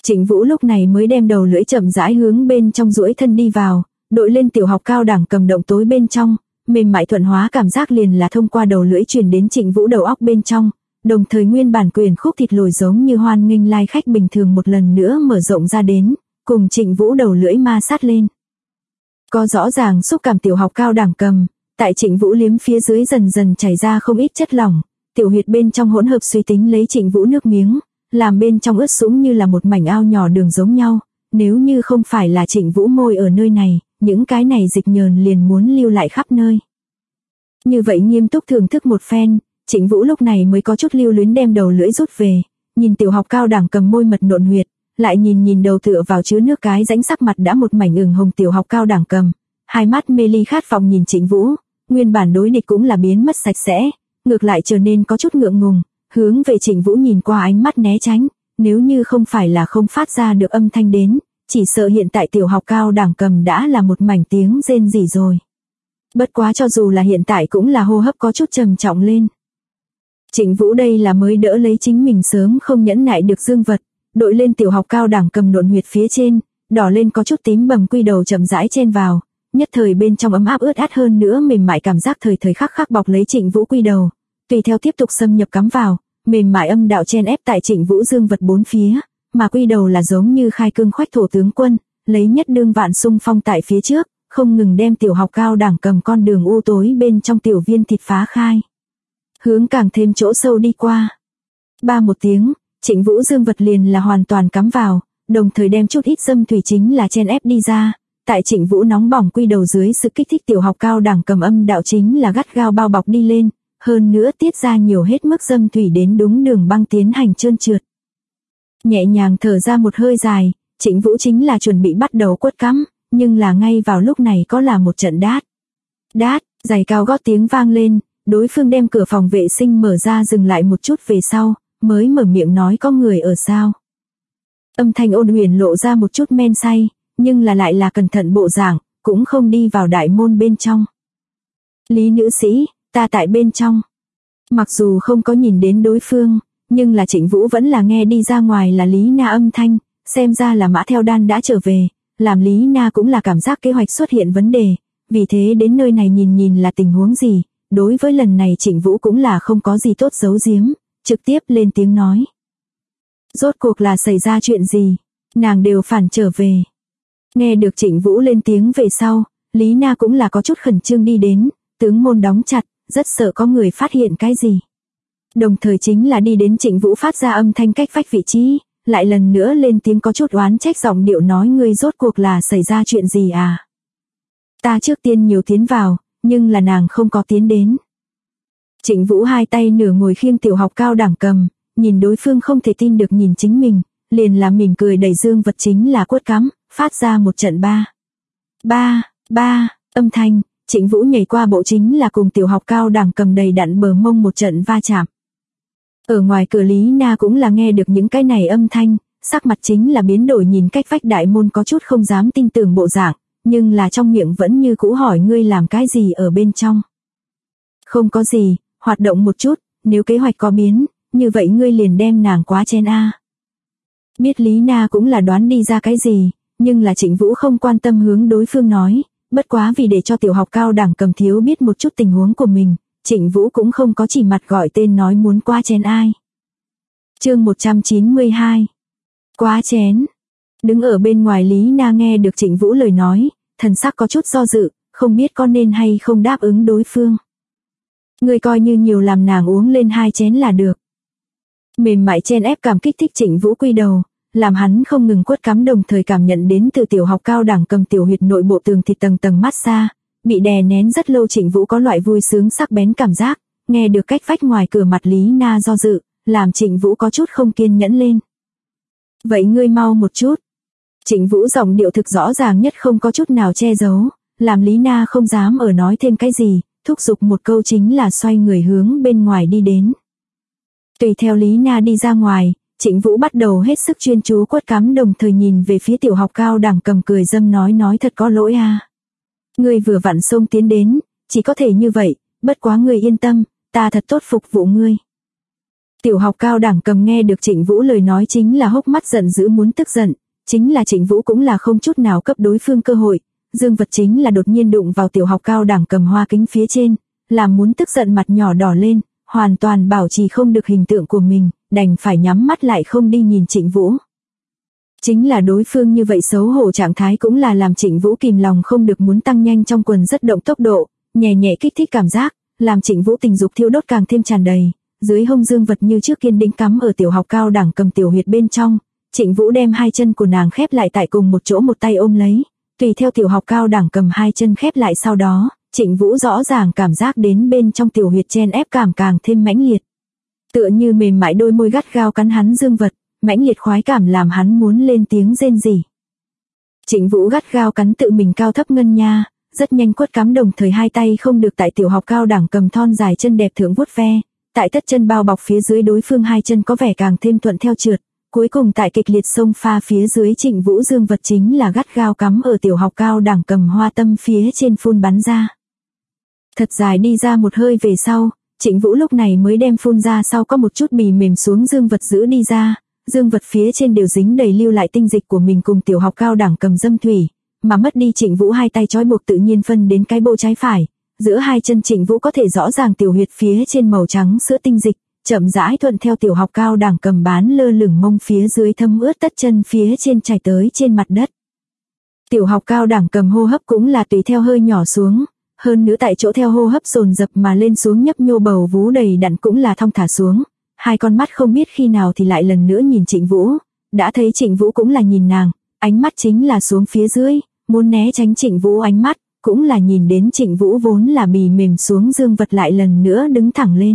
Trịnh Vũ lúc này mới đem đầu lưỡi chậm rãi hướng bên trong duỗi thân đi vào, đội lên tiểu học cao đẳng cầm động tối bên trong, mềm mại thuận hóa cảm giác liền là thông qua đầu lưỡi truyền đến Trịnh Vũ đầu óc bên trong, đồng thời nguyên bản quyền khúc thịt lồi giống như hoan nghênh lai khách bình thường một lần nữa mở rộng ra đến, cùng Trịnh Vũ đầu lưỡi ma sát lên. Có rõ ràng xúc cảm tiểu học cao đẳng cầm, tại Trịnh Vũ liếm phía dưới dần dần chảy ra không ít chất lỏng, tiểu huyệt bên trong hỗn hợp suy tính lấy Trịnh Vũ nước miếng, làm bên trong ướt sũng như là một mảnh ao nhỏ đường giống nhau, nếu như không phải là Trịnh Vũ môi ở nơi này, những cái này dịch nhờn liền muốn lưu lại khắp nơi. Như vậy nghiêm túc thưởng thức một phen, Trịnh Vũ lúc này mới có chút lưu luyến đem đầu lưỡi rút về, nhìn tiểu học cao đẳng cầm môi mật nộn huyệt, lại nhìn đầu tựa vào chứa nước cái rãnh sắc mặt đã một mảnh ửng hồng tiểu học cao đẳng cầm, hai mắt mê ly khát vọng nhìn Trịnh Vũ, nguyên bản đối địch cũng là biến mất sạch sẽ, ngược lại trở nên có chút ngượng ngùng, hướng về Trịnh Vũ nhìn qua ánh mắt né tránh, nếu như không phải là không phát ra được âm thanh đến, chỉ sợ hiện tại tiểu học cao đẳng cầm đã là một mảnh tiếng rên rỉ rồi. Bất quá cho dù là hiện tại cũng là hô hấp có chút trầm trọng lên. Trịnh Vũ đây là mới đỡ lấy chính mình sớm không nhẫn nại được dương vật, đội lên tiểu học cao đẳng cầm nộn huyệt phía trên, đỏ lên có chút tím bầm quy đầu chậm rãi chen vào, nhất thời bên trong ấm áp ướt át hơn nữa mềm mại cảm giác thời thời khắc khắc bọc lấy Trịnh Vũ quy đầu, tùy theo tiếp tục xâm nhập cắm vào, mềm mại âm đạo chen ép tại Trịnh Vũ dương vật bốn phía, mà quy đầu là giống như khai cương khoách thổ tướng quân, lấy nhất đương vạn xung phong tại phía trước, không ngừng đem tiểu học cao đẳng cầm con đường u tối bên trong tiểu viên thịt phá khai. Hướng càng thêm chỗ sâu đi qua. Ba một tiếng, Trịnh Vũ dương vật liền là hoàn toàn cắm vào, đồng thời đem chút ít dâm thủy chính là chen ép đi ra. Tại Trịnh Vũ nóng bỏng quy đầu dưới sự kích thích tiểu học cao đẳng cầm âm đạo chính là gắt gao bao bọc đi lên, hơn nữa tiết ra nhiều hết mức dâm thủy đến đúng đường băng tiến hành trơn trượt. Nhẹ nhàng thở ra một hơi dài, Trịnh Vũ chính là chuẩn bị bắt đầu quất cắm, nhưng là ngay vào lúc này có là một trận đát. Đát, giày cao gót tiếng vang lên, đối phương đem cửa phòng vệ sinh mở ra dừng lại một chút về sau, mới mở miệng nói có người ở sao. Âm thanh ôn huyền lộ ra một chút men say, nhưng là lại là cẩn thận bộ dạng, cũng không đi vào đại môn bên trong. Lý nữ sĩ, ta tại bên trong. Mặc dù không có nhìn đến đối phương, nhưng là Trịnh Vũ vẫn là nghe đi ra ngoài là Lý Na âm thanh, xem ra là Mã Theo Đan đã trở về, làm Lý Na cũng là cảm giác kế hoạch xuất hiện vấn đề, vì thế đến nơi này nhìn là tình huống gì, đối với lần này Trịnh Vũ cũng là không có gì tốt giấu giếm, trực tiếp lên tiếng nói. Rốt cuộc là xảy ra chuyện gì, nàng đều phản trở về. Nghe được Trịnh Vũ lên tiếng về sau, Lý Na cũng là có chút khẩn trương đi đến, tướng môn đóng chặt, rất sợ có người phát hiện cái gì. Đồng thời chính là đi đến Trịnh Vũ phát ra âm thanh cách vách vị trí, lại lần nữa lên tiếng có chút oán trách giọng điệu nói ngươi rốt cuộc là xảy ra chuyện gì à. Ta trước tiên nhiều tiến vào, nhưng là nàng không có tiến đến. Trịnh Vũ hai tay nửa ngồi khiêng tiểu học cao đẳng cầm, nhìn đối phương không thể tin được nhìn chính mình, liền là mỉm cười đẩy dương vật chính là quất cắm, phát ra một trận ba âm thanh, Trịnh Vũ nhảy qua bộ chính là cùng tiểu học cao đẳng cầm đầy đặn bờ mông một trận va chạm. Ở ngoài cửa Lý Na cũng là nghe được những cái này âm thanh, sắc mặt chính là biến đổi nhìn cách vách đại môn có chút không dám tin tưởng bộ dạng, nhưng là trong miệng vẫn như cũ hỏi ngươi làm cái gì ở bên trong. Không có gì, hoạt động một chút, nếu kế hoạch có biến, như vậy ngươi liền đem nàng quá chen a. Biết Lý Na cũng là đoán đi ra cái gì, nhưng là Trịnh Vũ không quan tâm hướng đối phương nói, bất quá vì để cho tiểu học cao đẳng cầm thiếu biết một chút tình huống của mình, Trịnh Vũ cũng không có chỉ mặt gọi tên nói muốn qua chén ai. Chương 192. Quá chén. Đứng ở bên ngoài Lý Na nghe được Trịnh Vũ lời nói, thần sắc có chút do dự, không biết có nên hay không đáp ứng đối phương. Người coi như nhiều làm nàng uống lên 2 chén là được. Mềm mại chen ép cảm kích thích Trịnh Vũ quy đầu, làm hắn không ngừng quất cắm đồng thời cảm nhận đến từ tiểu học cao đẳng cầm tiểu huyệt nội bộ tường thịt tầng tầng massage, bị đè nén rất lâu Trịnh Vũ có loại vui sướng sắc bén cảm giác, nghe được cách vách ngoài cửa mặt Lý Na do dự, làm Trịnh Vũ có chút không kiên nhẫn lên. Vậy ngươi mau một chút. Trịnh Vũ giọng điệu thực rõ ràng nhất không có chút nào che giấu, làm Lý Na không dám ở nói thêm cái gì, thúc giục một câu chính là xoay người hướng bên ngoài đi đến. Tùy theo Lý Na đi ra ngoài, Trịnh Vũ bắt đầu hết sức chuyên chú quất cắm đồng thời nhìn về phía tiểu học cao đẳng cầm cười dâm nói thật có lỗi a. Ngươi vừa vặn xông tiến đến, chỉ có thể như vậy, bất quá ngươi yên tâm, ta thật tốt phục vụ ngươi. Tiểu học cao đẳng cầm nghe được Trịnh Vũ lời nói chính là hốc mắt giận dữ muốn tức giận, chính là Trịnh Vũ cũng là không chút nào cấp đối phương cơ hội, Dương Vật chính là đột nhiên đụng vào tiểu học cao đẳng cầm hoa kính phía trên, làm muốn tức giận mặt nhỏ đỏ lên, hoàn toàn bảo trì không được hình tượng của mình, đành phải nhắm mắt lại không đi nhìn Trịnh Vũ. Chính là đối phương như vậy xấu hổ trạng thái cũng là làm Trịnh Vũ kìm lòng không được muốn tăng nhanh trong quần rất động tốc độ, nhẹ nhẹ kích thích cảm giác, làm Trịnh Vũ tình dục thiêu đốt càng thêm tràn đầy. Dưới hông Dương Vật như trước kiên định cắm ở tiểu học cao đẳng cầm tiểu huyệt bên trong, Trịnh Vũ đem hai chân của nàng khép lại tại cùng một chỗ, một tay ôm lấy, tùy theo tiểu học cao đẳng cầm hai chân khép lại, sau đó, Trịnh Vũ rõ ràng cảm giác đến bên trong tiểu huyệt chen ép cảm càng thêm mãnh liệt. Tựa như mềm mại đôi môi gắt gao cắn hắn Dương Vật, mãnh liệt khoái cảm làm hắn muốn lên tiếng rên rỉ. Trịnh Vũ gắt gao cắn tự mình cao thấp ngân nha, rất nhanh quất cắm, đồng thời hai tay không được tại tiểu học cao đẳng cầm thon dài chân đẹp thượng vuốt ve, tại tất chân bao bọc phía dưới đối phương hai chân có vẻ càng thêm thuận theo trượt, cuối cùng tại kịch liệt xông pha phía dưới Trịnh Vũ Dương Vật chính là gắt gao cắm ở tiểu học cao đẳng cầm hoa tâm phía trên phun bắn ra. Thật dài đi ra một hơi về sau, Trịnh Vũ lúc này mới đem phun ra sau có một chút bì mềm xuống Dương Vật giữ đi ra, Dương Vật phía trên đều dính đầy lưu lại tinh dịch của mình cùng tiểu học cao đẳng cầm dâm thủy, mà mất đi Trịnh Vũ hai tay trói buộc tự nhiên phân đến cái bộ trái phải, giữa hai chân Trịnh Vũ có thể rõ ràng tiểu huyệt phía trên màu trắng sữa tinh dịch, chậm rãi thuận theo tiểu học cao đẳng cầm bán lơ lửng mông phía dưới thấm ướt tất chân phía trên chảy tới trên mặt đất. Tiểu học cao đẳng cầm hô hấp cũng là tùy theo hơi nhỏ xuống, hơn nữa tại chỗ theo hô hấp dồn dập mà lên xuống, nhấp nhô bầu vú đầy đặn cũng là thong thả xuống, hai con mắt không biết khi nào thì lại lần nữa nhìn Trịnh Vũ, đã thấy Trịnh Vũ cũng là nhìn nàng, ánh mắt chính là xuống phía dưới, muốn né tránh Trịnh Vũ ánh mắt, cũng là nhìn đến Trịnh Vũ vốn là bì mềm xuống Dương Vật lại lần nữa đứng thẳng lên.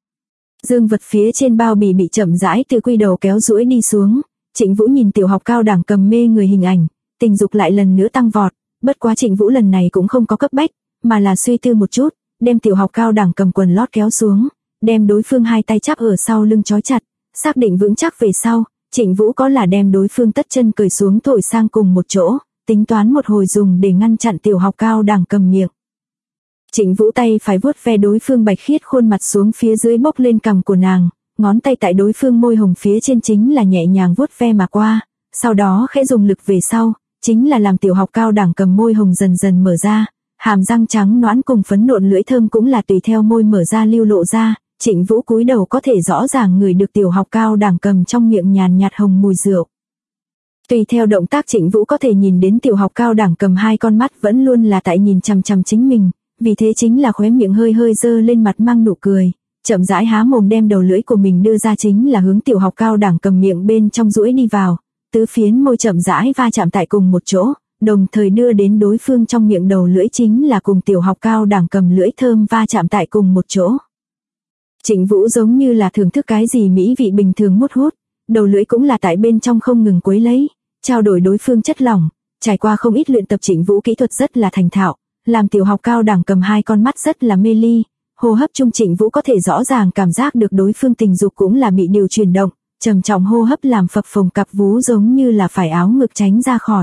Dương Vật phía trên bao bì bị chậm rãi từ quy đầu kéo duỗi đi xuống, Trịnh Vũ nhìn tiểu học cao đẳng cầm mê người hình ảnh, tình dục lại lần nữa tăng vọt, bất quá Trịnh Vũ lần này cũng không có cấp bách, mà là suy tư một chút, đem tiểu học cao đẳng cầm quần lót kéo xuống, đem đối phương hai tay chắp ở sau lưng trói chặt, xác định vững chắc về sau, Trịnh Vũ có là đem đối phương tất chân cởi xuống thổi sang cùng một chỗ, tính toán một hồi dùng để ngăn chặn tiểu học cao đẳng cầm miệng. Trịnh Vũ tay phải vuốt ve đối phương bạch khiết khuôn mặt xuống phía dưới bốc lên cằm của nàng, ngón tay tại đối phương môi hồng phía trên chính là nhẹ nhàng vuốt ve mà qua, sau đó khẽ dùng lực về sau, chính là làm tiểu học cao đẳng cầm môi hồng dần dần mở ra, hàm răng trắng nõn cùng phấn nộn lưỡi thơm cũng là tùy theo môi mở ra lưu lộ ra, Trịnh Vũ cúi đầu có thể rõ ràng ngửi được tiểu học cao đẳng cầm trong miệng nhàn nhạt hồng mùi rượu. Tùy theo động tác Trịnh Vũ có thể nhìn đến tiểu học cao đẳng cầm hai con mắt vẫn luôn là tại nhìn chằm chằm chính mình, vì thế chính là khóe miệng hơi hơi dơ lên mặt mang nụ cười, chậm rãi há mồm đem đầu lưỡi của mình đưa ra chính là hướng tiểu học cao đẳng cầm miệng bên trong duỗi đi vào, tứ phiến môi chậm rãi va chạm tại cùng một chỗ, đồng thời đưa đến đối phương trong miệng đầu lưỡi chính là cùng tiểu học cao đẳng cầm lưỡi thơm va chạm tại cùng một chỗ. Trịnh Vũ giống như là thưởng thức cái gì mỹ vị bình thường mút hút, đầu lưỡi cũng là tại bên trong không ngừng quấy lấy, trao đổi đối phương chất lỏng, trải qua không ít luyện tập Trịnh Vũ kỹ thuật rất là thành thạo, làm tiểu học cao đẳng cầm hai con mắt rất là mê ly, hô hấp chung Trịnh Vũ có thể rõ ràng cảm giác được đối phương tình dục cũng là bị điều chuyển động, trầm trọng hô hấp làm phập phồng cặp vú giống như là phải áo ngực tránh ra khỏi.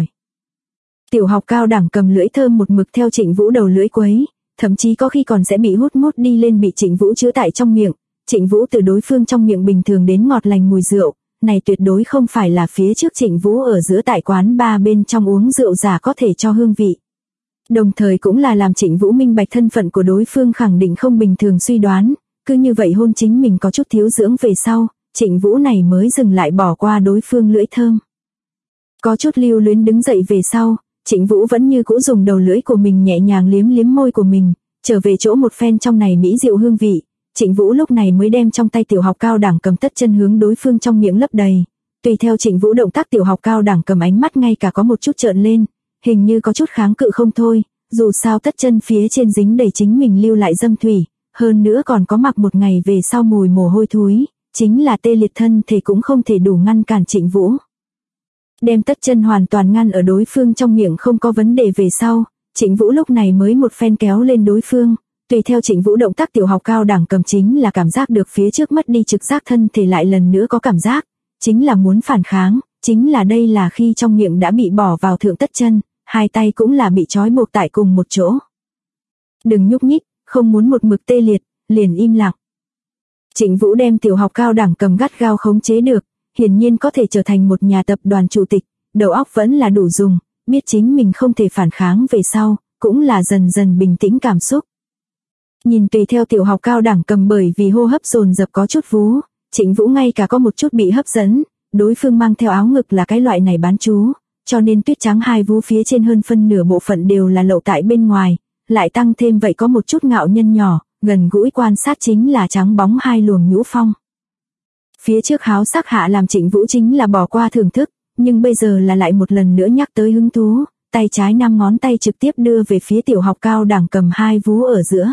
Tiểu học cao đẳng cầm lưỡi thơm một mực theo Trịnh Vũ đầu lưỡi quấy, thậm chí có khi còn sẽ bị hút mút đi lên bị Trịnh Vũ chứa tại trong miệng, Trịnh Vũ từ đối phương trong miệng bình thường đến ngọt lành mùi rượu, này tuyệt đối không phải là phía trước Trịnh Vũ ở giữa tại quán bar bên trong uống rượu giả có thể cho hương vị. Đồng thời cũng là làm Trịnh Vũ minh bạch thân phận của đối phương khẳng định không bình thường suy đoán, cứ như vậy hôn chính mình có chút thiếu dưỡng về sau, Trịnh Vũ này mới dừng lại bỏ qua đối phương lưỡi thơm. Có chút lưu luyến đứng dậy về sau, Trịnh Vũ vẫn như cũ dùng đầu lưỡi của mình nhẹ nhàng liếm liếm môi của mình, trở về chỗ một phen trong này mỹ diệu hương vị, Trịnh Vũ lúc này mới đem trong tay tiểu học cao đẳng cầm tất chân hướng đối phương trong miệng lấp đầy. Tùy theo Trịnh Vũ động tác tiểu học cao đẳng cầm ánh mắt ngay cả có một chút trợn lên, hình như có chút kháng cự không thôi, dù sao tất chân phía trên dính đầy chính mình lưu lại dâm thủy, hơn nữa còn có mặc một ngày về sau mùi mồ hôi thúi, chính là tê liệt thân thể cũng không thể đủ ngăn cản Trịnh Vũ. Đem tất chân hoàn toàn ngăn ở đối phương trong miệng không có vấn đề về sau, Trịnh Vũ lúc này mới một phen kéo lên đối phương, tùy theo Trịnh Vũ động tác tiểu học cao đẳng cầm chính là cảm giác được phía trước mất đi trực giác thân thể lại lần nữa có cảm giác, chính là muốn phản kháng, chính là đây là khi trong miệng đã bị bỏ vào thượng tất chân, hai tay cũng là bị trói buộc tại cùng một chỗ. Đừng nhúc nhích, không muốn một mực tê liệt, liền im lặng. Trịnh Vũ đem tiểu học cao đẳng cầm gắt gao khống chế được, hiển nhiên có thể trở thành một nhà tập đoàn chủ tịch, đầu óc vẫn là đủ dùng, biết chính mình không thể phản kháng về sau, cũng là dần dần bình tĩnh cảm xúc. Nhìn tùy theo tiểu học cao đẳng cầm bởi vì hô hấp dồn dập có chút vú, Trịnh Vũ ngay cả có một chút bị hấp dẫn, đối phương mang theo áo ngực là cái loại này bán chú, cho nên tuyết trắng hai vú phía trên hơn phân nửa bộ phận đều là lộ tại bên ngoài, lại tăng thêm vậy có một chút ngạo nhân nhỏ, gần gũi quan sát chính là trắng bóng hai luồng nhũ phong. Phía trước háo sắc hạ làm Trịnh Vũ chính là bỏ qua thưởng thức, nhưng bây giờ là lại một lần nữa nhắc tới hứng thú, tay trái 5 ngón tay trực tiếp đưa về phía tiểu học cao đẳng cầm hai vú ở giữa.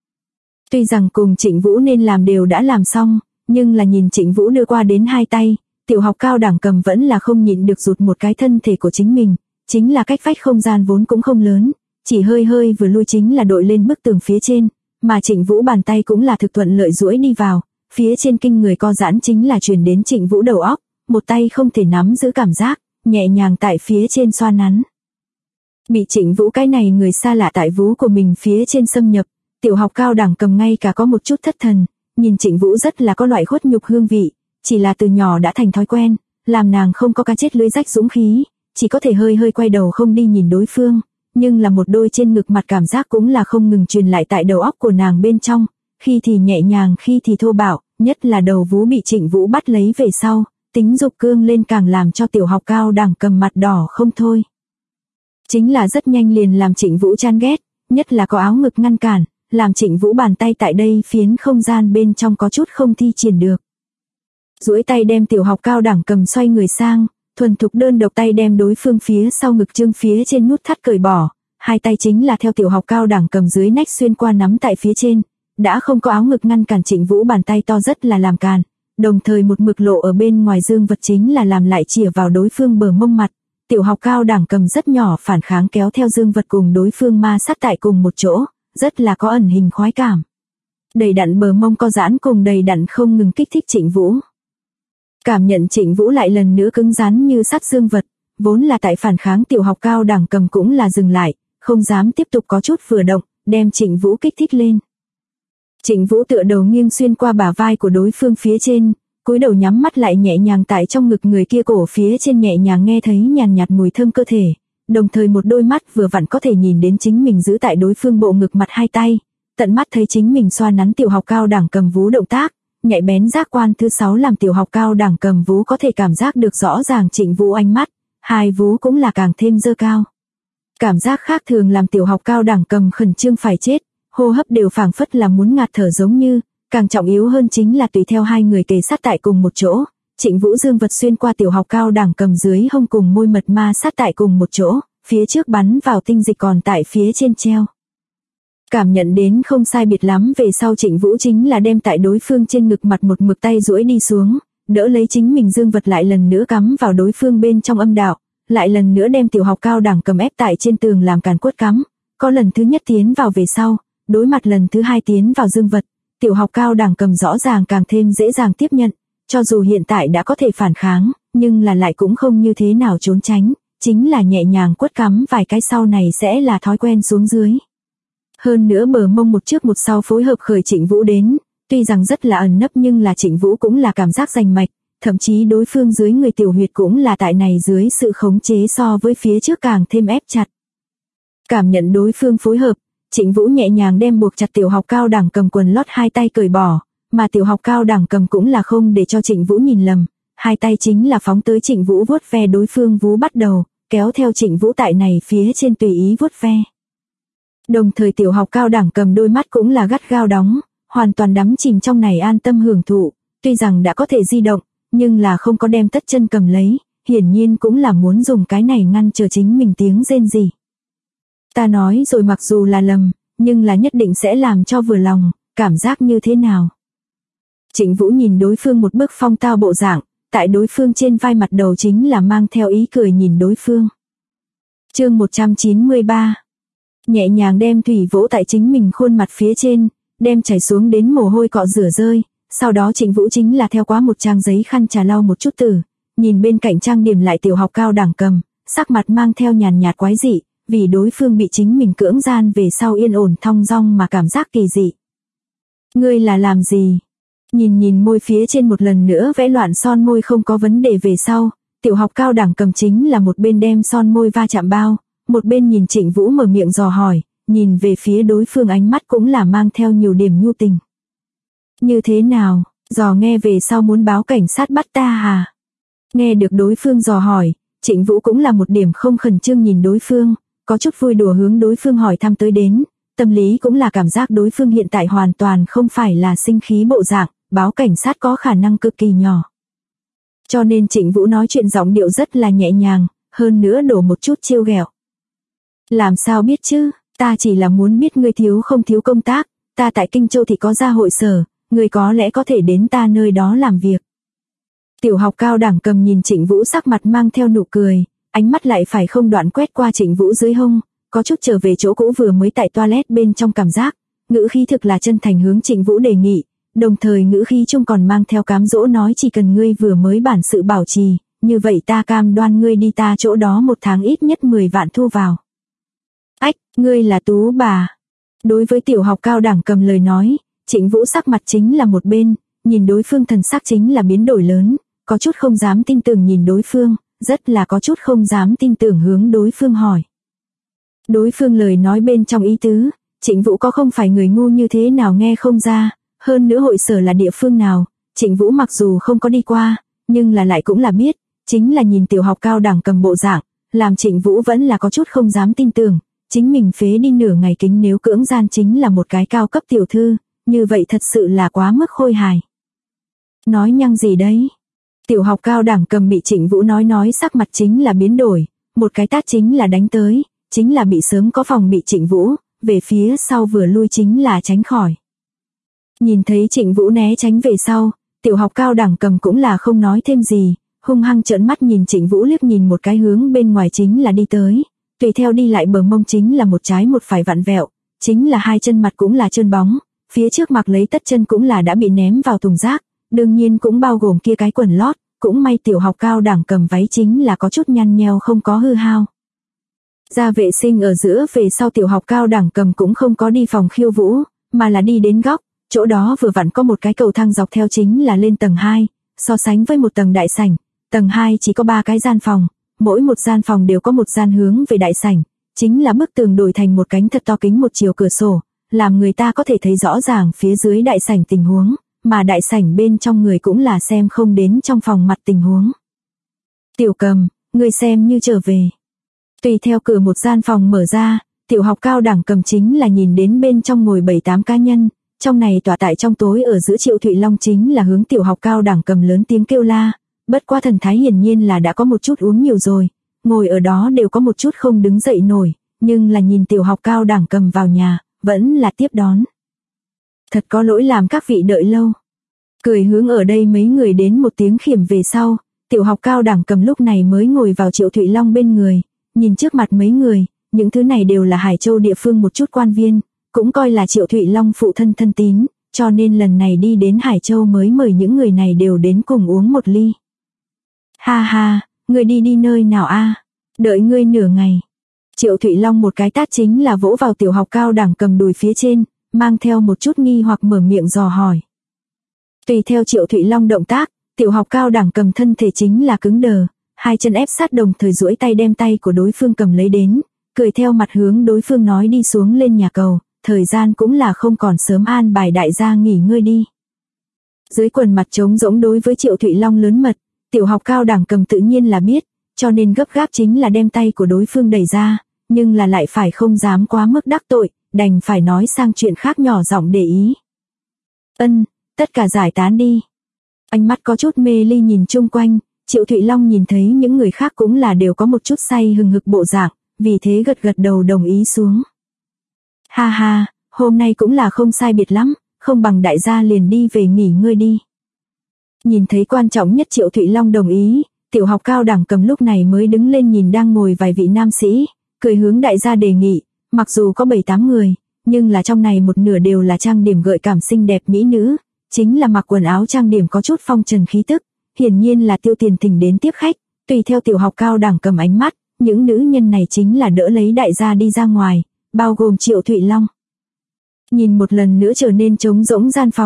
Tuy rằng cùng Trịnh Vũ nên làm đều đã làm xong, nhưng là nhìn Trịnh Vũ đưa qua đến hai tay, tiểu học cao đẳng cầm vẫn là không nhịn được rụt một cái thân thể của chính mình, chính là cách vách không gian vốn cũng không lớn, chỉ hơi hơi vừa lui chính là đội lên bức tường phía trên, mà Trịnh Vũ bàn tay cũng là thực thuận lợi duỗi đi vào, phía trên kinh người co giãn chính là truyền đến Trịnh Vũ đầu óc, một tay không thể nắm giữ cảm giác, nhẹ nhàng tại phía trên xoa nắn. Bị Trịnh Vũ cái này người xa lạ tại vú của mình phía trên xâm nhập, tiểu học cao đẳng cầm ngay cả có một chút thất thần, nhìn Trịnh Vũ rất là có loại khuất nhục hương vị, chỉ là từ nhỏ đã thành thói quen, làm nàng không có cá chết lưới rách dũng khí, chỉ có thể hơi hơi quay đầu không đi nhìn đối phương, nhưng là một đôi trên ngực mặt cảm giác cũng là không ngừng truyền lại tại đầu óc của nàng bên trong, khi thì nhẹ nhàng khi thì thô bạo, nhất là đầu vú bị Trịnh Vũ bắt lấy về sau, tính dục cương lên càng làm cho tiểu học cao đẳng cầm mặt đỏ không thôi. Chính là rất nhanh liền làm Trịnh Vũ chán ghét, nhất là có áo ngực ngăn cản, làm Trịnh Vũ bàn tay tại đây phiến không gian bên trong có chút không thi triển được. Duỗi tay đem tiểu học cao đẳng cầm xoay người sang, thuần thục đơn độc tay đem đối phương phía sau ngực trương phía trên nút thắt cởi bỏ, hai tay chính là theo tiểu học cao đẳng cầm dưới nách xuyên qua nắm tại phía trên, đã không có áo ngực ngăn cản Trịnh Vũ bàn tay to rất là làm càn, đồng thời một mực lộ ở bên ngoài dương vật chính là làm lại chĩa vào đối phương bờ mông mặt, tiểu học cao đẳng cầm rất nhỏ phản kháng kéo theo dương vật cùng đối phương ma sát tại cùng một chỗ, rất là có ẩn hình khoái cảm. Đầy đặn bờ mông co giãn cùng đầy đặn không ngừng kích thích Trịnh Vũ. Cảm nhận Trịnh Vũ lại lần nữa cứng rắn như sắt dương vật, vốn là tại phản kháng tiểu học cao đẳng cầm cũng là dừng lại, không dám tiếp tục có chút vừa động, đem Trịnh Vũ kích thích lên. Trịnh Vũ tựa đầu nghiêng xuyên qua bả vai của đối phương phía trên, cúi đầu nhắm mắt lại nhẹ nhàng tại trong ngực người kia cổ phía trên nhẹ nhàng nghe thấy nhàn nhạt mùi thơm cơ thể, đồng thời một đôi mắt vừa vặn có thể nhìn đến chính mình giữ tại đối phương bộ ngực mặt hai tay, tận mắt thấy chính mình xoa nắn tiểu học cao đẳng cầm vú động tác, nhạy bén giác quan thứ 6 làm tiểu học cao đẳng cầm vú có thể cảm giác được rõ ràng Trịnh Vũ ánh mắt, hai vú cũng là càng thêm dơ cao. Cảm giác khác thường làm tiểu học cao đẳng cầm khẩn trương phải chết, hô hấp đều phảng phất là muốn ngạt thở giống như, càng trọng yếu hơn chính là tùy theo hai người kề sát tại cùng một chỗ, Trịnh Vũ dương vật xuyên qua tiểu học cao đẳng cầm dưới hông cùng môi mật ma sát tại cùng một chỗ, phía trước bắn vào tinh dịch còn tại phía trên treo. Cảm nhận đến không sai biệt lắm về sau Trịnh Vũ chính là đem tại đối phương trên ngực mặt một mực tay duỗi đi xuống, đỡ lấy chính mình dương vật lại lần nữa cắm vào đối phương bên trong âm đạo, lại lần nữa đem tiểu học cao đẳng cầm ép tại trên tường làm càn quất cắm, có lần thứ nhất tiến vào về sau, đối mặt lần thứ hai tiến vào dương vật, tiểu học cao đẳng cầm rõ ràng càng thêm dễ dàng tiếp nhận, cho dù hiện tại đã có thể phản kháng, nhưng là lại cũng không như thế nào trốn tránh, chính là nhẹ nhàng quất cắm vài cái sau này sẽ là thói quen xuống dưới. Hơn nữa bờ mông một trước một sau phối hợp khởi Trịnh Vũ đến, tuy rằng rất là ẩn nấp nhưng là Trịnh Vũ cũng là cảm giác rành mạch, thậm chí đối phương dưới người tiểu huyệt cũng là tại này dưới sự khống chế so với phía trước càng thêm ép chặt. Cảm nhận đối phương phối hợp, Trịnh Vũ nhẹ nhàng đem buộc chặt tiểu học cao đẳng cầm quần lót hai tay cởi bỏ, mà tiểu học cao đẳng cầm cũng là không để cho Trịnh Vũ nhìn lầm, hai tay chính là phóng tới Trịnh Vũ vuốt ve đối phương vú bắt đầu, kéo theo Trịnh Vũ tại này phía trên tùy ý vuốt ve. Đồng thời tiểu học cao đẳng cầm đôi mắt cũng là gắt gao đóng, hoàn toàn đắm chìm trong này an tâm hưởng thụ, tuy rằng đã có thể di động, nhưng là không có đem tất chân cầm lấy, hiển nhiên cũng là muốn dùng cái này ngăn chờ chính mình tiếng rên rỉ. Ta nói rồi mặc dù là lầm, nhưng là nhất định sẽ làm cho vừa lòng, cảm giác như thế nào. Trịnh Vũ nhìn đối phương một bức phong tao bộ dạng, tại đối phương trên vai mặt đầu chính là mang theo ý cười nhìn đối phương. Chương 193. Nhẹ nhàng đem thủy vỗ tại chính mình khuôn mặt phía trên, đem chảy xuống đến mồ hôi cọ rửa rơi, sau đó Trịnh Vũ chính là theo quá một trang giấy khăn trà lau một chút tử, nhìn bên cạnh trang điểm lại tiểu học cao đẳng cầm, sắc mặt mang theo nhàn nhạt quái dị, vì đối phương bị chính mình cưỡng gian về sau yên ổn thong dong mà cảm giác kỳ dị. Ngươi là làm gì? Nhìn môi phía trên một lần nữa vẽ loạn son môi không có vấn đề về sau, tiểu học cao đẳng cầm chính là một bên đem son môi va chạm bao, một bên nhìn Trịnh Vũ mở miệng dò hỏi, nhìn về phía đối phương ánh mắt cũng là mang theo nhiều điểm nhu tình. Như thế nào, dò nghe về sau muốn báo cảnh sát bắt ta hả? Nghe được đối phương dò hỏi, Trịnh Vũ cũng là một điểm không khẩn trương nhìn đối phương, có chút vui đùa hướng đối phương hỏi thăm tới đến, tâm lý cũng là cảm giác đối phương hiện tại hoàn toàn không phải là sinh khí bộ dạng, báo cảnh sát có khả năng cực kỳ nhỏ. Cho nên Trịnh Vũ nói chuyện giọng điệu rất là nhẹ nhàng, hơn nữa đổ một chút trêu ghẹo. Làm sao biết chứ, ta chỉ là muốn biết ngươi thiếu không thiếu công tác, ta tại Kinh Châu thì có ra hội sở, ngươi có lẽ có thể đến ta nơi đó làm việc. Tiểu học cao đẳng cầm nhìn Trịnh Vũ sắc mặt mang theo nụ cười, ánh mắt lại phải không đoạn quét qua Trịnh Vũ dưới hông, có chút trở về chỗ cũ vừa mới tại toilet bên trong cảm giác, ngữ khí thực là chân thành hướng Trịnh Vũ đề nghị, đồng thời ngữ khí chung còn mang theo cám dỗ nói chỉ cần ngươi vừa mới bản sự bảo trì, như vậy ta cam đoan ngươi đi ta chỗ đó một tháng ít nhất 10 vạn thu vào. Ách, ngươi là Tú bà. Đối với tiểu học cao đẳng cầm lời nói, Trịnh Vũ sắc mặt chính là một bên, nhìn đối phương thần sắc chính là biến đổi lớn, có chút không dám tin tưởng nhìn đối phương, rất là có chút không dám tin tưởng hướng đối phương hỏi. Đối phương lời nói bên trong ý tứ, Trịnh Vũ có không phải người ngu như thế nào nghe không ra, hơn nữa hội sở là địa phương nào, Trịnh Vũ mặc dù không có đi qua, nhưng là lại cũng là biết, chính là nhìn tiểu học cao đẳng cầm bộ dạng, làm Trịnh Vũ vẫn là có chút không dám tin tưởng, chính mình phế đi nửa ngày kính nếu cưỡng gian chính là một cái cao cấp tiểu thư, như vậy thật sự là quá mức khôi hài. Nói nhăng gì đấy? Tiểu học cao đẳng cầm bị Trịnh Vũ nói sắc mặt chính là biến đổi, một cái tát chính là đánh tới, chính là bị sớm có phòng bị Trịnh Vũ, về phía sau vừa lui chính là tránh khỏi. Nhìn thấy Trịnh Vũ né tránh về sau, tiểu học cao đẳng cầm cũng là không nói thêm gì, hung hăng trợn mắt nhìn Trịnh Vũ liếc nhìn một cái hướng bên ngoài chính là đi tới, tùy theo đi lại bờ mông chính là một trái một phải vặn vẹo, chính là hai chân mặt cũng là trơn bóng, phía trước mặc lấy tất chân cũng là đã bị ném vào thùng rác, đương nhiên cũng bao gồm kia cái quần lót, cũng may tiểu học cao đẳng cầm váy chính là có chút nhăn nheo không có hư hao. Ra vệ sinh ở giữa về sau tiểu học cao đẳng cầm cũng không có đi phòng khiêu vũ, mà là đi đến góc, chỗ đó vừa vặn có một cái cầu thang dọc theo chính là lên tầng 2, so sánh với một tầng đại sảnh, tầng 2 chỉ có 3 cái gian phòng, mỗi một gian phòng đều có một gian hướng về đại sảnh, chính là bức tường đổi thành một cánh thật to kính một chiều cửa sổ, làm người ta có thể thấy rõ ràng phía dưới đại sảnh tình huống, mà đại sảnh bên trong người cũng là xem không đến trong phòng mặt tình huống. Tiểu Cầm, người xem như trở về. Tùy theo cửa một gian phòng mở ra, tiểu học cao đẳng cầm chính là nhìn đến bên trong ngồi 7-8 cá nhân, trong này tỏa tại trong tối ở giữa Triệu Thụy Long chính là hướng tiểu học cao đẳng cầm lớn tiếng kêu la, bất quá thần thái hiển nhiên là đã có một chút uống nhiều rồi, ngồi ở đó đều có một chút không đứng dậy nổi, nhưng là nhìn tiểu học cao đẳng cầm vào nhà, vẫn là tiếp đón. Thật có lỗi làm các vị đợi lâu. Cười hướng ở đây mấy người đến một tiếng khiểm về sau, tiểu học cao đẳng cầm lúc này mới ngồi vào Triệu Thụy Long bên người, nhìn trước mặt mấy người, những thứ này đều là Hải Châu địa phương một chút quan viên, cũng coi là Triệu Thụy Long phụ thân thân tín, cho nên lần này đi đến Hải Châu mới mời những người này đều đến cùng uống một ly. Ha ha, ngươi đi nơi nào a? Đợi ngươi nửa ngày. Triệu Thụy Long một cái tát chính là vỗ vào tiểu học cao đẳng cầm đùi phía trên, mang theo một chút nghi hoặc mở miệng dò hỏi. Tùy theo Triệu Thụy Long động tác, tiểu học cao đẳng cầm thân thể chính là cứng đờ, hai chân ép sát đồng thời duỗi tay đem tay của đối phương cầm lấy đến, cười theo mặt hướng đối phương nói đi xuống lên nhà cầu, thời gian cũng là không còn sớm an bài đại gia nghỉ ngơi đi. Dưới quần mặt trống rỗng đối với Triệu Thụy Long lớn mật, tiểu học cao đẳng cầm tự nhiên là biết, cho nên gấp gáp chính là đem tay của đối phương đẩy ra, nhưng là lại phải không dám quá mức đắc tội, đành phải nói sang chuyện khác nhỏ giọng để ý. Tất cả giải tán đi. Ánh mắt có chút mê ly nhìn chung quanh, Triệu Thụy Long nhìn thấy những người khác cũng là đều có một chút say hừng hực bộ dạng, vì thế gật đầu đồng ý xuống. Ha ha, hôm nay cũng là không sai biệt lắm, không bằng đại gia liền đi về nghỉ ngơi đi. Nhìn thấy quan trọng nhất Triệu Thụy Long đồng ý, tiểu học cao đẳng cầm lúc này mới đứng lên nhìn đang ngồi vài vị nam sĩ, cười hướng đại gia đề nghị, mặc dù có 7-8 người, nhưng là trong này một nửa đều là trang điểm gợi cảm xinh đẹp mỹ nữ, chính là mặc quần áo trang điểm có chút phong trần khí tức, hiển nhiên là tiêu tiền thỉnh đến tiếp khách, tùy theo tiểu học cao đẳng cầm ánh mắt, những nữ nhân này chính là đỡ lấy đại gia đi ra ngoài, bao gồm Triệu Thụy Long. Nhìn một lần nữa trở nên trống rỗng gian phòng,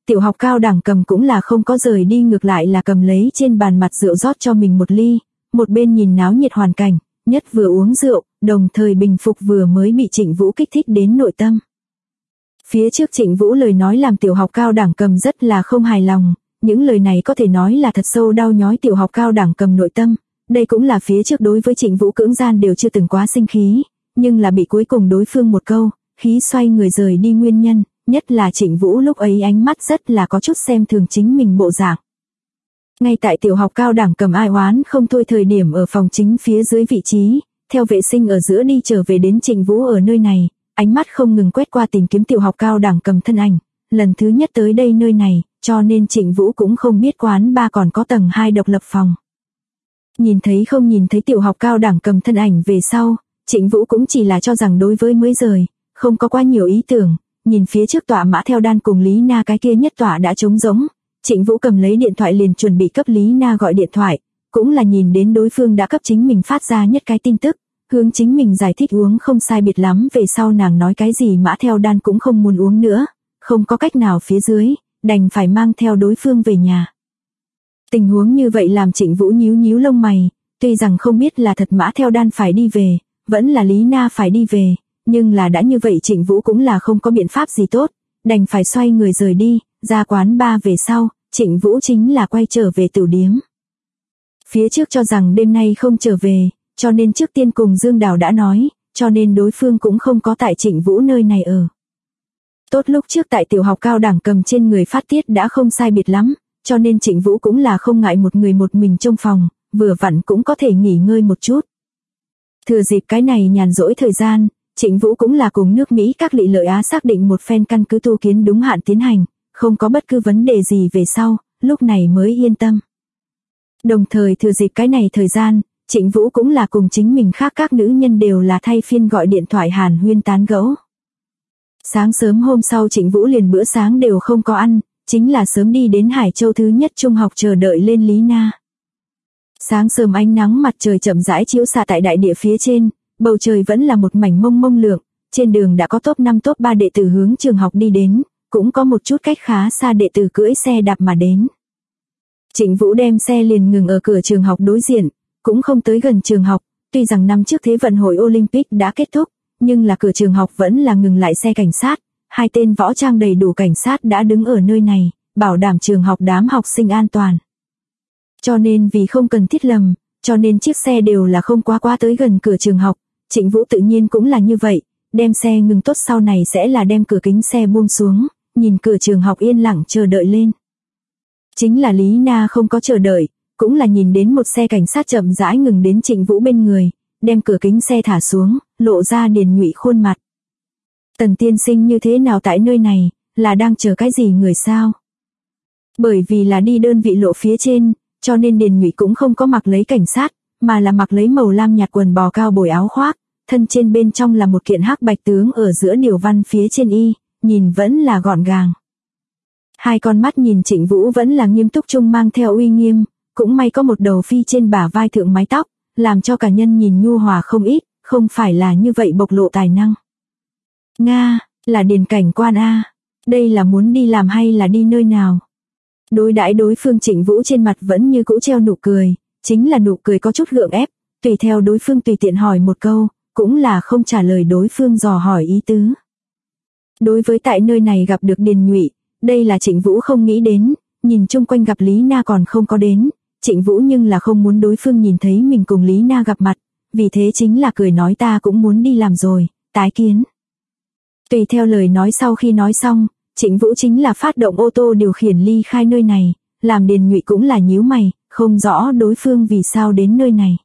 tiểu học cao đẳng Cầm cũng là không có rời đi, ngược lại là cầm lấy trên bàn mặt rượu rót cho mình một ly, một bên nhìn náo nhiệt hoàn cảnh, nhất vừa uống rượu, đồng thời bình phục vừa mới bị Trịnh Vũ kích thích đến nội tâm. Phía trước Trịnh Vũ lời nói làm tiểu học cao đẳng Cầm rất là không hài lòng, những lời này có thể nói là thật sâu đau nhói tiểu học cao đẳng Cầm nội tâm, đây cũng là phía trước đối với Trịnh Vũ cưỡng gian đều chưa từng quá sinh khí, nhưng là bị cuối cùng đối phương một câu, khí xoay người rời đi nguyên nhân, nhất là Trịnh Vũ lúc ấy ánh mắt rất là có chút xem thường chính mình bộ dạng. Ngay tại tiểu học cao đẳng Cầm ai oán không thôi thời điểm ở phòng chính phía dưới vị trí, theo vệ sinh ở giữa đi trở về đến Trịnh Vũ ở nơi này, ánh mắt không ngừng quét qua tìm kiếm tiểu học cao đẳng Cầm thân ảnh, lần thứ nhất tới đây nơi này, cho nên Trịnh Vũ cũng không biết quán ba còn có tầng 2 độc lập phòng. Nhìn thấy không nhìn thấy tiểu học cao đẳng Cầm thân ảnh về sau, Trịnh Vũ cũng chỉ là cho rằng đối với mới rời, không có quá nhiều ý tưởng, nhìn phía trước tọa Mã Theo Đan cùng Lý Na cái kia nhất tọa đã trống rỗng, Trịnh Vũ cầm lấy điện thoại liền chuẩn bị cấp Lý Na gọi điện thoại, cũng là nhìn đến đối phương đã cấp chính mình phát ra nhất cái tin tức, hướng chính mình giải thích uống không sai biệt lắm, về sau nàng nói cái gì Mã Theo Đan cũng không muốn uống nữa, không có cách nào phía dưới, đành phải mang theo đối phương về nhà. Tình huống như vậy làm Trịnh Vũ nhíu nhíu lông mày, tuy rằng không biết là thật Mã Theo Đan phải đi về, vẫn là Lý Na phải đi về, nhưng là đã như vậy Trịnh Vũ cũng là không có biện pháp gì tốt, đành phải xoay người rời đi, ra quán ba về sau, Trịnh Vũ chính là quay trở về tiểu điếm. Phía trước cho rằng đêm nay không trở về, cho nên trước tiên cùng Dương Đào đã nói, cho nên đối phương cũng không có tại Trịnh Vũ nơi này ở. Tốt lúc trước tại tiểu học cao đẳng Cầm trên người phát tiết đã không sai biệt lắm, cho nên Trịnh Vũ cũng là không ngại một người một mình trong phòng, vừa vặn cũng có thể nghỉ ngơi một chút. Thừa dịp cái này nhàn rỗi thời gian, Trịnh Vũ cũng là cùng nước Mỹ các Lị Lợi Á xác định một phen căn cứ tu kiến đúng hạn tiến hành, không có bất cứ vấn đề gì về sau, lúc này mới yên tâm. Đồng thời thừa dịp cái này thời gian, Trịnh Vũ cũng là cùng chính mình khác các nữ nhân đều là thay phiên gọi điện thoại hàn huyên tán gẫu. Sáng sớm hôm sau Trịnh Vũ liền bữa sáng đều không có ăn, chính là sớm đi đến Hải Châu thứ nhất trung học chờ đợi lên Lý Na. Sáng sớm ánh nắng mặt trời chậm rãi chiếu xạ tại đại địa phía trên, bầu trời vẫn là một mảnh mông mông lượng, trên đường đã có top 5 top 3 đệ tử hướng trường học đi đến, cũng có một chút cách khá xa đệ tử cưỡi xe đạp mà đến. Trịnh Vũ đem xe liền ngừng ở cửa trường học đối diện, cũng không tới gần trường học, tuy rằng năm trước Thế vận hội Olympic đã kết thúc, nhưng là cửa trường học vẫn là ngừng lại xe cảnh sát, 2 tên võ trang đầy đủ cảnh sát đã đứng ở nơi này, bảo đảm trường học đám học sinh an toàn. Cho nên vì không cần thiết lầm, cho nên chiếc xe đều là không quá tới gần cửa trường học, Trịnh Vũ tự nhiên cũng là như vậy, đem xe ngừng tốt sau này sẽ là đem cửa kính xe buông xuống, nhìn cửa trường học yên lặng chờ đợi lên. Chính là Lý Na không có chờ đợi, cũng là nhìn đến một xe cảnh sát chậm rãi ngừng đến Trịnh Vũ bên người, đem cửa kính xe thả xuống, lộ ra Điền Nhụy khuôn mặt. Tần tiên sinh như thế nào tại nơi này, là đang chờ cái gì người sao? Bởi vì là đi đơn vị lộ phía trên, cho nên Điền Nhụy cũng không có mặc lấy cảnh sát, mà là mặc lấy màu lam nhạt quần bò cao bồi áo khoác, thân trên bên trong là một kiện hắc bạch tướng ở giữa điều văn phía trên y, nhìn vẫn là gọn gàng. Hai con mắt nhìn Trịnh Vũ vẫn là nghiêm túc trung mang theo uy nghiêm, cũng may có một đầu phi trên bả vai thượng mái tóc, làm cho cả nhân nhìn nhu hòa không ít, không phải là như vậy bộc lộ tài năng. Nga, là Điền cảnh quan a, đây là muốn đi làm hay là đi nơi nào? Đối đãi đối phương Trịnh Vũ trên mặt vẫn như cũ treo nụ cười, chính là nụ cười có chút gượng ép, tùy theo đối phương tùy tiện hỏi một câu, cũng là không trả lời đối phương dò hỏi ý tứ. Đối với tại nơi này gặp được Điền Nhụy, đây là Trịnh Vũ không nghĩ đến, nhìn chung quanh gặp Lý Na còn không có đến, Trịnh Vũ nhưng là không muốn đối phương nhìn thấy mình cùng Lý Na gặp mặt, vì thế chính là cười nói ta cũng muốn đi làm rồi, tái kiến. Tùy theo lời nói sau khi nói xong, Trịnh Vũ chính là phát động ô tô điều khiển ly khai nơi này, làm Điền Nhụy cũng là nhíu mày, không rõ đối phương vì sao đến nơi này.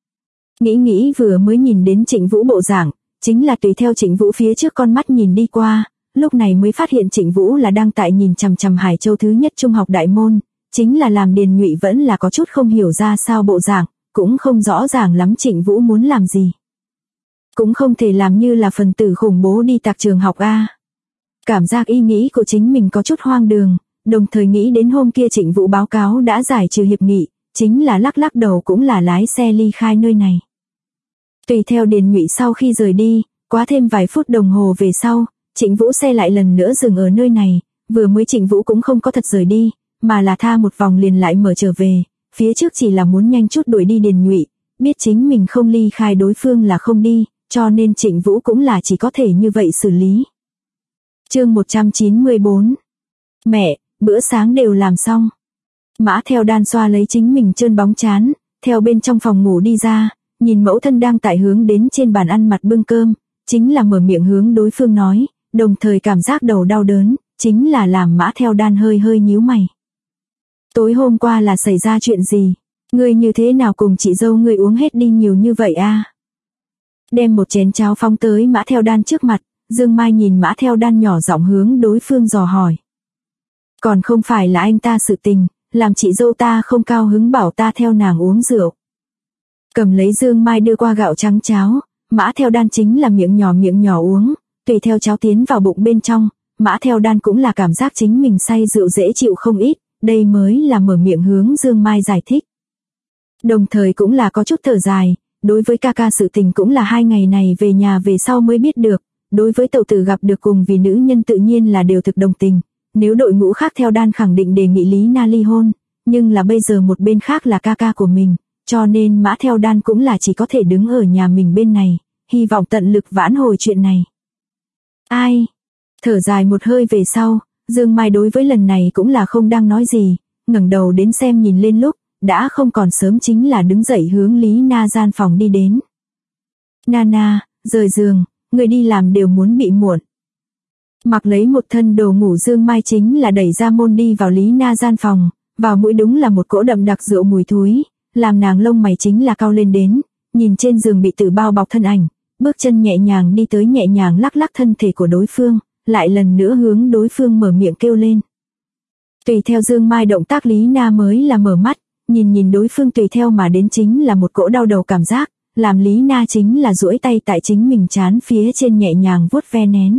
Nghĩ vừa mới nhìn đến Trịnh Vũ bộ dạng, chính là tùy theo Trịnh Vũ phía trước con mắt nhìn đi qua, lúc này mới phát hiện Trịnh Vũ là đang tại nhìn chằm chằm Hải Châu thứ nhất trung học đại môn, chính là làm Điền Nhụy vẫn là có chút không hiểu ra sao bộ dạng, cũng không rõ ràng lắm Trịnh Vũ muốn làm gì. Cũng không thể làm như là phần tử khủng bố đi tạc trường học a. Cảm giác ý nghĩ của chính mình có chút hoang đường, đồng thời nghĩ đến hôm kia Trịnh Vũ báo cáo đã giải trừ hiệp nghị, chính là lắc đầu cũng là lái xe ly khai nơi này. Tùy theo Điền Nhụy sau khi rời đi, quá thêm vài phút đồng hồ về sau, Trịnh Vũ xe lại lần nữa dừng ở nơi này, vừa mới Trịnh Vũ cũng không có thật rời đi, mà là tha một vòng liền lại mở trở về, phía trước chỉ là muốn nhanh chút đuổi đi Điền Nhụy, biết chính mình không ly khai đối phương là không đi, cho nên Trịnh Vũ cũng là chỉ có thể như vậy xử lý. Chương 194. Mẹ, bữa sáng đều làm xong. Mã Theo Đan xoa lấy chính mình trơn bóng trán, theo bên trong phòng ngủ đi ra, nhìn mẫu thân đang tại hướng đến trên bàn ăn mặt bưng cơm, chính là mở miệng hướng đối phương nói, đồng thời cảm giác đầu đau đớn, chính là làm Mã Theo Đan hơi hơi nhíu mày. Tối hôm qua là xảy ra chuyện gì? Ngươi như thế nào cùng chị dâu ngươi uống hết đi nhiều như vậy a? Đem một chén cháo phóng tới Mã Theo Đan trước mặt, Dương Mai nhìn Mã Theo Đan nhỏ giọng hướng đối phương dò hỏi. Còn không phải là anh ta sự tình, làm chị dâu ta không cao hứng bảo ta theo nàng uống rượu. Cầm lấy Dương Mai đưa qua gạo trắng cháo, Mã Theo Đan chính là miệng nhỏ uống, tùy theo cháo tiến vào bụng bên trong, Mã Theo Đan cũng là cảm giác chính mình say rượu dễ chịu không ít, đây mới là mở miệng hướng Dương Mai giải thích. Đồng thời cũng là có chút thở dài, đối với ca ca sự tình cũng là 2 ngày này về nhà về sau mới biết được, đối với Tẩu Tử gặp được cùng vì nữ nhân tự nhiên là đều thực đồng tình, nếu đội ngũ khác Theo Đan khẳng định đề nghị Lý Na ly hôn, nhưng là bây giờ một bên khác là ca ca của mình, cho nên Mã Theo Đan cũng là chỉ có thể đứng ở nhà mình bên này, hy vọng tận lực vãn hồi chuyện này. Ai? Thở dài một hơi về sau, Dương Mai đối với lần này cũng là không đang nói gì, ngẩng đầu đến xem nhìn lên lúc, đã không còn sớm chính là đứng dậy hướng Lý Na gian phòng đi đến. Nana, rời giường, người đi làm đều muốn bị muộn. Mặc lấy một thân đồ ngủ Dương Mai chính là đẩy ra môn đi vào Lý Na gian phòng, vào mũi đúng là một cỗ đậm đặc rượu mùi thúi, làm nàng lông mày chính là cau lên đến, nhìn trên giường bị tử bao bọc thân ảnh, bước chân nhẹ nhàng đi tới nhẹ nhàng lắc lắc thân thể của đối phương, lại lần nữa hướng đối phương mở miệng kêu lên. Tùy theo Dương Mai động tác Lý Na mới là mở mắt, nhìn đối phương tùy theo mà đến chính là một cỗ đau đầu cảm giác, làm Lý Na chính là duỗi tay tại chính mình trán phía trên nhẹ nhàng vuốt ve nén.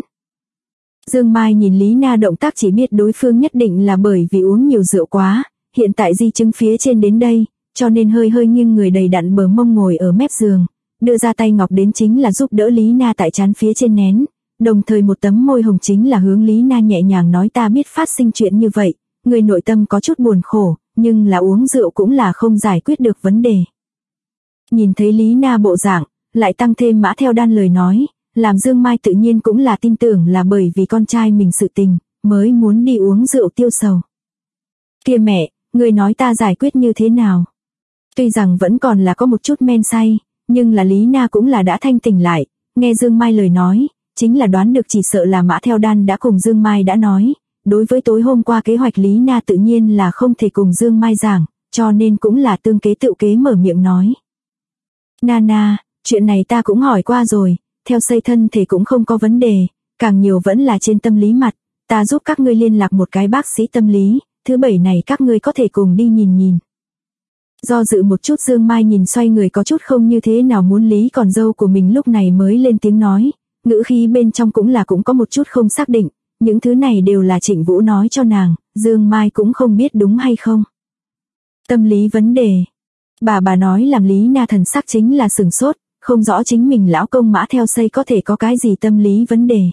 Dương Mai nhìn Lý Na động tác chỉ biết đối phương nhất định là bởi vì uống nhiều rượu quá, hiện tại di chứng phía trên đến đây, cho nên hơi hơi nghiêng người đầy đặn bờ mông ngồi ở mép giường, đưa ra tay ngọc đến chính là giúp đỡ Lý Na tại trán phía trên nén, đồng thời một tấm môi hồng chính là hướng Lý Na nhẹ nhàng nói ta biết phát sinh chuyện như vậy, người nội tâm có chút buồn khổ, nhưng là uống rượu cũng là không giải quyết được vấn đề. Nhìn thấy Lý Na bộ dạng, lại tăng thêm Mã Theo Đan lời nói, làm Dương Mai tự nhiên cũng là tin tưởng là bởi vì con trai mình sự tình, mới muốn đi uống rượu tiêu sầu. Kia mẹ, người nói ta giải quyết như thế nào? Tuy rằng vẫn còn là có một chút men say, nhưng là Lý Na cũng là đã thanh tỉnh lại, nghe Dương Mai lời nói, chính là đoán được chỉ sợ là Mã Theo Đan đã cùng Dương Mai đã nói, đối với tối hôm qua kế hoạch Lý Na tự nhiên là không thể cùng Dương Mai giảng, cho nên cũng là tương kế tự kế mở miệng nói. Nana, chuyện này ta cũng hỏi qua rồi, theo xây thân thể cũng không có vấn đề, càng nhiều vẫn là trên tâm lý mặt, ta giúp các ngươi liên lạc một cái bác sĩ tâm lý, thứ 7 này các ngươi có thể cùng đi nhìn. Do dự một chút Dương Mai nhìn xoay người có chút không như thế nào muốn lý còn dâu của mình lúc này mới lên tiếng nói, ngữ khí bên trong cũng có một chút không xác định, những thứ này đều là Trịnh Vũ nói cho nàng, Dương Mai cũng không biết đúng hay không. Tâm lý vấn đề. Bà nói làm Lý Na thần sắc chính là sửng sốt, không rõ chính mình lão công Mã Theo Xây có thể có cái gì tâm lý vấn đề.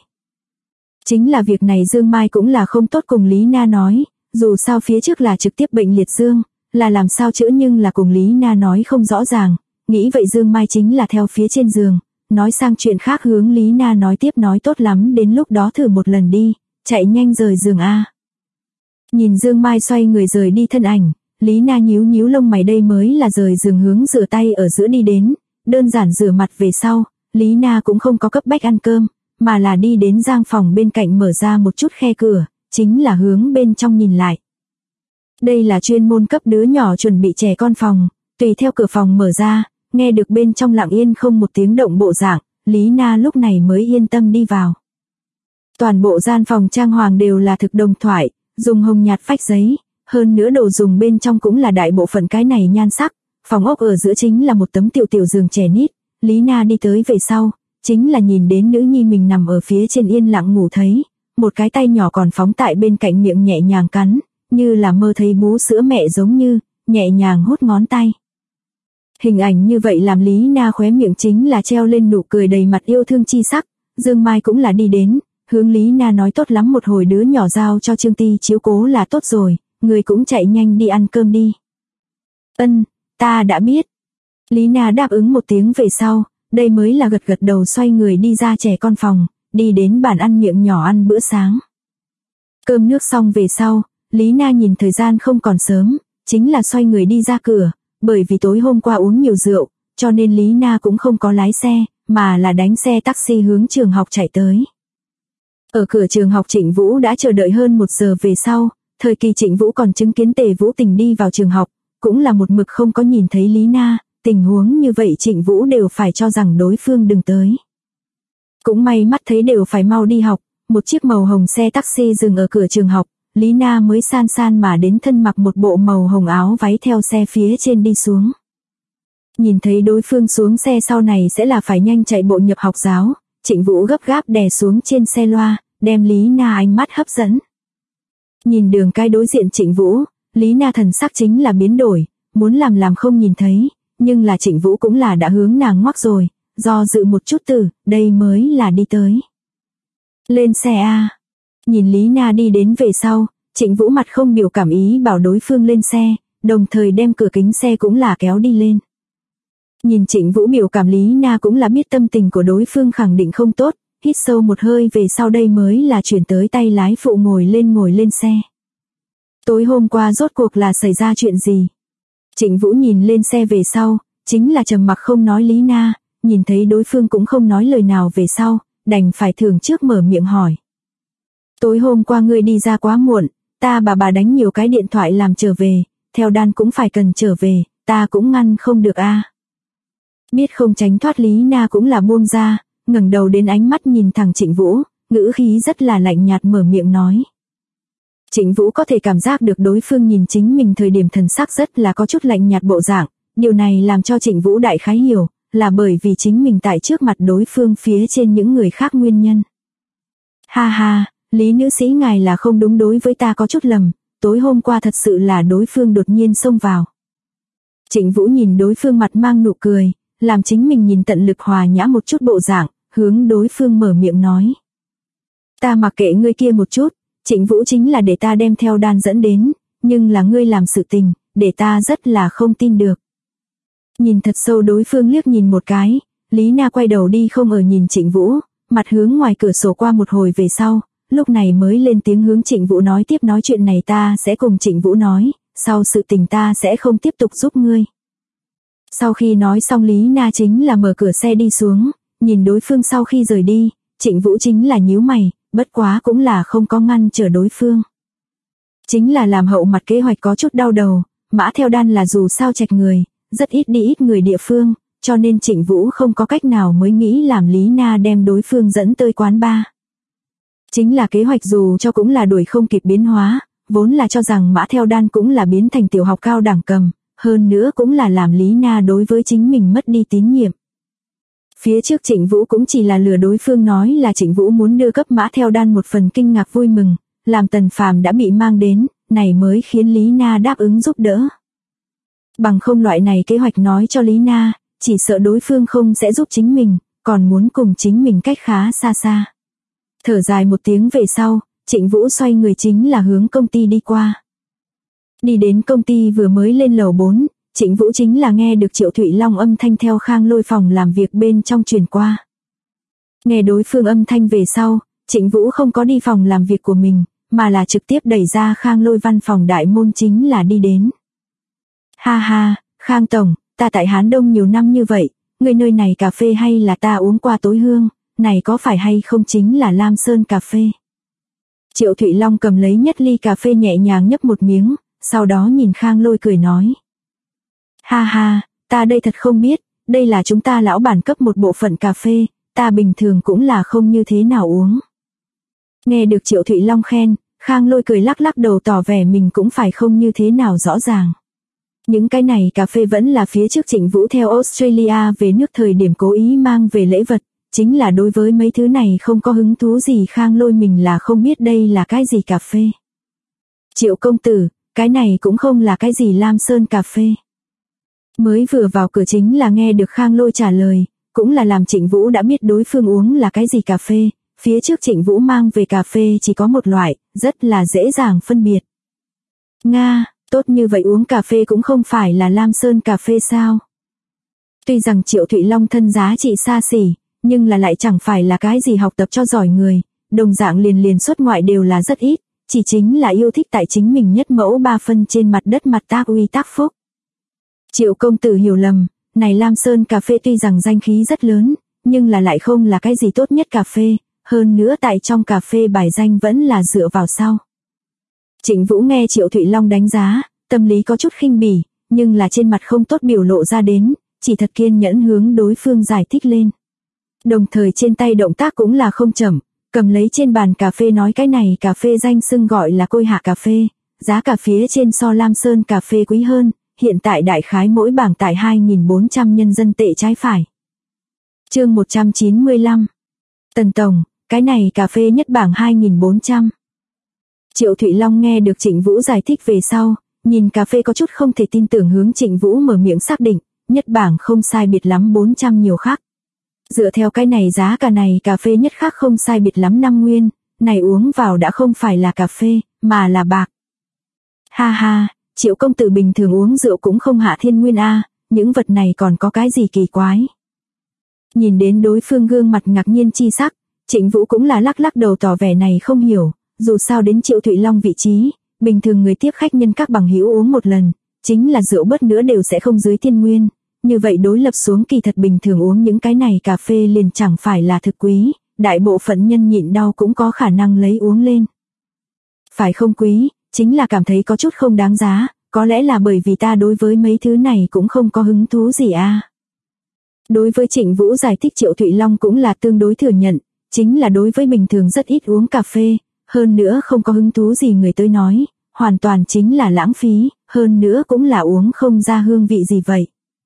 Chính là việc này Dương Mai cũng là không tốt cùng Lý Na nói, dù sao phía trước là trực tiếp bệnh liệt dương, là làm sao chữa nhưng là cùng Lý Na nói không rõ ràng, nghĩ vậy Dương Mai chính là theo phía trên giường, nói sang chuyện khác hướng Lý Na nói tiếp nói tốt lắm đến lúc đó thử một lần đi, chạy nhanh rời giường a. Nhìn Dương Mai xoay người rời đi thân ảnh, Lý Na nhíu lông mày đây mới là rời giường hướng rửa tay ở giữa đi đến, đơn giản rửa mặt về sau, Lý Na cũng không có cấp bách ăn cơm, mà là đi đến giang phòng bên cạnh mở ra một chút khe cửa, chính là hướng bên trong nhìn lại. Đây là chuyên môn cấp đứa nhỏ chuẩn bị trẻ con phòng, tùy theo cửa phòng mở ra, nghe được bên trong lặng yên không một tiếng động bộ dạng, Lý Na lúc này mới yên tâm đi vào. Toàn bộ gian phòng trang hoàng đều là thực đồng thoại, dùng hồng nhạt phách giấy, hơn nữa đồ dùng bên trong cũng là đại bộ phận cái này nhan sắc, phòng ốc ở giữa chính là một tấm tiểu giường trẻ nít, Lý Na đi tới về sau, chính là nhìn đến nữ nhi mình nằm ở phía trên yên lặng ngủ thấy, một cái tay nhỏ còn phóng tại bên cạnh miệng nhẹ nhàng cắn, như là mơ thấy bú sữa mẹ giống như, nhẹ nhàng hút ngón tay. Hình ảnh như vậy làm Lý Na khóe miệng chính là treo lên nụ cười đầy mặt yêu thương chi sắc, Dương Mai cũng là đi đến, hướng Lý Na nói tốt lắm một hồi đứa nhỏ giao cho Trương Ti chiếu cố là tốt rồi, người cũng chạy nhanh đi ăn cơm đi. Ân, ta đã biết. Lý Na đáp ứng một tiếng về sau, đây mới là gật đầu xoay người đi ra trẻ con phòng, đi đến bàn ăn miệng nhỏ ăn bữa sáng. Cơm nước xong về sau, Lý Na nhìn thời gian không còn sớm, chính là xoay người đi ra cửa, bởi vì tối hôm qua uống nhiều rượu, cho nên Lý Na cũng không có lái xe, mà là đánh xe taxi hướng trường học chạy tới. Ở cửa trường học Trịnh Vũ đã chờ đợi hơn 1 giờ về sau, thời kỳ Trịnh Vũ còn chứng kiến Tề Vũ Tình đi vào trường học, cũng là một mực không có nhìn thấy Lý Na, tình huống như vậy Trịnh Vũ đều phải cho rằng đối phương đừng tới. Cũng may mắt thấy đều phải mau đi học, một chiếc màu hồng xe taxi dừng ở cửa trường học, Lý Na mới san san mà đến thân mặc một bộ màu hồng áo váy theo xe phía trên đi xuống. Nhìn thấy đối phương xuống xe sau này sẽ là phải nhanh chạy bộ nhập học giáo, Trịnh Vũ gấp gáp đè xuống trên xe loa, đem Lý Na ánh mắt hấp dẫn. Nhìn đường cái đối diện Trịnh Vũ, Lý Na thần sắc chính là biến đổi, muốn làm không nhìn thấy, nhưng là Trịnh Vũ cũng là đã hướng nàng ngoắc rồi, do dự một chút đây mới là đi tới. Lên xe a. Nhìn Lý Na đi đến về sau, Trịnh Vũ mặt không biểu cảm ý bảo đối phương lên xe, đồng thời đem cửa kính xe cũng là kéo đi lên. Nhìn Trịnh Vũ biểu cảm Lý Na cũng là biết tâm tình của đối phương khẳng định không tốt, hít sâu một hơi về sau đây mới là chuyển tới tay lái phụ ngồi lên xe. Tối hôm qua rốt cuộc là xảy ra chuyện gì? Trịnh Vũ nhìn lên xe về sau, chính là trầm mặc không nói Lý Na, nhìn thấy đối phương cũng không nói lời nào về sau, đành phải thường trước mở miệng hỏi. Tối hôm qua ngươi đi ra quá muộn, ta bà đánh nhiều cái điện thoại làm trở về, theo đan cũng phải cần trở về, ta cũng ngăn không được a. Biết không tránh thoát Lý Na cũng là buông ra, ngẩng đầu đến ánh mắt nhìn thẳng Trịnh Vũ, ngữ khí rất là lạnh nhạt mở miệng nói. Trịnh Vũ có thể cảm giác được đối phương nhìn chính mình thời điểm thần sắc rất là có chút lạnh nhạt bộ dạng, điều này làm cho Trịnh Vũ đại khái hiểu, là bởi vì chính mình tại trước mặt đối phương phía trên những người khác nguyên nhân. Ha ha, Lý nữ sĩ ngài là không đúng, đối với ta có chút lầm, tối hôm qua thật sự là đối phương đột nhiên xông vào. Trịnh Vũ nhìn đối phương mặt mang nụ cười, làm chính mình nhìn tận lực hòa nhã một chút bộ dạng, hướng đối phương mở miệng nói. Ta mặc kệ ngươi kia một chút, Trịnh Vũ chính là để ta đem theo đan dẫn đến, nhưng là ngươi làm sự tình, để ta rất là không tin được. Nhìn thật sâu đối phương liếc nhìn một cái, Lý Na quay đầu đi không ở nhìn Trịnh Vũ, mặt hướng ngoài cửa sổ qua một hồi về sau, lúc này mới lên tiếng hướng Trịnh Vũ nói tiếp, nói chuyện này ta sẽ cùng Trịnh Vũ nói, sau sự tình ta sẽ không tiếp tục giúp ngươi. Sau khi nói xong Lý Na chính là mở cửa xe đi xuống, nhìn đối phương sau khi rời đi, Trịnh Vũ chính là nhíu mày, bất quá cũng là không có ngăn trở đối phương. Chính là làm hậu mặt kế hoạch có chút đau đầu, Mã Theo Đan là dù sao trạch người, rất ít đi ít người địa phương, cho nên Trịnh Vũ không có cách nào mới nghĩ làm Lý Na đem đối phương dẫn tới quán bar. Chính là kế hoạch dù cho cũng là đuổi không kịp biến hóa, vốn là cho rằng Mã Theo Đan cũng là biến thành tiểu học cao đẳng cầm, hơn nữa cũng là làm Lý Na đối với chính mình mất đi tín nhiệm. Phía trước Trịnh Vũ cũng chỉ là lừa đối phương nói là Trịnh Vũ muốn đưa cấp Mã Theo Đan một phần kinh ngạc vui mừng, làm Tần Phàm đã bị mang đến, này mới khiến Lý Na đáp ứng giúp đỡ. Bằng không loại này kế hoạch nói cho Lý Na, chỉ sợ đối phương không sẽ giúp chính mình, còn muốn cùng chính mình cách khá xa xa. Thở dài một tiếng về sau, Trịnh Vũ xoay người chính là hướng công ty đi qua. Đi đến công ty vừa mới lên lầu 4, Trịnh Vũ chính là nghe được Triệu Thụy Long âm thanh theo Khang Lôi phòng làm việc bên trong truyền qua. Nghe đối phương âm thanh về sau, Trịnh Vũ không có đi phòng làm việc của mình, mà là trực tiếp đẩy ra Khang Lôi văn phòng đại môn chính là đi đến. Ha ha, Khang Tổng, ta tại Hán Đông nhiều năm như vậy, người nơi này cà phê hay là ta uống qua tối hương, này có phải hay không chính là Lam Sơn cà phê. Triệu Thụy Long cầm lấy nhất ly cà phê nhẹ nhàng nhấp một miếng, sau đó nhìn Khang Lôi cười nói. Ha ha, ta đây thật không biết, đây là chúng ta lão bản cấp một bộ phận cà phê, ta bình thường cũng là không như thế nào uống. Nghe được Triệu Thụy Long khen, Khang Lôi cười lắc lắc đầu tỏ vẻ mình cũng phải không như thế nào rõ ràng. Những cái này cà phê vẫn là phía trước Trịnh Vũ theo Australia về nước thời điểm cố ý mang về lễ vật, chính là đối với mấy thứ này không có hứng thú gì. Khang Lôi mình là không biết đây là cái gì cà phê. Triệu công tử, cái này cũng không là cái gì Lam Sơn cà phê. Mới vừa vào cửa chính là nghe được Khang Lôi trả lời, cũng là làm Trịnh Vũ đã biết đối phương uống là cái gì cà phê, phía trước Trịnh Vũ mang về cà phê chỉ có một loại, rất là dễ dàng phân biệt. Nga, tốt như vậy uống cà phê cũng không phải là Lam Sơn cà phê sao? Tuy rằng Triệu Thụy Long thân giá trị xa xỉ, nhưng là lại chẳng phải là cái gì học tập cho giỏi người, đồng dạng liền xuất ngoại đều là rất ít, chỉ chính là yêu thích tại chính mình nhất mẫu ba phân trên mặt đất mặt tác uy tác phúc. Triệu công tử hiểu lầm, này Lam Sơn cà phê tuy rằng danh khí rất lớn, nhưng là lại không là cái gì tốt nhất cà phê, hơn nữa tại trong cà phê bài danh vẫn là dựa vào sau. Trịnh Vũ nghe Triệu Thụy Long đánh giá, tâm lý có chút khinh bỉ, nhưng là trên mặt không tốt biểu lộ ra đến, chỉ thật kiên nhẫn hướng đối phương giải thích lên. Đồng thời trên tay động tác cũng là không chậm, cầm lấy trên bàn cà phê nói cái này cà phê danh xưng gọi là Côi Hạ cà phê, giá cả phía trên so Lam Sơn cà phê quý hơn, hiện tại đại khái mỗi bảng tại 2.400 nhân dân tệ trái phải. Chương 195. Tần Tổng, cái này cà phê nhất bảng 2.400. Triệu Thụy Long nghe được Trịnh Vũ giải thích về sau, nhìn cà phê có chút không thể tin tưởng hướng Trịnh Vũ mở miệng xác định, nhất bảng không sai biệt lắm 400 nhiều khác. Dựa theo cái này giá cả này cà phê nhất khác không sai biệt lắm 5 nguyên, này uống vào đã không phải là cà phê, mà là bạc. Ha ha, Triệu công tử bình thường uống rượu cũng không hạ thiên nguyên a, những vật này còn có cái gì kỳ quái. Nhìn đến đối phương gương mặt ngạc nhiên chi sắc, Trịnh Vũ cũng là lắc lắc đầu tỏ vẻ này không hiểu, dù sao đến Triệu Thụy Long vị trí, bình thường người tiếp khách nhân các bằng hữu uống một lần, chính là rượu bớt nữa đều sẽ không dưới thiên nguyên, như vậy đối lập xuống kỳ thật bình thường uống những cái này cà phê liền chẳng phải là thực quý, đại bộ phận nhân nhịn đau cũng có khả năng lấy uống lên. Phải không quý, chính là cảm thấy có chút không đáng giá, có lẽ là bởi vì ta đối với mấy thứ này cũng không có hứng thú gì a. Đối với Trịnh Vũ giải thích Triệu Thụy Long cũng là tương đối thừa nhận, chính là đối với bình thường rất ít uống cà phê, hơn nữa không có hứng thú gì người tới nói, hoàn toàn chính là lãng phí, hơn nữa cũng là uống không ra hương vị gì vậy.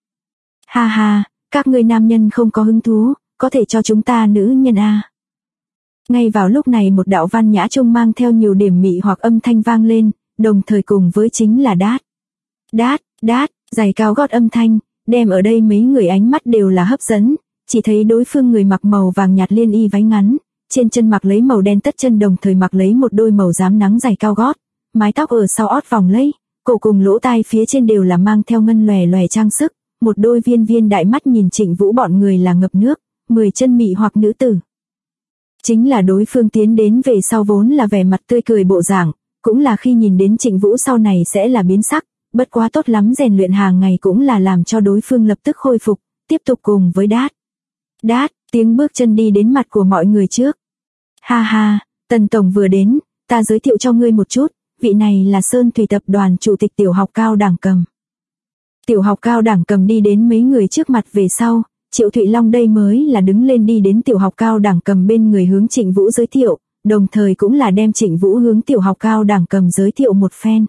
Ha ha, các ngươi nam nhân không có hứng thú, có thể cho chúng ta nữ nhân a. Ngay vào lúc này một đạo văn nhã trung mang theo nhiều điểm mị hoặc âm thanh vang lên, đồng thời cùng với chính là đát. Đát, đát, giày cao gót âm thanh, đem ở đây mấy người ánh mắt đều là hấp dẫn, chỉ thấy đối phương người mặc màu vàng nhạt liên y váy ngắn, trên chân mặc lấy màu đen tất chân đồng thời mặc lấy một đôi màu rám nắng giày cao gót, mái tóc ở sau ót vòng lấy, cổ cùng lỗ tai phía trên đều là mang theo ngân lòe lòe trang sức, một đôi viên đại mắt nhìn Trịnh Vũ bọn người là ngập nước, 10 chân mị hoặc nữ tử. Chính là đối phương tiến đến về sau vốn là vẻ mặt tươi cười bộ dạng, cũng là khi nhìn đến Trịnh Vũ sau này sẽ là biến sắc, bất quá tốt lắm rèn luyện hàng ngày cũng là làm cho đối phương lập tức khôi phục, tiếp tục cùng với đát. Đát, tiếng bước chân đi đến mặt của mọi người trước. Ha ha, Tần Tổng vừa đến, ta giới thiệu cho ngươi một chút, vị này là Sơn Thủy Tập đoàn Chủ tịch Tiểu học Cao Đẳng Cầm. Tiểu học Cao Đẳng Cầm đi đến mấy người trước mặt về sau, Triệu Thụy Long đây mới là đứng lên đi đến Tiểu học Cao Đẳng Cầm bên người hướng Trịnh Vũ giới thiệu, đồng thời cũng là đem Trịnh Vũ hướng Tiểu học Cao Đẳng Cầm giới thiệu một phen.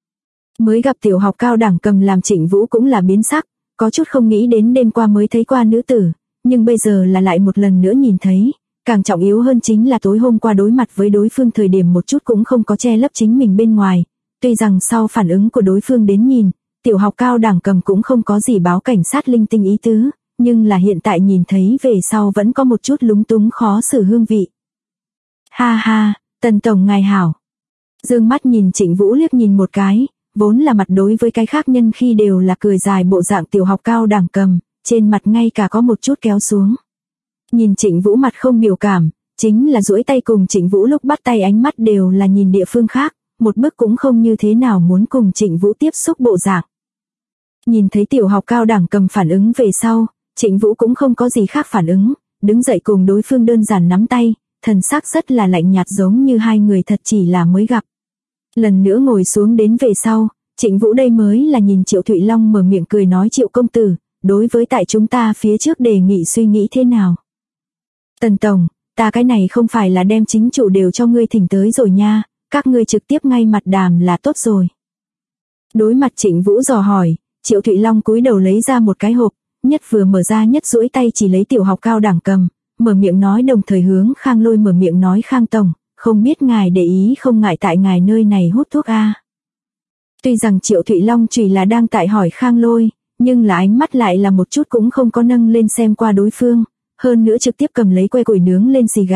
Mới gặp Tiểu học Cao Đẳng Cầm làm Trịnh Vũ cũng là biến sắc, có chút không nghĩ đến đêm qua mới thấy qua nữ tử, nhưng bây giờ là lại một lần nữa nhìn thấy, càng trọng yếu hơn chính là tối hôm qua đối mặt với đối phương thời điểm một chút cũng không có che lấp chính mình bên ngoài, tuy rằng sau phản ứng của đối phương đến nhìn, Tiểu học Cao Đẳng Cầm cũng không có gì báo cảnh sát linh tinh ý tứ, nhưng là hiện tại nhìn thấy về sau vẫn có một chút lúng túng khó xử hương vị. Ha ha, Tần Tổng ngài hảo. Dương mắt nhìn Trịnh Vũ liếc nhìn một cái, vốn là mặt đối với cái khác nhân khi đều là cười dài bộ dạng Tiểu học Cao Đẳng Cầm, trên mặt ngay cả có một chút kéo xuống. Nhìn Trịnh Vũ mặt không biểu cảm, chính là duỗi tay cùng Trịnh Vũ lúc bắt tay ánh mắt đều là nhìn địa phương khác, một bước cũng không như thế nào muốn cùng Trịnh Vũ tiếp xúc bộ dạng. Nhìn thấy Tiểu học Cao Đẳng Cầm phản ứng về sau, Trịnh Vũ cũng không có gì khác phản ứng, đứng dậy cùng đối phương đơn giản nắm tay, thần sắc rất là lạnh nhạt giống như hai người thật chỉ là mới gặp. Lần nữa ngồi xuống đến về sau, Trịnh Vũ đây mới là nhìn Triệu Thụy Long mở miệng cười nói Triệu công tử, đối với tại chúng ta phía trước đề nghị suy nghĩ thế nào. Tần Tổng, ta cái này không phải là đem chính chủ đều cho ngươi thỉnh tới rồi nha, các ngươi trực tiếp ngay mặt đàm là tốt rồi. Đối mặt Trịnh Vũ dò hỏi, Triệu Thụy Long cúi đầu lấy ra một cái hộp, nhất vừa mở ra nhất duỗi tay chỉ lấy Tiểu học Cao Đẳng Cầm, mở miệng nói đồng thời hướng Khang Lôi mở miệng nói Khang Tổng, không biết ngài để ý không ngại tại ngài nơi này hút thuốc a. Tuy rằng Triệu Thụy Long chỉ là đang tại hỏi Khang Lôi, nhưng là ánh mắt lại là một chút cũng không có nâng lên xem qua đối phương, hơn nữa trực tiếp cầm lấy que củi nướng lên xì gà,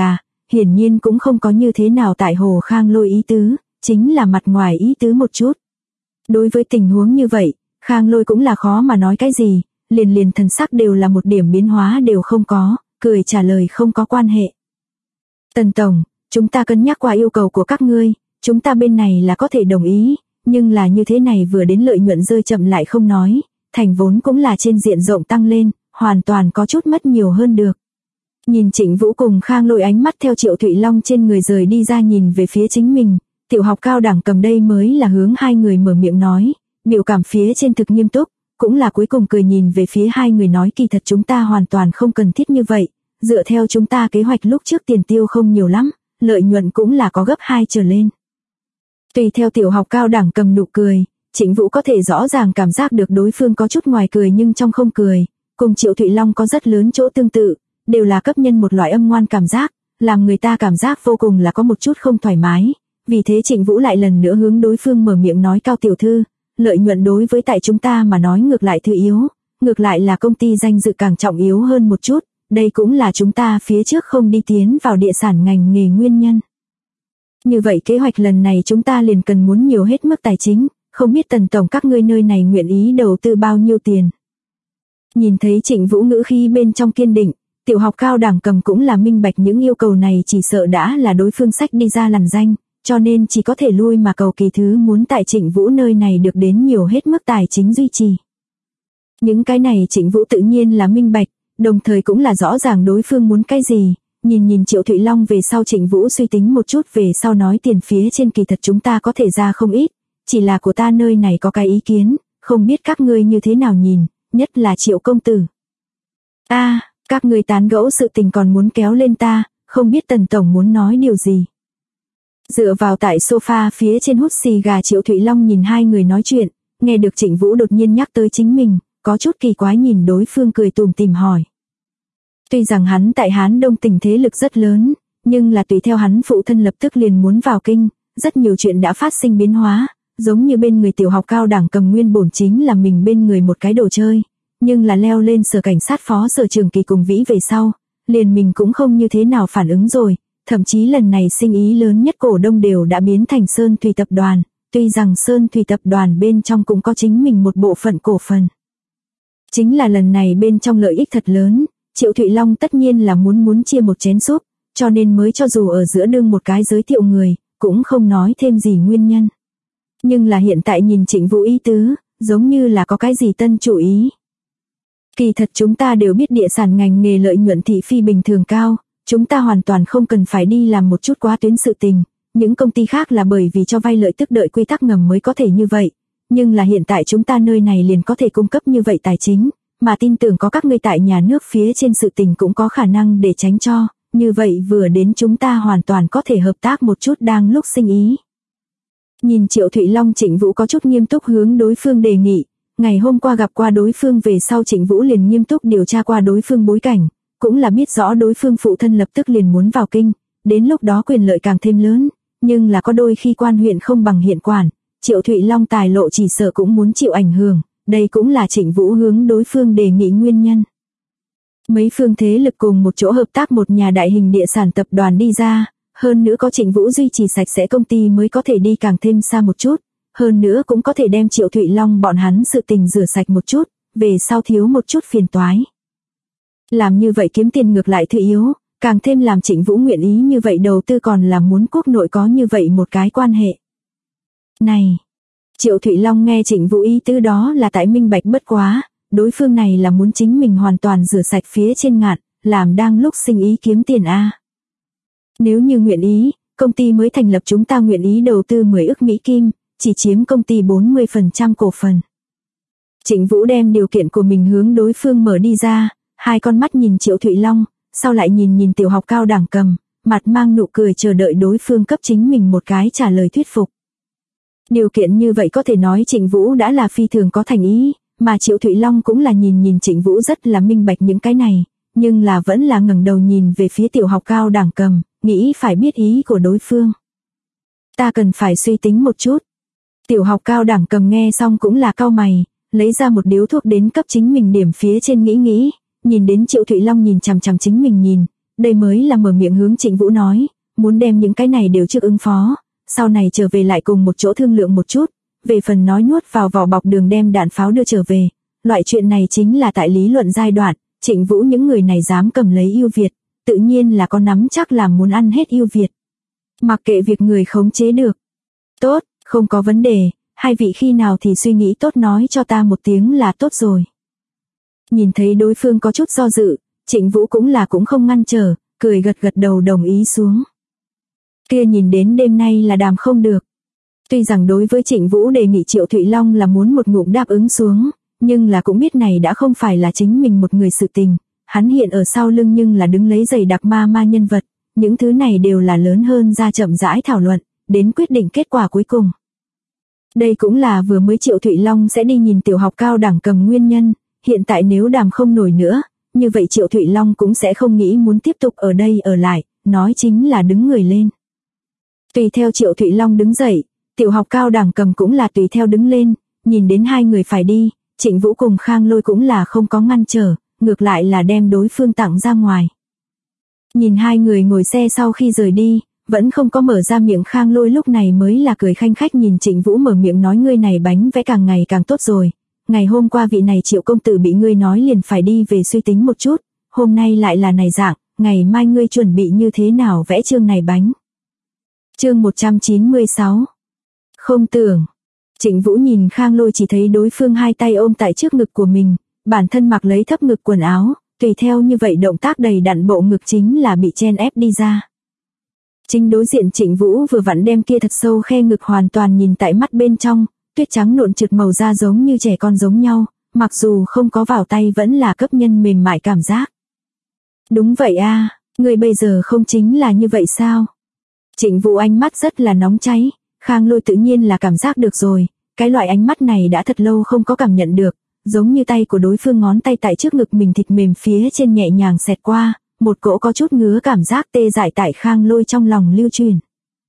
hiển nhiên cũng không có như thế nào tại Hồ Khang Lôi ý tứ, chính là mặt ngoài ý tứ một chút. Đối với tình huống như vậy, Khang Lôi cũng là khó mà nói cái gì, liền thần sắc đều là một điểm biến hóa đều không có, cười trả lời không có quan hệ. Tần Tổng, chúng ta cân nhắc qua yêu cầu của các ngươi, chúng ta bên này là có thể đồng ý, nhưng là như thế này vừa đến lợi nhuận rơi chậm lại không nói, thành vốn cũng là trên diện rộng tăng lên, hoàn toàn có chút mất nhiều hơn được. Nhìn Trịnh Vũ cùng Khang Lôi ánh mắt theo Triệu Thụy Long trên người rời đi ra nhìn về phía chính mình, tiểu học cao đẳng cầm đây mới là hướng hai người mở miệng nói, biểu cảm phía trên thực nghiêm túc, cũng là cuối cùng cười nhìn về phía hai người nói kỳ thật chúng ta hoàn toàn không cần thiết như vậy, dựa theo chúng ta kế hoạch lúc trước tiền tiêu không nhiều lắm, lợi nhuận cũng là có gấp 2 trở lên. Tùy theo tiểu học cao đẳng cầm nụ cười, Trịnh Vũ có thể rõ ràng cảm giác được đối phương có chút ngoài cười nhưng trong không cười, cùng Triệu Thụy Long có rất lớn chỗ tương tự, đều là cấp nhân một loại âm ngoan cảm giác, làm người ta cảm giác vô cùng là có một chút không thoải mái. Vì thế Trịnh Vũ lại lần nữa hướng đối phương mở miệng nói Cao tiểu thư, lợi nhuận đối với tại chúng ta mà nói ngược lại thứ yếu, ngược lại là công ty danh dự càng trọng yếu hơn một chút, đây cũng là chúng ta phía trước không đi tiến vào địa sản ngành nghề nguyên nhân. Như vậy kế hoạch lần này chúng ta liền cần muốn nhiều hết mức tài chính, không biết Tần Tổng các ngươi nơi này nguyện ý đầu tư bao nhiêu tiền. Nhìn thấy Trịnh Vũ ngữ khí bên trong kiên định, tiểu học cao đẳng cầm cũng là minh bạch những yêu cầu này chỉ sợ đã là đối phương sách đi ra lằn danh, cho nên chỉ có thể lui mà cầu kỳ thứ muốn tại Trịnh Vũ nơi này được đến nhiều hết mức tài chính duy trì. Những cái này Trịnh Vũ tự nhiên là minh bạch, đồng thời cũng là rõ ràng đối phương muốn cái gì, nhìn Triệu Thụy Long về sau Trịnh Vũ suy tính một chút về sau nói tiền phía trên kỳ thật chúng ta có thể ra không ít, chỉ là của ta nơi này có cái ý kiến, không biết các ngươi như thế nào nhìn, nhất là Triệu công tử. Các ngươi tán gẫu sự tình còn muốn kéo lên ta, không biết Tần Tổng muốn nói điều gì. Dựa vào tại sofa phía trên hút xì gà Triệu Thụy Long nhìn hai người nói chuyện, nghe được Trịnh Vũ đột nhiên nhắc tới chính mình, có chút kỳ quái nhìn đối phương cười tủm tỉm hỏi. Tuy rằng hắn tại Hán Đông tình thế lực rất lớn, nhưng là tùy theo hắn phụ thân lập tức liền muốn vào kinh, rất nhiều chuyện đã phát sinh biến hóa, giống như bên người tiểu học cao đẳng cầm nguyên bổn chính là mình bên người một cái đồ chơi, nhưng là leo lên sở cảnh sát phó sở trường kỳ cùng Vĩ về sau, liền mình cũng không như thế nào phản ứng rồi, thậm chí lần này sinh ý lớn nhất cổ đông đều đã biến thành Sơn Thủy tập đoàn, tuy rằng Sơn Thủy tập đoàn bên trong cũng có chính mình một bộ phận cổ phần. Chính là lần này bên trong lợi ích thật lớn, Triệu Thụy Long tất nhiên là muốn chia một chén súp, cho nên mới cho dù ở giữa đương một cái giới thiệu người, cũng không nói thêm gì nguyên nhân. Nhưng là hiện tại nhìn Trịnh Vũ ý tứ, giống như là có cái gì tân chủ ý. Kỳ thật chúng ta đều biết địa sản ngành nghề lợi nhuận thị phi bình thường cao, chúng ta hoàn toàn không cần phải đi làm một chút quá tuyến sự tình, những công ty khác là bởi vì cho vay lợi tức đợi quy tắc ngầm mới có thể như vậy, nhưng là hiện tại chúng ta nơi này liền có thể cung cấp như vậy tài chính, mà tin tưởng có các ngươi tại nhà nước phía trên sự tình cũng có khả năng để tránh cho, như vậy vừa đến chúng ta hoàn toàn có thể hợp tác một chút đang lúc sinh ý. Nhìn Triệu Thụy Long Trịnh Vũ có chút nghiêm túc hướng đối phương đề nghị, ngày hôm qua gặp qua đối phương về sau Trịnh Vũ liền nghiêm túc điều tra qua đối phương bối cảnh, cũng là biết rõ đối phương phụ thân lập tức liền muốn vào kinh, đến lúc đó quyền lợi càng thêm lớn, nhưng là có đôi khi quan huyện không bằng hiện quản, Triệu Thụy Long tài lộ chỉ sợ cũng muốn chịu ảnh hưởng, đây cũng là Trịnh Vũ hướng đối phương đề nghị nguyên nhân. Mấy phương thế lực cùng một chỗ hợp tác một nhà đại hình địa sản tập đoàn đi ra, hơn nữa có Trịnh Vũ duy trì sạch sẽ công ty mới có thể đi càng thêm xa một chút, hơn nữa cũng có thể đem Triệu Thụy Long bọn hắn sự tình rửa sạch một chút, về sau thiếu một chút phiền toái. Làm như vậy kiếm tiền ngược lại thứ yếu, càng thêm làm Trịnh Vũ nguyện ý như vậy đầu tư còn là muốn quốc nội có như vậy một cái quan hệ. Này, Triệu Thụy Long nghe Trịnh Vũ ý tứ đó là tại minh bạch bất quá, đối phương này là muốn chính mình hoàn toàn rửa sạch phía trên ngạn, làm đang lúc sinh ý kiếm tiền a. Nếu như nguyện ý, công ty mới thành lập chúng ta nguyện ý đầu tư 10 ức Mỹ Kim, chỉ chiếm công ty 40% cổ phần. Trịnh Vũ đem điều kiện của mình hướng đối phương mở đi ra, hai con mắt nhìn Triệu Thụy Long, sau lại nhìn tiểu học cao đẳng cầm, mặt mang nụ cười chờ đợi đối phương cấp chính mình một cái trả lời thuyết phục. Điều kiện như vậy có thể nói Trịnh Vũ đã là phi thường có thành ý, mà Triệu Thụy Long cũng là nhìn Trịnh Vũ rất là minh bạch những cái này, nhưng là vẫn là ngẩng đầu nhìn về phía tiểu học cao đẳng cầm, nghĩ phải biết ý của đối phương. Ta cần phải suy tính một chút. Tiểu học cao đẳng cầm nghe xong cũng là cau mày, lấy ra một điếu thuốc đến cấp chính mình điểm phía trên nghĩ, nhìn đến Triệu Thụy Long nhìn chằm chằm chính mình nhìn, đây mới là mở miệng hướng Trịnh Vũ nói, muốn đem những cái này đều trước ứng phó, sau này trở về lại cùng một chỗ thương lượng một chút, về phần nói nuốt vào vỏ bọc đường đem đạn pháo đưa trở về, loại chuyện này chính là tại lý luận giai đoạn, Trịnh Vũ những người này dám cầm lấy ưu Việt, tự nhiên là có nắm chắc làm muốn ăn hết ưu Việt. Mặc kệ việc người khống chế được. Tốt, không có vấn đề, hai vị khi nào thì suy nghĩ tốt nói cho ta một tiếng là tốt rồi. Nhìn thấy đối phương có chút do dự, Trịnh Vũ cũng không ngăn trở, cười gật gật đầu đồng ý xuống. Kia nhìn đến đêm nay là đàm không được. Tuy rằng đối với Trịnh Vũ đề nghị Triệu Thụy Long là muốn một ngụm đáp ứng xuống, nhưng là cũng biết này đã không phải là chính mình một người sự tình, hắn hiện ở sau lưng nhưng là đứng lấy giày đặc ma nhân vật, những thứ này đều là lớn hơn ra chậm rãi thảo luận, đến quyết định kết quả cuối cùng. Đây cũng là vừa mới Triệu Thụy Long sẽ đi nhìn tiểu học cao đẳng cầm nguyên nhân, hiện tại nếu đàm không nổi nữa, như vậy Triệu Thụy Long cũng sẽ không nghĩ muốn tiếp tục ở đây ở lại, nói chính là đứng người lên. Tùy theo Triệu Thụy Long đứng dậy, tiểu học cao đẳng cầm cũng là tùy theo đứng lên, nhìn đến hai người phải đi, Trịnh Vũ cùng Khang Lôi cũng là không có ngăn trở, ngược lại là đem đối phương tặng ra ngoài. Nhìn hai người ngồi xe sau khi rời đi, vẫn không có mở ra miệng Khang Lôi lúc này mới là cười khanh khách nhìn Trịnh Vũ mở miệng nói ngươi này bánh vẽ càng ngày càng tốt rồi. Ngày hôm qua vị này Triệu công tử bị ngươi nói liền phải đi về suy tính một chút, hôm nay lại là này dạng, ngày mai ngươi chuẩn bị như thế nào vẽ chương này bánh. Chương 196. Không tưởng. Trịnh Vũ nhìn Khang Lôi chỉ thấy đối phương hai tay ôm tại trước ngực của mình, bản thân mặc lấy thấp ngực quần áo, tùy theo như vậy động tác đầy đặn bộ ngực chính là bị chen ép đi ra. Chính đối diện Trịnh Vũ vừa vặn đem kia thật sâu khe ngực hoàn toàn nhìn tại mắt bên trong, tuyết trắng nộn trượt màu da giống như trẻ con giống nhau, mặc dù không có vào tay vẫn là cấp nhân mềm mại cảm giác. Đúng vậy a, người bây giờ không chính là như vậy sao? Trịnh Vũ ánh mắt rất là nóng cháy, Khang Lôi tự nhiên là cảm giác được rồi, cái loại ánh mắt này đã thật lâu không có cảm nhận được, giống như tay của đối phương ngón tay tại trước ngực mình thịt mềm phía trên nhẹ nhàng xẹt qua, một cỗ có chút ngứa cảm giác tê dại tại Khang Lôi trong lòng lưu truyền.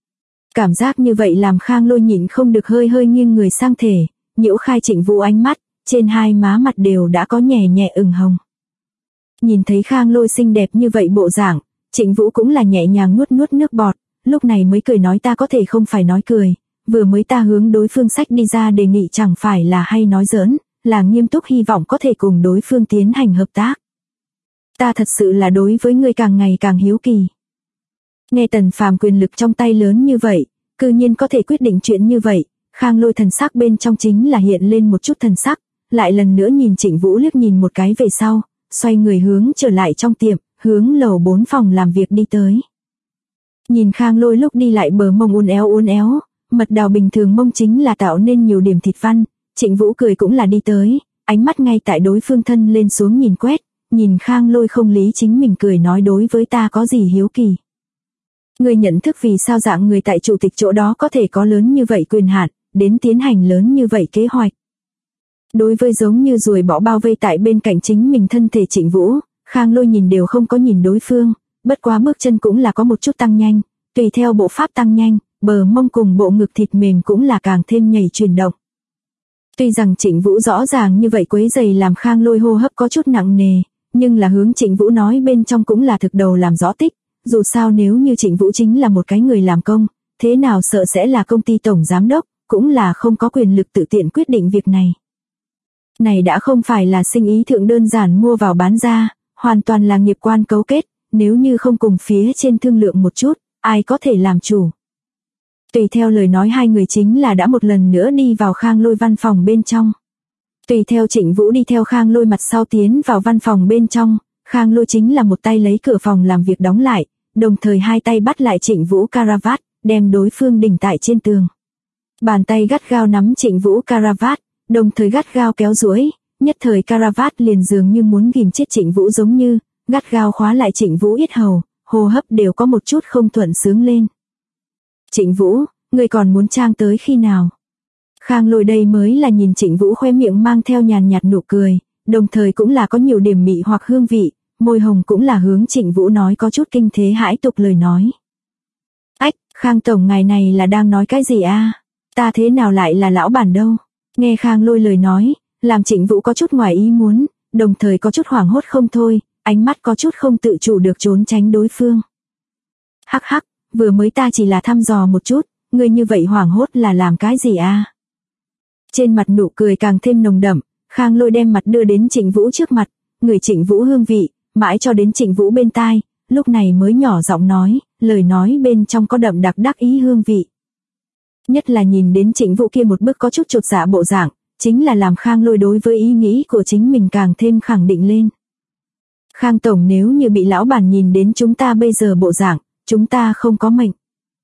Cảm giác như vậy làm Khang Lôi nhịn không được hơi hơi nghiêng người sang thể, nhiễu khai Trịnh Vũ ánh mắt, trên hai má mặt đều đã có nhẹ nhẹ ửng hồng. Nhìn thấy Khang Lôi xinh đẹp như vậy bộ dạng, Trịnh Vũ cũng là nhẹ nhàng nuốt nuốt nước bọt, lúc này mới cười nói ta có thể không phải nói cười, vừa mới ta hướng đối phương sách đi ra đề nghị chẳng phải là hay nói giỡn, là nghiêm túc hy vọng có thể cùng đối phương tiến hành hợp tác. Ta thật sự là đối với ngươi càng ngày càng hiếu kỳ. Nghe Tần Phàm quyền lực trong tay lớn như vậy, cư nhiên có thể quyết định chuyện như vậy, Khang Lôi thần sắc bên trong chính là hiện lên một chút thần sắc, lại lần nữa nhìn Trịnh Vũ liếc nhìn một cái về sau, xoay người hướng trở lại trong tiệm, hướng lầu 4 phòng làm việc đi tới. Nhìn Khang Lôi lúc đi lại bờ mông uốn éo, mật đào bình thường mông chính là tạo nên nhiều điểm thịt văn, Trịnh Vũ cười cũng là đi tới, ánh mắt ngay tại đối phương thân lên xuống nhìn quét, nhìn Khang Lôi không lý chính mình cười nói đối với ta có gì hiếu kỳ. Người nhận thức vì sao dạng người tại chủ tịch chỗ đó có thể có lớn như vậy quyền hạn, đến tiến hành lớn như vậy kế hoạch. Đối với giống như ruồi bọ bao vây tại bên cạnh chính mình thân thể Trịnh Vũ, Khang Lôi nhìn đều không có nhìn đối phương, bất quá bước chân cũng là có một chút tăng nhanh, tùy theo bộ pháp tăng nhanh, bờ mông cùng bộ ngực thịt mềm cũng là càng thêm nhảy chuyển động. Tuy rằng Trịnh Vũ rõ ràng như vậy quấy giày làm Khang Lôi hô hấp có chút nặng nề, nhưng là hướng Trịnh Vũ nói bên trong cũng là thực đầu làm rõ tích, dù sao nếu như Trịnh Vũ chính là một cái người làm công, thế nào sợ sẽ là công ty tổng giám đốc, cũng là không có quyền lực tự tiện quyết định việc này. Này đã không phải là sinh ý thượng đơn giản mua vào bán ra, hoàn toàn là nghiệp quan cấu kết, nếu như không cùng phía trên thương lượng một chút, ai có thể làm chủ. Tùy theo lời nói hai người chính là đã một lần nữa đi vào Khang Lôi văn phòng bên trong. Tùy theo Trịnh Vũ đi theo Khang Lôi mặt sau tiến vào văn phòng bên trong, Khang Lôi chính là một tay lấy cửa phòng làm việc đóng lại, đồng thời hai tay bắt lại Trịnh Vũ caravat, đem đối phương đỉnh tại trên tường. Bàn tay gắt gao nắm Trịnh Vũ caravat, đồng thời gắt gao kéo duỗi, nhất thời caravat liền dường như muốn ghim chết Trịnh Vũ giống như, gắt gao khóa lại Trịnh Vũ yết hầu, hô hấp đều có một chút không thuận sướng lên. Trịnh Vũ, ngươi còn muốn trang tới khi nào? Khang Lôi đây mới là nhìn Trịnh Vũ khóe miệng mang theo nhàn nhạt nụ cười, đồng thời cũng là có nhiều điểm mị hoặc hương vị, môi hồng cũng là hướng Trịnh Vũ nói có chút kinh thế hãi tục lời nói. Ách, Khang tổng ngài này là đang nói cái gì a? Ta thế nào lại là lão bản đâu? Nghe Khang Lôi lời nói, làm Trịnh Vũ có chút ngoài ý muốn, đồng thời có chút hoảng hốt không thôi, ánh mắt có chút không tự chủ được trốn tránh đối phương. Hắc hắc, vừa mới ta chỉ là thăm dò một chút, ngươi như vậy hoảng hốt là làm cái gì a? Trên mặt nụ cười càng thêm nồng đậm, Khang Lôi đem mặt đưa đến Trịnh Vũ trước mặt, người Trịnh Vũ hương vị, mãi cho đến Trịnh Vũ bên tai, lúc này mới nhỏ giọng nói, lời nói bên trong có đậm đặc đắc ý hương vị. Nhất là nhìn đến Trịnh Vũ kia một bức có chút chột dạ bộ dạng, chính là làm Khang Lôi đối với ý nghĩ của chính mình càng thêm khẳng định lên. Khang tổng, nếu như bị lão bản nhìn đến chúng ta bây giờ bộ dạng, chúng ta không có mệnh.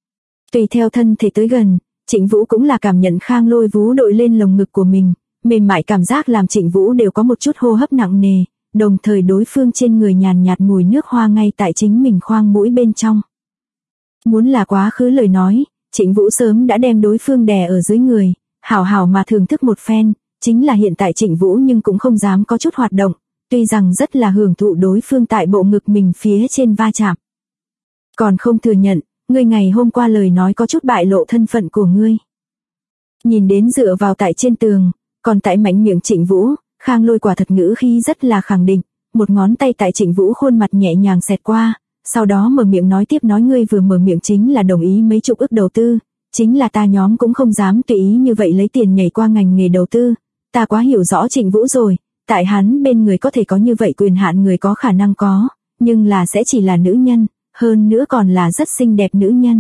Tùy theo thân thể tới gần, Trịnh Vũ cũng là cảm nhận Khang Lôi vú đội lên lồng ngực của mình, mềm mại cảm giác làm Trịnh Vũ đều có một chút hô hấp nặng nề, đồng thời đối phương trên người nhàn nhạt mùi nước hoa ngay tại chính mình khoang mũi bên trong. Muốn là quá khứ lời nói, Trịnh Vũ sớm đã đem đối phương đè ở dưới người, hảo hảo mà thưởng thức một phen, chính là hiện tại Trịnh Vũ nhưng cũng không dám có chút hoạt động, tuy rằng rất là hưởng thụ đối phương tại bộ ngực mình phía trên va chạm. Còn không thừa nhận, ngươi ngày hôm qua lời nói có chút bại lộ thân phận của ngươi. Nhìn đến dựa vào tại trên tường, còn tại mạnh miệng Trịnh Vũ, Khang Lôi quả thật ngữ khí rất là khẳng định, một ngón tay tại Trịnh Vũ khuôn mặt nhẹ nhàng xẹt qua, sau đó mở miệng nói tiếp, nói ngươi vừa mở miệng chính là đồng ý mấy chục ức đầu tư, chính là ta nhóm cũng không dám tùy ý như vậy lấy tiền nhảy qua ngành nghề đầu tư, ta quá hiểu rõ Trịnh Vũ rồi, tại hắn bên người có thể có như vậy quyền hạn người có khả năng có, nhưng là sẽ chỉ là nữ nhân, hơn nữa còn là rất xinh đẹp nữ nhân.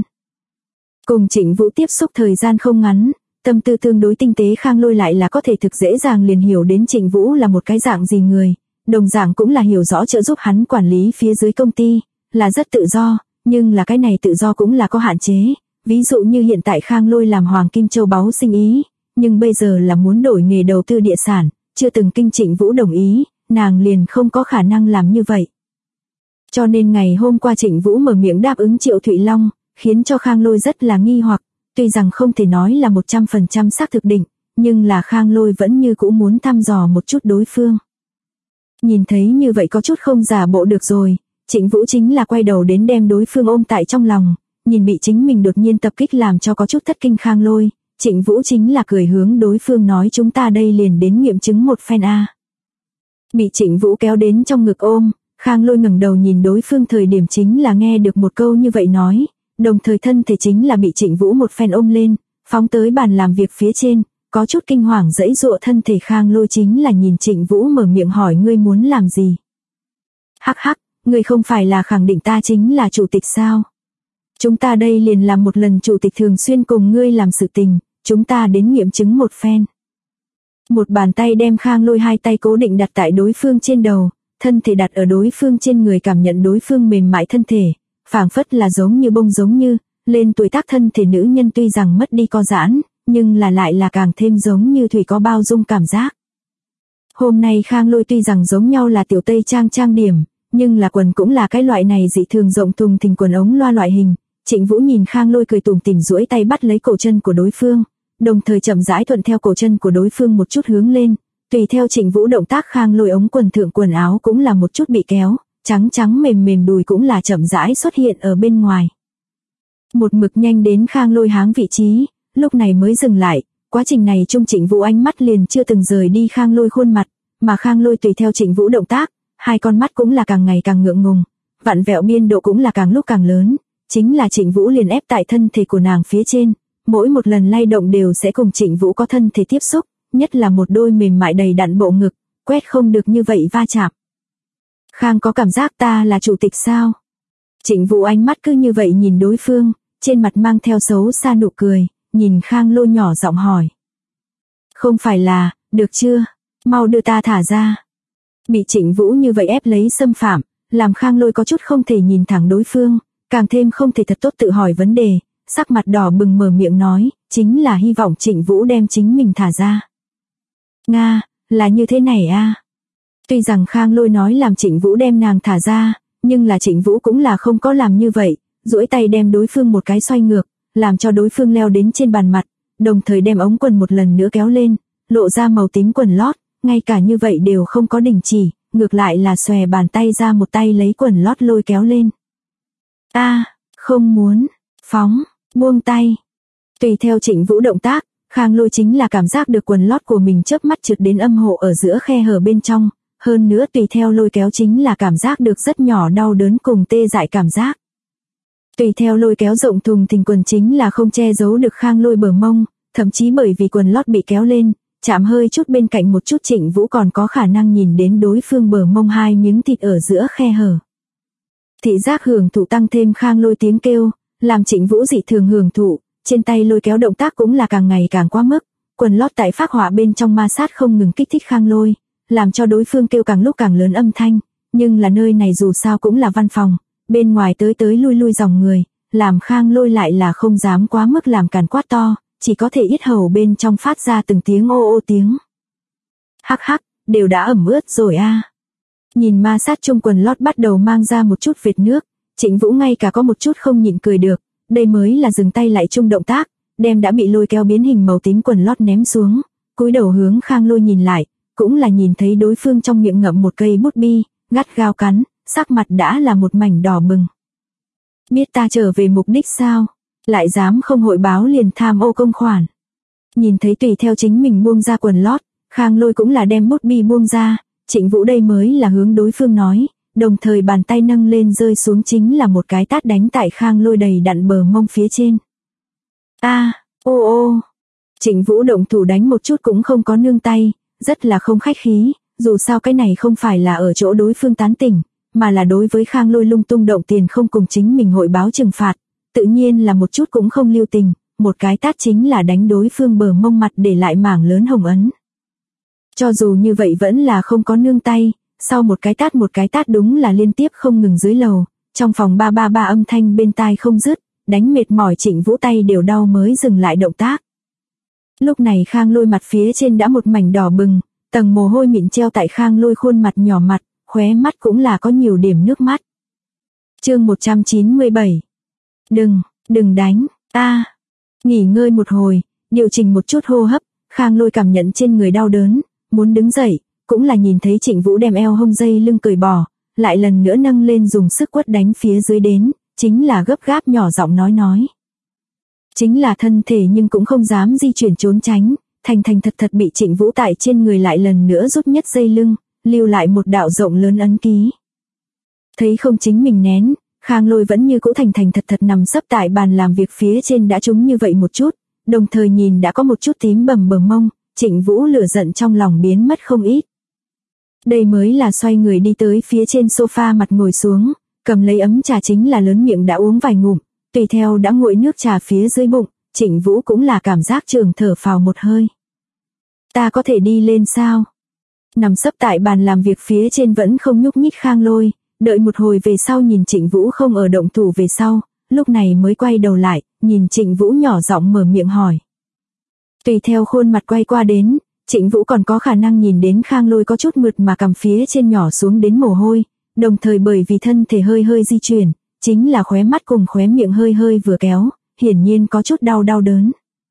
Cùng Trịnh Vũ tiếp xúc thời gian không ngắn, tâm tư tương đối tinh tế Khang Lôi lại là có thể thực dễ dàng liền hiểu đến Trịnh Vũ là một cái dạng gì người, đồng dạng cũng là hiểu rõ trợ giúp hắn quản lý phía dưới công ty, là rất tự do, nhưng là cái này tự do cũng là có hạn chế, ví dụ như hiện tại Khang Lôi làm Hoàng Kim Châu báu sinh ý, nhưng bây giờ là muốn đổi nghề đầu tư địa sản, chưa từng kinh Trịnh Vũ đồng ý, nàng liền không có khả năng làm như vậy. Cho nên ngày hôm qua Trịnh Vũ mở miệng đáp ứng Triệu Thụy Long, khiến cho Khang Lôi rất là nghi hoặc, tuy rằng không thể nói là 100% xác thực định, nhưng là Khang Lôi vẫn như cũ muốn thăm dò một chút đối phương. Nhìn thấy như vậy có chút không giả bộ được rồi, Trịnh Vũ chính là quay đầu đến đem đối phương ôm tại trong lòng, nhìn bị chính mình đột nhiên tập kích làm cho có chút thất kinh Khang Lôi, Trịnh Vũ chính là cười hướng đối phương nói, chúng ta đây liền đến nghiệm chứng một phen a. Bị Trịnh Vũ kéo đến trong ngực ôm, Khang Lôi ngẩng đầu nhìn đối phương thời điểm chính là nghe được một câu như vậy nói, đồng thời thân thể chính là bị Trịnh Vũ một phen ôm lên, phóng tới bàn làm việc phía trên, có chút kinh hoàng giãy giụa thân thể Khang Lôi chính là nhìn Trịnh Vũ mở miệng hỏi, ngươi muốn làm gì? Hắc hắc, ngươi không phải là khẳng định ta chính là chủ tịch sao? Chúng ta đây liền làm một lần chủ tịch thường xuyên cùng ngươi làm sự tình, chúng ta đến nghiệm chứng một phen. Một bàn tay đem Khang Lôi hai tay cố định đặt tại đối phương trên đầu, thân thể đặt ở đối phương trên người, cảm nhận đối phương mềm mại thân thể, phảng phất là giống như bông, giống như lên tuổi tác thân thể nữ nhân tuy rằng mất đi co giãn, nhưng là lại là càng thêm giống như thủy có bao dung cảm giác. Hôm nay Khang Lôi tuy rằng giống nhau là tiểu tây trang trang điểm, nhưng là quần cũng là cái loại này dị thường rộng thùng thình quần ống loa loại hình. Trịnh Vũ nhìn Khang Lôi cười tủm tỉm duỗi tay bắt lấy cổ chân của đối phương, đồng thời chậm rãi thuận theo cổ chân của đối phương một chút hướng lên, tùy theo Trịnh Vũ động tác Khang Lôi ống quần thượng quần áo cũng là một chút bị kéo, trắng trắng mềm mềm đùi cũng là chậm rãi xuất hiện ở bên ngoài. Một mực nhanh đến Khang Lôi háng vị trí, lúc này mới dừng lại, quá trình này chung Trịnh Vũ ánh mắt liền chưa từng rời đi Khang Lôi khuôn mặt, mà Khang Lôi tùy theo Trịnh Vũ động tác, hai con mắt cũng là càng ngày càng ngượng ngùng, vặn vẹo biên độ cũng là càng lúc càng lớn, chính là Trịnh Vũ liền ép tại thân thể của nàng phía trên, mỗi một lần lay động đều sẽ cùng Trịnh Vũ có thân thể tiếp xúc, nhất là một đôi mềm mại đầy đặn bộ ngực, quét không được như vậy va chạm. Khang có cảm giác ta là chủ tịch sao? Trịnh Vũ ánh mắt cứ như vậy nhìn đối phương, trên mặt mang theo xấu xa nụ cười, nhìn Khang Lôi nhỏ giọng hỏi. Không phải là, được chưa? Mau đưa ta thả ra. Bị Trịnh Vũ như vậy ép lấy xâm phạm, làm Khang Lôi có chút không thể nhìn thẳng đối phương, càng thêm không thể thật tốt tự hỏi vấn đề, sắc mặt đỏ bừng mở miệng nói, chính là hy vọng Trịnh Vũ đem chính mình thả ra. Nga, là như thế này a. Tuy rằng Khang Lôi nói làm Trịnh Vũ đem nàng thả ra, nhưng là Trịnh Vũ cũng là không có làm như vậy, duỗi tay đem đối phương một cái xoay ngược, làm cho đối phương leo đến trên bàn mặt, đồng thời đem ống quần một lần nữa kéo lên, lộ ra màu tím quần lót, ngay cả như vậy đều không có đình chỉ, ngược lại là xòe bàn tay ra một tay lấy quần lót lôi kéo lên. Không muốn, phóng, buông tay. Tùy theo Trịnh Vũ động tác, Khang Lôi chính là cảm giác được quần lót của mình chớp mắt trượt đến âm hộ ở giữa khe hở bên trong, hơn nữa tùy theo lôi kéo chính là cảm giác được rất nhỏ đau đớn cùng tê dại cảm giác. Tùy theo lôi kéo rộng thùng thình quần chính là không che giấu được Khang Lôi bờ mông, thậm chí bởi vì quần lót bị kéo lên, chạm hơi chút bên cạnh một chút Trịnh Vũ còn có khả năng nhìn đến đối phương bờ mông hai miếng thịt ở giữa khe hở. Thị giác hưởng thụ tăng thêm Khang Lôi tiếng kêu, làm Trịnh Vũ dị thường hưởng thụ, trên tay lôi kéo động tác cũng là càng ngày càng quá mức, quần lót tại phác họa bên trong ma sát không ngừng kích thích Khang Lôi, làm cho đối phương kêu càng lúc càng lớn âm thanh, nhưng là nơi này dù sao cũng là văn phòng, bên ngoài tới tới lui lui dòng người, làm Khang Lôi lại là không dám quá mức làm càn quát to, chỉ có thể yết hầu bên trong phát ra từng tiếng ô ô tiếng. Hắc hắc, đều đã ẩm ướt rồi a. Nhìn ma sát chung quần lót bắt đầu mang ra một chút vệt nước, Trịnh Vũ ngay cả có một chút không nhịn cười được, đây mới là dừng tay lại chung động tác, đem đã bị lôi kéo biến hình màu tím quần lót ném xuống, cúi đầu hướng Khang Lôi nhìn lại, cũng là nhìn thấy đối phương trong miệng ngậm một cây bút bi, gắt gao cắn, sắc mặt đã là một mảnh đỏ bừng. Biết ta trở về mục đích sao? Lại dám không hội báo liền tham ô công khoản. Nhìn thấy tùy theo chính mình buông ra quần lót, Khang Lôi cũng là đem bút bi buông ra, Trịnh Vũ đây mới là hướng đối phương nói, đồng thời bàn tay nâng lên rơi xuống chính là một cái tát đánh tại Khang Lôi đầy đặn bờ mông phía trên. Ô ô. Trịnh Vũ động thủ đánh một chút cũng không có nương tay, rất là không khách khí, dù sao cái này không phải là ở chỗ đối phương tán tỉnh, mà là đối với Khang Lôi lung tung động tiền không cùng chính mình hội báo trừng phạt, tự nhiên là một chút cũng không lưu tình, một cái tát chính là đánh đối phương bờ mông mặt để lại mảng lớn hồng ấn. Cho dù như vậy vẫn là không có nương tay, sau một cái tát đúng là liên tiếp không ngừng dưới lầu, trong phòng ba ba ba âm thanh bên tai không dứt, đánh mệt mỏi Trịnh Vũ tay đều đau mới dừng lại động tác. Lúc này Khang Lôi mặt phía trên đã một mảnh đỏ bừng, tầng mồ hôi mịn treo tại Khang Lôi khuôn mặt nhỏ mặt, khóe mắt cũng là có nhiều điểm nước mắt. Chương 197. Đừng đánh, nghỉ ngơi một hồi, điều chỉnh một chút hô hấp, Khang Lôi cảm nhận trên người đau đớn, muốn đứng dậy, cũng là nhìn thấy Trịnh Vũ đem eo hông dây lưng cởi bỏ, lại lần nữa nâng lên dùng sức quất đánh phía dưới đến, chính là gấp gáp nhỏ giọng nói. Chính là thân thể nhưng cũng không dám di chuyển trốn tránh, thành thật bị Trịnh Vũ tại trên người lại lần nữa rút nhất dây lưng, lưu lại một đạo rộng lớn ấn ký. Thấy không chính mình nén, Khang Lôi vẫn như cũ thành thật nằm sấp tại bàn làm việc phía trên đã trúng như vậy một chút, đồng thời nhìn đã có một chút tím bầm bờ mông, Trịnh Vũ lửa giận trong lòng biến mất không ít. Đây mới là xoay người đi tới phía trên sofa mặt ngồi xuống, cầm lấy ấm trà chính là lớn miệng đã uống vài ngụm, tùy theo đã nguội nước trà phía dưới bụng, Trịnh Vũ cũng là cảm giác trường thở phào một hơi. Ta có thể đi lên sao? Nằm sấp tại bàn làm việc phía trên vẫn không nhúc nhích Khang Lôi, đợi một hồi về sau nhìn Trịnh Vũ không ở động thủ về sau, lúc này mới quay đầu lại, nhìn Trịnh Vũ nhỏ giọng mở miệng hỏi. Tùy theo khuôn mặt quay qua đến, Trịnh Vũ còn có khả năng nhìn đến Khang Lôi có chút mượt mà cầm phía trên nhỏ xuống đến mồ hôi, đồng thời bởi vì thân thể hơi di chuyển, chính là khóe mắt cùng khóe miệng hơi vừa kéo, hiển nhiên có chút đau đớn.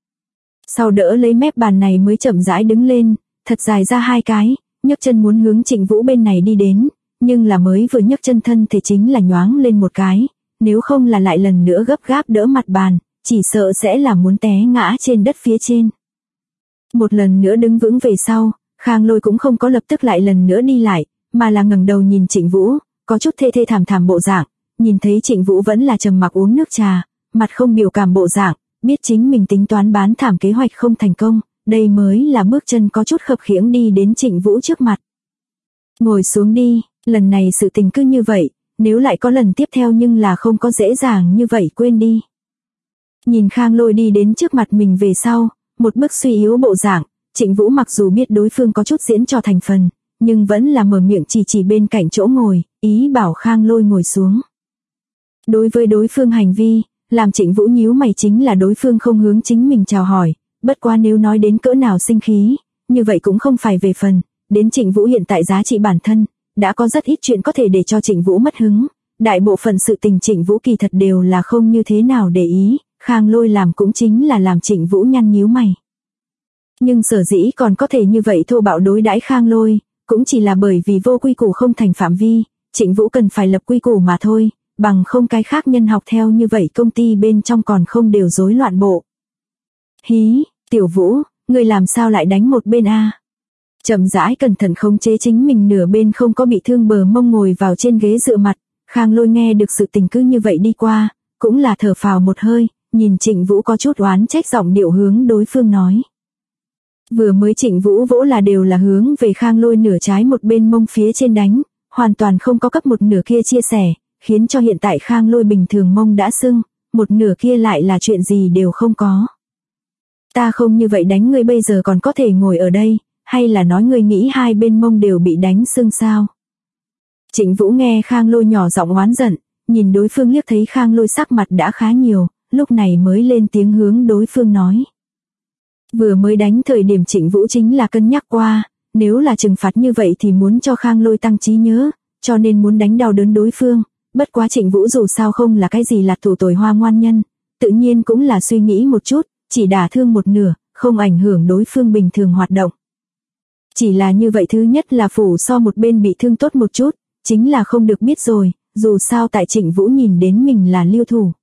Sau đỡ lấy mép bàn này mới chậm rãi đứng lên, thật dài ra hai cái, nhấc chân muốn hướng Trịnh Vũ bên này đi đến, nhưng là mới vừa nhấc chân thân thể chính là nhoáng lên một cái, nếu không là lại lần nữa gấp gáp đỡ mặt bàn, chỉ sợ sẽ là muốn té ngã trên đất phía trên. Một lần nữa đứng vững về sau, Khang Lôi cũng không có lập tức lại lần nữa đi lại, mà là ngẩng đầu nhìn Trịnh Vũ, có chút thê thảm bộ dạng, nhìn thấy Trịnh Vũ vẫn là trầm mặc uống nước trà, mặt không biểu cảm bộ dạng, biết chính mình tính toán bán thảm kế hoạch không thành công, đây mới là bước chân có chút khập khiễng đi đến Trịnh Vũ trước mặt. Ngồi xuống đi, lần này sự tình cứ như vậy, nếu lại có lần tiếp theo nhưng là không có dễ dàng như vậy quên đi. Nhìn Khang Lôi đi đến trước mặt mình về sau, một bức suy yếu bộ dạng, Trịnh Vũ mặc dù biết đối phương có chút diễn trò thành phần, nhưng vẫn là mở miệng chỉ bên cạnh chỗ ngồi, ý bảo Khang Lôi ngồi xuống. Đối với đối phương hành vi, làm Trịnh Vũ nhíu mày chính là đối phương không hướng chính mình chào hỏi, bất quá nếu nói đến cỡ nào sinh khí, như vậy cũng không phải về phần, đến Trịnh Vũ hiện tại giá trị bản thân, đã có rất ít chuyện có thể để cho Trịnh Vũ mất hứng, đại bộ phận sự tình Trịnh Vũ kỳ thật đều là không như thế nào để ý, Khang Lôi làm cũng chính là làm Trịnh Vũ nhăn nhíu mày. Nhưng sở dĩ còn có thể như vậy thô bạo đối đãi Khang Lôi, cũng chỉ là bởi vì vô quy củ không thành phạm vi, Trịnh Vũ cần phải lập quy củ mà thôi, bằng không cái khác nhân học theo như vậy công ty bên trong còn không đều rối loạn bộ. Hí, Tiểu Vũ, ngươi làm sao lại đánh một bên a? Chậm rãi cẩn thận khống chế chính mình nửa bên không có bị thương bờ mông ngồi vào trên ghế dựa mặt, Khang Lôi nghe được sự tình cứ như vậy đi qua, cũng là thở phào một hơi, nhìn Trịnh Vũ có chút oán trách giọng điệu hướng đối phương nói. Vừa mới Trịnh Vũ vỗ là đều là hướng về Khang Lôi nửa trái một bên mông phía trên đánh, hoàn toàn không có cấp một nửa kia chia sẻ, khiến cho hiện tại Khang Lôi bình thường mông đã sưng, một nửa kia lại là chuyện gì đều không có. Ta không như vậy đánh ngươi bây giờ còn có thể ngồi ở đây, hay là nói ngươi nghĩ hai bên mông đều bị đánh sưng sao? Trịnh Vũ nghe Khang Lôi nhỏ giọng oán giận, nhìn đối phương liếc thấy Khang Lôi sắc mặt đã khá nhiều, lúc này mới lên tiếng hướng đối phương nói. Vừa mới đánh thời điểm Trịnh Vũ chính là cân nhắc qua, nếu là trừng phạt như vậy thì muốn cho Khang Lôi tăng trí nhớ, cho nên muốn đánh đau đớn đối phương, bất quá Trịnh Vũ dù sao không là cái gì là thủ tội hoa ngoan nhân, tự nhiên cũng là suy nghĩ một chút, chỉ đả thương một nửa, không ảnh hưởng đối phương bình thường hoạt động. Chỉ là như vậy thứ nhất là phủ so một bên bị thương tốt một chút, chính là không được biết rồi, dù sao tại Trịnh Vũ nhìn đến mình là lưu thủ.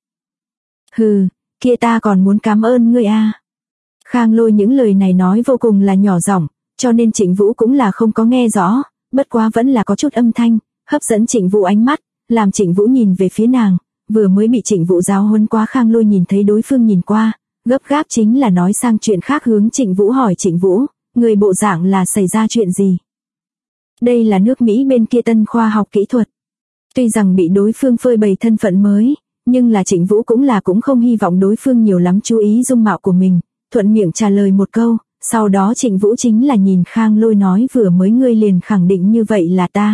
Hừ, kia ta còn muốn cảm ơn ngươi a. Khang Lôi những lời này nói vô cùng là nhỏ giọng, cho nên Trịnh Vũ cũng là không có nghe rõ, bất quá vẫn là có chút âm thanh, hấp dẫn Trịnh Vũ ánh mắt, làm Trịnh Vũ nhìn về phía nàng, vừa mới bị Trịnh Vũ giáo huấn quá Khang Lôi nhìn thấy đối phương nhìn qua, gấp gáp chính là nói sang chuyện khác hướng Trịnh Vũ hỏi Trịnh Vũ, người bộ dạng là xảy ra chuyện gì? Đây là nước Mỹ bên kia tân khoa học kỹ thuật. Tuy rằng bị đối phương phơi bày thân phận mới, nhưng là Trịnh Vũ cũng không hy vọng đối phương nhiều lắm chú ý dung mạo của mình, thuận miệng trả lời một câu, sau đó Trịnh Vũ chính là nhìn Khang Lôi nói vừa mới ngươi liền khẳng định như vậy là ta.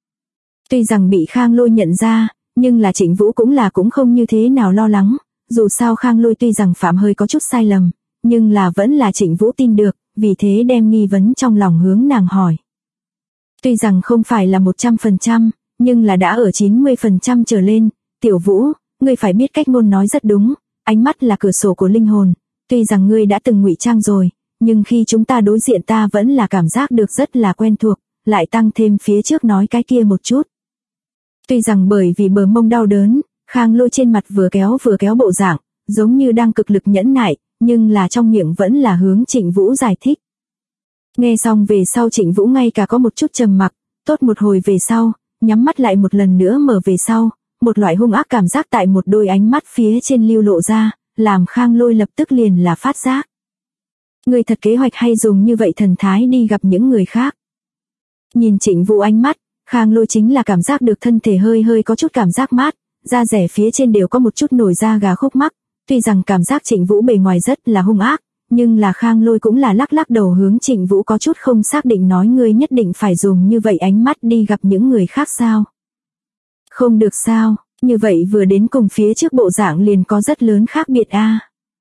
Tuy rằng bị Khang Lôi nhận ra, nhưng là Trịnh Vũ cũng không như thế nào lo lắng, dù sao Khang Lôi tuy rằng phạm hơi có chút sai lầm, nhưng là vẫn là Trịnh Vũ tin được, vì thế đem nghi vấn trong lòng hướng nàng hỏi. Tuy rằng không phải là 100%, nhưng là đã ở 90% trở lên, Tiểu Vũ, ngươi phải biết cách ngôn nói rất đúng, ánh mắt là cửa sổ của linh hồn, tuy rằng ngươi đã từng ngụy trang rồi, nhưng khi chúng ta đối diện ta vẫn là cảm giác được rất là quen thuộc, lại tăng thêm phía trước nói cái kia một chút. Tuy rằng bởi vì bờ mông đau đớn, Khang Lôi trên mặt vừa kéo bộ dạng, giống như đang cực lực nhẫn nại, nhưng là trong miệng vẫn là hướng Trịnh Vũ giải thích. Nghe xong về sau Trịnh Vũ ngay cả có một chút trầm mặc, tốt một hồi về sau, nhắm mắt lại một lần nữa mở về sau, một loại hung ác cảm giác tại một đôi ánh mắt phía trên lưu lộ ra, làm Khang Lôi lập tức liền là phát giác. Người thật kế hoạch hay dùng như vậy thần thái đi gặp những người khác. Nhìn Trịnh Vũ ánh mắt, Khang Lôi chính là cảm giác được thân thể hơi có chút cảm giác mát, da rẻ phía trên đều có một chút nổi da gà khúc mắc, tuy rằng cảm giác Trịnh Vũ bề ngoài rất là hung ác, nhưng là Khang Lôi cũng là lắc đầu hướng Trịnh Vũ có chút không xác định nói ngươi nhất định phải dùng như vậy ánh mắt đi gặp những người khác sao? Không được sao, như vậy vừa đến cùng phía trước bộ dạng liền có rất lớn khác biệt a.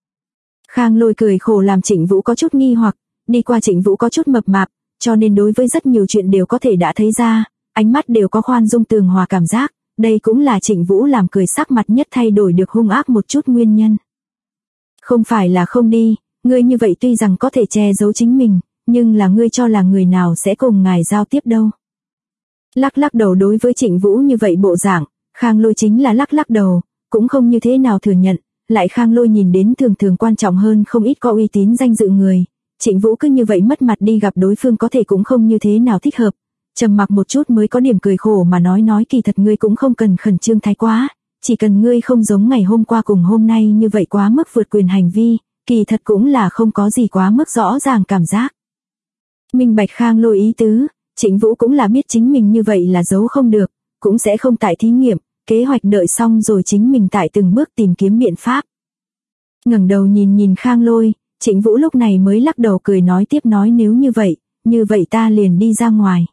Khang Lôi cười khổ làm Trịnh Vũ có chút nghi hoặc, đi qua Trịnh Vũ có chút mập mạp, cho nên đối với rất nhiều chuyện đều có thể đã thấy ra, ánh mắt đều có khoan dung tường hòa cảm giác, đây cũng là Trịnh Vũ làm cười sắc mặt nhất thay đổi được hung ác một chút nguyên nhân. Không phải là không đi, ngươi như vậy tuy rằng có thể che giấu chính mình, nhưng là ngươi cho là người nào sẽ cùng ngài giao tiếp đâu. Lắc đầu đối với Trịnh Vũ như vậy bộ dạng, Khang Lôi chính là lắc đầu, cũng không như thế nào thừa nhận, lại Khang Lôi nhìn đến thường quan trọng hơn không ít có uy tín danh dự người, Trịnh Vũ cứ như vậy mất mặt đi gặp đối phương có thể cũng không như thế nào thích hợp, trầm mặc một chút mới có điểm cười khổ mà nói kỳ thật ngươi cũng không cần khẩn trương thái quá, chỉ cần ngươi không giống ngày hôm qua cùng hôm nay như vậy quá mức vượt quyền hành vi, kỳ thật cũng là không có gì quá mức rõ ràng cảm giác. Minh bạch Khang Lôi ý tứ, Trịnh Vũ cũng là biết chính mình như vậy là giấu không được, cũng sẽ không tại thí nghiệm, kế hoạch đợi xong rồi chính mình tại từng bước tìm kiếm biện pháp. Ngẩng đầu nhìn Khang Lôi, Trịnh Vũ lúc này mới lắc đầu cười nói tiếp nói nếu như vậy ta liền đi ra ngoài.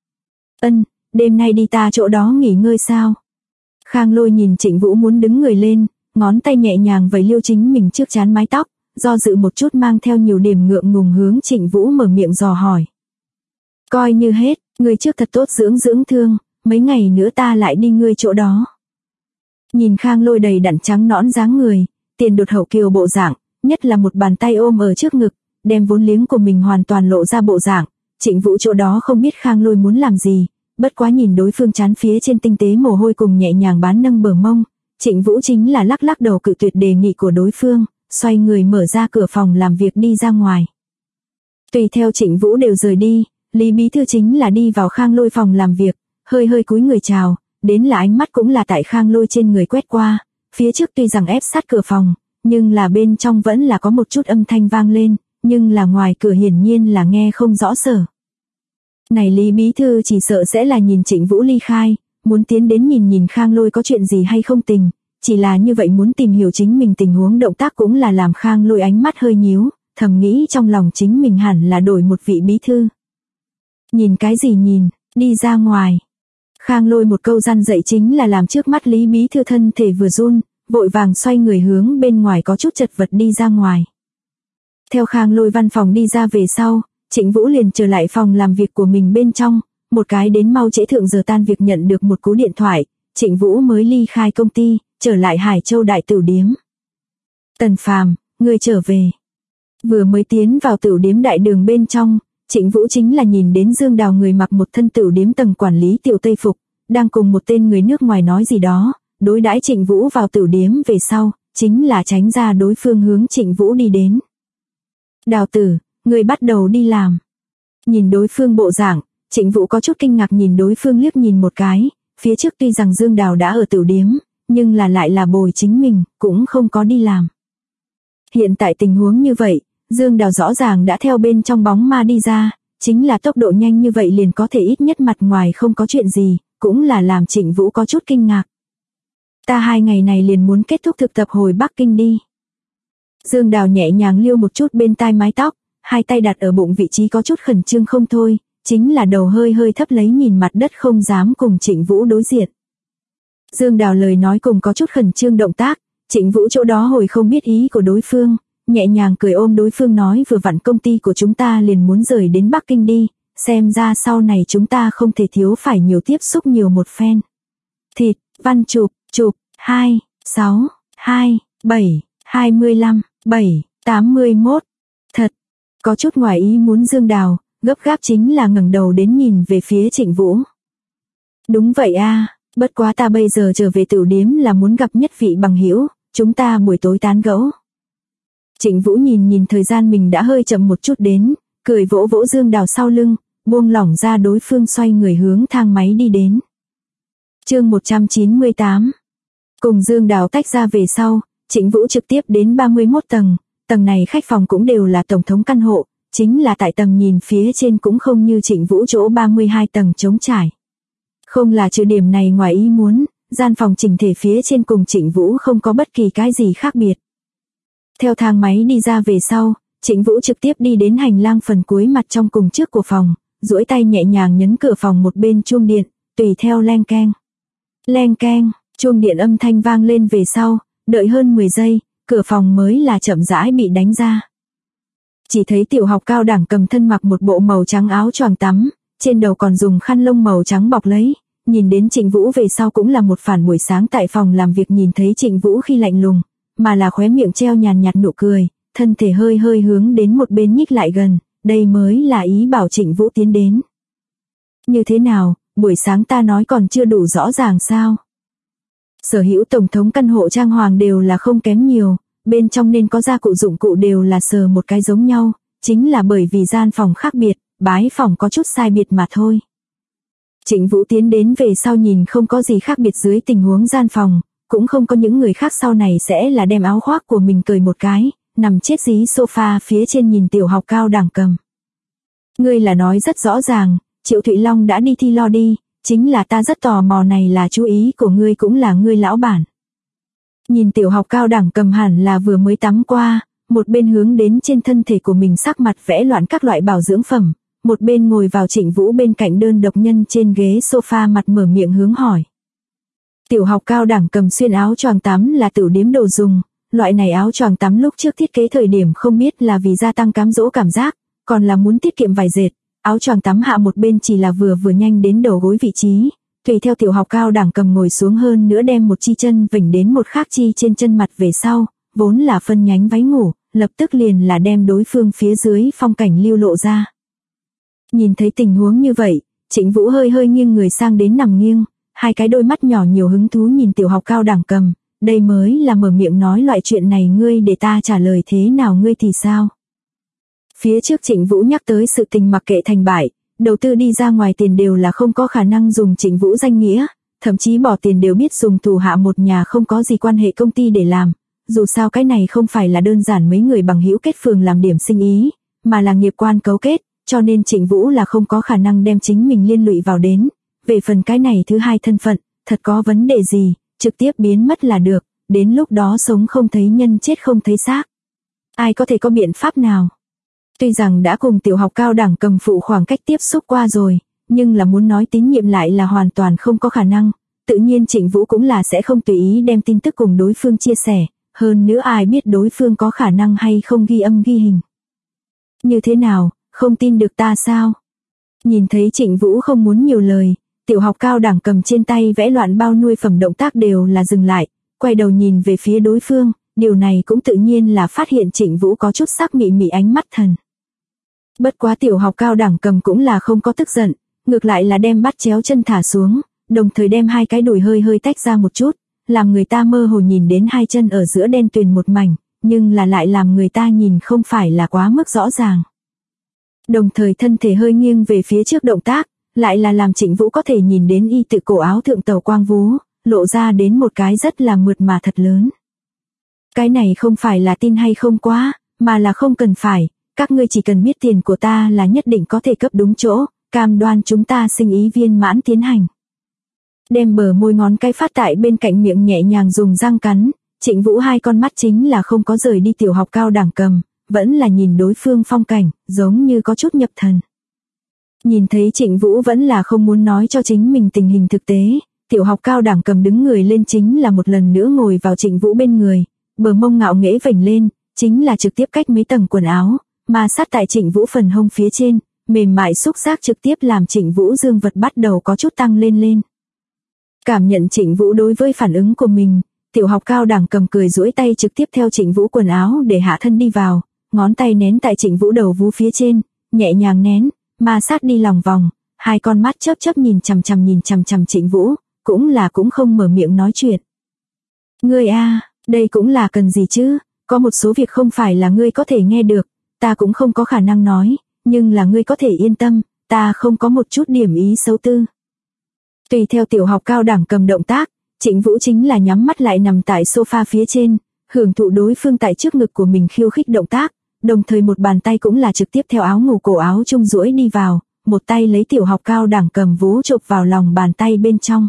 Đêm nay đi ta chỗ đó nghỉ ngơi sao? Khang Lôi nhìn Trịnh Vũ muốn đứng người lên, ngón tay nhẹ nhàng vẩy liêu chính mình trước trán mái tóc, do dự một chút mang theo nhiều điểm ngượng ngùng hướng Trịnh Vũ mở miệng dò hỏi. Coi như hết, ngươi trước thật tốt dưỡng thương, mấy ngày nữa ta lại đi ngươi chỗ đó. Nhìn Khang Lôi đầy đặn trắng nõn dáng người, tiền đột hậu kiều bộ dạng, nhất là một bàn tay ôm ở trước ngực, đem vốn liếng của mình hoàn toàn lộ ra bộ dạng, Trịnh Vũ chỗ đó không biết Khang Lôi muốn làm gì, bất quá nhìn đối phương trán phía trên tinh tế mồ hôi cùng nhẹ nhàng bán nâng bờ mông, Trịnh Vũ chính là lắc đầu cự tuyệt đề nghị của đối phương, xoay người mở ra cửa phòng làm việc đi ra ngoài. Tùy theo Trịnh Vũ đều rời đi, Lý bí thư chính là đi vào Khang Lôi phòng làm việc, hơi hơi cúi người chào, đến là ánh mắt cũng là tại Khang Lôi trên người quét qua, phía trước tuy rằng ép sát cửa phòng, nhưng là bên trong vẫn là có một chút âm thanh vang lên, nhưng là ngoài cửa hiển nhiên là nghe không rõ sở. Này Lý bí thư chỉ sợ sẽ là nhìn Trịnh Vũ ly khai, muốn tiến đến nhìn nhìn Khang Lôi có chuyện gì hay không tình, chỉ là như vậy muốn tìm hiểu chính mình tình huống động tác cũng là làm Khang Lôi ánh mắt hơi nhíu, thầm nghĩ trong lòng chính mình hẳn là đổi một vị bí thư. Nhìn cái gì nhìn, đi ra ngoài. Khang Lôi một câu răn dạy chính là làm trước mắt Lý bí thư thân thể vừa run, vội vàng xoay người hướng bên ngoài có chút chật vật đi ra ngoài. Theo Khang Lôi văn phòng đi ra về sau, Trịnh Vũ liền trở lại phòng làm việc của mình bên trong, một cái đến mau trễ thượng giờ tan việc nhận được một cú điện thoại, Trịnh Vũ mới ly khai công ty, trở lại Hải Châu Đại Tửu Điếm. Tần Phàm, ngươi trở về. Vừa mới tiến vào tửu điếm đại đường bên trong, Trịnh Vũ chính là nhìn đến Dương Đào người mặc một thân tửu điếm tầng quản lý tiểu tây phục, đang cùng một tên người nước ngoài nói gì đó, đối đãi Trịnh Vũ vào tửu điếm về sau, chính là tránh ra đối phương hướng Trịnh Vũ đi đến. Đào tử, người bắt đầu đi làm. Nhìn đối phương bộ dạng, Trịnh Vũ có chút kinh ngạc nhìn đối phương liếc nhìn một cái, phía trước tuy rằng Dương Đào đã ở tửu điếm, nhưng là lại là bồi chính mình, cũng không có đi làm. Hiện tại tình huống như vậy, Dương Đào rõ ràng đã theo bên trong bóng ma đi ra, chính là tốc độ nhanh như vậy liền có thể ít nhất mặt ngoài không có chuyện gì, cũng là làm Trịnh Vũ có chút kinh ngạc. Ta 2 ngày này liền muốn kết thúc thực tập hồi Bắc Kinh đi. Dương Đào nhẹ nhàng liêu một chút bên tai mái tóc, hai tay đặt ở bụng vị trí có chút khẩn trương không thôi, chính là đầu hơi hơi thấp lấy nhìn mặt đất không dám cùng Trịnh Vũ đối diện. Dương Đào lời nói cùng có chút khẩn trương động tác, Trịnh Vũ chỗ đó hồi không biết ý của đối phương, nhẹ nhàng cười ôm đối phương nói vừa vặn công ty của chúng ta liền muốn rời đến Bắc Kinh đi, xem ra sau này chúng ta không thể thiếu phải nhiều tiếp xúc nhiều một phen. Thịt, văn chụp, 2, 6, 2, 7, 25, 7, 81. Thật, có chút ngoài ý muốn Dương Đào, gấp gáp chính là ngẩng đầu đến nhìn về phía Trịnh Vũ. Đúng vậy a, bất quá ta bây giờ trở về tửu điếm là muốn gặp nhất vị bằng hữu, chúng ta buổi tối tán gẫu. Trịnh Vũ nhìn thời gian mình đã hơi chậm một chút đến, cười vỗ vỗ Dương Đào sau lưng, buông lỏng ra đối phương xoay người hướng thang máy đi đến. Chương 198. Cùng Dương Đào tách ra về sau, Trịnh Vũ trực tiếp đến 31 tầng, tầng này khách phòng cũng đều là tổng thống căn hộ, chính là tại tầm nhìn phía trên cũng không như Trịnh Vũ chỗ 32 tầng trống trải. Không là trừ điểm này ngoài ý muốn, gian phòng chỉnh thể phía trên cùng Trịnh Vũ không có bất kỳ cái gì khác biệt. Theo thang máy đi ra về sau, Trịnh Vũ trực tiếp đi đến hành lang phần cuối mặt trong cùng trước của phòng, duỗi tay nhẹ nhàng nhấn cửa phòng một bên chuông điện, tùy theo leng keng. Leng keng, chuông điện âm thanh vang lên về sau, đợi hơn 10 giây, cửa phòng mới là chậm rãi bị đánh ra. Chỉ thấy tiểu học cao đẳng cầm thân mặc một bộ màu trắng áo choàng tắm, trên đầu còn dùng khăn lông màu trắng bọc lấy, nhìn đến Trịnh Vũ về sau cũng là một phản buổi sáng tại phòng làm việc nhìn thấy Trịnh Vũ khi lạnh lùng, mà là khóe miệng treo nhàn nhạt nụ cười, thân thể hơi hơi hướng đến một bên nhích lại gần, đây mới là ý bảo Trịnh Vũ tiến đến. Như thế nào, buổi sáng ta nói còn chưa đủ rõ ràng sao? Sở hữu tổng thống căn hộ trang hoàng đều là không kém nhiều, bên trong nên có gia cụ dụng cụ đều là sờ một cái giống nhau, chính là bởi vì gian phòng khác biệt, bái phòng có chút sai biệt mà thôi. Trịnh Vũ tiến đến về sau nhìn không có gì khác biệt dưới tình huống gian phòng, cũng không có những người khác sau này sẽ là đem áo khoác của mình cởi một cái, nằm chết dí sofa phía trên nhìn tiểu học cao đẳng cầm. Ngươi là nói rất rõ ràng, Triệu Thụy Long đã đi thi lo đi, chính là ta rất tò mò này là chú ý của ngươi cũng là ngươi lão bản. Nhìn tiểu học cao đẳng cầm hẳn là vừa mới tắm qua, một bên hướng đến trên thân thể của mình sắc mặt vẽ loạn các loại bảo dưỡng phẩm, một bên ngồi vào Trịnh Vũ bên cạnh đơn độc nhân trên ghế sofa mặt mở miệng hướng hỏi. Tiểu học cao đẳng cầm xuyên áo choàng tắm là tửu điếm đồ dùng, loại này áo choàng tắm lúc trước thiết kế thời điểm không biết là vì gia tăng cám dỗ cảm giác, còn là muốn tiết kiệm vải dệt, áo choàng tắm hạ một bên chỉ là vừa nhanh đến đầu gối vị trí, tùy theo tiểu học cao đẳng cầm ngồi xuống hơn nữa đem một chi chân vểnh đến một khác chi trên chân mặt về sau, vốn là phân nhánh váy ngủ, lập tức liền là đem đối phương phía dưới phong cảnh lưu lộ ra. Nhìn thấy tình huống như vậy, Trịnh Vũ hơi hơi nghiêng người sang đến nằm nghiêng, hai cái đôi mắt nhỏ nhiều hứng thú nhìn tiểu học cao đẳng cầm, đây mới là mở miệng nói loại chuyện này ngươi để ta trả lời thế nào ngươi thì sao. Phía trước Trịnh Vũ nhắc tới sự tình mặc kệ thành bại, Đầu tư đi ra ngoài tiền đều là không có khả năng dùng Trịnh Vũ danh nghĩa, thậm chí bỏ tiền đều biết dùng thủ hạ một nhà không có gì quan hệ công ty để làm. Dù sao cái này không phải là đơn giản mấy người bằng hữu kết phường làm điểm sinh ý, mà là nghiệp quan cấu kết, cho nên Trịnh Vũ là không có khả năng đem chính mình liên lụy vào đến. Về phần cái này thứ hai thân phận, thật có vấn đề gì, trực tiếp biến mất là được, đến lúc đó sống không thấy nhân chết không thấy xác. Ai có thể có biện pháp nào? Tuy rằng đã cùng tiểu học cao đẳng cầm phụ khoảng cách tiếp xúc qua rồi, nhưng là muốn nói tín nhiệm lại là hoàn toàn không có khả năng. Tự nhiên Trịnh Vũ cũng là sẽ không tùy ý đem tin tức cùng đối phương chia sẻ, hơn nữa ai biết đối phương có khả năng hay không ghi âm ghi hình. Như thế nào, không tin được ta sao? Nhìn thấy Trịnh Vũ không muốn nhiều lời, tiểu học cao đẳng cầm trên tay vẽ loạn bao nuôi phẩm động tác đều là dừng lại, quay đầu nhìn về phía đối phương, điều này cũng tự nhiên là phát hiện Trịnh Vũ có chút sắc mị mị ánh mắt thần. Bất quá tiểu học cao đẳng cầm cũng là không có tức giận, ngược lại là đem bắt chéo chân thả xuống, đồng thời đem hai cái đùi hơi hơi tách ra một chút, làm người ta mơ hồ nhìn đến hai chân ở giữa đen tuyền một mảnh, nhưng là lại làm người ta nhìn không phải là quá mức rõ ràng. Đồng thời thân thể hơi nghiêng về phía trước động tác, lại là làm Trịnh Vũ có thể nhìn đến y tự cổ áo thượng tàu quang vú, lộ ra đến một cái rất là mượt mà thật lớn. Cái này không phải là tin hay không quá, mà là không cần phải, các ngươi chỉ cần biết tiền của ta là nhất định có thể cấp đúng chỗ, cam đoan chúng ta sinh ý viên mãn tiến hành. Đem bờ môi ngón cái phát tại bên cạnh miệng nhẹ nhàng dùng răng cắn, Trịnh Vũ hai con mắt chính là không có rời đi tiểu học cao đẳng cầm, vẫn là nhìn đối phương phong cảnh, giống như có chút nhập thần. Nhìn thấy Trịnh Vũ vẫn là không muốn nói cho chính mình tình hình thực tế, tiểu học cao đẳng cầm đứng người lên chính là một lần nữa ngồi vào Trịnh Vũ bên người, bờ mông ngạo nghễ vểnh lên, chính là trực tiếp cách mấy tầng quần áo, mà sát tại Trịnh Vũ phần hông phía trên, mềm mại xúc giác trực tiếp làm Trịnh Vũ dương vật bắt đầu có chút tăng lên. Cảm nhận Trịnh Vũ đối với phản ứng của mình, tiểu học cao đẳng cầm cười duỗi tay trực tiếp theo Trịnh Vũ quần áo để hạ thân đi vào, ngón tay nén tại Trịnh Vũ đầu vú phía trên, nhẹ nhàng nén, ma sát đi lòng vòng, hai con mắt chớp chớp nhìn chằm chằm Trịnh Vũ, cũng không mở miệng nói chuyện. Ngươi a, đây cũng là cần gì chứ, có một số việc không phải là ngươi có thể nghe được, ta cũng không có khả năng nói, nhưng là ngươi có thể yên tâm, ta không có một chút điểm ý xấu tư. Tùy theo tiểu học cao đẳng cầm động tác, Trịnh Vũ chính là nhắm mắt lại nằm tại sofa phía trên, hưởng thụ đối phương tại trước ngực của mình khiêu khích động tác, đồng thời một bàn tay cũng là trực tiếp theo áo ngủ cổ áo trung duỗi đi vào, một tay lấy tiểu học cao đẳng cầm vú chộp vào lòng bàn tay bên trong.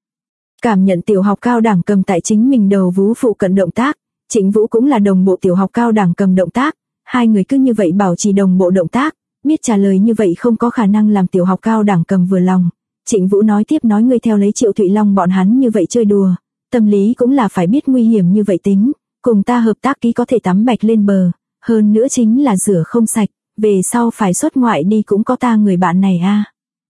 Cảm nhận tiểu học cao đẳng cầm tại chính mình đầu vú phụ cận động tác, Trịnh Vũ cũng là đồng bộ tiểu học cao đẳng cầm động tác, hai người cứ như vậy bảo trì đồng bộ động tác, biết trả lời như vậy không có khả năng làm tiểu học cao đẳng cầm vừa lòng. Trịnh Vũ nói tiếp nói ngươi theo lấy Triệu Thụy Long bọn hắn như vậy chơi đùa, tâm lý cũng là phải biết nguy hiểm như vậy tính, cùng ta hợp tác ký có thể tắm bạch lên bờ, hơn nữa chính là rửa không sạch, về sau phải xuất ngoại đi cũng có ta người bạn này a.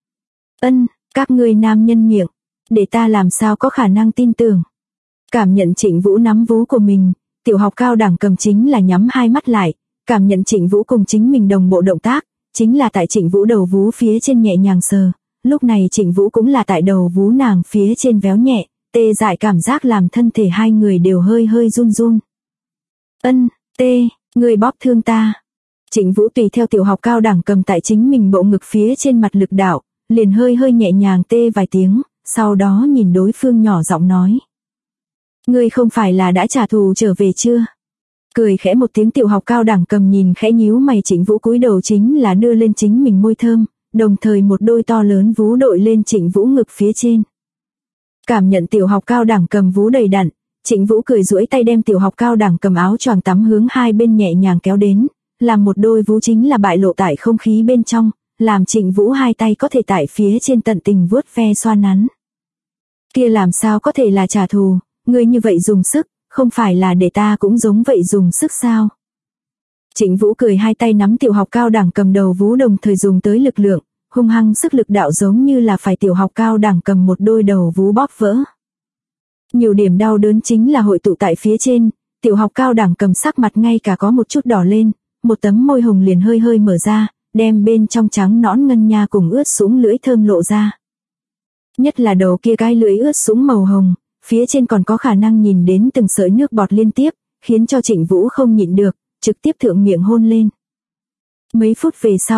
Các ngươi nam nhân miệng, để ta làm sao có khả năng tin tưởng. Cảm nhận Trịnh Vũ nắm vú của mình, tiểu học cao đẳng cầm chính là nhắm hai mắt lại, cảm nhận Trịnh Vũ cùng chính mình đồng bộ động tác, chính là tại Trịnh Vũ đầu vú phía trên nhẹ nhàng sờ. Lúc này Trịnh Vũ cũng là tại đầu vú nàng phía trên véo nhẹ, tê dại cảm giác làm thân thể hai người đều hơi hơi run run. Người bóp thương ta. Trịnh Vũ tùy theo tiểu học cao đẳng cầm tại chính mình bộ ngực phía trên mặt lực đạo, liền hơi hơi nhẹ nhàng tê vài tiếng, sau đó nhìn đối phương nhỏ giọng nói. Ngươi không phải là đã trả thù trở về chưa? Cười khẽ một tiếng tiểu học cao đẳng cầm nhìn khẽ nhíu mày Trịnh Vũ cúi đầu chính là đưa lên chính mình môi thơm, đồng thời một đôi to lớn vú đội lên Trịnh Vũ ngực phía trên. Cảm nhận tiểu học cao đẳng cầm vú đầy đặn, Trịnh Vũ cười duỗi tay đem tiểu học cao đẳng cầm áo choàng tắm hướng hai bên nhẹ nhàng kéo đến, làm một đôi vú chính là bại lộ tại không khí bên trong, làm Trịnh Vũ hai tay có thể tại phía trên tận tình vuốt ve xoa nắn. Kia làm sao có thể là trả thù, ngươi như vậy dùng sức, không phải là để ta cũng giống vậy dùng sức sao? Trịnh Vũ cười hai tay nắm tiểu học cao đẳng cầm đầu vú đồng thời dùng tới lực lượng, hung hăng sức lực đạo giống như là phải tiểu học cao đẳng cầm một đôi đầu vú bóp vỡ. Nhiều điểm đau đớn chính là hội tụ tại phía trên, tiểu học cao đẳng cầm sắc mặt ngay cả có một chút đỏ lên, một tấm môi hồng liền hơi hơi mở ra, đem bên trong trắng nõn ngân nha cùng ướt sũng lưỡi thơm lộ ra. Nhất là đầu kia cái lưỡi ướt sũng màu hồng, phía trên còn có khả năng nhìn đến từng sợi nước bọt liên tiếp, khiến cho Trịnh Vũ không nhịn được, trực tiếp thượng miệng hôn lên. Mấy phút về sau,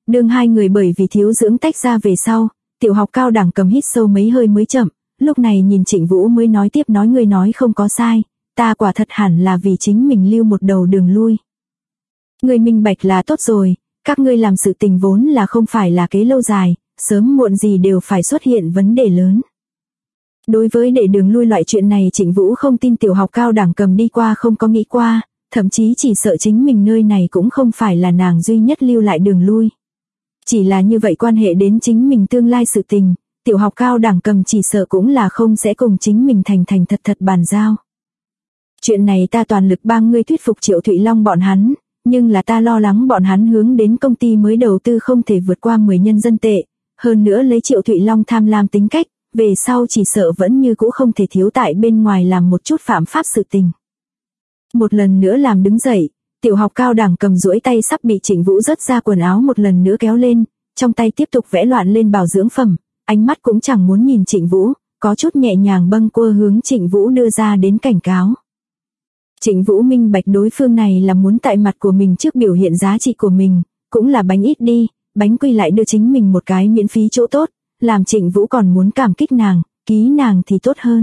Đương hai người bởi vì thiếu dưỡng tách ra về sau, tiểu học cao đẳng cầm hít sâu mấy hơi mới chậm, lúc này nhìn Trịnh Vũ mới nói tiếp, nói ngươi nói không có sai, ta quả thật hẳn là vì chính mình lưu một đầu đường lui. Ngươi minh bạch là tốt rồi, các ngươi làm sự tình vốn là không phải là kế lâu dài, sớm muộn gì đều phải xuất hiện vấn đề lớn. Đối với để đường lui loại chuyện này Trịnh Vũ không tin tiểu học cao đẳng cầm đi qua không có nghĩ qua, thậm chí chỉ sợ chính mình nơi này cũng không phải là nàng duy nhất lưu lại đường lui. Chỉ là như vậy quan hệ đến chính mình tương lai sự tình, tiểu học cao đẳng cầm chỉ sợ cũng là không sẽ cùng chính mình thành thật thật bàn giao. Chuyện này ta toàn lực帮ngươi thuyết phục Triệu Thụy Long bọn hắn, nhưng là ta lo lắng bọn hắn hướng đến công ty mới đầu tư không thể vượt qua 10 nhân dân tệ, hơn nữa lấy Triệu Thụy Long tham lam tính cách, về sau chỉ sợ vẫn như cũ không thể thiếu tại bên ngoài làm một chút phạm pháp sự tình. Một lần nữa làm đứng dậy, tiểu học cao đẳng cầm duỗi tay sắp bị Trịnh Vũ rớt ra quần áo một lần nữa kéo lên, trong tay tiếp tục vẽ loạn lên bảo dưỡng phẩm, ánh mắt cũng chẳng muốn nhìn Trịnh Vũ, có chút nhẹ nhàng bâng quơ hướng Trịnh Vũ đưa ra đến cảnh cáo. Trịnh Vũ minh bạch đối phương này là muốn tại mặt của mình trước biểu hiện giá trị của mình, cũng là bánh ít đi, bánh quy lại đưa chính mình một cái miễn phí chỗ tốt, làm Trịnh Vũ còn muốn cảm kích nàng, ký nàng thì tốt hơn.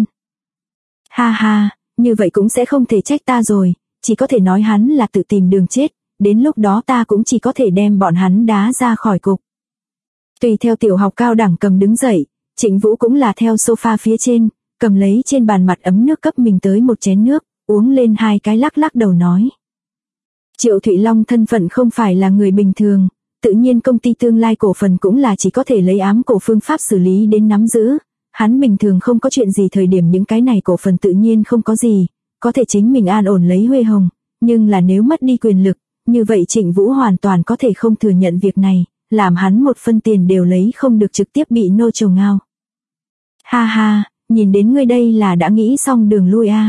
Ha ha, như vậy cũng sẽ không thể trách ta rồi, chỉ có thể nói hắn là tự tìm đường chết, đến lúc đó ta cũng chỉ có thể đem bọn hắn đá ra khỏi cục. Tùy theo tiểu học cao đẳng cầm đứng dậy, Trịnh Vũ cũng là theo sofa phía trên, cầm lấy trên bàn mặt ấm nước cấp mình tới một chén nước, uống lên hai cái lắc lắc đầu nói. Triệu Thụy Long thân phận không phải là người bình thường, tự nhiên công ty tương lai cổ phần cũng là chỉ có thể lấy ám cổ phương pháp xử lý đến nắm giữ, hắn bình thường không có chuyện gì thời điểm những cái này cổ phần tự nhiên không có gì, có thể chính mình an ổn lấy huê hồng, nhưng là nếu mất đi quyền lực, như vậy Trịnh Vũ hoàn toàn có thể không thừa nhận việc này, làm hắn một phân tiền đều lấy không được trực tiếp bị nô trầu ngao. Ha ha, nhìn đến ngươi đây là đã nghĩ xong đường lui a.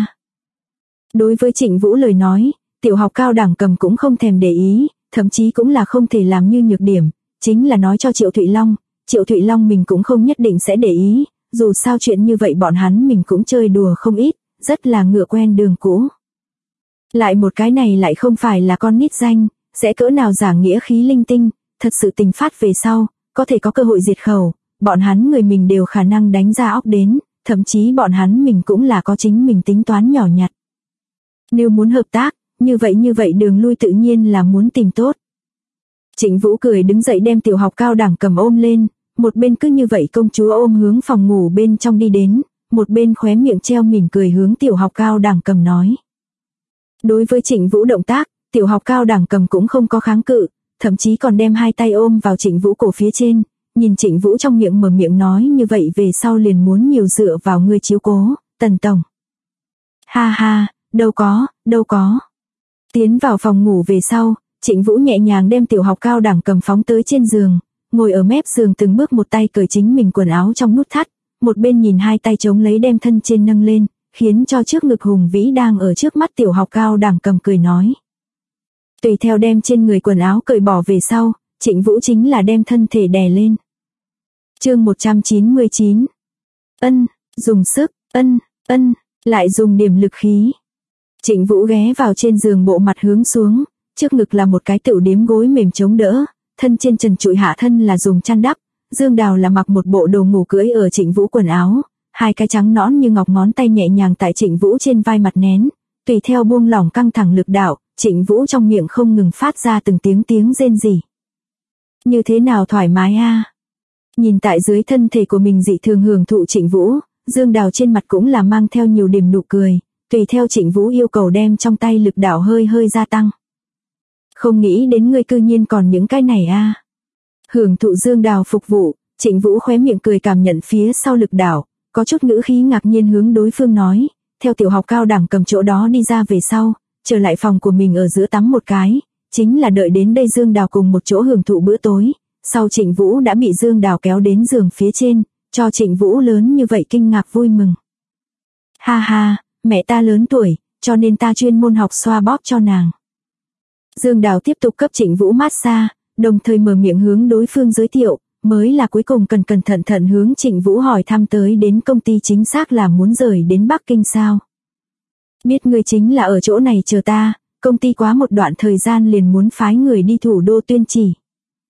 Đối với Trịnh Vũ lời nói, tiểu học cao đẳng cầm cũng không thèm để ý, thậm chí cũng là không thể làm như nhược điểm, chính là nói cho Triệu Thụy Long mình cũng không nhất định sẽ để ý, dù sao chuyện như vậy bọn hắn mình cũng chơi đùa không ít, rất là ngựa quen đường cũ. Lại một cái này lại không phải là con nít danh, sẽ cỡ nào giảng nghĩa khí linh tinh, thật sự tình phát về sau, có thể có cơ hội diệt khẩu, bọn hắn người mình đều khả năng đánh ra óc đến, thậm chí bọn hắn mình cũng là có chính mình tính toán nhỏ nhặt. Nếu muốn hợp tác, như vậy đường lui tự nhiên là muốn tìm tốt. Trịnh Vũ cười đứng dậy đem tiểu học cao đẳng cầm ôm lên, một bên cứ như vậy công chúa ôm hướng phòng ngủ bên trong đi đến, một bên khóe miệng treo mỉm cười hướng tiểu học cao đẳng cầm nói. Đối với Trịnh Vũ động tác, tiểu học cao đẳng cầm cũng không có kháng cự, thậm chí còn đem hai tay ôm vào Trịnh Vũ cổ phía trên, nhìn Trịnh Vũ trong miệng mở miệng nói như vậy về sau liền muốn nhiều dựa vào ngươi chiếu cố, Tần tổng. Ha ha, đâu có. Tiến vào phòng ngủ về sau, Trịnh Vũ nhẹ nhàng đem tiểu học cao đẳng cầm phóng tới trên giường, ngồi ở mép giường từng bước một tay cởi chính mình quần áo trong nút thắt, một bên nhìn hai tay chống lấy đem thân trên nâng lên, khiến cho trước ngực hùng vĩ đang ở trước mắt tiểu học cao đẳng cầm cười nói. Tùy theo đem trên người quần áo cởi bỏ về sau, Trịnh Vũ chính là đem thân thể đè lên. Chương 199. Dùng sức, lại dùng điểm lực khí. Trịnh Vũ ghé vào trên giường bộ mặt hướng xuống, trước ngực là một cái tựu điếm gối mềm chống đỡ, thân trên trần trụi hạ thân là dùng chăn đắp, Dương Đào là mặc một bộ đồ ngủ cưỡi ở Trịnh Vũ quần áo, hai cái trắng nõn như ngọc ngón tay nhẹ nhàng tại Trịnh Vũ trên vai mặt nén, tùy theo buông lỏng căng thẳng lực đạo, Trịnh Vũ trong miệng không ngừng phát ra từng tiếng rên rỉ. Như thế nào thoải mái a? Nhìn tại dưới thân thể của mình dị thường hưởng thụ Trịnh Vũ, Dương Đào trên mặt cũng là mang theo nhiều điểm nụ cười, tùy theo Trịnh Vũ yêu cầu đem trong tay lực đạo hơi gia tăng. Không nghĩ đến ngươi cư nhiên còn những cái này a. Hưởng thụ Dương Đào phục vụ, Trịnh Vũ khóe miệng cười cảm nhận phía sau lực đạo, có chút ngữ khí ngạc nhiên hướng đối phương nói, theo tiểu học cao đẳng cầm chỗ đó đi ra về sau, trở lại phòng của mình ở giữa tắm một cái, chính là đợi đến đây Dương Đào cùng một chỗ hưởng thụ bữa tối, sau Trịnh Vũ đã bị Dương Đào kéo đến giường phía trên, cho Trịnh Vũ lớn như vậy kinh ngạc vui mừng. Ha ha, mẹ ta lớn tuổi, cho nên ta chuyên môn học xoa bóp cho nàng. Dương Đào tiếp tục cấp Trịnh Vũ massage, đồng thời mở miệng hướng đối phương giới thiệu, mới là cuối cùng cẩn thận hướng Trịnh Vũ hỏi thăm tới đến công ty chính xác là muốn rời đến Bắc Kinh sao. Biết người chính là ở chỗ này chờ ta, công ty quá một đoạn thời gian liền muốn phái người đi thủ đô tuyên chỉ.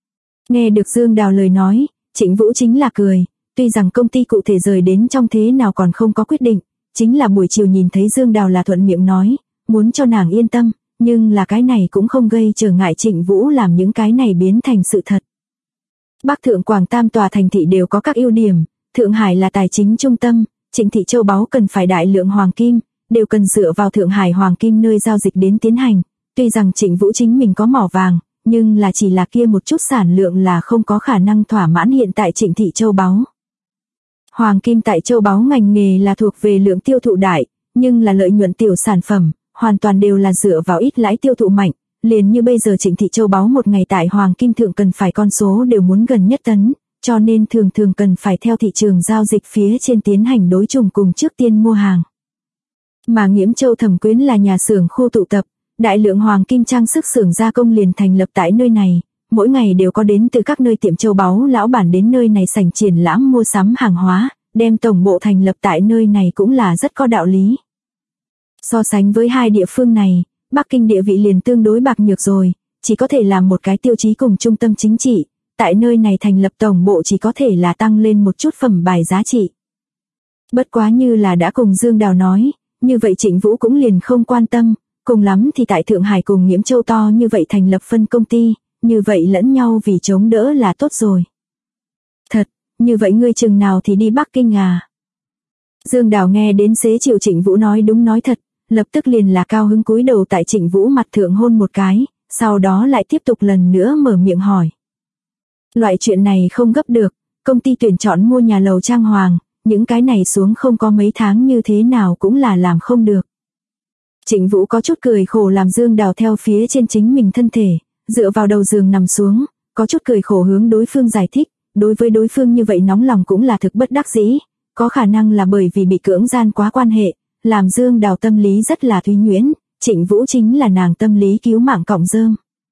Nghe được Dương Đào lời nói, Trịnh Vũ chính là cười, tuy rằng công ty cụ thể rời đến trong thế nào còn không có quyết định, chính là buổi chiều nhìn thấy Dương Đào là thuận miệng nói, muốn cho nàng yên tâm, nhưng là cái này cũng không gây trở ngại Trịnh Vũ làm những cái này biến thành sự thật. Bắc Thượng Quảng Tam tòa thành thị đều có các ưu điểm, Thượng Hải là tài chính trung tâm, Trịnh thị châu báu cần phải đại lượng hoàng kim, đều cần dựa vào Thượng Hải hoàng kim nơi giao dịch đến tiến hành, tuy rằng Trịnh Vũ chính mình có mỏ vàng, nhưng là chỉ là kia một chút sản lượng là không có khả năng thỏa mãn hiện tại Trịnh thị châu báu. Hoàng kim tại châu báu ngành nghề là thuộc về lượng tiêu thụ đại, nhưng là lợi nhuận tiểu sản phẩm, hoàn toàn đều là dựa vào ít lãi tiêu thụ mạnh, liền như bây giờ Trịnh thị châu báu một ngày tại hoàng kim thượng cần phải con số đều muốn gần nhất tấn, cho nên thường thường cần phải theo thị trường giao dịch phía trên tiến hành đối trùng cùng trước tiên mua hàng. Mà Nghiễm Châu Thẩm Quyến là nhà xưởng khu tụ tập, đại lượng hoàng kim trang sức xưởng gia công liền thành lập tại nơi này, mỗi ngày đều có đến từ các nơi tiệm châu báu lão bản đến nơi này sảnh triển lãm mua sắm hàng hóa, đem tổng bộ thành lập tại nơi này cũng là rất có đạo lý. So sánh với hai địa phương này, Bắc Kinh địa vị liền tương đối bạc nhược rồi, chỉ có thể làm một cái tiêu chí cùng trung tâm chính trị, tại nơi này thành lập tổng bộ chỉ có thể là tăng lên một chút phẩm bài giá trị. Bất quá như là đã cùng Dương Đào nói, như vậy Trịnh Vũ cũng liền không quan tâm, cùng lắm thì tại Thượng Hải cùng Nghiễm Châu to như vậy thành lập phân công ty, như vậy lẫn nhau vì chống đỡ là tốt rồi. Thật, như vậy ngươi chừng nào thì đi Bắc Kinh à? Dương Đào nghe đến xế chiều Trịnh Vũ nói đúng nói thật, lập tức liền là cao hứng cúi đầu tại Trịnh Vũ mặt thượng hôn một cái, sau đó lại tiếp tục lần nữa mở miệng hỏi. Loại chuyện này không gấp được, công ty tuyển chọn mua nhà lầu trang hoàng, những cái này xuống không có mấy tháng như thế nào cũng là làm không được. Trịnh Vũ có chút cười khổ làm Dương Đào theo phía trên chính mình thân thể, dựa vào đầu giường nằm xuống, có chút cười khổ hướng đối phương giải thích, đối với đối phương như vậy nóng lòng cũng là thực bất đắc dĩ, có khả năng là bởi vì bị cưỡng gian quá quan hệ, làm Dương Đào tâm lý rất là thúy nhuyễn, Trịnh Vũ chính là nàng tâm lý cứu mạng cọng rơm.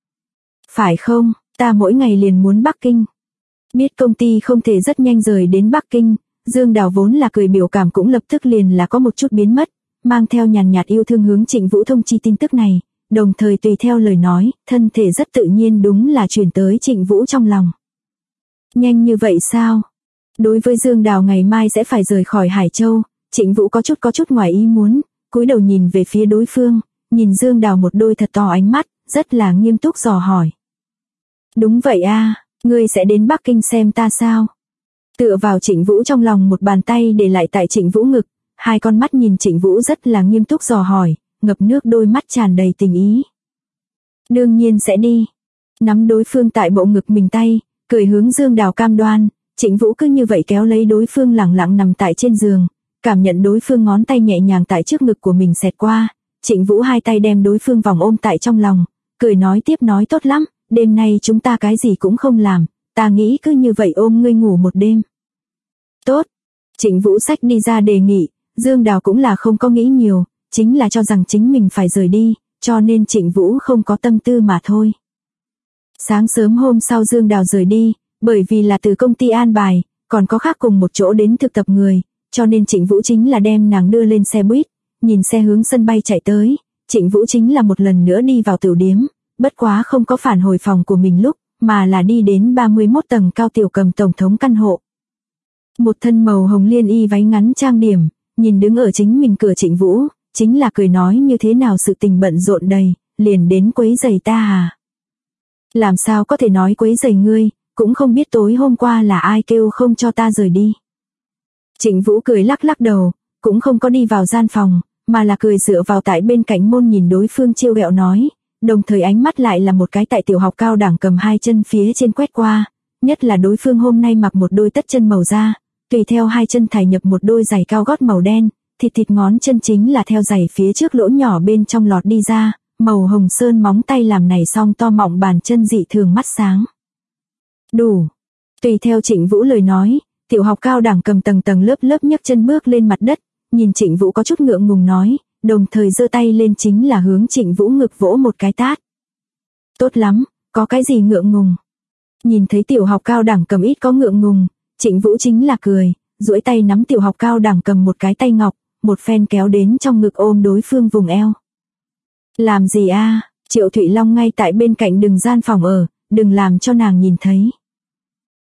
Phải không, ta mỗi ngày liền muốn Bắc Kinh. Biết công ty không thể rất nhanh rời đến Bắc Kinh, Dương Đào vốn là cười biểu cảm cũng lập tức liền là có một chút biến mất, mang theo nhàn nhạt yêu thương hướng Trịnh Vũ thông chi tin tức này, đồng thời tùy theo lời nói, thân thể rất tự nhiên đúng là truyền tới Trịnh Vũ trong lòng. Nhanh như vậy sao? Đối với Dương Đào ngày mai sẽ phải rời khỏi Hải Châu, Trịnh Vũ có chút ngoài ý muốn, cúi đầu nhìn về phía đối phương, nhìn Dương Đào một đôi thật to ánh mắt, rất là nghiêm túc dò hỏi. Đúng vậy a, ngươi sẽ đến Bắc Kinh xem ta sao? Tựa vào Trịnh Vũ trong lòng một bàn tay để lại tại Trịnh Vũ ngực, hai con mắt nhìn Trịnh Vũ rất là nghiêm túc dò hỏi, ngập nước đôi mắt tràn đầy tình ý. Đương nhiên sẽ đi. Nắm đối phương tại bộ ngực mình tay, cười hướng Dương Đào cam đoan, Trịnh Vũ cứ như vậy kéo lấy đối phương lẳng lặng nằm tại trên giường, cảm nhận đối phương ngón tay nhẹ nhàng tại trước ngực của mình xẹt qua, Trịnh Vũ hai tay đem đối phương vòng ôm tại trong lòng, cười nói tiếp nói tốt lắm, đêm nay chúng ta cái gì cũng không làm, ta nghĩ cứ như vậy ôm ngươi ngủ một đêm. Tốt. Trịnh Vũ xách đi ra đề nghị, Dương Đào cũng là không có nghĩ nhiều, chính là cho rằng chính mình phải rời đi, cho nên Trịnh Vũ không có tâm tư mà thôi. Sáng sớm hôm sau Dương Đào rời đi, bởi vì là từ công ty an bài, còn có khác cùng một chỗ đến thực tập người, cho nên Trịnh Vũ chính là đem nàng đưa lên xe buýt, nhìn xe hướng sân bay chạy tới, Trịnh Vũ chính là một lần nữa đi vào tửu điếm, bất quá không có phản hồi phòng của mình lúc, mà là đi đến 31 tầng cao Tiểu Cầm tổng thống căn hộ. Một thân màu hồng liên y váy ngắn trang điểm, nhìn đứng ở chính mình cửa Trịnh Vũ, chính là cười nói như thế nào sự tình bận rộn đầy, liền đến quấy rầy ta à. Làm sao có thể nói quấy rầy ngươi, cũng không biết tối hôm qua là ai kêu không cho ta rời đi. Trịnh Vũ cười lắc lắc đầu, cũng không có đi vào gian phòng, mà là cười dựa vào tại bên cạnh môn nhìn đối phương trêu ghẹo nói, đồng thời ánh mắt lại là một cái tại tiểu học cao đẳng cầm hai chân phía trên quét qua, nhất là đối phương hôm nay mặc một đôi tất chân màu da, tùy theo hai chân thải nhập một đôi giày cao gót màu đen, thịt ngón chân chính là theo giày phía trước lỗ nhỏ bên trong lọt đi ra, màu hồng sơn móng tay làm này song to mọng bàn chân dị thường mắt sáng. Đủ. Tùy theo Trịnh Vũ lời nói, tiểu học cao đẳng cầm tầng lớp nhấc chân bước lên mặt đất, nhìn Trịnh Vũ có chút ngượng ngùng nói, đồng thời giơ tay lên chính là hướng Trịnh Vũ ngực vỗ một cái tát. Tốt lắm, có cái gì ngượng ngùng? Nhìn thấy tiểu học cao đẳng cầm ít có ngượng ngùng, Trịnh Vũ chính là cười, duỗi tay nắm tiểu học cao đẳng cầm một cái tay ngọc, một phen kéo đến trong ngực ôm đối phương vùng eo. Làm gì a? Triệu Thụy Long ngay tại bên cạnh đừng gian phòng ở, đừng làm cho nàng nhìn thấy.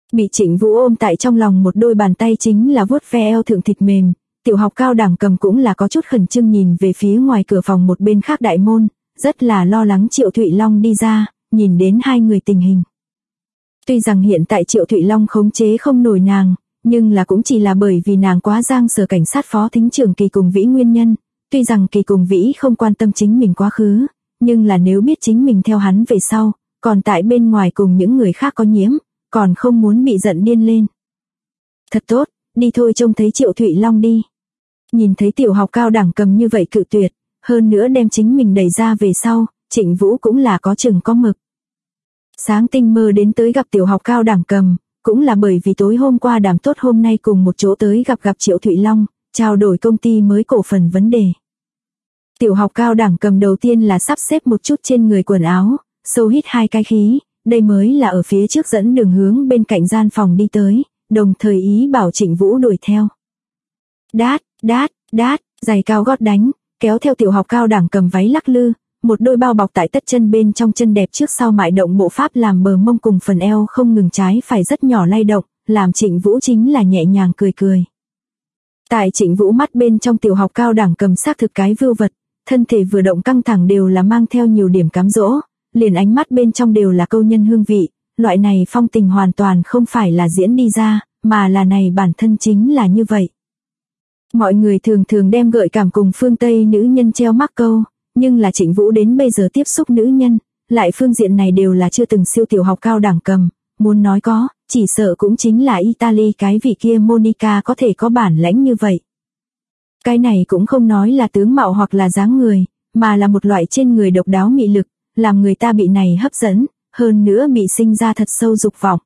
Bị Trịnh Vũ ôm tại trong lòng một đôi bàn tay chính là vuốt ve eo thượng thịt mềm, tiểu học cao đẳng cầm cũng là có chút khẩn trương nhìn về phía ngoài cửa phòng một bên khác đại môn, rất là lo lắng Triệu Thụy Long đi ra, nhìn đến hai người tình hình. Tuy rằng hiện tại Triệu Thụy Long khống chế không nổi nàng, nhưng là cũng chỉ là bởi vì nàng quá giang sở cảnh sát phó thính trưởng Kỳ Cùng Vĩ nguyên nhân, tuy rằng Kỳ Cùng Vĩ không quan tâm chính mình quá khứ, nhưng là nếu biết chính mình theo hắn về sau, còn tại bên ngoài cùng những người khác có nhiễm, còn không muốn bị giận điên lên. Thật tốt, đi thôi, trông thấy Triệu Thụy Long đi. Nhìn thấy tiểu học cao đẳng cầm như vậy cự tuyệt, hơn nữa đem chính mình đẩy ra về sau, Trịnh Vũ cũng là có chừng có mực. Sáng tinh mơ đến tới gặp tiểu học cao đẳng cầm, cũng là bởi vì tối hôm qua đàm tốt hôm nay cùng một chỗ tới gặp Triệu Thụy Long, trao đổi công ty mới cổ phần vấn đề. Tiểu học cao đẳng cầm đầu tiên là sắp xếp một chút trên người quần áo, sâu hít hai cái khí, đây mới là ở phía trước dẫn đường hướng bên cạnh gian phòng đi tới, đồng thời ý bảo Trịnh Vũ đuổi theo. Đát, đát, đát, giày cao gót đánh, kéo theo tiểu học cao đẳng cầm váy lắc lư, một đôi bao bọc tại tất chân bên trong chân đẹp trước sau mại động bộ pháp làm bờ mông cùng phần eo không ngừng trái phải rất nhỏ lay động, làm Trịnh Vũ chính là nhẹ nhàng cười cười. Tại Trịnh Vũ mắt bên trong tiểu học cao đẳng cầm xác thực cái vưu vật, thân thể vừa động căng thẳng đều là mang theo nhiều điểm cám dỗ, liền ánh mắt bên trong đều là câu nhân hương vị, loại này phong tình hoàn toàn không phải là diễn đi ra, mà là này bản thân chính là như vậy. Mọi người thường thường đem gợi cảm cùng phương Tây nữ nhân treo mắc câu, nhưng là Trịnh Vũ đến bây giờ tiếp xúc nữ nhân, lại phương diện này đều là chưa từng siêu tiểu học cao đẳng cầm, muốn nói có, chỉ sợ cũng chính là Italy cái vị kia Monica có thể có bản lãnh như vậy. Cái này cũng không nói là tướng mạo hoặc là dáng người, mà là một loại trên người độc đáo mị lực, làm người ta bị này hấp dẫn, hơn nữa bị sinh ra thật sâu dục vọng.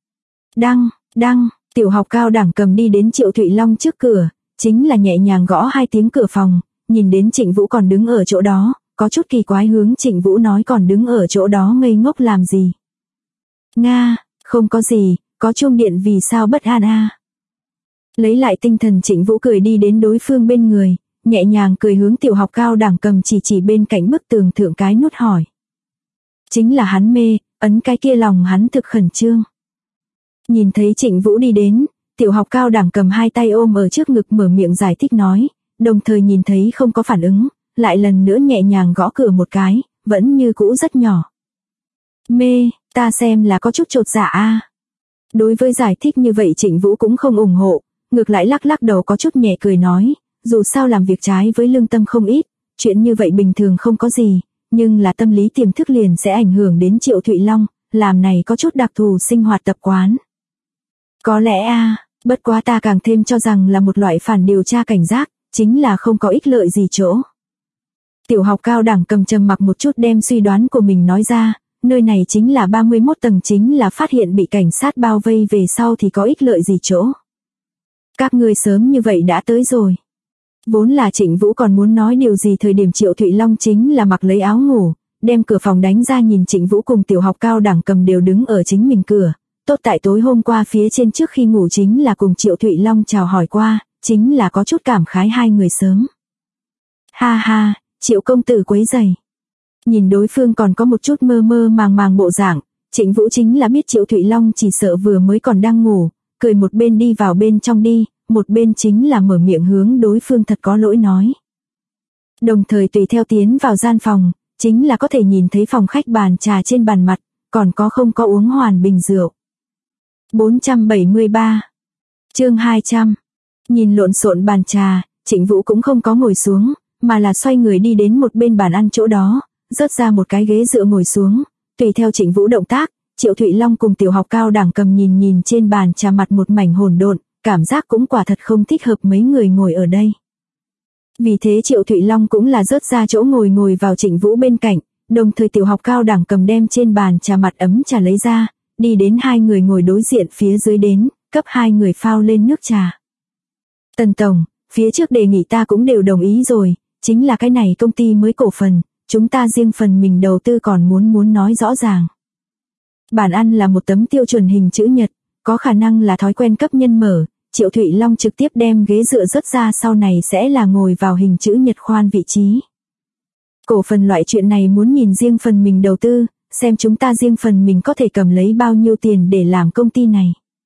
Đăng, tiểu học cao đẳng cầm đi đến Triệu Thụy Long trước cửa, chính là nhẹ nhàng gõ hai tiếng cửa phòng, nhìn đến Trịnh Vũ còn đứng ở chỗ đó, có chút kỳ quái hướng Trịnh Vũ nói còn đứng ở chỗ đó ngây ngốc làm gì. Nga, không có gì, có chuông điện vì sao bất an a. Lấy lại tinh thần Trịnh Vũ cười đi đến đối phương bên người, nhẹ nhàng cười hướng tiểu học cao đẳng cầm chỉ bên cạnh bức tường thượng cái nút hỏi. Chính là hắn mê, ấn cái kia lòng hắn thực khẩn trương. Nhìn thấy Trịnh Vũ đi đến, tiểu học cao đẳng cầm hai tay ôm ở trước ngực mở miệng giải thích nói, đồng thời nhìn thấy không có phản ứng, lại lần nữa nhẹ nhàng gõ cửa một cái, vẫn như cũ rất nhỏ. Mê, ta xem là có chút chột dạ a. Đối với giải thích như vậy Trịnh Vũ cũng không ủng hộ, ngược lại lắc lắc đầu có chút nhẹ cười nói, dù sao làm việc trái với lương tâm không ít, chuyện như vậy bình thường không có gì, nhưng là tâm lý tiềm thức liền sẽ ảnh hưởng đến Triệu Thụy Long, làm này có chút đặc thù sinh hoạt tập quán. Có lẽ bất quá ta càng thêm cho rằng là một loại phản điều tra cảnh giác, chính là không có ích lợi gì chỗ. Tiểu học cao đẳng cầm trầm mặc một chút đem suy đoán của mình nói ra, nơi này chính là 31 tầng chính là phát hiện bị cảnh sát bao vây về sau thì có ích lợi gì chỗ. Các ngươi sớm như vậy đã tới rồi. Vốn là Trịnh Vũ còn muốn nói điều gì thời điểm Triệu Thụy Long chính là mặc lấy áo ngủ, đem cửa phòng đánh ra nhìn Trịnh Vũ cùng tiểu học cao đẳng cầm đều đứng ở chính mình cửa. Tốt tại tối hôm qua phía trên trước khi ngủ chính là cùng Triệu Thụy Long chào hỏi qua, chính là có chút cảm khái hai người sớm. Ha ha, Triệu công tử quấy rầy. Nhìn đối phương còn có một chút mơ mơ màng bộ dạng, Trịnh Vũ chính là biết Triệu Thụy Long chỉ sợ vừa mới còn đang ngủ, cười một bên đi vào bên trong đi, một bên chính là mở miệng hướng đối phương thật có lỗi nói. Đồng thời tùy theo tiến vào gian phòng, chính là có thể nhìn thấy phòng khách bàn trà trên bàn mặt, còn có không có uống hoàn bình rượu. 473 chương 200. Nhìn lộn xộn bàn trà, Trịnh Vũ cũng không có ngồi xuống, mà là xoay người đi đến một bên bàn ăn chỗ đó, rớt ra một cái ghế dựa ngồi xuống, tùy theo Trịnh Vũ động tác, Triệu Thụy Long cùng tiểu học cao đẳng cầm nhìn trên bàn trà mặt một mảnh hỗn độn, cảm giác cũng quả thật không thích hợp mấy người ngồi ở đây. Vì thế Triệu Thụy Long cũng là rớt ra chỗ ngồi vào Trịnh Vũ bên cạnh, đồng thời tiểu học cao đẳng cầm đem trên bàn trà mặt ấm trà lấy ra, đi đến hai người ngồi đối diện phía dưới đến, cấp hai người phao lên nước trà. Tần tổng, phía trước đề nghị ta cũng đều đồng ý rồi, chính là cái này công ty mới cổ phần, chúng ta riêng phần mình đầu tư còn muốn nói rõ ràng. Bàn ăn là một tấm tiêu chuẩn hình chữ nhật, có khả năng là thói quen cấp nhân mở, Triệu Thụy Long trực tiếp đem ghế dựa rớt ra sau này sẽ là ngồi vào hình chữ nhật khoan vị trí. Cổ phần loại chuyện này muốn nhìn riêng phần mình đầu tư, xem chúng ta riêng phần mình có thể cầm lấy bao nhiêu tiền để làm công ty này.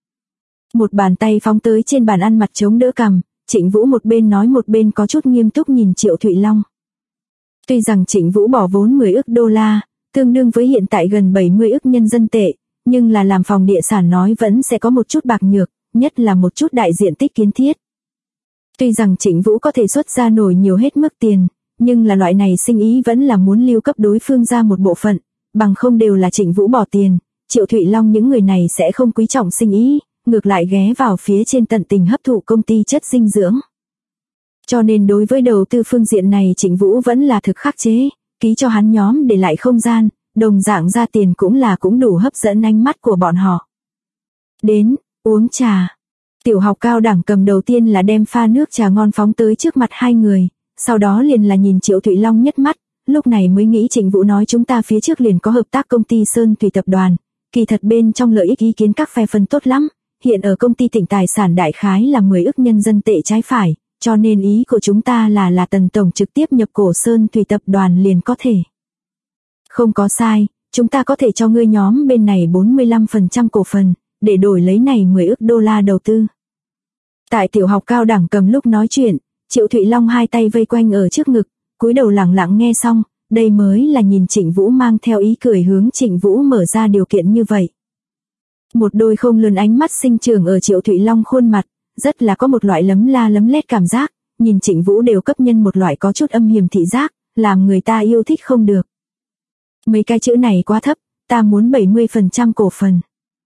Một bàn tay phóng tới trên bàn ăn, mặt chống đỡ cằm, Trịnh Vũ một bên nói một bên có chút nghiêm túc nhìn Triệu Thụy Long. Tuy rằng Trịnh Vũ bỏ vốn 10 ức đô la, tương đương với hiện tại gần 70 ức nhân dân tệ, nhưng là làm phòng địa sản nói vẫn sẽ có một chút bạc nhược, nhất là một chút đại diện tích kiến thiết. Tuy rằng Trịnh Vũ có thể xuất ra nổi nhiều hết mức tiền, nhưng là loại này sinh ý vẫn là muốn lưu cấp đối phương ra một bộ phận, bằng không đều là Trịnh Vũ bỏ tiền, Triệu Thụy Long những người này sẽ không quý trọng sinh ý, ngược lại ghé vào phía trên tận tình hấp thụ công ty chất dinh dưỡng. Cho nên đối với đầu tư phương diện này Trịnh Vũ vẫn là thực khắc chế, ký cho hắn nhóm để lại không gian, đồng dạng ra tiền cũng đủ hấp dẫn ánh mắt của bọn họ. Đến, uống trà. Tiểu học cao đẳng cầm đầu tiên là đem pha nước trà ngon phóng tới trước mặt hai người, sau đó liền là nhìn Triệu Thụy Long nhất mắt, lúc này mới nghĩ Trịnh Vũ nói chúng ta phía trước liền có hợp tác công ty Sơn Thủy tập đoàn, kỳ thật bên trong lợi ích ý kiến các phe phân tốt lắm, hiện ở công ty tỉnh tài sản đại khái là 10 ức nhân dân tệ trái phải, cho nên ý của chúng ta là Tần tổng trực tiếp nhập cổ Sơn Thủy tập đoàn liền có thể. Không có sai, chúng ta có thể cho ngươi nhóm bên này 45% cổ phần, để đổi lấy này 10 ức đô la đầu tư. Tại tiểu học cao đẳng cầm lúc nói chuyện, Triệu Thụy Long hai tay vây quanh ở trước ngực, cúi đầu lặng lặng nghe xong, đây mới là nhìn Trịnh Vũ mang theo ý cười hướng Trịnh Vũ mở ra điều kiện như vậy. Một đôi không lươn ánh mắt sinh trưởng ở Triệu Thụy Long khuôn mặt, rất là có một loại lấm la lấm lét cảm giác, nhìn Trịnh Vũ đều cấp nhân một loại có chút âm hiểm thị giác, làm người ta yêu thích không được. Mấy cái chữ này quá thấp, ta muốn 70% cổ phần.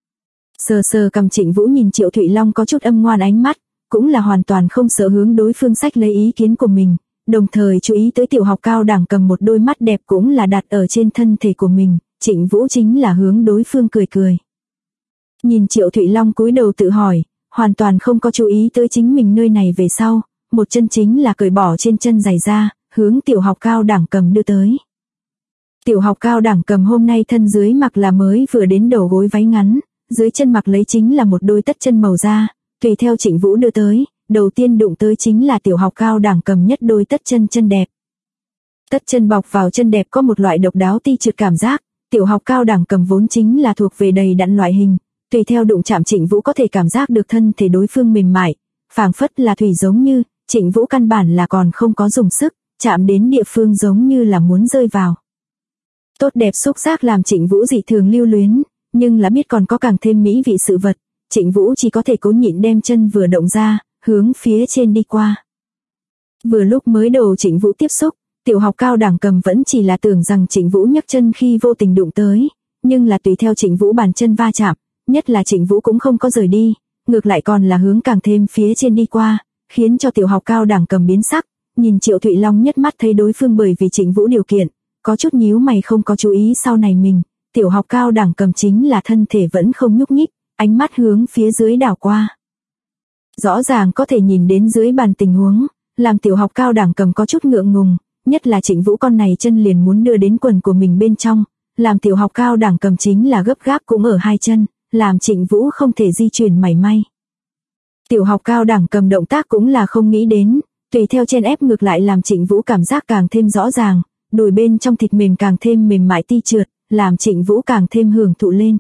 Sờ sờ cầm Trịnh Vũ nhìn Triệu Thụy Long có chút âm ngoan ánh mắt, cũng là hoàn toàn không sợ hướng đối phương sách lấy ý kiến của mình, đồng thời chú ý tới tiểu học cao đẳng cầm một đôi mắt đẹp cũng là đặt ở trên thân thể của mình, Trịnh Vũ chính là hướng đối phương cười cười. Nhìn Triệu Thụy Long cúi đầu tự hỏi, hoàn toàn không có chú ý tới chính mình nơi này về sau, một chân chính là cởi bỏ trên chân giày ra, hướng tiểu học cao đẳng cầm đưa tới. Tiểu học cao đẳng cầm hôm nay thân dưới mặc là mới vừa đến đầu gối váy ngắn, dưới chân mặc lấy chính là một đôi tất chân màu da, tùy theo Trịnh Vũ đưa tới, đầu tiên đụng tới chính là tiểu học cao đẳng cầm nhất đôi tất chân đẹp. Tất chân bọc vào chân đẹp có một loại độc đáo ti trượt cảm giác, tiểu học cao đẳng cầm vốn chính là thuộc về đầy đặn loại hình, tùy theo đụng chạm Trịnh Vũ có thể cảm giác được thân thể đối phương mềm mại, phảng phất là thủy giống như, Trịnh Vũ căn bản là còn không có dùng sức, chạm đến địa phương giống như là muốn rơi vào. Tốt đẹp xúc giác làm Trịnh Vũ dị thường lưu luyến, nhưng là biết còn có càng thêm mỹ vị sự vật, Trịnh Vũ chỉ có thể cố nhịn đem chân vừa động ra, hướng phía trên đi qua. Vừa lúc mới đầu Trịnh Vũ tiếp xúc, tiểu học cao đẳng cầm vẫn chỉ là tưởng rằng Trịnh Vũ nhấc chân khi vô tình đụng tới, nhưng là tùy theo Trịnh Vũ bàn chân va chạm, nhất là Trịnh Vũ cũng không có rời đi, ngược lại còn là hướng càng thêm phía trên đi qua, khiến cho tiểu học cao đẳng cầm biến sắc, nhìn Triệu Thụy Long nhất mắt thấy đối phương bởi vì Trịnh Vũ điều kiện, có chút nhíu mày không có chú ý sau này mình, tiểu học cao đẳng cầm chính là thân thể vẫn không nhúc nhích, ánh mắt hướng phía dưới đảo qua. Rõ ràng có thể nhìn đến dưới bàn tình huống, làm tiểu học cao đẳng cầm có chút ngượng ngùng, nhất là Trịnh Vũ con này chân liền muốn đưa đến quần của mình bên trong, làm tiểu học cao đẳng cầm chính là gấp gáp cũng ở hai chân, làm Trịnh Vũ không thể di chuyển mảy may. Tiểu học cao đẳng cầm động tác cũng là không nghĩ đến, tùy theo chen ép ngược lại làm Trịnh Vũ cảm giác càng thêm rõ ràng, đùi bên trong thịt mềm càng thêm mềm mại ti trượt, làm Trịnh Vũ càng thêm hưởng thụ lên.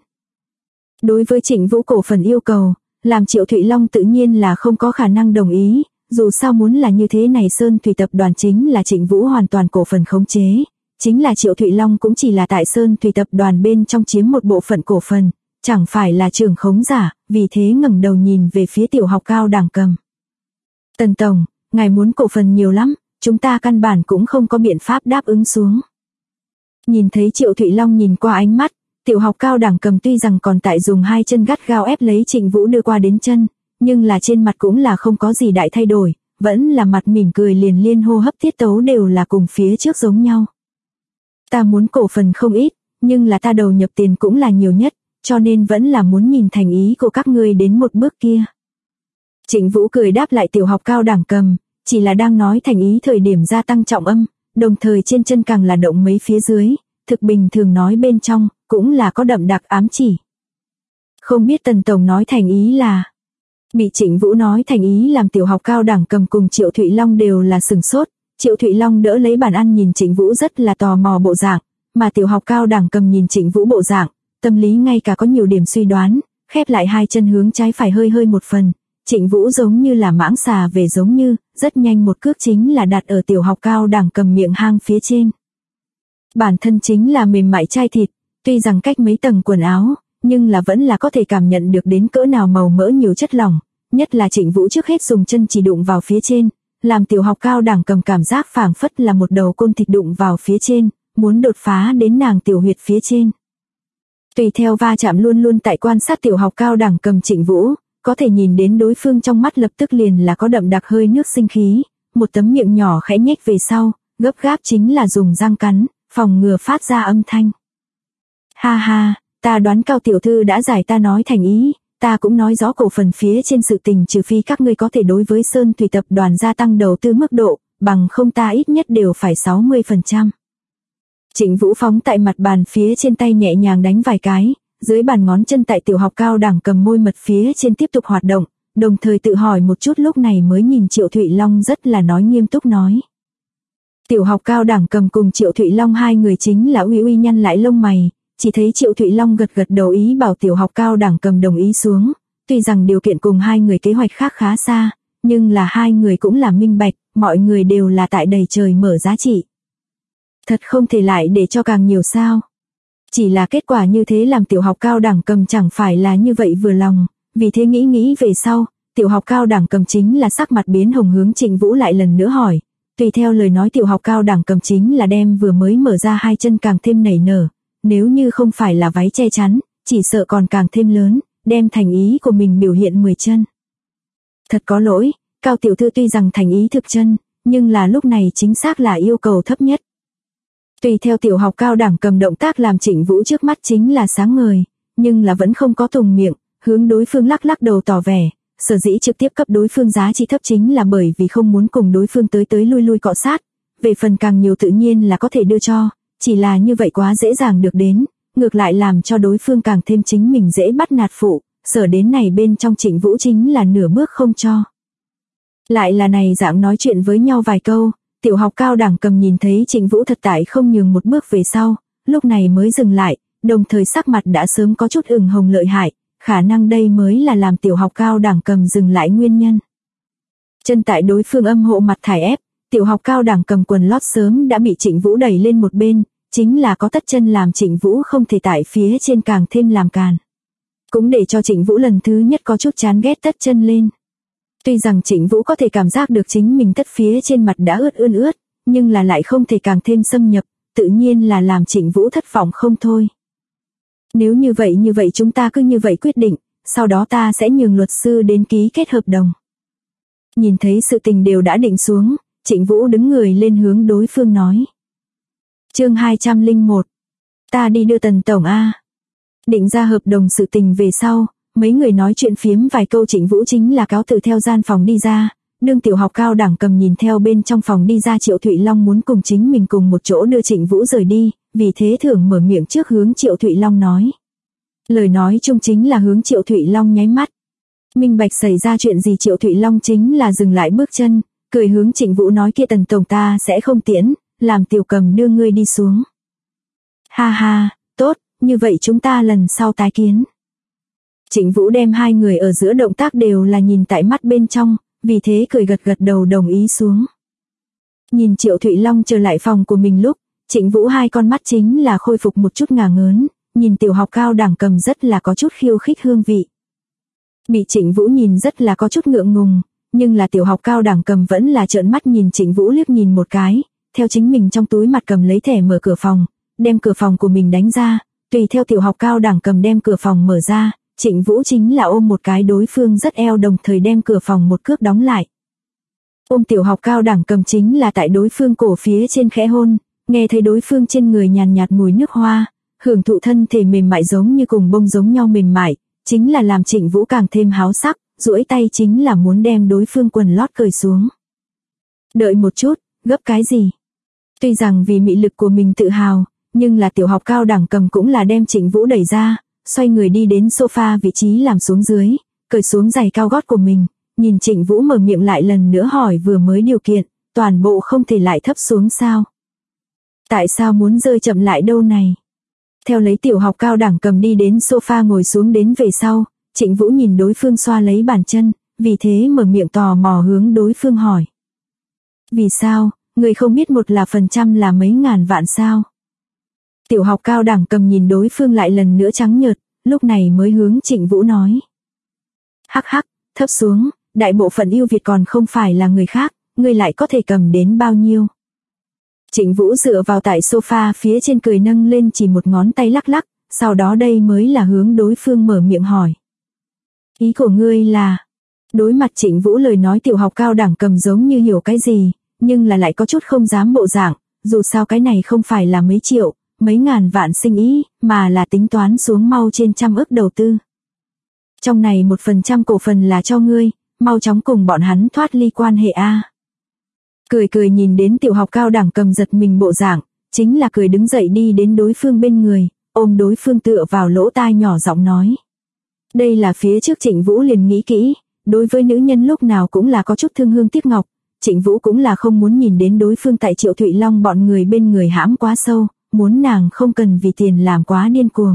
Đối với Trịnh Vũ cổ phần yêu cầu, làm Triệu Thụy Long tự nhiên là không có khả năng đồng ý, dù sao muốn là như thế này Sơn Thủy tập đoàn chính là Trịnh Vũ hoàn toàn cổ phần khống chế, chính là Triệu Thụy Long cũng chỉ là tại Sơn Thủy tập đoàn bên trong chiếm một bộ phận cổ phần, chẳng phải là trưởng khống giả, vì thế ngẩng đầu nhìn về phía tiểu học cao đẳng cầm. Tần tổng, ngài muốn cổ phần nhiều lắm, chúng ta căn bản cũng không có biện pháp đáp ứng xuống. Nhìn thấy Triệu Thụy Long nhìn qua ánh mắt, tiểu học cao đẳng cầm tuy rằng còn tại dùng hai chân gắt gao ép lấy Trịnh Vũ đưa qua đến chân, nhưng là trên mặt cũng là không có gì đại thay đổi, vẫn là mặt mỉm cười liền liên hô hấp tiết tấu đều là cùng phía trước giống nhau. Ta muốn cổ phần không ít, nhưng là ta đầu nhập tiền cũng là nhiều nhất, cho nên vẫn là muốn nhìn thành ý của các ngươi đến một bước kia. Trịnh Vũ cười đáp lại tiểu học cao đẳng cầm, chỉ là đang nói thành ý thời điểm gia tăng trọng âm, đồng thời trên chân càng là động mấy phía dưới, thực bình thường nói bên trong, cũng là có đậm đặc ám chỉ. Không biết Tần tổng nói thành ý là... Bị Trịnh Vũ nói thành ý làm tiểu học cao đẳng cầm cùng Triệu Thụy Long đều là sừng sốt, Triệu Thụy Long đỡ lấy bàn ăn nhìn Trịnh Vũ rất là tò mò bộ dạng, mà tiểu học cao đẳng cầm nhìn Trịnh Vũ bộ dạng, tâm lý ngay cả có nhiều điểm suy đoán, khép lại hai chân hướng trái phải hơi hơi một phần. Trịnh Vũ giống như là mãng xà về giống như, rất nhanh một cước chính là đặt ở tiểu học cao đẳng cầm miệng hang phía trên. Bản thân chính là mềm mại chai thịt, tuy rằng cách mấy tầng quần áo, nhưng là vẫn là có thể cảm nhận được đến cỡ nào màu mỡ nhiều chất lỏng, nhất là Trịnh Vũ trước hết dùng chân chỉ đụng vào phía trên, làm tiểu học cao đẳng cầm cảm giác phảng phất là một đầu côn thịt đụng vào phía trên, muốn đột phá đến nàng tiểu huyệt phía trên. Tùy theo va chạm luôn luôn tại quan sát tiểu học cao đẳng cầm Trịnh Vũ, có thể nhìn đến đối phương trong mắt lập tức liền là có đậm đặc hơi nước sinh khí, một tấm miệng nhỏ khẽ nhếch về sau, gấp gáp chính là dùng răng cắn, phòng ngừa phát ra âm thanh. Ha ha, ta đoán Cao tiểu thư đã giải ta nói thành ý, ta cũng nói rõ cổ phần phía trên sự tình, trừ phi các ngươi có thể đối với Sơn Thủy tập đoàn gia tăng đầu tư mức độ, bằng không ta ít nhất đều phải 60%. Trịnh Vũ phóng tại mặt bàn phía trên tay nhẹ nhàng đánh vài cái, dưới bàn ngón chân tại tiểu học cao đẳng cầm môi mật phía trên tiếp tục hoạt động, đồng thời tự hỏi một chút lúc này mới nhìn Triệu Thụy Long rất là nói nghiêm túc nói. Tiểu học cao đẳng cầm cùng Triệu Thụy Long hai người chính là uy uy nhăn lại lông mày, chỉ thấy Triệu Thụy Long gật gật đầu ý bảo tiểu học cao đẳng cầm đồng ý xuống, tuy rằng điều kiện cùng hai người kế hoạch khác khá xa, nhưng là hai người cũng là minh bạch, mọi người đều là tại đầy trời mở giá trị. Thật không thể lại để cho càng nhiều sao. Chỉ là kết quả như thế làm tiểu học cao đẳng cầm chẳng phải là như vậy vừa lòng, vì thế nghĩ về sau, tiểu học cao đẳng cầm chính là sắc mặt biến hồng hướng Trịnh Vũ lại lần nữa hỏi, tùy theo lời nói tiểu học cao đẳng cầm chính là đem vừa mới mở ra hai chân càng thêm nảy nở, nếu như không phải là váy che chắn, chỉ sợ còn càng thêm lớn, đem thành ý của mình biểu hiện 10 chân. Thật có lỗi, Cao tiểu thư tuy rằng thành ý thực chân, nhưng là lúc này chính xác là yêu cầu thấp nhất. Tùy theo tiểu học cao đẳng cầm động tác làm Trịnh Vũ trước mắt chính là sáng ngời, nhưng là vẫn không có tùng miệng, hướng đối phương lắc lắc đầu tỏ vẻ, sở dĩ trực tiếp cấp đối phương giá trị thấp chính là bởi vì không muốn cùng đối phương tới lui cọ sát, về phần càng nhiều tự nhiên là có thể đưa cho, chỉ là như vậy quá dễ dàng được đến, ngược lại làm cho đối phương càng thêm chính mình dễ bắt nạt phụ, sở đến này bên trong Trịnh Vũ chính là nửa bước không cho. Lại là này dạng nói chuyện với nhau vài câu, tiểu học cao đẳng cầm nhìn thấy Trịnh Vũ thật tại không nhường một bước về sau, lúc này mới dừng lại, đồng thời sắc mặt đã sớm có chút ửng hồng lợi hại, khả năng đây mới là làm tiểu học cao đẳng cầm dừng lại nguyên nhân. Chân tại đối phương âm hộ mặt thải ép, tiểu học cao đẳng cầm quần lót sớm đã bị Trịnh Vũ đẩy lên một bên, chính là có tất chân làm Trịnh Vũ không thể tại phía trên càng thêm làm càn. Cũng để cho Trịnh Vũ lần thứ nhất có chút chán ghét tất chân lên. Tuy rằng Trịnh Vũ có thể cảm giác được chính mình tất phía trên mặt đã ướt, nhưng là lại không thể càng thêm xâm nhập, tự nhiên là làm Trịnh Vũ thất vọng không thôi. Nếu như vậy chúng ta cứ như vậy quyết định, sau đó ta sẽ nhường luật sư đến ký kết hợp đồng. Nhìn thấy sự tình đều đã định xuống, Trịnh Vũ đứng người lên hướng đối phương nói. Chương 201. Ta đi đưa Tần tổng a. Định ra hợp đồng sự tình về sau, mấy người nói chuyện phiếm vài câu Trịnh Vũ chính là cáo từ theo gian phòng đi ra, đương tiểu học cao đẳng cầm nhìn theo bên trong phòng đi ra Triệu Thụy Long muốn cùng chính mình cùng một chỗ đưa Trịnh Vũ rời đi, vì thế thường mở miệng trước hướng Triệu Thụy Long nói. Lời nói chung chính là hướng Triệu Thụy Long nháy mắt. Minh bạch xảy ra chuyện gì Triệu Thụy Long chính là dừng lại bước chân, cười hướng Trịnh Vũ nói kia Tần tổng ta sẽ không tiễn, làm tiểu cầm đưa ngươi đi xuống. Ha ha, tốt, như vậy chúng ta lần sau tái kiến. Trịnh Vũ đem hai người ở giữa động tác đều là nhìn tại mắt bên trong, vì thế cười gật gật đầu đồng ý xuống. Nhìn Triệu Thụy Long trở lại phòng của mình lúc, Trịnh Vũ hai con mắt chính là khôi phục một chút ngả ngớn, nhìn tiểu học cao đẳng cầm rất là có chút khiêu khích hương vị. Bị Trịnh Vũ nhìn rất là có chút ngượng ngùng, nhưng là tiểu học cao đẳng cầm vẫn là trợn mắt nhìn Trịnh Vũ liếc nhìn một cái, theo chính mình trong túi mặt cầm lấy thẻ mở cửa phòng, đem cửa phòng của mình đánh ra, tùy theo tiểu học cao đẳng cầm đem cửa phòng mở ra, Trịnh Vũ chính là ôm một cái đối phương rất eo đồng thời đem cửa phòng một cước đóng lại. Ôm tiểu học cao đẳng cầm chính là tại đối phương cổ phía trên khẽ hôn, nghe thấy đối phương trên người nhàn nhạt mùi nước hoa, hưởng thụ thân thể mềm mại giống như cùng bông giống nhau mềm mại, chính là làm Trịnh Vũ càng thêm háo sắc, duỗi tay chính là muốn đem đối phương quần lót cởi xuống. Đợi một chút, gấp cái gì? Tuy rằng vì mị lực của mình tự hào, nhưng là tiểu học cao đẳng cầm cũng là đem Trịnh Vũ đẩy ra, xoay người đi đến sofa vị trí làm xuống dưới, cởi xuống giày cao gót của mình, nhìn Trịnh Vũ mở miệng lại lần nữa hỏi vừa mới điều kiện, toàn bộ không thể lại thấp xuống sao? Tại sao muốn rơi chậm lại đâu này? Theo lấy tiểu học cao đẳng cầm đi đến sofa ngồi xuống đến về sau, Trịnh Vũ nhìn đối phương xoa lấy bàn chân, vì thế mở miệng tò mò hướng đối phương hỏi. Vì sao, người không biết 1% là mấy ngàn vạn sao? Tiểu học cao đẳng cầm nhìn đối phương lại lần nữa trắng nhợt, lúc này mới hướng Trịnh Vũ nói. Hắc hắc, thấp xuống, đại bộ phận ưu việt còn không phải là người khác, ngươi lại có thể cầm đến bao nhiêu? Trịnh Vũ dựa vào tại sofa phía trên cười nâng lên chỉ một ngón tay lắc lắc, sau đó đây mới là hướng đối phương mở miệng hỏi. Ý của ngươi là... Đối mặt Trịnh Vũ lời nói tiểu học cao đẳng cầm giống như hiểu cái gì, nhưng là lại có chút không dám bộ dạng, dù sao cái này không phải là mấy triệu, mấy ngàn vạn sinh ý, mà là tính toán xuống mau trên 100 ức đầu tư. Trong này 1% cổ phần là cho ngươi, mau chóng cùng bọn hắn thoát ly quan hệ a. Cười cười nhìn đến tiểu học cao đẳng cầm giật mình bộ dạng, chính là cười đứng dậy đi đến đối phương bên người, ôm đối phương tựa vào lỗ tai nhỏ giọng nói. Đây là phía trước Trịnh Vũ liền nghĩ kỹ, đối với nữ nhân lúc nào cũng là có chút thương hương tiếc ngọc, Trịnh Vũ cũng là không muốn nhìn đến đối phương tại Triệu Thụy Long bọn người bên người hãm quá sâu, muốn nàng không cần vì tiền làm quá điên cuồng.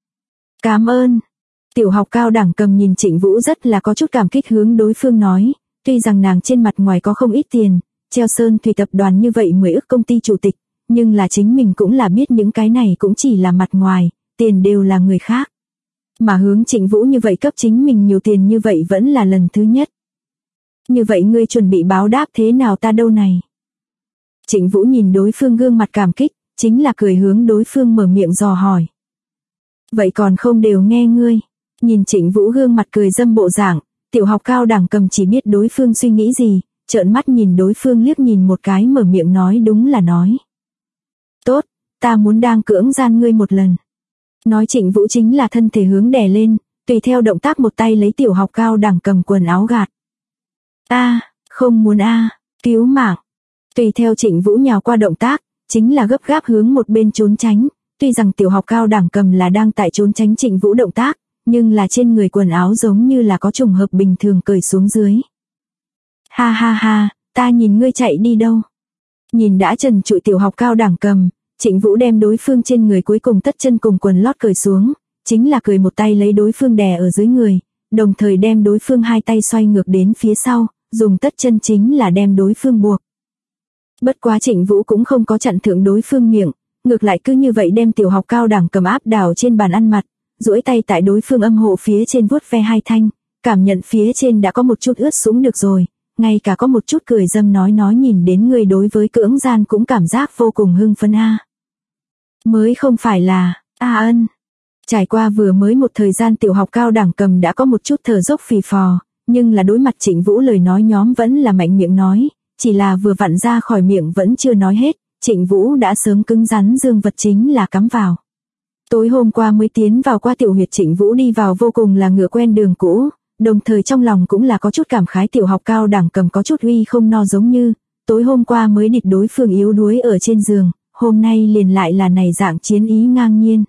Cảm ơn. Tiểu học cao đẳng cầm nhìn Trịnh Vũ rất là có chút cảm kích hướng đối phương nói, tuy rằng nàng trên mặt ngoài có không ít tiền, treo Sơn Thủy tập đoàn như vậy 10 ức công ty chủ tịch, nhưng là chính mình cũng là biết những cái này cũng chỉ là mặt ngoài, tiền đều là người khác. Mà hướng Trịnh Vũ như vậy cấp chính mình nhiều tiền như vậy vẫn là lần thứ nhất. Như vậy ngươi chuẩn bị báo đáp thế nào ta đâu này? Trịnh Vũ nhìn đối phương gương mặt cảm kích, chính là cười hướng đối phương mở miệng dò hỏi. Vậy còn không đều nghe ngươi. Nhìn Trịnh Vũ gương mặt cười dâm bộ dạng, tiểu học cao đẳng cầm chỉ biết đối phương suy nghĩ gì, trợn mắt nhìn đối phương liếc nhìn một cái mở miệng nói đúng là nói. Tốt, ta muốn đang cưỡng gian ngươi một lần. Nói Trịnh Vũ chính là thân thể hướng đè lên, tùy theo động tác một tay lấy tiểu học cao đẳng cầm quần áo gạt. Không muốn cứu mạng. Tùy theo Trịnh Vũ nhào qua động tác, chính là gấp gáp hướng một bên trốn tránh, tuy rằng tiểu học cao đẳng cầm là đang tại trốn tránh Trịnh Vũ động tác, nhưng là trên người quần áo giống như là có trùng hợp bình thường cởi xuống dưới. Ha ha ha, ta nhìn ngươi chạy đi đâu. Nhìn đã trần trụi tiểu học cao đẳng cầm, Trịnh Vũ đem đối phương trên người cuối cùng tất chân cùng quần lót cởi xuống, chính là cười một tay lấy đối phương đè ở dưới người, đồng thời đem đối phương hai tay xoay ngược đến phía sau, dùng tất chân chính là đem đối phương buộc. Bất quá Trịnh Vũ cũng không có chặn thượng đối phương miệng, ngược lại cứ như vậy đem tiểu học cao đẳng cầm áp đảo trên bàn ăn mặt, duỗi tay tại đối phương âm hộ phía trên vuốt ve hai thanh, cảm nhận phía trên đã có một chút ướt sũng được rồi, ngay cả có một chút cười dâm nói nhìn đến người đối với cưỡng gian cũng cảm giác vô cùng hưng phấn Mới không phải là, ân. Trải qua vừa mới một thời gian tiểu học cao đẳng cầm đã có một chút thở dốc phì phò, nhưng là đối mặt Trịnh Vũ lời nói nhóm vẫn là mạnh miệng nói, chỉ là vừa vặn ra khỏi miệng vẫn chưa nói hết, Trịnh Vũ đã sớm cứng rắn dương vật chính là cắm vào. Tối hôm qua mới tiến vào qua tiểu huyệt Trịnh Vũ đi vào vô cùng là ngựa quen đường cũ, đồng thời trong lòng cũng là có chút cảm khái tiểu học cao đẳng cầm có chút uy không no giống như, tối hôm qua mới địch đối phương yếu đuối ở trên giường, hôm nay liền lại là này dạng chiến ý ngang nhiên.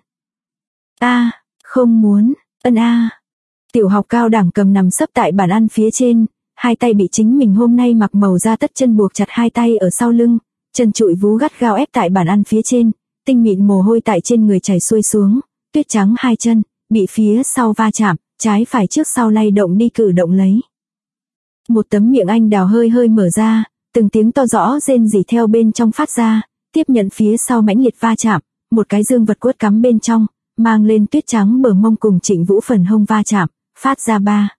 Không muốn, Tiểu học cao đẳng cầm nằm sấp tại bàn ăn phía trên, hai tay bị chính mình hôm nay mặc màu da tất chân buộc chặt hai tay ở sau lưng, chân trụi vú gắt gao ép tại bàn ăn phía trên, tinh mịn mồ hôi tại trên người chảy xuôi xuống, tuyết trắng hai chân, bị phía sau va chạm, trái phải trước sau lay động đi cử động lấy. Một tấm miệng anh đào hơi hơi mở ra, từng tiếng to rõ rên rỉ theo bên trong phát ra, tiếp nhận phía sau mãnh liệt va chạm, một cái dương vật quất cắm bên trong, mang lên tuyết trắng bờ mông cùng Trịnh Vũ phần hông va chạm, phát ra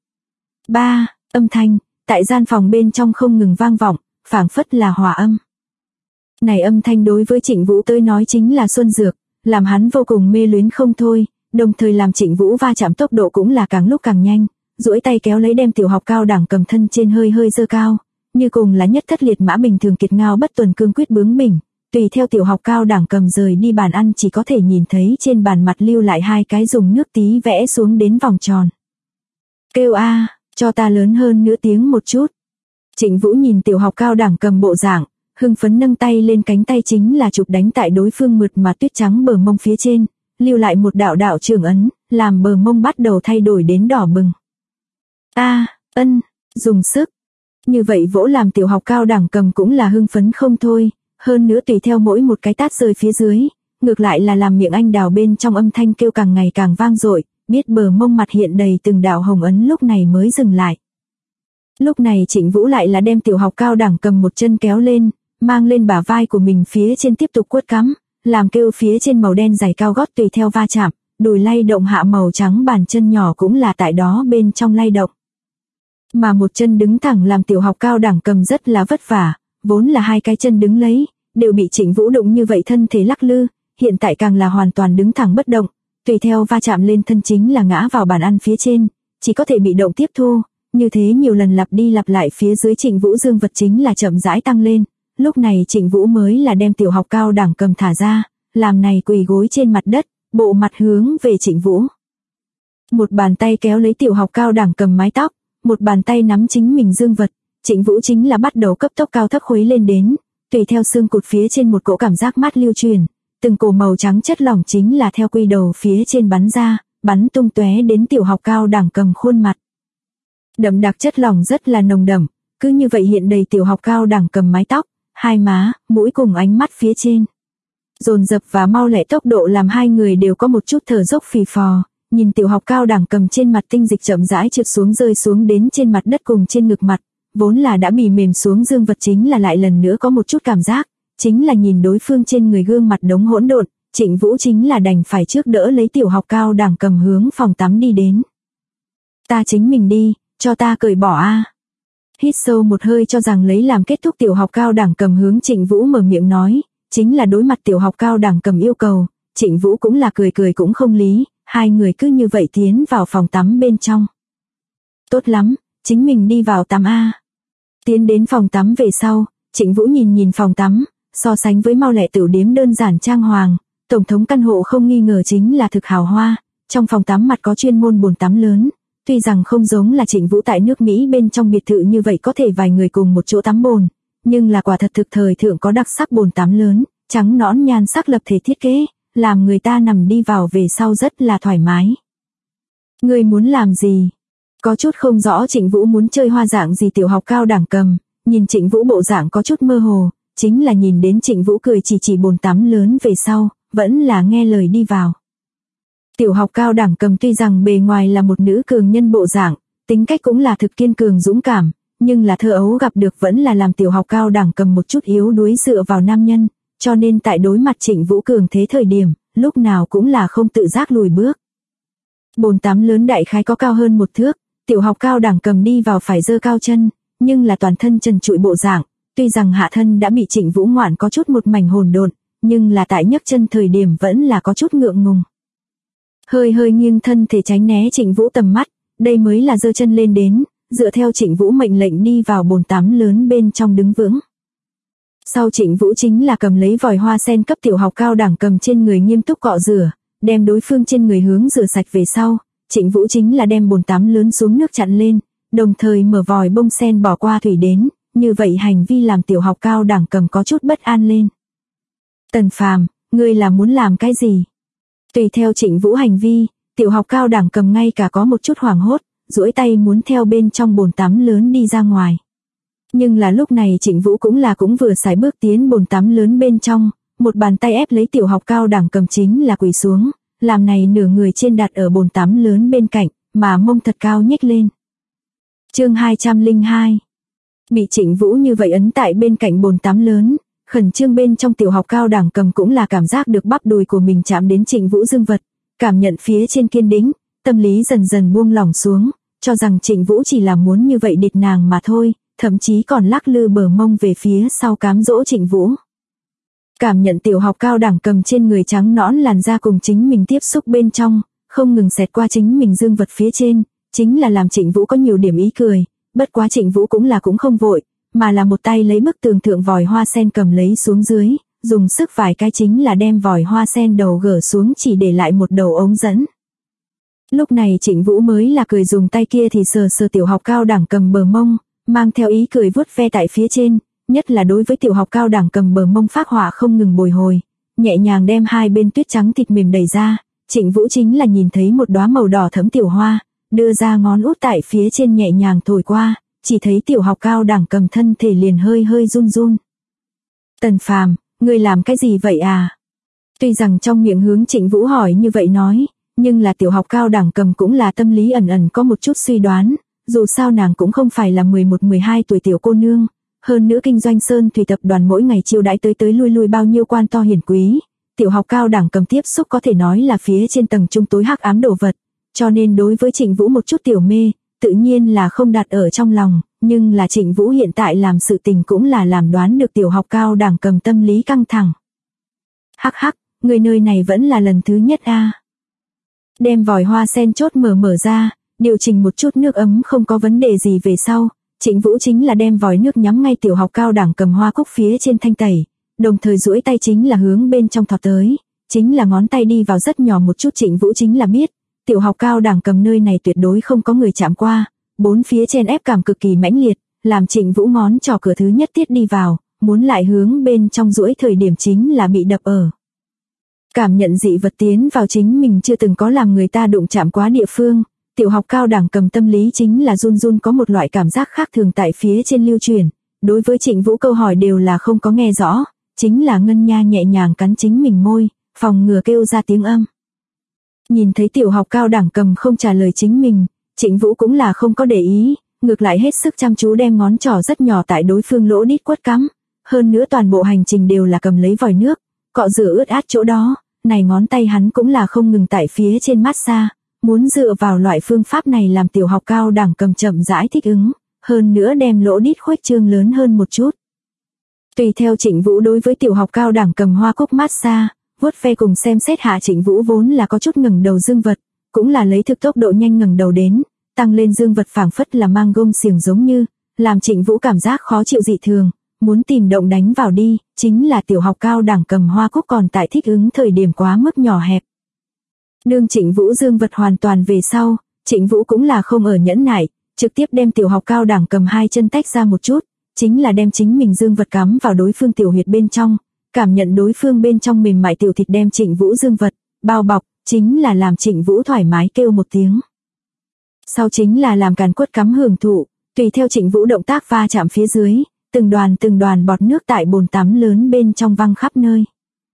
ba âm thanh, tại gian phòng bên trong không ngừng vang vọng, phảng phất là hòa âm. Này âm thanh đối với Trịnh Vũ tới nói chính là xuân dược, làm hắn vô cùng mê luyến không thôi, đồng thời làm Trịnh Vũ va chạm tốc độ cũng là càng lúc càng nhanh, duỗi tay kéo lấy đem tiểu học cao đẳng cầm thân trên hơi hơi dơ cao, như cùng là nhất thất liệt mã bình thường kiệt ngao bất tuần cương quyết bướng bỉnh, tùy theo tiểu học cao đẳng cầm rời đi bàn ăn chỉ có thể nhìn thấy trên bàn mặt lưu lại hai cái dùng nước tí vẽ xuống đến vòng tròn. Kêu cho ta lớn hơn nữa tiếng một chút. Trịnh Vũ nhìn tiểu học cao đẳng cầm bộ dạng, hưng phấn nâng tay lên cánh tay chính là chụp đánh tại đối phương mượt mà tuyết trắng bờ mông phía trên, lưu lại một đạo đạo trường ấn, làm bờ mông bắt đầu thay đổi đến đỏ bừng. Dùng sức. Như vậy vỗ làm tiểu học cao đẳng cầm cũng là hưng phấn không thôi, hơn nữa tùy theo mỗi một cái tát rơi phía dưới, ngược lại là làm miệng anh đào bên trong âm thanh kêu càng ngày càng vang dội, biết bờ mông mặt hiện đầy từng đạo hồng ấn lúc này mới dừng lại. Lúc này Trịnh Vũ lại là đem tiểu học cao đẳng cầm một chân kéo lên, mang lên bả vai của mình phía trên tiếp tục quất cắm, làm kêu phía trên màu đen giày cao gót tùy theo va chạm, đùi lay động hạ màu trắng bàn chân nhỏ cũng là tại đó bên trong lay động. Mà một chân đứng thẳng làm tiểu học cao đẳng cầm rất là vất vả, vốn là hai cái chân đứng lấy, đều bị Trịnh Vũ đụng như vậy thân thể lắc lư, hiện tại càng là hoàn toàn đứng thẳng bất động, tùy theo va chạm lên thân chính là ngã vào bàn ăn phía trên, chỉ có thể bị động tiếp thu, như thế nhiều lần lặp đi lặp lại phía dưới Trịnh Vũ dương vật chính là chậm rãi tăng lên, lúc này Trịnh Vũ mới là đem tiểu học cao đẳng cầm thả ra, làm này quỳ gối trên mặt đất, bộ mặt hướng về Trịnh Vũ. Một bàn tay kéo lấy tiểu học cao đẳng cầm mái tóc, một bàn tay nắm chính mình dương vật, Trịnh Vũ chính là bắt đầu cấp tốc cao thấp khuấy lên đến, tùy theo xương cụt phía trên một cỗ cảm giác mát lưu truyền, từng cổ màu trắng chất lỏng chính là theo quy đầu phía trên bắn ra, bắn tung tóe đến tiểu học cao đẳng cầm khuôn mặt. Đậm đặc chất lỏng rất là nồng đậm, cứ như vậy hiện đầy tiểu học cao đẳng cầm mái tóc, hai má, mũi cùng ánh mắt phía trên. Dồn dập và mau lẹ tốc độ làm hai người đều có một chút thở dốc phì phò, nhìn tiểu học cao đẳng cầm trên mặt tinh dịch chậm rãi trượt xuống rơi xuống đến trên mặt đất cùng trên ngực mặt, vốn là đã bị mềm xuống dương vật chính là lại lần nữa có một chút cảm giác, chính là nhìn đối phương trên người gương mặt đống hỗn độn, Trịnh Vũ chính là đành phải trước đỡ lấy tiểu học cao đẳng cầm hướng phòng tắm đi đến. Ta chính mình đi, cho ta cởi bỏ a. Hít sâu một hơi cho rằng lấy làm kết thúc tiểu học cao đẳng cầm hướng Trịnh Vũ mở miệng nói, chính là đối mặt tiểu học cao đẳng cầm yêu cầu, Trịnh Vũ cũng là cười cười cũng không lý, hai người cứ như vậy tiến vào phòng tắm bên trong. Tốt lắm, chính mình đi vào tắm a. Tiến đến phòng tắm về sau, Trịnh Vũ nhìn phòng tắm, so sánh với mau lẹ tiểu điếm đơn giản trang hoàng, tổng thống căn hộ không nghi ngờ chính là thực hào hoa, trong phòng tắm mặt có chuyên môn bồn tắm lớn, tuy rằng không giống là Trịnh Vũ tại nước Mỹ bên trong biệt thự như vậy có thể vài người cùng một chỗ tắm bồn, nhưng là quả thật thực thời thượng có đặc sắc bồn tắm lớn, trắng nõn nhan sắc lập thể thiết kế, làm người ta nằm đi vào về sau rất là thoải mái. Ngươi muốn làm gì? Có chút không rõ Trịnh Vũ muốn chơi hoa dạng gì tiểu học cao đẳng cầm, nhìn Trịnh Vũ bộ dạng có chút mơ hồ, chính là nhìn đến Trịnh Vũ cười chỉ bồn tắm lớn về sau, vẫn là nghe lời đi vào. Tiểu học cao đẳng cầm tuy rằng bề ngoài là một nữ cường nhân bộ dạng, tính cách cũng là thực kiên cường dũng cảm, nhưng là thơ ấu gặp được vẫn là làm tiểu học cao đẳng cầm một chút yếu đuối dựa vào nam nhân, cho nên tại đối mặt Trịnh Vũ cường thế thời điểm, lúc nào cũng là không tự giác lùi bước. Bồn tắm lớn đại khái có cao hơn 1 thước, tiểu học cao đẳng cầm đi vào phải giơ cao chân, nhưng là toàn thân trần trụi bộ dạng, tuy rằng hạ thân đã bị Trịnh Vũ ngoạn có chút một mảnh hỗn độn, nhưng là tại nhấc chân thời điểm vẫn là có chút ngượng ngùng. Hơi nghiêng thân thể tránh né Trịnh Vũ tầm mắt, đây mới là giơ chân lên đến, dựa theo Trịnh Vũ mệnh lệnh đi vào bồn tắm lớn bên trong đứng vững. Sau Trịnh Vũ chính là cầm lấy vòi hoa sen cấp tiểu học cao đẳng cầm trên người nghiêm túc cọ rửa, đem đối phương trên người hướng rửa sạch về sau, Trịnh Vũ chính là đem bồn tắm lớn xuống nước chặn lên, đồng thời mở vòi bông sen bỏ qua thủy đến, như vậy hành vi làm tiểu học cao đẳng cầm có chút bất an lên. Tần Phàm, ngươi là muốn làm cái gì? Tùy theo Trịnh Vũ hành vi, tiểu học cao đẳng cầm ngay cả có một chút hoảng hốt, duỗi tay muốn theo bên trong bồn tắm lớn đi ra ngoài. Nhưng là lúc này Trịnh Vũ cũng vừa sải bước tiến bồn tắm lớn bên trong, một bàn tay ép lấy tiểu học cao đẳng cầm chính là quỳ xuống, làm này nửa người trên đặt ở bồn tắm lớn bên cạnh, mà mông thật cao nhếch lên. Chương 202. Bị Trịnh Vũ như vậy ấn tại bên cạnh bồn tắm lớn, khẩn trương bên trong tiểu học cao đẳng cầm cũng là cảm giác được bắp đùi của mình chạm đến Trịnh Vũ dương vật, cảm nhận phía trên kiên đĩnh, tâm lý dần dần buông lỏng xuống, cho rằng Trịnh Vũ chỉ là muốn như vậy địch nàng mà thôi, thậm chí còn lắc lư bờ mông về phía sau cám dỗ Trịnh Vũ. Cảm nhận tiểu học cao đẳng cầm trên người trắng nõn làn da cùng chính mình tiếp xúc bên trong, không ngừng xẹt qua chính mình dương vật phía trên, chính là làm Trịnh Vũ có nhiều điểm ý cười, bất quá Trịnh Vũ cũng không vội, mà là một tay lấy bức tường thượng vòi hoa sen cầm lấy xuống dưới, dùng sức vài cái chính là đem vòi hoa sen đầu gỡ xuống chỉ để lại một đầu ống dẫn. Lúc này Trịnh Vũ mới là cười dùng tay kia thì sờ tiểu học cao đẳng cầm bờ mông, mang theo ý cười vuốt ve tại phía trên, nhất là đối với tiểu học cao đẳng cầm bờ mông phác họa không ngừng bồi hồi, nhẹ nhàng đem hai bên tuyết trắng thịt mềm đẩy ra, Trịnh Vũ chính là nhìn thấy một đóa màu đỏ thẫm tiểu hoa, đưa ra ngón út tại phía trên nhẹ nhàng thổi qua, chỉ thấy tiểu học cao đẳng cầm thân thể liền hơi run run. Tần Phàm, ngươi làm cái gì vậy à? Tuy rằng trong miệng hướng Trịnh Vũ hỏi như vậy nói, nhưng là tiểu học cao đẳng cầm cũng là tâm lý ẩn ẩn có một chút suy đoán, dù sao nàng cũng không phải là 11-12 tuổi tiểu cô nương, hơn nữa kinh doanh sơn thủy tập đoàn mỗi ngày chiêu đãi tới lui bao nhiêu quan to hiển quý, tiểu học cao đẳng cầm tiếp xúc có thể nói là phía trên tầng trung tối hắc ám đồ vật, cho nên đối với Trịnh Vũ một chút tiểu mê, tự nhiên là không đặt ở trong lòng, nhưng là Trịnh Vũ hiện tại làm sự tình cũng là làm đoán được tiểu học cao đẳng cầm tâm lý căng thẳng. Hắc hắc, người nơi này vẫn là lần thứ nhất a. Đem vòi hoa sen chốt mở ra, điều chỉnh một chút nước ấm không có vấn đề gì về sau, Trịnh Vũ chính là đem vòi nước nhắm ngay tiểu học cao đẳng cầm hoa cúc phía trên thanh tẩy, đồng thời duỗi tay chính là hướng bên trong thọt tới, chính là ngón tay đi vào rất nhỏ một chút Trịnh Vũ chính là biết, tiểu học cao đẳng cầm nơi này tuyệt đối không có người chạm qua, bốn phía chen ép cảm cực kỳ mãnh liệt, làm Trịnh Vũ ngón trỏ cửa thứ nhất tiết đi vào, muốn lại hướng bên trong duỗi thời điểm chính là bị đập ở. Cảm nhận dị vật tiến vào chính mình chưa từng có làm người ta đụng chạm quá địa phương, tiểu học cao đẳng cầm tâm lý chính là run run có một loại cảm giác khác thường tại phía trên lưu truyền, đối với Trịnh Vũ câu hỏi đều là không có nghe rõ, chính là ngân nha nhẹ nhàng cắn chính mình môi, phòng ngừa kêu ra tiếng âm. Nhìn thấy tiểu học cao đẳng cầm không trả lời chính mình, Trịnh Vũ cũng là không có để ý, ngược lại hết sức chăm chú đem ngón trỏ rất nhỏ tại đối phương lỗ đít quất cắm, hơn nữa toàn bộ hành trình đều là cầm lấy vòi nước, cọ rửa ướt át chỗ đó, này ngón tay hắn cũng là không ngừng tại phía trên massage, muốn dựa vào loại phương pháp này làm tiểu học cao đẳng cầm chậm rãi thích ứng, hơn nữa đem lỗ đít khuếch trương lớn hơn một chút. Tùy theo Trịnh Vũ đối với tiểu học cao đẳng cầm hoa cúc massage, vuốt ve cùng xem xét hạ Trịnh Vũ vốn là có chút ngẩng đầu dương vật, cũng là lấy thực tốc độ nhanh ngẩng đầu đến, tăng lên dương vật phảng phất là mang gông xiềng giống như, làm Trịnh Vũ cảm giác khó chịu dị thường, muốn tìm động đánh vào đi, chính là tiểu học cao đẳng cầm hoa cúc còn tại thích ứng thời điểm quá mức nhỏ hẹp. Đương Trịnh Vũ dương vật hoàn toàn về sau, Trịnh Vũ cũng là không ở nhẫn nại, trực tiếp đem tiểu học cao đẳng cầm hai chân tách ra một chút, chính là đem chính mình dương vật cắm vào đối phương tiểu huyệt bên trong, cảm nhận đối phương bên trong mềm mại tiểu thịt đem Trịnh Vũ dương vật bao bọc, chính là làm Trịnh Vũ thoải mái kêu một tiếng. Sau chính là làm càn quất cắm hưởng thụ, tùy theo Trịnh Vũ động tác va chạm phía dưới, từng đoàn bọt nước tại bồn tắm lớn bên trong văng khắp nơi.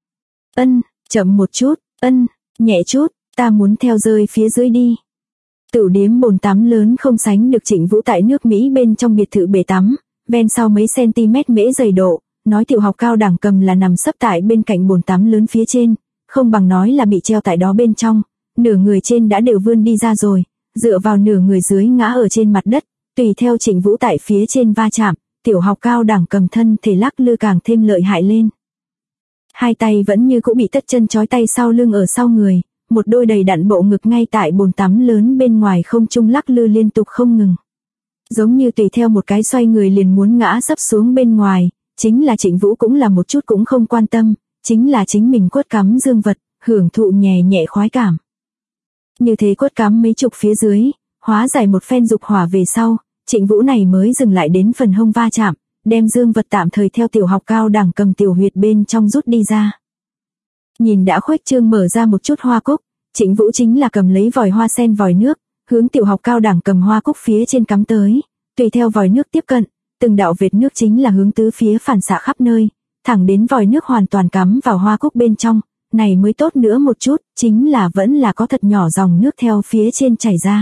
Ân, chậm một chút, ân, nhẹ chút, ta muốn theo rơi phía dưới đi. Tửu điếm bồn tắm lớn không sánh được Trịnh Vũ tại nước Mỹ bên trong biệt thự bể tắm, ven sau mấy cm mễ dày độ, nói tiểu học cao đẳng cầm là nằm sấp tại bên cạnh bồn tắm lớn phía trên, không bằng nói là bị treo tại đó bên trong, nửa người trên đã đều vươn đi ra rồi, dựa vào nửa người dưới ngã ở trên mặt đất, tùy theo Trịnh Vũ tại phía trên va chạm, tiểu học cao đẳng cầm thân thể lắc lư càng thêm lợi hại lên. Hai tay vẫn như cũ bị tất chân trói tay sau lưng ở sau người, một đôi đầy đặn bộ ngực ngay tại bồn tắm lớn bên ngoài không trung lắc lư liên tục không ngừng. Giống như tùy theo một cái xoay người liền muốn ngã sấp xuống bên ngoài, chính là Trịnh Vũ cũng là một chút cũng không quan tâm, chính là chính mình quất cắm dương vật, hưởng thụ nhẹ nhẹ khoái cảm. Như thế quất cắm mấy chục phía dưới, hóa giải một phen dục hỏa về sau, Trịnh Vũ này mới dừng lại đến phần hông va chạm, đem dương vật tạm thời theo tiểu học cao đẳng cầm tiểu huyệt bên trong rút đi ra. Nhìn đã khuếch trương mở ra một chút hoa cúc, Trịnh Vũ chính là cầm lấy vòi hoa sen vòi nước, hướng tiểu học cao đẳng cầm hoa cúc phía trên cắm tới, tùy theo vòi nước tiếp cận, từng đạo vệt nước chính là hướng tứ phía phản xạ khắp nơi, thẳng đến vòi nước hoàn toàn cắm vào hoa cúc bên trong, này mới tốt nữa một chút, chính là vẫn là có thật nhỏ dòng nước theo phía trên chảy ra.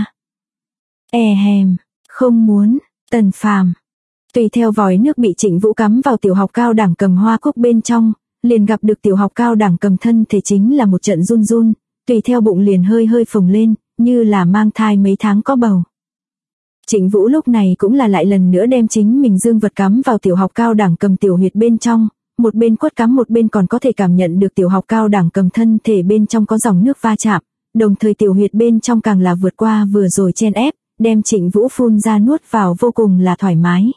Hèm, không muốn, Tần Phàm. Tùy theo vòi nước bị Trịnh Vũ cắm vào tiểu học cao đẳng cầm hoa cúc bên trong, liền gặp được tiểu học cao đẳng cầm thân thể chính là một trận run run, tùy theo bụng liền hơi phồng lên, như là mang thai mấy tháng có bầu. Trịnh Vũ lúc này cũng là lại lần nữa đem chính mình dương vật cắm vào tiểu học cao đẳng cầm tiểu huyệt bên trong, một bên quất cắm một bên còn có thể cảm nhận được tiểu học cao đẳng cầm thân thể bên trong có dòng nước va chạm, đồng thời tiểu huyệt bên trong càng là vượt qua vừa rồi chen ép, đem Trịnh Vũ phun ra nuốt vào vô cùng là thoải mái.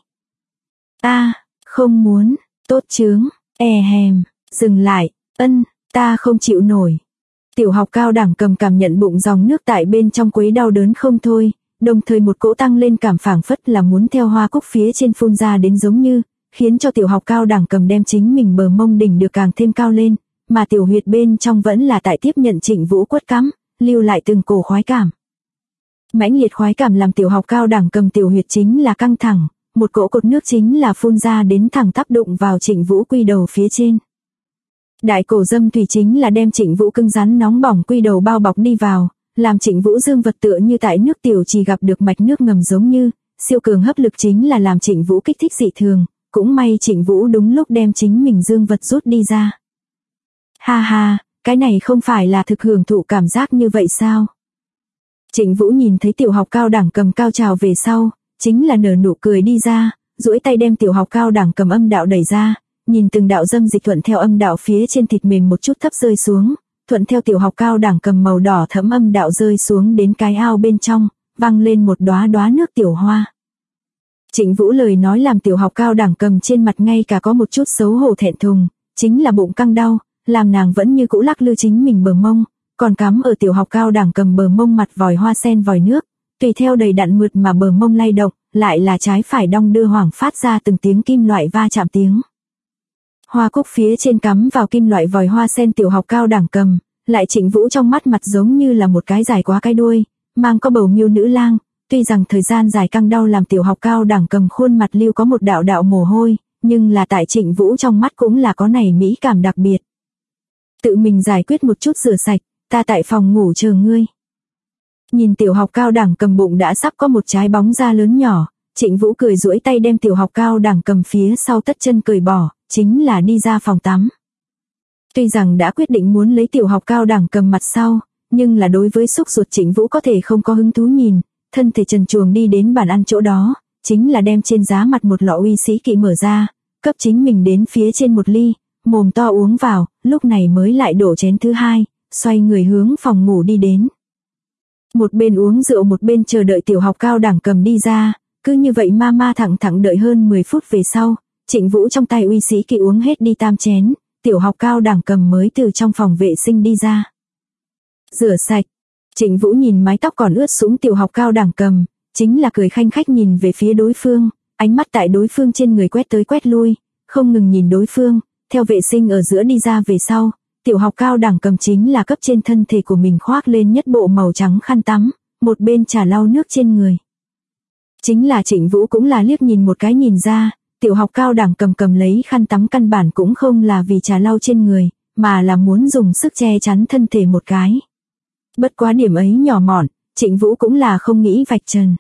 Không muốn, tốt chướng, hèm, dừng lại, ta không chịu nổi. Tiểu học cao đẳng cầm cảm nhận bụng dòng nước tại bên trong quấy đau đớn không thôi, đồng thời một cỗ tăng lên cảm phảng phất là muốn theo hoa cúc phía trên phun ra đến giống như, khiến cho tiểu học cao đẳng cầm đem chính mình bờ mông đỉnh được càng thêm cao lên, mà tiểu huyệt bên trong vẫn là tại tiếp nhận Trịnh Vũ quất cắm, lưu lại từng cổ khoái cảm. Mãnh liệt khoái cảm làm tiểu học cao đẳng cầm tiểu huyệt chính là căng thẳng, một cỗ cột nước chính là phun ra đến thẳng tác đụng vào Trịnh Vũ quy đầu phía trên. Đại cổ dâm thủy chính là đem Trịnh Vũ cứng rắn nóng bỏng quy đầu bao bọc đi vào, làm Trịnh Vũ dương vật tựa như tại nước tiểu chỉ gặp được mạch nước ngầm giống như, siêu cường hấp lực chính là làm Trịnh Vũ kích thích dị thường, cũng may Trịnh Vũ đúng lúc đem chính mình dương vật rút đi ra. Ha ha, cái này không phải là thực hưởng thụ cảm giác như vậy sao? Trịnh Vũ nhìn thấy tiểu học cao đẳng cầm cao trào về sau, chính là nở nụ cười đi ra, duỗi tay đem tiểu học cao đẳng cầm âm đạo đẩy ra, nhìn từng đạo dâm dịch thuận theo âm đạo phía trên thịt mềm một chút thấp rơi xuống, thuận theo tiểu học cao đẳng cầm màu đỏ thẫm âm đạo rơi xuống đến cái ao bên trong, văng lên một đóa đóa nước tiểu hoa. Trịnh Vũ lời nói làm tiểu học cao đẳng cầm trên mặt ngay cả có một chút xấu hổ thẹn thùng, chính là bụng căng đau, làm nàng vẫn như cũ lắc lư chính mình bờ mông, còn cắm ở tiểu học cao đẳng cầm bờ mông mặt vòi hoa sen vòi nước, tùy theo đầy đặn mượt mà bờ mông lay động, lại là trái phải đong đưa hoảng phát ra từng tiếng kim loại va chạm tiếng. Hoa cúc phía trên cắm vào kim loại vòi hoa sen tiểu học cao đẳng cầm, lại Trịnh Vũ trong mắt mặt giống như là một cái dài quá cái đuôi, mang có bầu miêu nữ lang, tuy rằng thời gian dài căng đau làm tiểu học cao đẳng cầm khuôn mặt lưu có một đạo đạo mồ hôi, nhưng là tại Trịnh Vũ trong mắt cũng là có này mỹ cảm đặc biệt. Tự mình giải quyết một chút rửa sạch, ta tại phòng ngủ chờ ngươi. Nhìn tiểu học cao đẳng cầm bụng đã sắp có một trái bóng da lớn nhỏ, Trịnh Vũ cười duỗi tay đem tiểu học cao đẳng cầm phía sau tất chân cởi bỏ, chính là đi ra phòng tắm. Tuy rằng đã quyết định muốn lấy tiểu học cao đẳng cầm mặt sau, nhưng là đối với xúc ruột Trịnh Vũ có thể không có hứng thú nhìn, thân thể trần truồng đi đến bàn ăn chỗ đó, chính là đem trên giá mặt một lọ uy sĩ kỵ mở ra, cấp chính mình đến phía trên một ly, mồm to uống vào, lúc này mới lại đổ chén thứ hai, xoay người hướng phòng ngủ đi đến. Một bên uống rượu một bên chờ đợi tiểu học cao đẳng cầm đi ra, cứ như vậy ma thẳng đợi hơn 10 phút về sau, Trịnh Vũ trong tay uy sĩ kỵ uống hết đi tam chén, tiểu học cao đẳng cầm mới từ trong phòng vệ sinh đi ra. Rửa sạch, Trịnh Vũ nhìn mái tóc còn ướt sũng tiểu học cao đẳng cầm, chính là cười khanh khách nhìn về phía đối phương, ánh mắt tại đối phương trên người quét tới quét lui, không ngừng nhìn đối phương, theo vệ sinh ở giữa đi ra về sau, tiểu học cao đẳng cầm chính là cấp trên thân thể của mình khoác lên nhất bộ màu trắng khăn tắm, một bên trà lau nước trên người. Chính là Trịnh Vũ cũng là liếc nhìn một cái nhìn ra, tiểu học cao đẳng cầm lấy khăn tắm căn bản cũng không là vì trà lau trên người, mà là muốn dùng sức che chắn thân thể một cái. Bất quá điểm ấy nhỏ mọn, Trịnh Vũ cũng là không nghĩ vạch trần.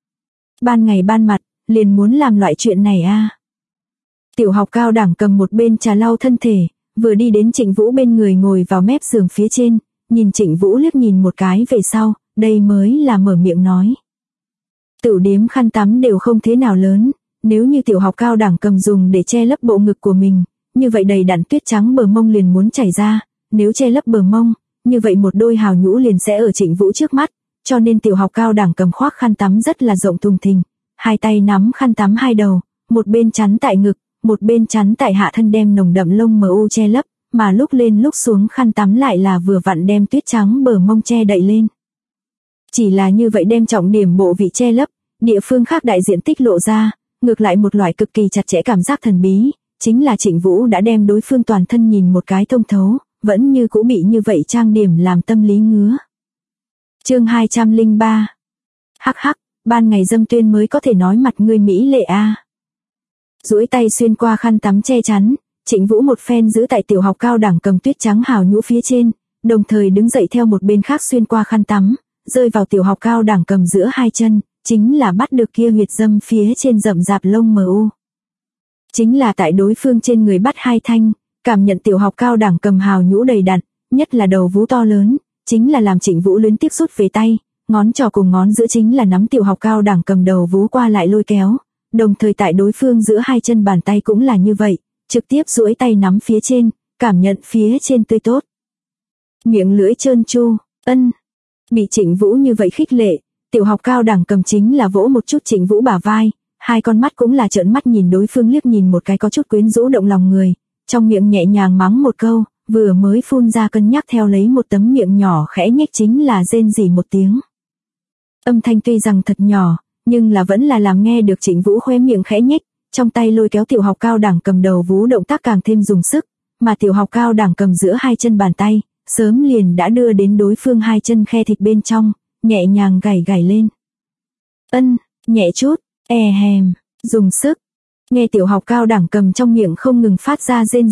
Ban ngày ban mặt, liền muốn làm loại chuyện này a. Tiểu học cao đẳng cầm một bên trà lau thân thể, vừa đi đến Trịnh Vũ bên người ngồi vào mép giường phía trên, nhìn Trịnh Vũ liếc nhìn một cái về sau, đây mới là mở miệng nói. Tửu điếm khăn tắm đều không thế nào lớn, nếu như tiểu học cao đẳng cầm dùng để che lấp bộ ngực của mình, như vậy đầy đặn tuyết trắng bờ mông liền muốn chảy ra, nếu che lấp bờ mông, như vậy một đôi hào nhũ liền sẽ ở Trịnh Vũ trước mắt, cho nên tiểu học cao đẳng cầm khoác khăn tắm rất là rộng thùng thình, hai tay nắm khăn tắm hai đầu, một bên chắn tại ngực, một bên chắn tại hạ thân đem nồng đậm lông mu che lấp, mà lúc lên lúc xuống khăn tắm lại là vừa vặn đem tuyết trắng bờ mông che đậy lên. Chỉ là như vậy đem trọng điểm bộ vị che lấp, địa phương khác đại diện tích lộ ra, ngược lại một loại cực kỳ chặt chẽ cảm giác thần bí, chính là Trịnh Vũ đã đem đối phương toàn thân nhìn một cái thông thấu, vẫn như cũ bị như vậy trang điểm làm tâm lý ngứa. Chương 203. Hắc hắc, ban ngày dâm tuyên mới có thể nói mặt ngươi mỹ lệ a. Duỗi tay xuyên qua khăn tắm che chắn, Trịnh Vũ một phen giữ tại tiểu học cao đẳng cầm tuyết trắng hào nhũ phía trên, đồng thời đứng dậy theo một bên khác xuyên qua khăn tắm, rơi vào tiểu học cao đẳng cầm giữa hai chân, chính là bắt được kia huyệt dâm phía trên rậm rạp lông mu. Chính là tại đối phương trên người bắt hai thanh, cảm nhận tiểu học cao đẳng cầm hào nhũ đầy đặn, nhất là đầu vú to lớn, chính là làm Trịnh Vũ luyến tiếp rút về tay, ngón trỏ cùng ngón giữa chính là nắm tiểu học cao đẳng cầm đầu vú qua lại lôi kéo, đồng thời tại đối phương giữa hai chân bàn tay cũng là như vậy, trực tiếp duỗi tay nắm phía trên, cảm nhận phía trên tươi tốt. Miệng lưỡi trơn tru, bị Trịnh Vũ như vậy khích lệ, tiểu học cao đẳng cầm chính là vỗ một chút Trịnh Vũ bả vai, hai con mắt cũng là trợn mắt nhìn đối phương liếc nhìn một cái có chút quyến rũ động lòng người, trong miệng nhẹ nhàng mắng một câu, vừa mới phun ra cân nhắc theo lấy một tấm miệng nhỏ khẽ nhếch chính là rên rỉ một tiếng. Âm thanh tuy rằng thật nhỏ, nhưng là vẫn là làm nghe được Trịnh Vũ khóe miệng khẽ nhếch, trong tay lôi kéo tiểu học cao đẳng cầm đầu vú động tác càng thêm dùng sức, mà tiểu học cao đẳng cầm giữa hai chân bàn tay, sớm liền đã đưa đến đối phương hai chân khe thịt bên trong, nhẹ nhàng gảy lên. Nhẹ chút, hèm, dùng sức. Nghe tiểu học cao đẳng cầm trong miệng không ngừng phát ra rên rỉ,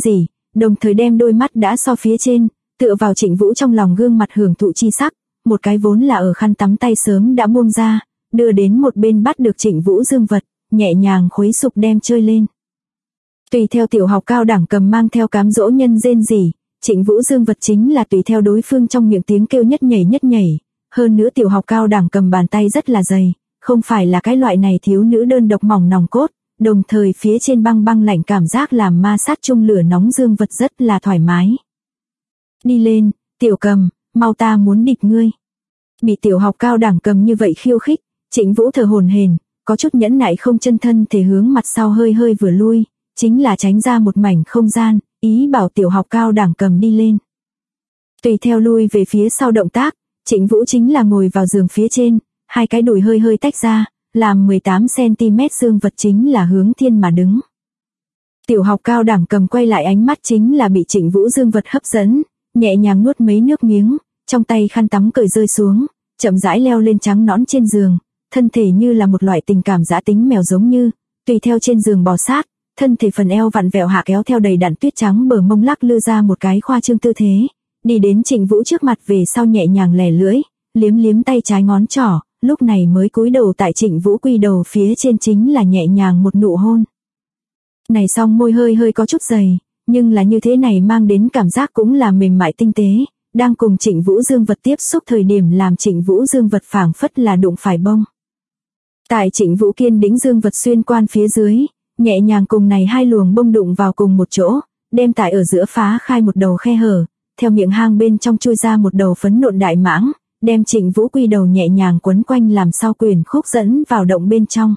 đồng thời đem đôi mắt đã so phía trên, tựa vào Trịnh Vũ trong lòng gương mặt hưởng thụ chi sắc, một cái vốn là ở khăn tắm tay sớm đã buông ra, đưa đến một bên bắt được Trịnh Vũ dương vật, nhẹ nhàng khuấy sục đem chơi lên. Tùy theo tiểu học cao đẳng cầm mang theo cám dỗ nhân rên rỉ, Trịnh Vũ dương vật chính là tùy theo đối phương trong miệng tiếng kêu nhất nhảy, hơn nữa tiểu học cao đẳng cầm bàn tay rất là dày, không phải là cái loại này thiếu nữ đơn độc mỏng nòng cốt, đồng thời phía trên băng băng lạnh cảm giác làm ma sát chung lửa nóng dương vật rất là thoải mái. Đi lên, tiểu cầm, mau ta muốn địch ngươi. Bị tiểu học cao đẳng cầm như vậy khiêu khích, Trịnh Vũ thở hổn hển, có chút nhẫn nại không chân thân thể hướng mặt sau hơi hơi vừa lui, chính là tránh ra một mảnh không gian, ý bảo tiểu học cao đẳng cầm đi lên. Tùy theo lui về phía sau động tác, Trịnh Vũ chính là ngồi vào giường phía trên, hai cái đùi hơi hơi tách ra, làm 18cm dương vật chính là hướng thiên mà đứng. Tiểu học cao đẳng cầm quay lại ánh mắt chính là bị Trịnh Vũ dương vật hấp dẫn, nhẹ nhàng nuốt mấy nước miếng, trong tay khăn tắm cởi rơi xuống, chậm rãi leo lên trắng nõn trên giường, thân thể như là một loại tình cảm dã tính mèo giống như, tùy theo trên giường bò sát, thân thể phần eo vặn vẹo hạ kéo theo đầy đặn tuyết trắng bờ mông lắc lư ra một cái khoa trương tư thế, đi đến Trịnh Vũ trước mặt về sau nhẹ nhàng lẻ lưỡi, liếm liếm tay trái ngón trỏ, lúc này mới cúi đầu tại Trịnh Vũ quy đầu phía trên chính là nhẹ nhàng một nụ hôn. Này xong môi hơi hơi có chút dày, nhưng là như thế này mang đến cảm giác cũng là mềm mại tinh tế, đang cùng Trịnh Vũ dương vật tiếp xúc thời điểm làm Trịnh Vũ dương vật phảng phất là đụng phải bông. Tại Trịnh Vũ kiên đĩnh dương vật xuyên quan phía dưới, nhẹ nhàng cùng này hai luồng bông đụng vào cùng một chỗ, đem tại ở giữa phá khai một đầu khe hở, theo miệng hang bên trong chui ra một đầu phấn nộn đại mãng, đem Trịnh Vũ quy đầu nhẹ nhàng quấn quanh làm sao quyền khúc dẫn vào động bên trong.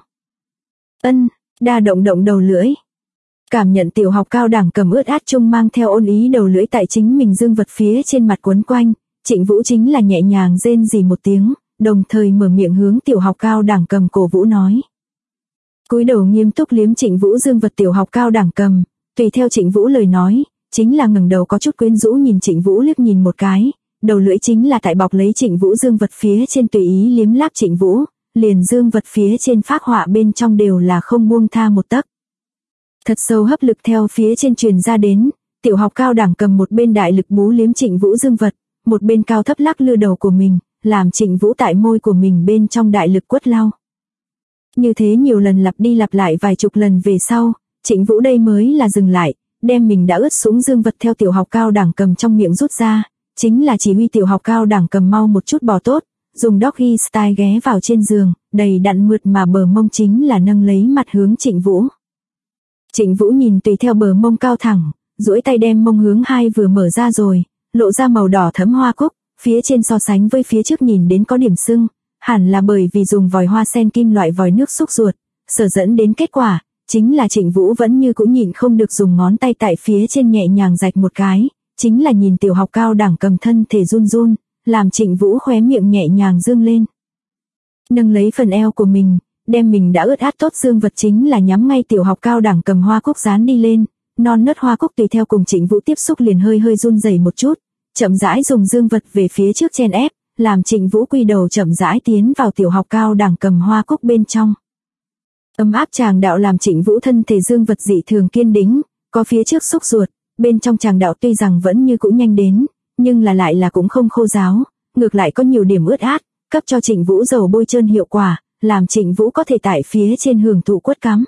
Đa động đầu lưỡi. Cảm nhận tiểu học cao đẳng cầm ướt át chung mang theo ôn ý đầu lưỡi tại chính mình dương vật phía trên mặt quấn quanh, Trịnh Vũ chính là nhẹ nhàng rên rỉ một tiếng, đồng thời mở miệng hướng tiểu học cao đẳng cầm cổ vũ nói. Cúi đầu nghiêm túc liếm Trịnh Vũ dương vật tiểu học cao đẳng cầm, tùy theo Trịnh Vũ lời nói, chính là ngẩng đầu có chút quyến rũ nhìn Trịnh Vũ liếc nhìn một cái, đầu lưỡi chính là tại bọc lấy Trịnh Vũ dương vật phía trên tùy ý liếm láp Trịnh Vũ, liền dương vật phía trên phác họa bên trong đều là không buông tha một tấc. Thật sâu hấp lực theo phía trên truyền ra đến, tiểu học cao đẳng cầm một bên đại lực bú liếm Trịnh Vũ dương vật, một bên cao thấp lắc lư đầu của mình, làm Trịnh Vũ tại môi của mình bên trong đại lực quất lau. Như thế nhiều lần lặp đi lặp lại vài chục lần về sau, Trịnh Vũ đây mới là dừng lại, đem mình đã ướt sũng dương vật theo tiểu học cao đẳng cầm trong miệng rút ra, chính là chỉ huy tiểu học cao đẳng cầm mau một chút bò tốt, dùng doggy style ghé vào trên giường, đầy đặn mượt mà bờ mông chính là nâng lấy mặt hướng Trịnh Vũ. Trịnh Vũ nhìn tùy theo bờ mông cao thẳng, duỗi tay đem mông hướng hai vừa mở ra rồi, lộ ra màu đỏ thẫm hoa cúc, phía trên so sánh với phía trước nhìn đến có điểm sưng, hẳn là bởi vì dùng vòi hoa sen kim loại vòi nước xúc ruột, sở dẫn đến kết quả, chính là Trịnh Vũ vẫn như cũng nhịn không được dùng ngón tay tại phía trên nhẹ nhàng rạch một cái, chính là nhìn tiểu học cao đẳng cầm thân thể run run, làm Trịnh Vũ khóe miệng nhẹ nhàng dương lên. Nâng lấy phần eo của mình, đem mình đã ướt át tốt dương vật chính là nhắm ngay tiểu học cao đẳng cầm hoa cúc dán đi lên, non nớt hoa cúc tùy theo cùng Trịnh Vũ tiếp xúc liền hơi hơi run rẩy một chút, chậm rãi dùng dương vật về phía trước chen ép, làm Trịnh Vũ quy đầu chậm rãi tiến vào tiểu học cao đẳng cầm hoa cúc bên trong. Ấm áp tràng đạo làm Trịnh Vũ thân thể dương vật dị thường kiên đĩnh, có phía trước xúc ruột, bên trong tràng đạo tuy rằng vẫn như cũ nhanh đến, nhưng là lại là cũng không khô ráo, ngược lại có nhiều điểm ướt át, cấp cho Trịnh Vũ dầu bôi trơn hiệu quả, làm Trịnh Vũ có thể tại phía trên hưởng thụ quất cắm.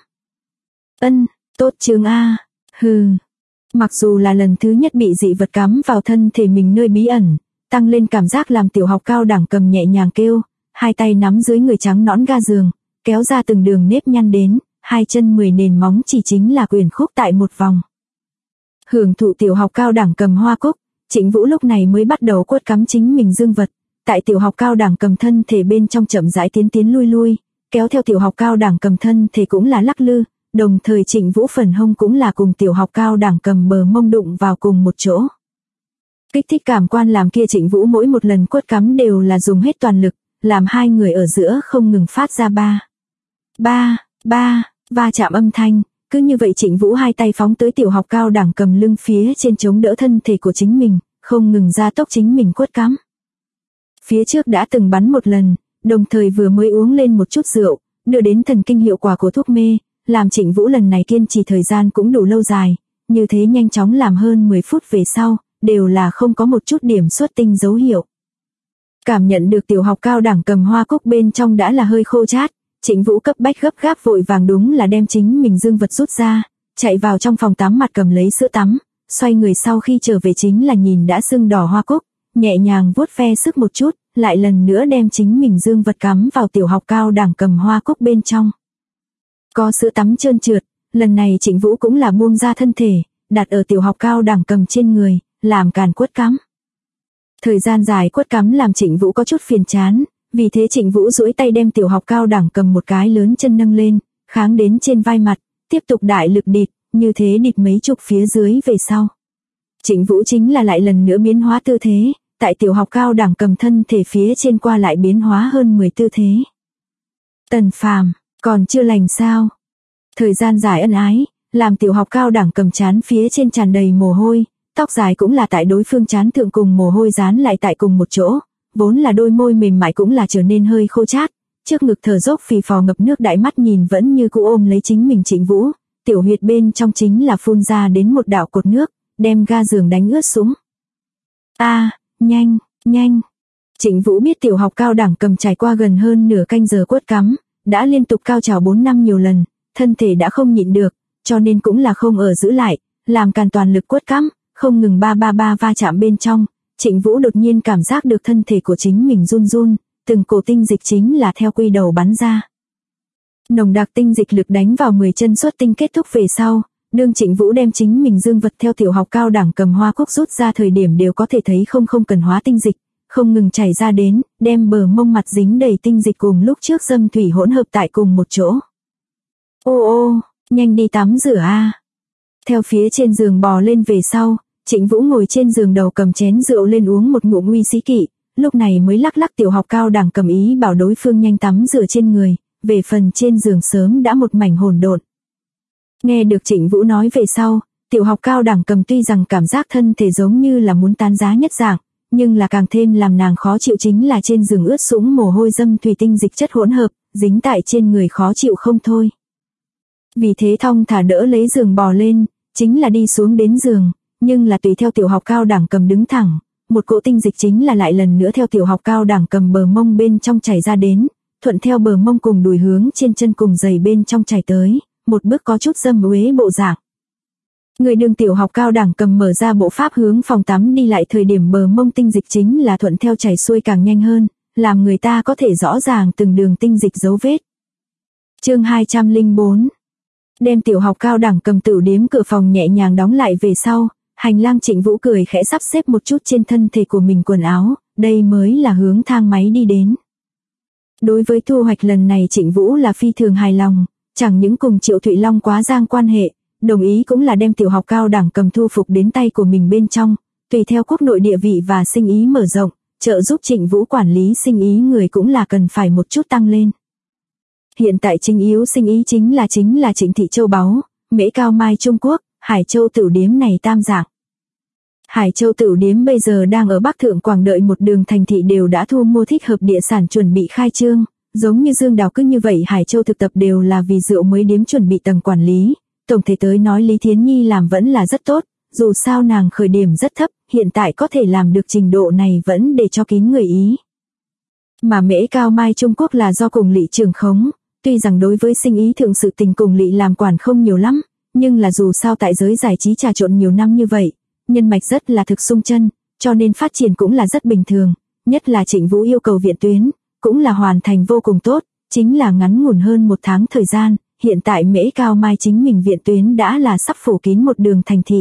Tốt chương A. Mặc dù là lần thứ nhất bị dị vật cắm vào thân thể mình nơi bí ẩn, tăng lên cảm giác làm tiểu học cao đẳng cầm nhẹ nhàng kêu, hai tay nắm dưới người trắng nõn ga giường, kéo ra từng đường nếp nhăn đến, hai chân 10 nền móng chỉ chính là quyền khúc tại một vòng. Hưởng thụ tiểu học cao đẳng cầm hoa cúc, Trịnh Vũ lúc này mới bắt đầu quất cắm chính mình dương vật, tại tiểu học cao đẳng cầm thân thể bên trong chậm rãi tiến lui, kéo theo tiểu học cao đẳng cầm thân thể cũng là lắc lư, đồng thời Trịnh Vũ phần hông cũng là cùng tiểu học cao đẳng cầm bờ mông đụng vào cùng một chỗ. Kích thích cảm quan làm kia Trịnh Vũ mỗi một lần quất cắm đều là dùng hết toàn lực, làm hai người ở giữa không ngừng phát ra va chạm âm thanh, cứ như vậy Trịnh Vũ hai tay phóng tới tiểu học cao đẳng cầm lưng phía trên chống đỡ thân thể của chính mình, không ngừng gia tốc chính mình quất cắm. Phía trước đã từng bắn một lần, đồng thời vừa mới uống lên một chút rượu, đưa đến thần kinh hiệu quả của thuốc mê, làm Trịnh Vũ lần này kiên trì thời gian cũng đủ lâu dài, như thế nhanh chóng làm hơn 10 phút về sau, đều là không có một chút điểm xuất tinh dấu hiệu. Cảm nhận được tiểu học cao đẳng cầm hoa cúc bên trong đã là hơi khô chát, Trịnh Vũ cấp bách gấp gáp vội vàng đúng là đem chính mình dương vật rút ra, chạy vào trong phòng tắm mặt cầm lấy sữa tắm, xoay người sau khi trở về chính là nhìn đã sưng đỏ hoa cúc, nhẹ nhàng vuốt ve sức một chút, lại lần nữa đem chính mình dương vật cắm vào tiểu học cao đẳng cầm hoa cúc bên trong. Có sữa tắm trơn trượt, lần này Trịnh Vũ cũng là buông ra thân thể, đặt ở tiểu học cao đẳng cầm trên người, làm càn quất cắm. Thời gian dài quất cắm làm Trịnh Vũ có chút phiền chán, vì thế Trịnh Vũ duỗi tay đem tiểu học cao đẳng cầm một cái lớn chân nâng lên, kháng đến trên vai mặt, tiếp tục đại lực địt, như thế địt mấy chục phía dưới về sau. Trịnh Vũ chính là lại lần nữa biến hóa tư thế, tại tiểu học cao đẳng cầm thân thể phía trên qua lại biến hóa hơn 10 tư thế. Tần Phàm, còn chưa lành sao? Thời gian dài ân ái, làm tiểu học cao đẳng cầm trán phía trên tràn đầy mồ hôi, tóc dài cũng là tại đối phương trán thượng cùng mồ hôi dán lại tại cùng một chỗ, vốn là đôi môi mềm mại cũng là trở nên hơi khô chát, trước ngực thở dốc phì phò ngập nước đại mắt nhìn vẫn như cũ ôm lấy chính mình Trịnh Vũ, tiểu huyệt bên trong chính là phun ra đến một đạo cột nước, đem ga giường đánh ướt sũng. Nhanh, nhanh. Trịnh Vũ biết tiểu học cao đẳng cầm trải qua gần hơn nửa canh giờ quất cắm, đã liên tục cao trào 4 năm nhiều lần, thân thể đã không nhịn được, cho nên cũng là không ở giữ lại, làm càn toàn lực quất cắm, không ngừng ba va chạm bên trong. Trịnh Vũ đột nhiên cảm giác được thân thể của chính mình run run, từng cổ tinh dịch chính là theo quy đầu bắn ra. Nồng đặc tinh dịch lực đánh vào 10 chân xuất tinh kết thúc về sau, đương Trịnh Vũ đem chính mình dương vật theo tiểu học cao đẳng cầm hoa cúc rút ra thời điểm đều có thể thấy không cần hóa tinh dịch, không ngừng chảy ra đến, đem bờ mông mặt dính đầy tinh dịch cùng lúc trước dâm thủy hỗn hợp tại cùng một chỗ. Ô, nhanh đi tắm rửa a. Theo phía trên giường bò lên về sau, Trịnh Vũ ngồi trên giường đầu cầm chén rượu lên uống một ngụm uy sĩ kỵ, lúc này mới lắc tiểu học cao đẳng cầm ý bảo đối phương nhanh tắm rửa trên người, về phần trên giường sớm đã một mảnh hỗn độn. Nghe được Trịnh Vũ nói về sau, tiểu học cao đẳng cầm tuy rằng cảm giác thân thể giống như là muốn tan giá nhất dạng, nhưng là càng thêm làm nàng khó chịu chính là trên giường ướt sũng mồ hôi dâm thủy tinh dịch chất hỗn hợp, dính tại trên người khó chịu không thôi. Vì thế thong thả đỡ lấy giường bò lên, chính là đi xuống đến giường, nhưng là tùy theo tiểu học cao đẳng cầm đứng thẳng, một cỗ tinh dịch chính là lại lần nữa theo tiểu học cao đẳng cầm bờ mông bên trong chảy ra đến, thuận theo bờ mông cùng đùi hướng trên chân cùng giày bên trong chảy tới, một bước có chút dâm uế bộ dạng. Người đường tiểu học cao đẳng cầm mở ra bộ pháp hướng phòng tắm đi lại thời điểm bờ mông tinh dịch chính là thuận theo chảy xuôi càng nhanh hơn, làm người ta có thể rõ ràng từng đường tinh dịch dấu vết. Chương 204. Đem tiểu học cao đẳng cầm tửu điếm cửa phòng nhẹ nhàng đóng lại về sau, hành lang Trịnh Vũ cười khẽ sắp xếp một chút trên thân thể của mình quần áo, đây mới là hướng thang máy đi đến. Đối với thu hoạch lần này Trịnh Vũ là phi thường hài lòng, chẳng những cùng Triệu Thụy Long quá giang quan hệ, đồng ý cũng là đem tiểu học cao đẳng cầm thu phục đến tay của mình bên trong, tùy theo quốc nội địa vị và sinh ý mở rộng, trợ giúp Trịnh Vũ quản lý sinh ý người cũng là cần phải một chút tăng lên. Hiện tại chính yếu sinh ý chính là Trịnh Thị Châu Báu, Mễ Cao Mai Trung Quốc, Hải Châu Tửu Điếm này tam dạng. Hải Châu Tửu Điếm bây giờ đang ở Bắc Thượng Quảng đợi một đường thành thị đều đã thu mua thích hợp địa sản chuẩn bị khai trương, giống như Dương Đào cứ như vậy Hải Châu thực tập đều là vì rượu mới điếm chuẩn bị tầng quản lý. Tổng thể tới nói Lý Thiến Nhi làm vẫn là rất tốt, dù sao nàng khởi điểm rất thấp, hiện tại có thể làm được trình độ này vẫn để cho kín người ý. Mà Mễ Cao Mai Trung Quốc là do cùng Lị trưởng khống, tuy rằng đối với sinh ý thượng sự tình cùng Lị làm quản không nhiều lắm, nhưng là dù sao tại giới giải trí trà trộn nhiều năm như vậy, nhân mạch rất là thực sung chân, cho nên phát triển cũng là rất bình thường, nhất là Trịnh Vũ yêu cầu viện tuyến, cũng là hoàn thành vô cùng tốt, chính là ngắn ngủn hơn 1 tháng thời gian, hiện tại Mễ Cao Mai chính mình viện tuyến đã là sắp phủ kín một đường thành thị.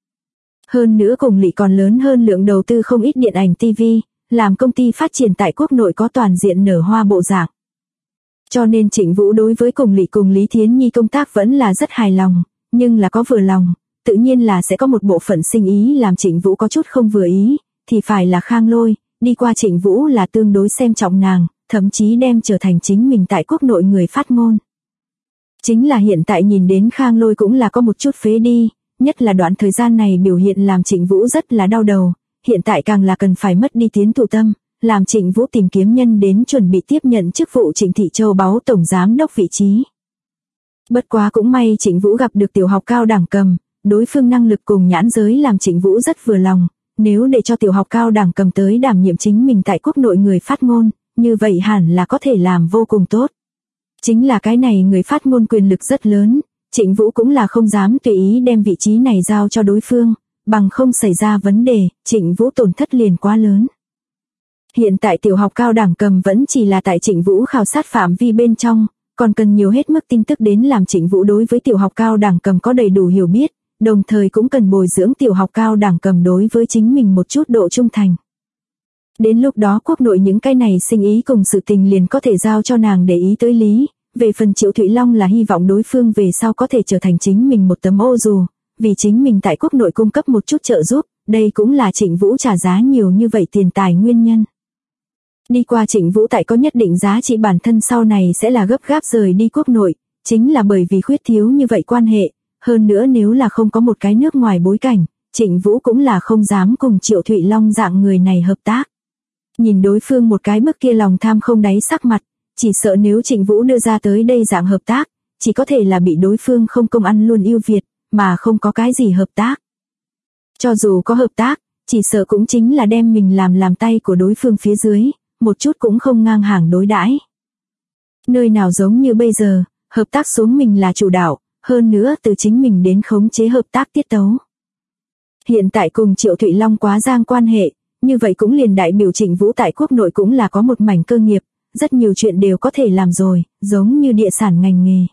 Hơn nữa cùng Lị còn lớn hơn lượng đầu tư không ít điện ảnh TV, làm công ty phát triển tại quốc nội có toàn diện nở hoa bộ dạng. Cho nên Trịnh Vũ đối với cùng Lý Thiến Nhi công tác vẫn là rất hài lòng, nhưng là có vừa lòng, tự nhiên là sẽ có một bộ phận sinh ý làm Trịnh Vũ có chút không vừa ý, thì phải là Khang Lôi, đi qua Trịnh Vũ là tương đối xem trọng nàng, thậm chí đem trở thành chính mình tại quốc nội người phát ngôn. Chính là hiện tại nhìn đến Khang Lôi cũng là có một chút phế đi, nhất là đoạn thời gian này biểu hiện làm Trịnh Vũ rất là đau đầu, hiện tại càng là cần phải mất đi tiến thủ tâm, làm Trịnh Vũ tìm kiếm nhân đến chuẩn bị tiếp nhận chức vụ Trịnh Thị Châu Báu tổng giám đốc vị trí. Bất quá cũng may Trịnh Vũ gặp được tiểu học cao đẳng cầm, đối phương năng lực cùng nhãn giới làm Trịnh Vũ rất vừa lòng, nếu để cho tiểu học cao đẳng cầm tới đảm nhiệm chính mình tại quốc nội người phát ngôn, như vậy hẳn là có thể làm vô cùng tốt. Chính là cái này người phát ngôn quyền lực rất lớn, Trịnh Vũ cũng là không dám tùy ý đem vị trí này giao cho đối phương, bằng không xảy ra vấn đề, Trịnh Vũ tổn thất liền quá lớn. Hiện tại tiểu học cao đẳng cầm vẫn chỉ là tại Trịnh Vũ khảo sát phạm vi bên trong, còn cần nhiều hết mức tin tức đến làm Trịnh Vũ đối với tiểu học cao đẳng cầm có đầy đủ hiểu biết, đồng thời cũng cần bồi dưỡng tiểu học cao đẳng cầm đối với chính mình một chút độ trung thành. Đến lúc đó quốc nội những cái này sinh ý cùng sự tình liền có thể giao cho nàng để ý tới lý, về phần Triệu Thụy Long là hy vọng đối phương về sau có thể trở thành chính mình một tấm ô dù, vì chính mình tại quốc nội cung cấp một chút trợ giúp, đây cũng là Trịnh Vũ trả giá nhiều như vậy tiền tài nguyên nhân. Đi qua Trịnh Vũ tại có nhất định giá trị bản thân sau này sẽ là gấp gáp rời đi quốc nội, chính là bởi vì khuyết thiếu như vậy quan hệ, hơn nữa nếu là không có một cái nước ngoài bối cảnh, Trịnh Vũ cũng là không dám cùng Triệu Thụy Long dạng người này hợp tác. Nhìn đối phương một cái bức kia lòng tham không đáy sắc mặt, chỉ sợ nếu Trịnh Vũ đưa ra tới đây dạng hợp tác, chỉ có thể là bị đối phương không công ăn luôn ưu việt, mà không có cái gì hợp tác. Cho dù có hợp tác, chỉ sợ cũng chính là đem mình làm tay của đối phương phía dưới, một chút cũng không ngang hàng đối đãi. Nơi nào giống như bây giờ, hợp tác xuống mình là chủ đạo, hơn nữa từ chính mình đến khống chế hợp tác tiết tấu. Hiện tại cùng Triệu Thụy Long quá giang quan hệ, như vậy cũng liền đại biểu Trịnh Vũ tại quốc nội cũng là có một mảnh cơ nghiệp, rất nhiều chuyện đều có thể làm rồi, giống như địa sản ngành nghề.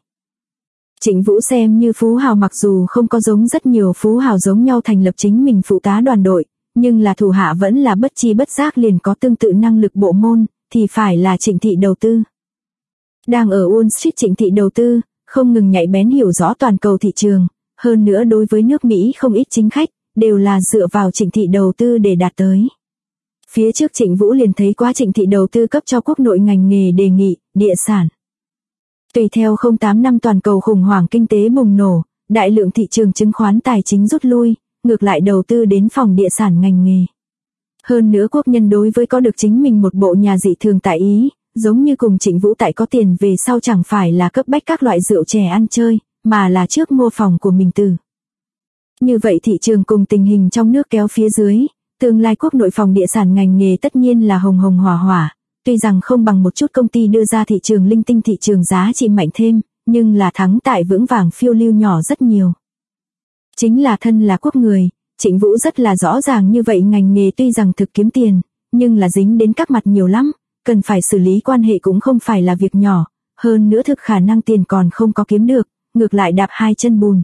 Trịnh Vũ xem như phú hào mặc dù không có giống rất nhiều phú hào giống nhau thành lập chính mình phụ tá đoàn đội, nhưng là thủ hạ vẫn là bất chi bất giác liền có tương tự năng lực bộ môn, thì phải là Trịnh Thị Đầu Tư. Đang ở Wall Street Trịnh Thị Đầu Tư, không ngừng nhạy bén hiểu rõ toàn cầu thị trường, hơn nữa đối với nước Mỹ không ít chính khách, đều là dựa vào Trịnh Thị Đầu Tư để đạt tới. Phía trước Trịnh Vũ liền thấy quá Trịnh Thị Đầu Tư cấp cho quốc nội ngành nghề đề nghị, địa sản. Tùy theo 08 năm toàn cầu khủng hoảng kinh tế bùng nổ, đại lượng thị trường chứng khoán tài chính rút lui, ngược lại đầu tư đến phòng địa sản ngành nghề. Hơn nữa quốc nhân đối với có được chính mình một bộ nhà dị thường tại ý, giống như cùng Trịnh Vũ tại có tiền về sau chẳng phải là cấp bách các loại rượu chè ăn chơi, mà là trước mua phòng của mình từ. Như vậy thị trường cùng tình hình trong nước kéo phía dưới, tương lai quốc nội phòng địa sản ngành nghề tất nhiên là hồng hồng hỏa hỏa, tuy rằng không bằng một chút công ty đưa ra thị trường linh tinh thị trường giá trị mạnh thêm, nhưng là thắng tại vững vàng phiêu lưu nhỏ rất nhiều. Chính là thân là quốc người, Trịnh Vũ rất là rõ ràng như vậy ngành nghề tuy rằng thực kiếm tiền, nhưng là dính đến các mặt nhiều lắm, cần phải xử lý quan hệ cũng không phải là việc nhỏ, hơn nữa thực khả năng tiền còn không có kiếm được, ngược lại đạp hai chân bùn.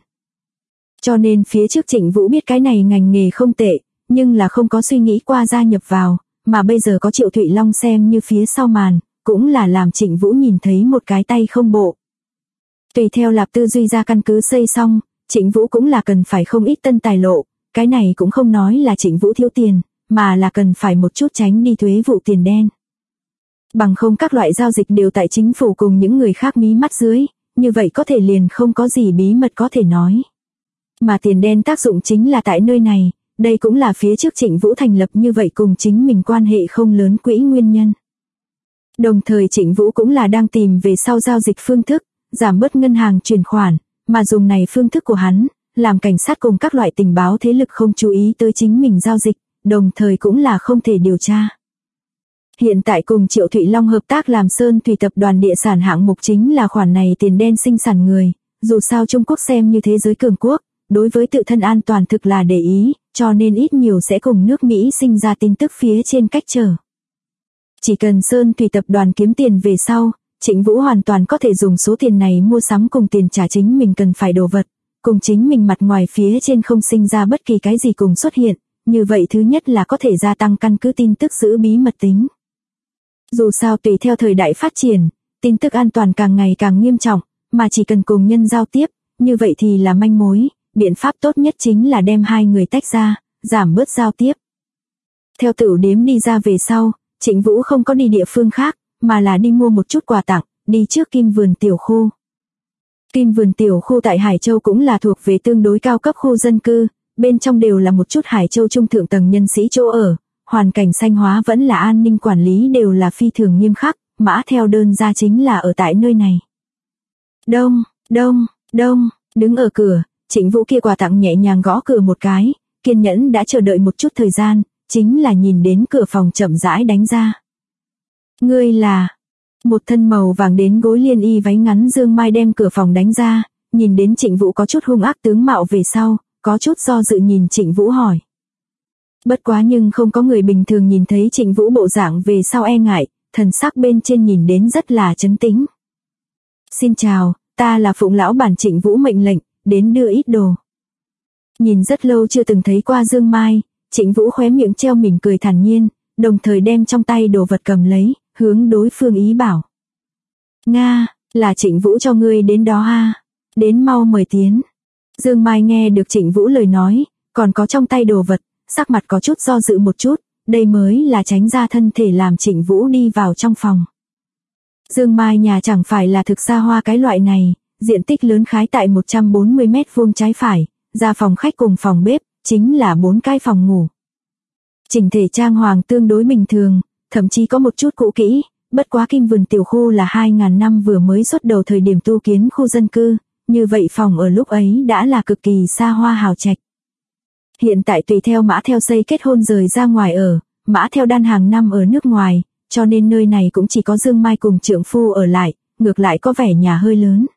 Cho nên phía trước Trịnh Vũ biết cái này ngành nghề không tệ, nhưng là không có suy nghĩ qua gia nhập vào, mà bây giờ có Triệu Thụy Long xem như phía sau màn, cũng là làm Trịnh Vũ nhìn thấy một cái tay không bộ. Tùy theo Lạp tư duy ra căn cứ xây xong, Trịnh Vũ cũng là cần phải không ít tân tài lộ, cái này cũng không nói là Trịnh Vũ thiếu tiền, mà là cần phải một chút tránh đi thuế vụ tiền đen. Bằng không các loại giao dịch đều tại chính phủ cùng những người khác mí mắt dưới, như vậy có thể liền không có gì bí mật có thể nói. Mà tiền đen tác dụng chính là tại nơi này, đây cũng là phía trước Trịnh Vũ thành lập như vậy cùng chính mình quan hệ không lớn quỹ nguyên nhân. Đồng thời Trịnh Vũ cũng là đang tìm về sau giao dịch phương thức, giảm bớt ngân hàng chuyển khoản, mà dùng này phương thức của hắn, làm cảnh sát cùng các loại tình báo thế lực không chú ý tới chính mình giao dịch, đồng thời cũng là không thể điều tra. Hiện tại cùng Triệu Thụy Long hợp tác làm Sơn Thủy tập đoàn địa sản hạng mục chính là khoản này tiền đen sinh sản người, dù sao Trung Quốc xem như thế giới cường quốc, đối với tự thân an toàn thực là để ý, cho nên ít nhiều sẽ cùng nước Mỹ sinh ra tin tức phía trên cách trở. Chỉ cần Sơn Thủy tập đoàn kiếm tiền về sau, Trịnh Vũ hoàn toàn có thể dùng số tiền này mua sắm cùng tiền trả chính mình cần phải đồ vật, cùng chính mình mặt ngoài phía trên không sinh ra bất kỳ cái gì cùng xuất hiện, như vậy thứ nhất là có thể gia tăng căn cứ tin tức giữ bí mật tính. Dù sao tùy theo thời đại phát triển, tin tức an toàn càng ngày càng nghiêm trọng, mà chỉ cần cùng nhân giao tiếp, như vậy thì là manh mối, biện pháp tốt nhất chính là đem hai người tách ra, giảm bớt giao tiếp. Theo tửu điếm đi ra về sau, Trịnh Vũ không có đi địa phương khác, mà là đi mua một chút quà tặng, đi trước Kim Vườn Tiểu Khu. Kim Vườn Tiểu Khu tại Hải Châu cũng là thuộc về tương đối cao cấp khu dân cư, bên trong đều là một chút Hải Châu trung thượng tầng nhân sĩ chỗ ở, hoàn cảnh xanh hóa vẫn là an ninh quản lý đều là phi thường nghiêm khắc, mã theo đơn ra chính là ở tại nơi này. Đông, đứng ở cửa, Trịnh Vũ kia quà tặng nhẹ nhàng gõ cửa một cái, kiên nhẫn đã chờ đợi một chút thời gian, chính là nhìn đến cửa phòng chậm rãi đánh ra. Ngươi là... Một thân màu vàng đến gối liên y váy ngắn dương mai đem cửa phòng đánh ra, nhìn đến Trịnh Vũ có chút hung ác tướng mạo về sau, có chút do dự nhìn Trịnh Vũ hỏi. Bất quá nhưng không có người bình thường nhìn thấy Trịnh Vũ bộ dạng về sau e ngại, thần sắc bên trên nhìn đến rất là trấn tĩnh. Xin chào, ta là phụng lão bản Trịnh Vũ mệnh lệnh, đến đưa ít đồ. Nhìn rất lâu chưa từng thấy qua dương mai, Trịnh Vũ khóe miệng treo mỉm cười thản nhiên, đồng thời đem trong tay đồ vật cầm lấy, hướng đối phương ý bảo. Nga, là Trịnh Vũ cho ngươi đến đó ha, đến mau mời tiến. Dương Mai nghe được Trịnh Vũ lời nói, còn có trong tay đồ vật, sắc mặt có chút do dự một chút, đây mới là tránh ra thân thể làm Trịnh Vũ đi vào trong phòng. Dương Mai nhà chẳng phải là thực xa hoa cái loại này, diện tích lớn khái tại 140 mét vuông trái phải, ra phòng khách cùng phòng bếp, chính là 4 cái phòng ngủ. Chỉnh thể trang hoàng tương đối bình thường, thậm chí có một chút cũ kỹ, bất quá Kim Vườn tiểu khu là 2000 năm vừa mới xuất đầu thời điểm tu kiến khu dân cư, như vậy phòng ở lúc ấy đã là cực kỳ xa hoa hào trạch. Hiện tại tùy theo Mã Theo Xây kết hôn rời ra ngoài ở, Mã Theo Đan hàng năm ở nước ngoài, cho nên nơi này cũng chỉ có Dương Mai cùng trượng phu ở lại, ngược lại có vẻ nhà hơi lớn.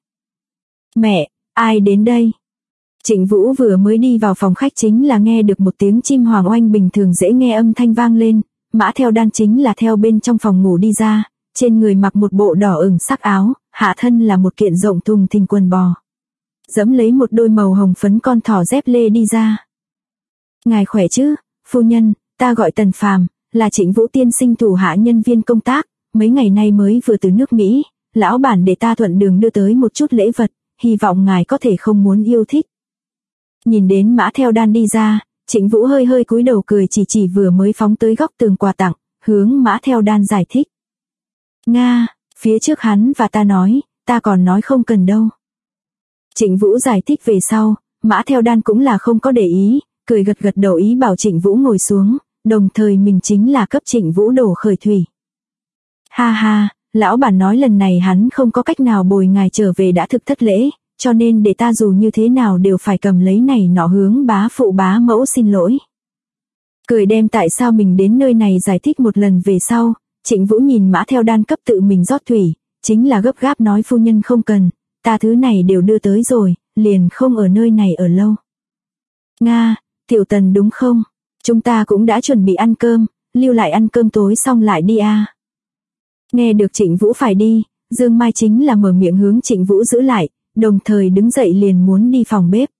Mẹ, ai đến đây? Trịnh Vũ vừa mới đi vào phòng khách chính là nghe được một tiếng chim hoàng oanh bình thường dễ nghe âm thanh vang lên, Mã Theo Đan chính là theo bên trong phòng ngủ đi ra, trên người mặc một bộ đỏ ửng sắc áo, hạ thân là một kiện rộng thùng thình quần bò. Dẫm lấy một đôi màu hồng phấn con thỏ dép lê đi ra. Ngài khỏe chứ, phu nhân, ta gọi Tần Phàm, là Trịnh Vũ tiên sinh thủ hạ nhân viên công tác, mấy ngày nay mới vừa từ nước Mỹ, lão bản để ta thuận đường đưa tới một chút lễ vật, hy vọng ngài có thể không muốn yêu thích. Nhìn đến Mã Theo Đan đi ra, Trịnh Vũ hơi hơi cúi đầu cười chỉ vừa mới phóng tới góc tường quà tặng, hướng Mã Theo Đan giải thích. Nga, phía trước hắn và ta nói, ta còn nói không cần đâu. Trịnh Vũ giải thích về sau, Mã Theo Đan cũng là không có để ý, cười gật gật đầu ý bảo Trịnh Vũ ngồi xuống, đồng thời mình chính là cấp Trịnh Vũ đổ khởi thủy. Ha ha, lão bản nói lần này hắn không có cách nào bồi ngài trở về đã thực thất lễ, cho nên để ta dù như thế nào đều phải cầm lấy này nọ hướng bá phụ bá mẫu xin lỗi. Cười đem tại sao mình đến nơi này giải thích một lần về sau, Trịnh Vũ nhìn Mã Theo Đan cấp tự mình rót thủy, chính là gấp gáp nói phu nhân không cần, ta thứ này đều đưa tới rồi, liền không ở nơi này ở lâu. Nga, Tiểu Tần đúng không? Chúng ta cũng đã chuẩn bị ăn cơm, lưu lại ăn cơm tối xong lại đi à. Nghe được Trịnh Vũ phải đi, Dương Mai chính là mở miệng hướng Trịnh Vũ giữ lại, đồng thời đứng dậy liền muốn đi phòng bếp.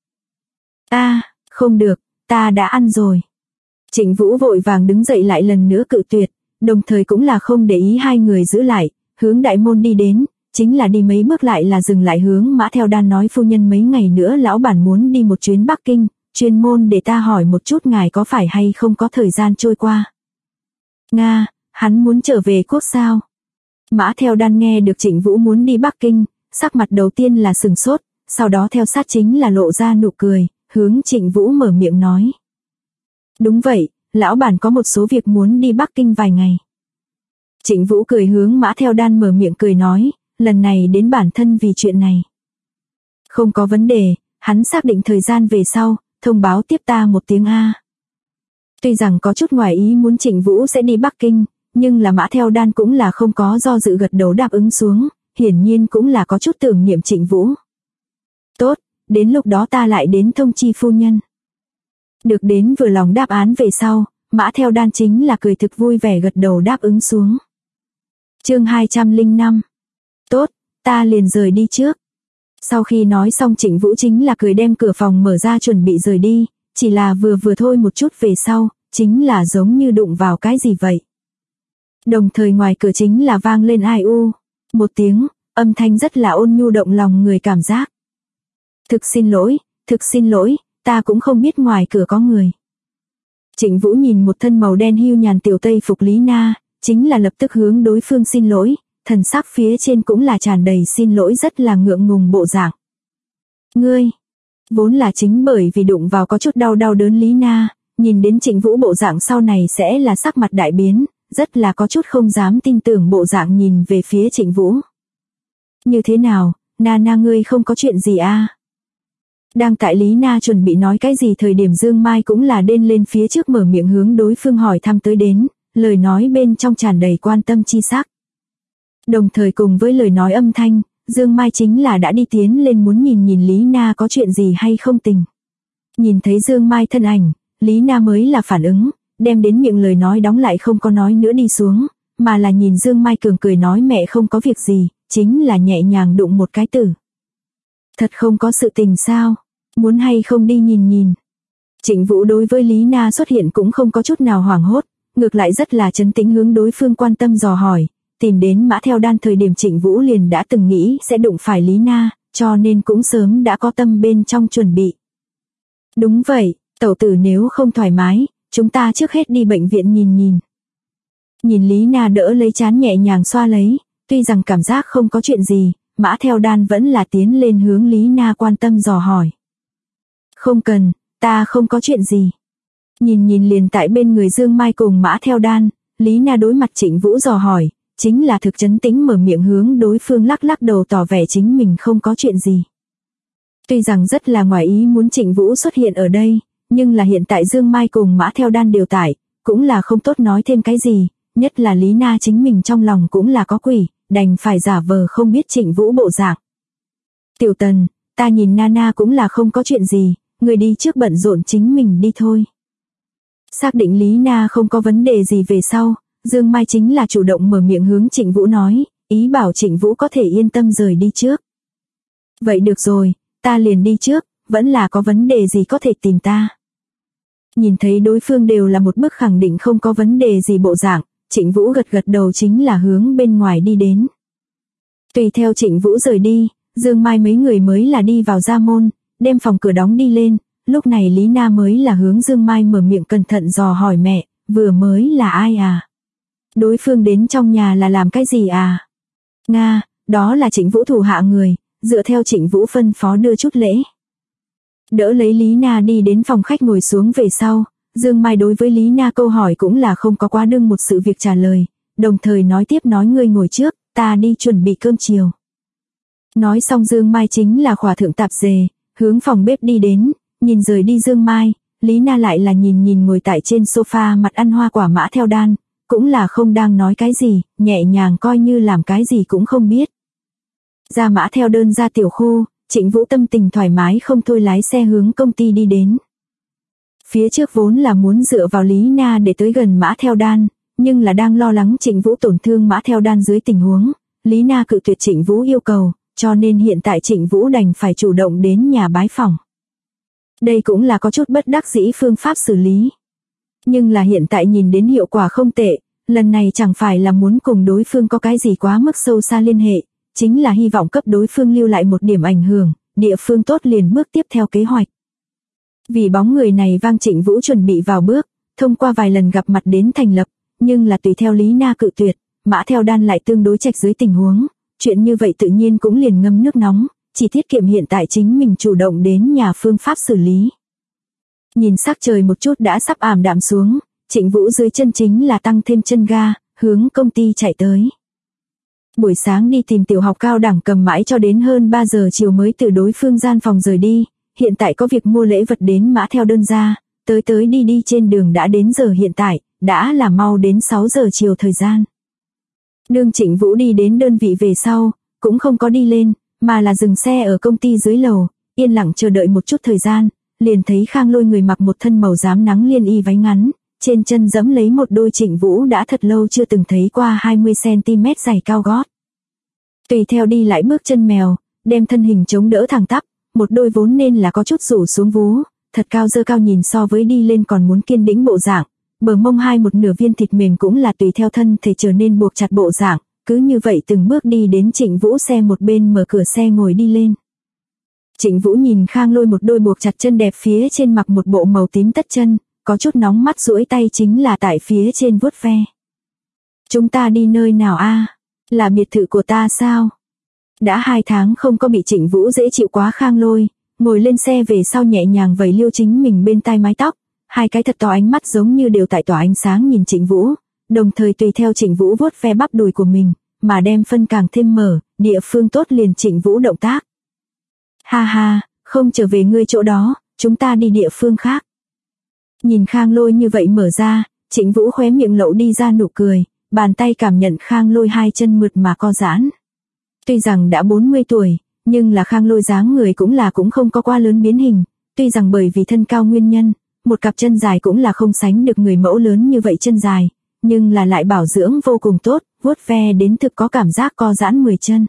Không được, ta đã ăn rồi. Trịnh Vũ vội vàng đứng dậy lại lần nữa cự tuyệt, đồng thời cũng là không để ý hai người giữ lại, hướng đại môn đi đến, chính là đi mấy bước lại là dừng lại hướng Mã Theo Đan nói phu nhân mấy ngày nữa lão bản muốn đi một chuyến Bắc Kinh, chuyên môn để ta hỏi một chút ngài có phải hay không có thời gian trôi qua. Nga, hắn muốn trở về quốc sao? Mã Theo Đan nghe được Trịnh Vũ muốn đi Bắc Kinh, sắc mặt đầu tiên là sừng sốt, sau đó theo sát chính là lộ ra nụ cười, hướng Trịnh Vũ mở miệng nói. Đúng vậy, lão bản có một số việc muốn đi Bắc Kinh vài ngày. Trịnh Vũ cười hướng Mã Theo Đan mở miệng cười nói, lần này đến bản thân vì chuyện này. Không có vấn đề, hắn xác định thời gian về sau, thông báo tiếp ta một tiếng A. Tuy rằng có chút ngoài ý muốn Trịnh Vũ sẽ đi Bắc Kinh, nhưng là Mã Theo Đan cũng là không có do dự gật đầu đáp ứng xuống, hiển nhiên cũng là có chút tưởng niệm Trịnh Vũ. Tốt, đến lúc đó ta lại đến thông chi phu nhân. Được đến vừa lòng đáp án về sau, Mã Theo Đan chính là cười thực vui vẻ gật đầu đáp ứng xuống. Chương 205. Tốt, ta liền rời đi trước. Sau khi nói xong Trịnh Vũ chính là cười đem cửa phòng mở ra chuẩn bị rời đi, chỉ là vừa thôi một chút về sau, chính là giống như đụng vào cái gì vậy. Đồng thời ngoài cửa chính là vang lên ai u một tiếng, âm thanh rất là ôn nhu động lòng người cảm giác. Thực xin lỗi, ta cũng không biết ngoài cửa có người. Trịnh Vũ nhìn một thân màu đen hưu nhàn tiểu tây phục Lý Na, chính là lập tức hướng đối phương xin lỗi, thần sắc phía trên cũng là tràn đầy xin lỗi rất là ngượng ngùng bộ dạng. Ngươi, vốn là chính bởi vì đụng vào có chút đau đớn Lý Na, nhìn đến Trịnh Vũ bộ dạng sau này sẽ là sắc mặt đại biến, rất là có chút không dám tin tưởng bộ dạng nhìn về phía Trịnh Vũ. Như thế nào, Na ngươi không có chuyện gì à? Đang tại Lý Na chuẩn bị nói cái gì thời điểm Dương Mai cũng là đên lên phía trước mở miệng hướng đối phương hỏi thăm tới đến, lời nói bên trong tràn đầy quan tâm chi sắc. Đồng thời cùng với lời nói âm thanh, Dương Mai chính là đã đi tiến lên muốn nhìn Lý Na có chuyện gì hay không tình. Nhìn thấy Dương Mai thân ảnh, Lý Na mới là phản ứng, đem đến miệng lời nói đóng lại không có nói nữa đi xuống, mà là nhìn Dương Mai cường cười nói mẹ không có việc gì, chính là nhẹ nhàng đụng một cái tử. Thật không có sự tình sao, muốn hay không đi nhìn. Trịnh Vũ đối với Lý Na xuất hiện cũng không có chút nào hoảng hốt, ngược lại rất là trấn tĩnh hướng đối phương quan tâm dò hỏi, tìm đến Mã Theo Đan thời điểm Trịnh Vũ liền đã từng nghĩ sẽ đụng phải Lý Na, cho nên cũng sớm đã có tâm bên trong chuẩn bị. Đúng vậy, tẩu tử nếu không thoải mái, chúng ta trước hết đi bệnh viện nhìn. Nhìn Lý Na đỡ lấy trán nhẹ nhàng xoa lấy, tuy rằng cảm giác không có chuyện gì, Mã Theo Đan vẫn là tiến lên hướng Lý Na quan tâm dò hỏi. Không cần, ta không có chuyện gì. Nhìn liền tại bên người Dương Mai cùng Mã Theo Đan, Lý Na đối mặt Trịnh Vũ dò hỏi, chính là thực trấn tĩnh mở miệng hướng đối phương lắc đầu tỏ vẻ chính mình không có chuyện gì. Tuy rằng rất là ngoài ý muốn Trịnh Vũ xuất hiện ở đây, nhưng là hiện tại Dương Mai cùng Mã Theo Đan đều tại, cũng là không tốt nói thêm cái gì, nhất là Lý Na chính mình trong lòng cũng là có quỷ, đành phải giả vờ không biết Trịnh Vũ bộ dạng. Tiểu Tần, ta nhìn Nana cũng là không có chuyện gì, người đi trước bận rộn chính mình đi thôi. Xác định Lý Na không có vấn đề gì về sau, Dương Mai chính là chủ động mở miệng hướng Trịnh Vũ nói, ý bảo Trịnh Vũ có thể yên tâm rời đi trước. Vậy được rồi, ta liền đi trước, vẫn là có vấn đề gì có thể tìm ta. Nhìn thấy đối phương đều là một bức khẳng định không có vấn đề gì bộ dạng, Trịnh Vũ gật đầu chính là hướng bên ngoài đi đến. Tùy theo Trịnh Vũ rời đi, Dương Mai mấy người mới là đi vào gia môn, đem phòng cửa đóng đi lên, lúc này Lý Na mới là hướng Dương Mai mở miệng cẩn thận dò hỏi mẹ, vừa mới là ai à? Đối phương đến trong nhà là làm cái gì à? Nga, đó là Trịnh Vũ thủ hạ người, dựa theo Trịnh Vũ phân phó đưa chút lễ. Đỡ lấy Lý Na đi đến phòng khách ngồi xuống về sau, Dương Mai đối với Lý Na câu hỏi cũng là không có quá đương một sự việc trả lời, đồng thời nói tiếp nói ngươi ngồi trước, ta đi chuẩn bị cơm chiều. Nói xong Dương Mai chính là khỏa thượng tạp dề, hướng phòng bếp đi đến, nhìn rời đi Dương Mai, Lý Na lại là nhìn ngồi tại trên sofa mặt ăn hoa quả Mã Theo Đan, cũng là không đang nói cái gì, nhẹ nhàng coi như làm cái gì cũng không biết. Ra Mã Theo Đơn ra tiểu khu, Trịnh Vũ tâm tình thoải mái không thôi lái xe hướng công ty đi đến. Phía trước vốn là muốn dựa vào Lý Na để tới gần Mã Theo Đan, nhưng là đang lo lắng Trịnh Vũ tổn thương Mã Theo Đan dưới tình huống, Lý Na cự tuyệt Trịnh Vũ yêu cầu, cho nên hiện tại Trịnh Vũ đành phải chủ động đến nhà bái phỏng. Đây cũng là có chút bất đắc dĩ phương pháp xử lý. Nhưng là hiện tại nhìn đến hiệu quả không tệ, lần này chẳng phải là muốn cùng đối phương có cái gì quá mức sâu xa liên hệ, chính là hy vọng cấp đối phương lưu lại một điểm ảnh hưởng, địa phương tốt liền bước tiếp theo kế hoạch. Vì bóng người này vang Trịnh Vũ chuẩn bị vào bước, thông qua vài lần gặp mặt đến thành lập, nhưng là tùy theo Lý Na cự tuyệt, Mã Theo Đan lại tương đối trạch dưới tình huống, chuyện như vậy tự nhiên cũng liền ngâm nước nóng, chỉ tiết kiệm hiện tại chính mình chủ động đến nhà phương pháp xử lý. Nhìn sắc trời một chút đã sắp ảm đạm xuống, Trịnh Vũ dưới chân chính là tăng thêm chân ga, hướng công ty chạy tới. Buổi sáng đi tìm tiểu học cao đẳng cầm mãi cho đến hơn 3 giờ chiều mới từ đối phương gian phòng rời đi, hiện tại có việc mua lễ vật đến Mã Theo Đơn ra, tới đi trên đường đã đến giờ hiện tại, đã là mau đến 6 giờ chiều thời gian. Đương Trịnh Vũ đi đến đơn vị về sau, cũng không có đi lên, mà là dừng xe ở công ty dưới lầu, yên lặng chờ đợi một chút thời gian, liền thấy Khang Lôi người mặc một thân màu xám nắng liên y váy ngắn, trên chân giẫm lấy một đôi Trịnh Vũ đã thật lâu chưa từng thấy qua 20cm dày cao gót. Tùy theo đi lại bước chân mèo, đem thân hình chống đỡ thẳng tắp, một đôi vốn nên là có chút rủ xuống vú, thật cao dơ cao nhìn so với đi lên còn muốn kiên đĩnh bộ dạng, bờ mông hai một nửa viên thịt mềm cũng là tùy theo thân thể trở nên buộc chặt bộ dạng, cứ như vậy từng bước đi đến Trịnh Vũ xe một bên mở cửa xe ngồi đi lên. Trịnh Vũ nhìn Khang Lôi một đôi buộc chặt chân đẹp phía trên mặc một bộ màu tím tất chân, có chút nóng mắt duỗi tay chính là tại phía trên vuốt ve. Chúng ta đi nơi nào a? Là biệt thự của ta sao? Đã 2 tháng không có bị Trịnh Vũ dễ chịu quá Khang Lôi, ngồi lên xe về sau nhẹ nhàng vẩy liêu chính mình bên tai mái tóc, hai cái thật to ánh mắt giống như đều tại tỏa ánh sáng nhìn Trịnh Vũ, đồng thời tùy theo Trịnh Vũ vuốt ve bắp đùi của mình, mà đem phân càng thêm mở, địa phương tốt liền Trịnh Vũ động tác. Ha ha, không trở về ngươi chỗ đó, chúng ta đi địa phương khác. Nhìn Khang Lôi như vậy mở ra, Trịnh Vũ khóe miệng lộ đi ra nụ cười, bàn tay cảm nhận Khang Lôi hai chân mượt mà co giãn. Tuy rằng đã 40 tuổi, nhưng là Khang Lôi dáng người cũng không có quá lớn biến hình, tuy rằng bởi vì thân cao nguyên nhân, một cặp chân dài cũng là không sánh được người mẫu lớn như vậy chân dài, nhưng là lại bảo dưỡng vô cùng tốt, vuốt ve đến thực có cảm giác co giãn 10 chân.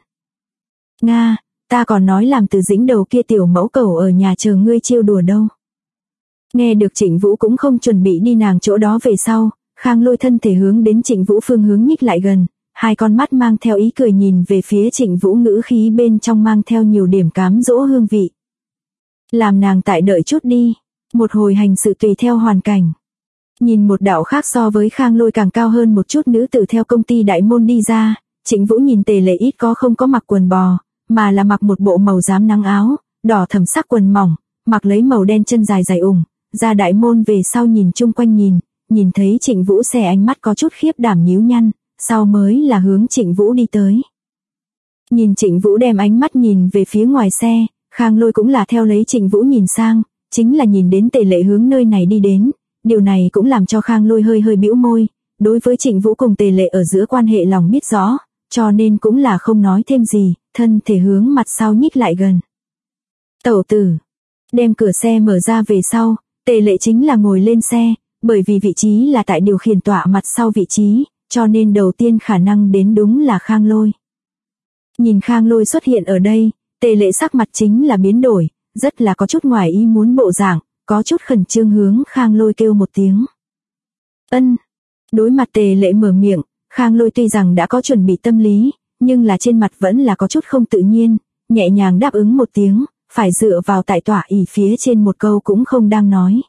Nga, ta còn nói làm Từ Dĩnh đầu kia tiểu mẫu cầu ở nhà chờ ngươi trêu đùa đâu. Nghe được Trịnh Vũ cũng không chuẩn bị đi nàng chỗ đó về sau, Khang Lôi thân thể hướng đến Trịnh Vũ phương hướng nhích lại gần, hai con mắt mang theo ý cười nhìn về phía Trịnh Vũ, ngữ khí bên trong mang theo nhiều điểm cám dỗ hương vị. Làm nàng tại đợi chút đi, một hồi hành sự tùy theo hoàn cảnh. Nhìn một đạo khác so với Khang Lôi càng cao hơn một chút nữ tử theo công ty đại môn đi ra, Trịnh Vũ nhìn Tề Lệ ít có không có mặc quần bò, mà là mặc một bộ màu xám nắng áo, đỏ thẫm sắc quần mỏng, mặc lấy màu đen chân dài dày ủng, ra đại môn về sau nhìn chung quanh nhìn thấy Trịnh Vũ xe ánh mắt có chút khiếp đảm nhíu nhăn, sau mới là hướng Trịnh Vũ đi tới. Nhìn Trịnh Vũ đem ánh mắt nhìn về phía ngoài xe, Khang Lôi cũng là theo lấy Trịnh Vũ nhìn sang, chính là nhìn đến Tề Lệ hướng nơi này đi đến, điều này cũng làm cho Khang Lôi hơi bĩu môi, đối với Trịnh Vũ cùng Tề Lệ ở giữa quan hệ lòng biết rõ, cho nên cũng là không nói thêm gì, thân thể hướng mặt sau nhích lại gần. Tẩu tử, đem cửa xe mở ra về sau, Tề Lệ chính là ngồi lên xe, bởi vì vị trí là tại điều khiển tọa mặt sau vị trí, cho nên đầu tiên khả năng đến đúng là Khang Lôi. Nhìn Khang Lôi xuất hiện ở đây, Tề Lệ sắc mặt chính là biến đổi, rất là có chút ngoài ý muốn bộ dạng, có chút khẩn trương hướng Khang Lôi kêu một tiếng. Ân. Đối mặt Tề Lệ mở miệng, Khang Lôi tuy rằng đã có chuẩn bị tâm lý, nhưng là trên mặt vẫn là có chút không tự nhiên, nhẹ nhàng đáp ứng một tiếng, phải dựa vào tại tọa ỷ phía trên một câu cũng không đang nói.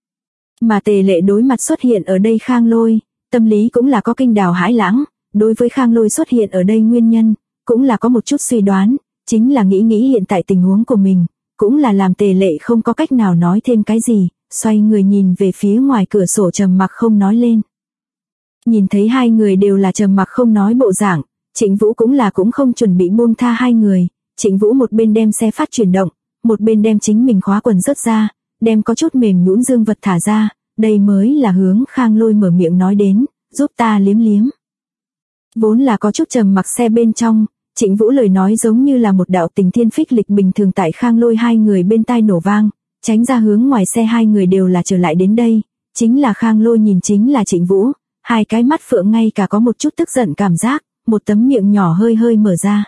Mà Tề Lệ đối mặt xuất hiện ở đây Khang Lôi, tâm lý cũng là có kinh đào hãi lãng, đối với Khang Lôi xuất hiện ở đây nguyên nhân, cũng là có một chút suy đoán, chính là nghĩ hiện tại tình huống của mình, cũng là làm Tề Lệ không có cách nào nói thêm cái gì, xoay người nhìn về phía ngoài cửa sổ trầm mặc không nói lên. Nhìn thấy hai người đều là trầm mặc không nói bộ dạng, Trịnh Vũ cũng không chuẩn bị buông tha hai người, Trịnh Vũ một bên đem xe phát chuyển động, một bên đem chính mình khóa quần rớt ra, đem có chút mềm nhũn dương vật thả ra, đây mới là hướng Khang Lôi mở miệng nói đến, giúp ta liếm liếm. Vốn là có chút trầm mặc xe bên trong, Trịnh Vũ lời nói giống như là một đạo tình thiên phích lịch bình thường tại Khang Lôi hai người bên tai nổ vang, tránh ra hướng ngoài xe hai người đều là trở lại đến đây, chính là Khang Lôi nhìn chính là Trịnh Vũ, hai cái mắt phượng ngay cả có một chút tức giận cảm giác, một tấm miệng nhỏ hơi mở ra.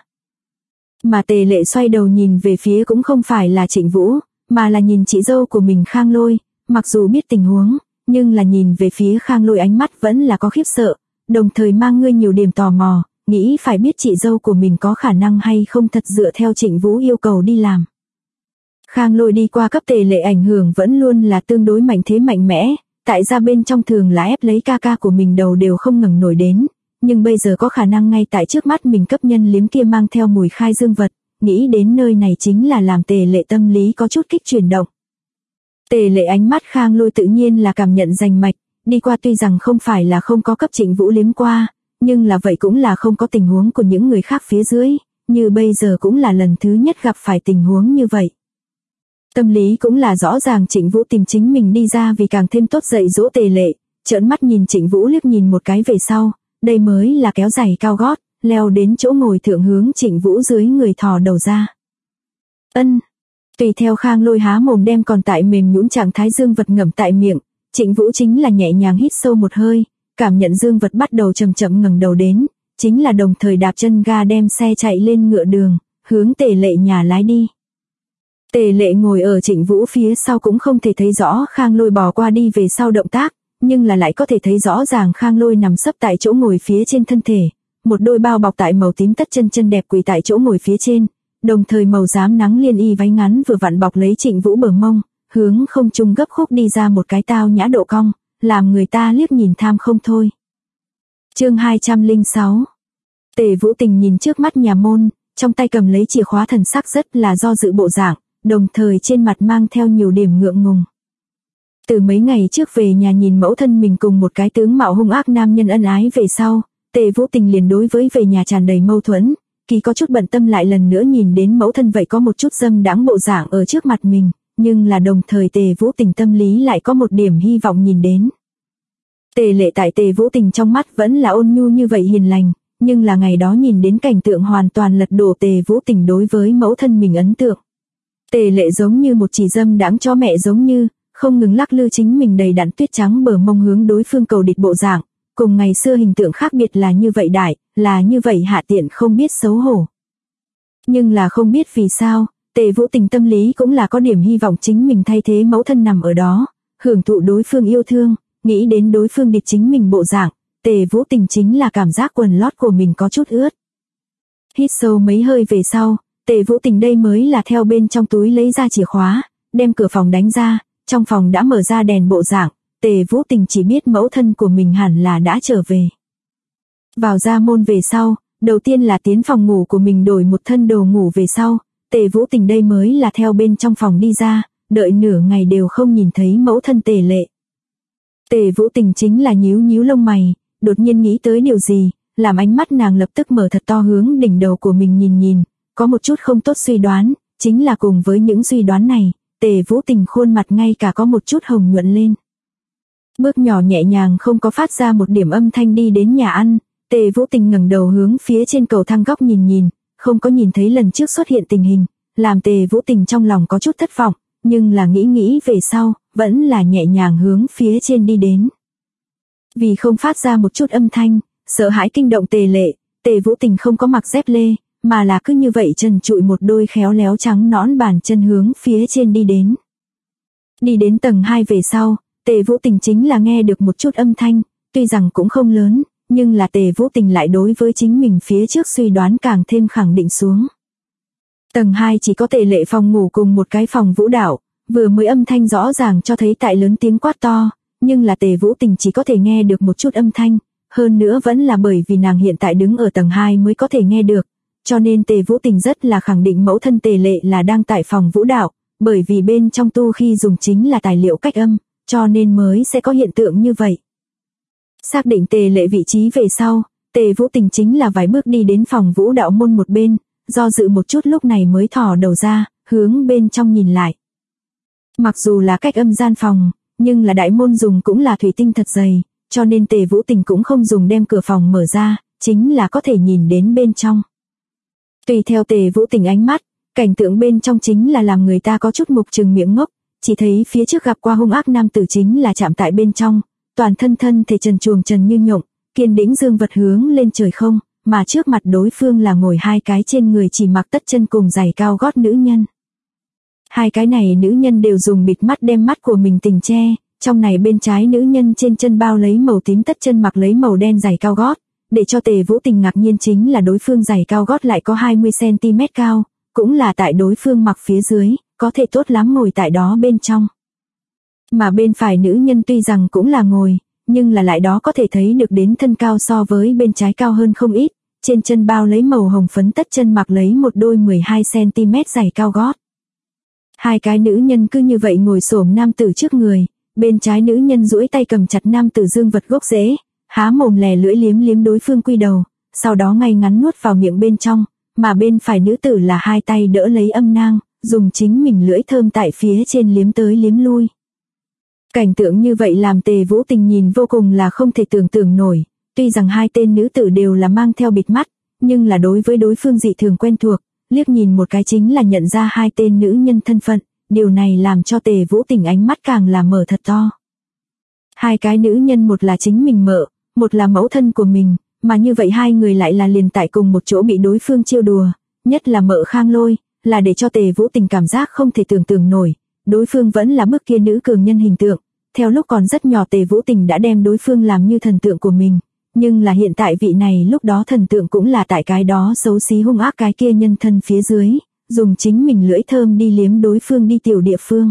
Mà Tề Lệ xoay đầu nhìn về phía cũng không phải là Trịnh Vũ, mà là nhìn chị dâu của mình Khang Lôi, mặc dù biết tình huống, nhưng là nhìn về phía Khang Lôi ánh mắt vẫn là có khiếp sợ, đồng thời mang ngươi nhiều điểm tò mò, nghĩ phải biết chị dâu của mình có khả năng hay không thật dựa theo Trịnh Vũ yêu cầu đi làm. Khang Lôi đi qua cấp Tề Lệ ảnh hưởng vẫn luôn là tương đối mạnh thế mạnh mẽ, tại ra bên trong thường là ép lấy ca của mình đầu đều không ngẩng nổi đến, nhưng bây giờ có khả năng ngay tại trước mắt mình cấp nhân liếm kia mang theo mùi khai dương vật, nghĩ đến nơi này chính là làm Tề Lệ tâm lý có chút kích chuyển động. Tề Lệ ánh mắt Khang Lôi tự nhiên là cảm nhận rành mạch, đi qua tuy rằng không phải là không có cấp Trịnh Vũ liếm qua, nhưng là vậy cũng là không có tình huống của những người khác phía dưới, như bây giờ cũng là lần thứ nhất gặp phải tình huống như vậy. Tâm lý cũng là rõ ràng Trịnh Vũ tìm chính mình đi ra vì càng thêm tốt dạy dỗ Tề Lệ, trợn mắt nhìn Trịnh Vũ liếc nhìn một cái về sau, đây mới là kéo giày cao gót, leo đến chỗ ngồi thượng hướng Trịnh Vũ dưới người thò đầu ra. Ân. Tùy theo Khang Lôi há mồm đem còn tại mềm nhũn trạng thái dương vật ngậm tại miệng, Trịnh Vũ chính là nhẹ nhàng hít sâu một hơi, cảm nhận dương vật bắt đầu chậm chậm ngẩng đầu đến, chính là đồng thời đạp chân ga đem xe chạy lên ngựa đường, hướng Tề Lệ nhà lái đi. Tề Lệ ngồi ở Trịnh Vũ phía sau cũng không thể thấy rõ Khang Lôi bò qua đi về sau động tác, nhưng là lại có thể thấy rõ ràng Khang Lôi nằm sấp tại chỗ ngồi phía trên thân thể, một đôi bao bọc tại màu tím tất chân đẹp quỳ tại chỗ ngồi phía trên, đồng thời màu xám nắng liên y váy ngắn vừa vặn bọc lấy Trịnh Vũ bờ mông, hướng không trung gấp khúc đi ra một cái tao nhã độ cong, làm người ta liếc nhìn tham không thôi. Chương 206. Tề Vũ Tình nhìn trước mắt nhà môn, trong tay cầm lấy chìa khóa, thần sắc rất là do dự bộ dạng, đồng thời trên mặt mang theo nhiều điểm ngượng ngùng. Từ mấy ngày trước về nhà nhìn mẫu thân mình cùng một cái tướng mạo hung ác nam nhân ân ái về sau, Tề Vũ Tình liền đối với về nhà tràn đầy mâu thuẫn, Kỳ có chút bận tâm lại lần nữa nhìn đến mẫu thân vậy có một chút dâm đãng bộ dạng ở trước mặt mình, nhưng là đồng thời Tề Vũ Tình tâm lý lại có một điểm hy vọng nhìn đến. Tề Lệ tại Tề Vũ Tình trong mắt vẫn là ôn nhu như vậy hiền lành, nhưng là ngày đó nhìn đến cảnh tượng hoàn toàn lật đổ Tề Vũ Tình đối với mẫu thân mình ấn tượng. Tề Lệ giống như một chỉ dâm đãng chó mẹ giống như, không ngừng lắc lư chính mình đầy đặn tuyết trắng bờ mông hướng đối phương cầu địch bộ dạng, cùng ngày xưa hình tượng khác biệt là như vậy đại, là như vậy hạ tiện không biết xấu hổ. Nhưng là không biết vì sao, Tề Vũ Tình tâm lý cũng là có điểm hy vọng chính mình thay thế mẫu thân nằm ở đó, hưởng thụ đối phương yêu thương, nghĩ đến đối phương địch chính mình bộ dạng, Tề Vũ Tình chính là cảm giác quần lót của mình có chút ướt. Hít sâu mấy hơi về sau, Tề Vũ Tình đây mới là theo bên trong túi lấy ra chìa khóa, đem cửa phòng đánh ra, trong phòng đã mở ra đèn bộ dạng, Tề Vũ Tình chỉ biết mẫu thân của mình hẳn là đã trở về. Vào ra môn về sau, đầu tiên là tiến phòng ngủ của mình đổi một thân đồ ngủ về sau, Tề Vũ Tình đây mới là theo bên trong phòng đi ra, đợi nửa ngày đều không nhìn thấy mẫu thân Tề Lệ. Tề Vũ Tình chính là nhíu nhíu lông mày, đột nhiên nghĩ tới điều gì, làm ánh mắt nàng lập tức mở thật to hướng đỉnh đầu của mình nhìn, có một chút không tốt suy đoán, chính là cùng với những suy đoán này, Tề Vũ Tình khuôn mặt ngay cả có một chút hồng nhuận lên. Bước nhỏ nhẹ nhàng không có phát ra một điểm âm thanh đi đến nhà ăn, Tề Vũ Tình ngẩng đầu hướng phía trên cầu thang góc nhìn, không có nhìn thấy lần trước xuất hiện tình hình, làm Tề Vũ Tình trong lòng có chút thất vọng, nhưng là nghĩ về sau, vẫn là nhẹ nhàng hướng phía trên đi đến. Vì không phát ra một chút âm thanh, sợ hãi kinh động Tề Lệ, Tề Vũ Tình không có mặc dép lê, mà là cứ như vậy trần trụi một đôi khéo léo trắng nõn bàn chân hướng phía trên đi đến. Đi đến tầng 2 về sau, Tề Vũ Tình chính là nghe được một chút âm thanh, tuy rằng cũng không lớn, nhưng là Tề Vũ Tình lại đối với chính mình phía trước suy đoán càng thêm khẳng định xuống. Tầng 2 chỉ có Tề Lệ phòng ngủ cùng một cái phòng vũ đạo, vừa mới âm thanh rõ ràng cho thấy tại lớn tiếng quát to, nhưng là Tề Vũ Tình chỉ có thể nghe được một chút âm thanh, hơn nữa vẫn là bởi vì nàng hiện tại đứng ở tầng 2 mới có thể nghe được, cho nên Tề Vũ Tình rất là khẳng định mẫu thân Tề Lệ là đang tại phòng vũ đạo, bởi vì bên trong tu khi dùng chính là tài liệu cách âm, cho nên mới sẽ có hiện tượng như vậy. Xác định Tề Lệ vị trí về sau, Tề Vũ Tình chính là vài bước đi đến phòng vũ đạo môn một bên, do dự một chút lúc này mới thò đầu ra, hướng bên trong nhìn lại. Mặc dù là cách âm gian phòng, nhưng là đại môn dùng cũng là thủy tinh thật dày, cho nên Tề Vũ Tình cũng không dùng đem cửa phòng mở ra, chính là có thể nhìn đến bên trong. Tùy theo Tề Vũ Tình ánh mắt, cảnh tượng bên trong chính là làm người ta có chút mục trừng miệng ngốc, chỉ thấy phía trước gặp qua hung ác nam tử chính là chạm tại bên trong, toàn thân thể trần truồng trần như nhộng, kiên đĩnh dương vật hướng lên trời không, mà trước mặt đối phương là ngồi hai cái trên người chỉ mặc tất chân cùng giày cao gót nữ nhân. Hai cái này nữ nhân đều dùng bịt mắt đem mắt của mình tình che, trong này bên trái nữ nhân trên chân bao lấy màu tím tất chân mặc lấy màu đen giày cao gót, để cho Tề Vũ Tình ngạc nhiên chính là đối phương giày cao gót lại có 20cm cao, cũng là tại đối phương mặc phía dưới, có thể tốt lắm ngồi tại đó bên trong. Mà bên phải nữ nhân tuy rằng cũng là ngồi, nhưng là lại đó có thể thấy được đến thân cao so với bên trái cao hơn không ít, trên chân bao lấy màu hồng phấn tất chân mặc lấy một đôi 12cm giày cao gót. Hai cái nữ nhân cứ như vậy ngồi xổm nam tử trước người, bên trái nữ nhân duỗi tay cầm chặt nam tử dương vật gốc rễ, há mồm lè lưỡi liếm đối phương quy đầu, sau đó ngay ngắn nuốt vào miệng bên trong, mà bên phải nữ tử là hai tay đỡ lấy âm nang, dùng chính mình lưỡi thơm tại phía trên liếm tới liếm lui. Cảnh tượng như vậy làm Tề Vũ Tình nhìn vô cùng là không thể tưởng tượng nổi, tuy rằng hai tên nữ tử đều là mang theo bịt mắt, nhưng là đối với đối phương dị thường quen thuộc, liếc nhìn một cái chính là nhận ra hai tên nữ nhân thân phận, điều này làm cho Tề Vũ Tình ánh mắt càng là mở thật to. Hai cái nữ nhân một là chính mình mợ, một là mẫu thân của mình, mà như vậy hai người lại là liền tại cùng một chỗ bị đối phương trêu đùa, nhất là mợ Khang Lôi, là để cho Tề Vũ Tình cảm giác không thể tưởng tượng nổi, đối phương vẫn là bức kia nữ cường nhân hình tượng, theo lúc còn rất nhỏ Tề Vũ Tình đã đem đối phương làm như thần tượng của mình, nhưng là hiện tại vị này lúc đó thần tượng cũng là tại cái đó xấu xí hung ác cái kia nhân thân phía dưới, dùng chính mình lưỡi thơm đi liếm đối phương đi tiểu địa phương.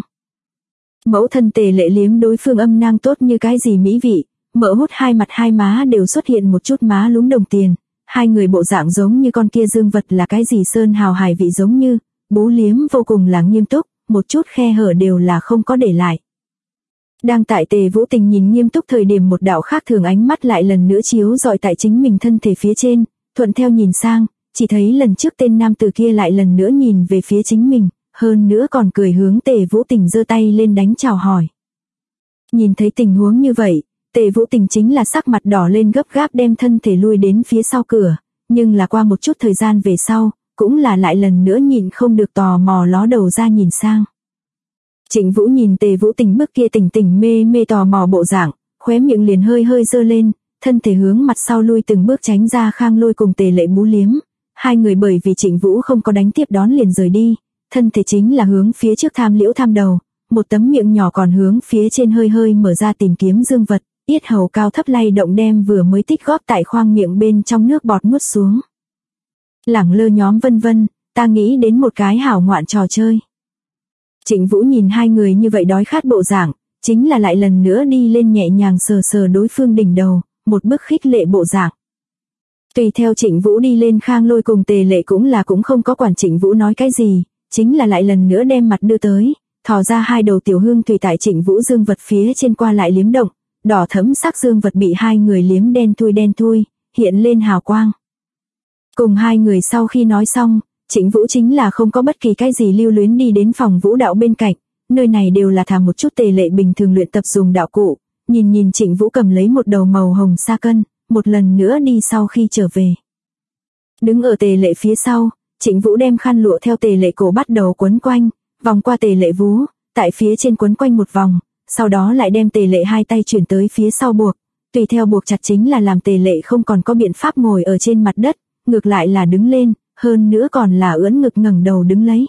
Mẫu thân Tề Lệ liếm đối phương âm nang tốt như cái gì mỹ vị, mỡ hút hai mặt hai má đều xuất hiện một chút má lúm đồng tiền, hai người bộ dạng giống như con kia dương vật là cái gì sơn hào hải vị giống như, bú liếm vô cùng là nghiêm túc, một chút khe hở đều là không có để lại. Đang tại Tề Vũ Tình nhìn nghiêm túc thời điểm một đạo khác thường ánh mắt lại lần nữa chiếu dọi tại chính mình thân thể phía trên, thuận theo nhìn sang, chỉ thấy lần trước tên nam tử kia lại lần nữa nhìn về phía chính mình, hơn nữa còn cười hướng Tề Vũ Tình giơ tay lên đánh chào hỏi. Nhìn thấy tình huống như vậy, Tề Vũ Tình chính là sắc mặt đỏ lên gấp gáp đem thân thể lui đến phía sau cửa, nhưng là qua một chút thời gian về sau, cũng là lại lần nữa nhịn không được tò mò ló đầu ra nhìn sang. Trịnh Vũ nhìn Tề Vũ Tình bước kia tỉnh tỉnh mê mê tò mò bộ dạng, khóe miệng liền hơi hơi giơ lên, thân thể hướng mặt sau lui từng bước tránh ra Khang Lôi cùng Tề Lệ bú liếm. Hai người bởi vì Trịnh Vũ không có đánh tiếp đón liền rời đi, thân thể chính là hướng phía trước tham liễu tham đầu, một tấm miệng nhỏ còn hướng phía trên hơi hơi mở ra tìm kiếm dương vật, yết hầu cao thấp lay động đem vừa mới tích góp tại khoang miệng bên trong nước bọt nuốt xuống. Lẳng lơ nhóm vân vân, ta nghĩ đến một cái hảo ngoạn trò chơi. Trịnh Vũ nhìn hai người như vậy đói khát bộ dạng, chính là lại lần nữa đi lên nhẹ nhàng sờ sờ đối phương đỉnh đầu, một bức khích lệ bộ dạng. Tùy theo Trịnh Vũ đi lên Khang Lôi cùng Tề Lệ cũng không có quản Trịnh Vũ nói cái gì, chính là lại lần nữa đem mặt đưa tới, thò ra hai đầu tiểu hương tùy tại Trịnh Vũ dương vật phía trên qua lại liếm động, đỏ thẫm sắc dương vật bị hai người liếm đen thui, hiện lên hào quang. Cùng hai người sau khi nói xong, Trịnh Vũ chính là không có bất kỳ cái gì lưu luyến đi đến phòng vũ đạo bên cạnh, nơi này đều là thả một chút Tề Lệ bình thường luyện tập dùng đạo cụ, nhìn Trịnh Vũ cầm lấy một đầu màu hồng sa cân, một lần nữa đi sau khi trở về. Đứng ở Tề Lệ phía sau, Trịnh Vũ đem khăn lụa theo Tề Lệ cổ bắt đầu quấn quanh, vòng qua Tề Lệ vú, tại phía trên quấn quanh một vòng, sau đó lại đem Tề Lệ hai tay chuyển tới phía sau buộc, tùy theo buộc chặt chính là làm Tề Lệ không còn có biện pháp ngồi ở trên mặt đất, ngược lại là đứng lên, hơn nữa còn là ưỡn ngực ngẩng đầu đứng lấy.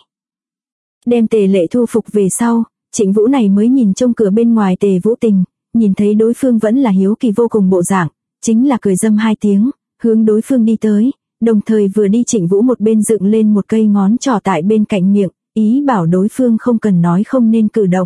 Đem Tề Lệ thu phục về sau, Trịnh Vũ này mới nhìn trông cửa bên ngoài Tề Vũ Tình, nhìn thấy đối phương vẫn là hiếu kỳ vô cùng bộ dạng, chính là cười dâm hai tiếng, hướng đối phương đi tới, đồng thời vừa đi Trịnh Vũ một bên dựng lên một cây ngón trỏ tại bên cạnh miệng, ý bảo đối phương không cần nói không nên cử động.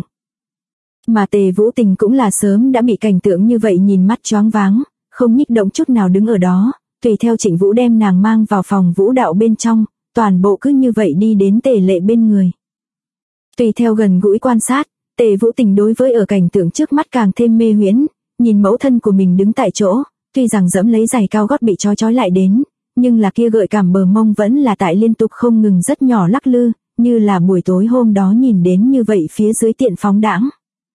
Mà Tề Vũ Tình cũng là sớm đã bị cảnh tượng như vậy nhìn mắt choáng váng, không nhích động chút nào đứng ở đó, tùy theo Trịnh Vũ đem nàng mang vào phòng vũ đạo bên trong, toàn bộ cứ như vậy đi đến Tề Lệ bên người. Tùy theo gần gũi quan sát, Tề Vũ Tình đối với ở cảnh tượng trước mắt càng thêm mê huyễn, nhìn mẫu thân của mình đứng tại chỗ, tuy rằng dẫm lấy giày cao gót bị trói lại đến, nhưng là kia gợi cảm bờ mông vẫn là tại liên tục không ngừng rất nhỏ lắc lư, như là buổi tối hôm đó nhìn đến như vậy phía dưới tiện phóng đãng.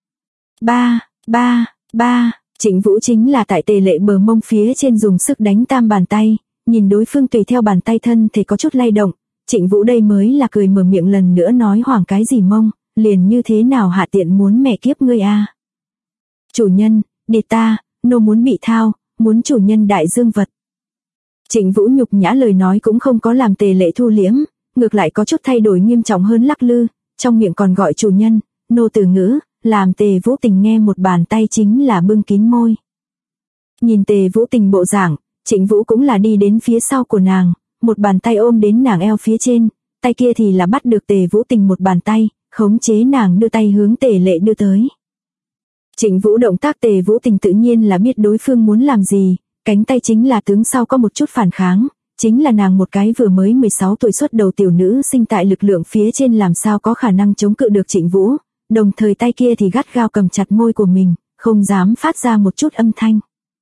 Trịnh Vũ chính là tại Tề Lệ bờ mông phía trên dùng sức đánh tam bàn tay, nhìn đối phương tùy theo bàn tay thân thì có chút lay động, Trịnh Vũ đây mới là cười mở miệng lần nữa nói hoảng cái gì mông, liền như thế nào hạ tiện muốn mẹ kiếp ngươi a. Chủ nhân, để ta, nô muốn bị thao, muốn chủ nhân đại dương vật. Trịnh Vũ nhục nhã lời nói cũng không có làm Tề Lệ thu liễm, ngược lại có chút thay đổi nghiêm trọng hơn lắc lư, trong miệng còn gọi chủ nhân, nô từ ngữ, làm Tề Vũ Tình nghe một bàn tay chính là bưng kín môi. Nhìn Tề Vũ Tình bộ dạng, Trịnh Vũ cũng là đi đến phía sau của nàng, một bàn tay ôm đến nàng eo phía trên, tay kia thì là bắt được Tề Vũ Tình một bàn tay, khống chế nàng đưa tay hướng Tề Lệ đưa tới. Trịnh Vũ động tác Tề Vũ Tình tự nhiên là biết đối phương muốn làm gì, cánh tay chính là tướng sau có một chút phản kháng, chính là nàng một cái vừa mới 16 tuổi xuất đầu tiểu nữ sinh tại lực lượng phía trên làm sao có khả năng chống cự được Trịnh Vũ, đồng thời tay kia thì gắt gao cầm chặt môi của mình, không dám phát ra một chút âm thanh.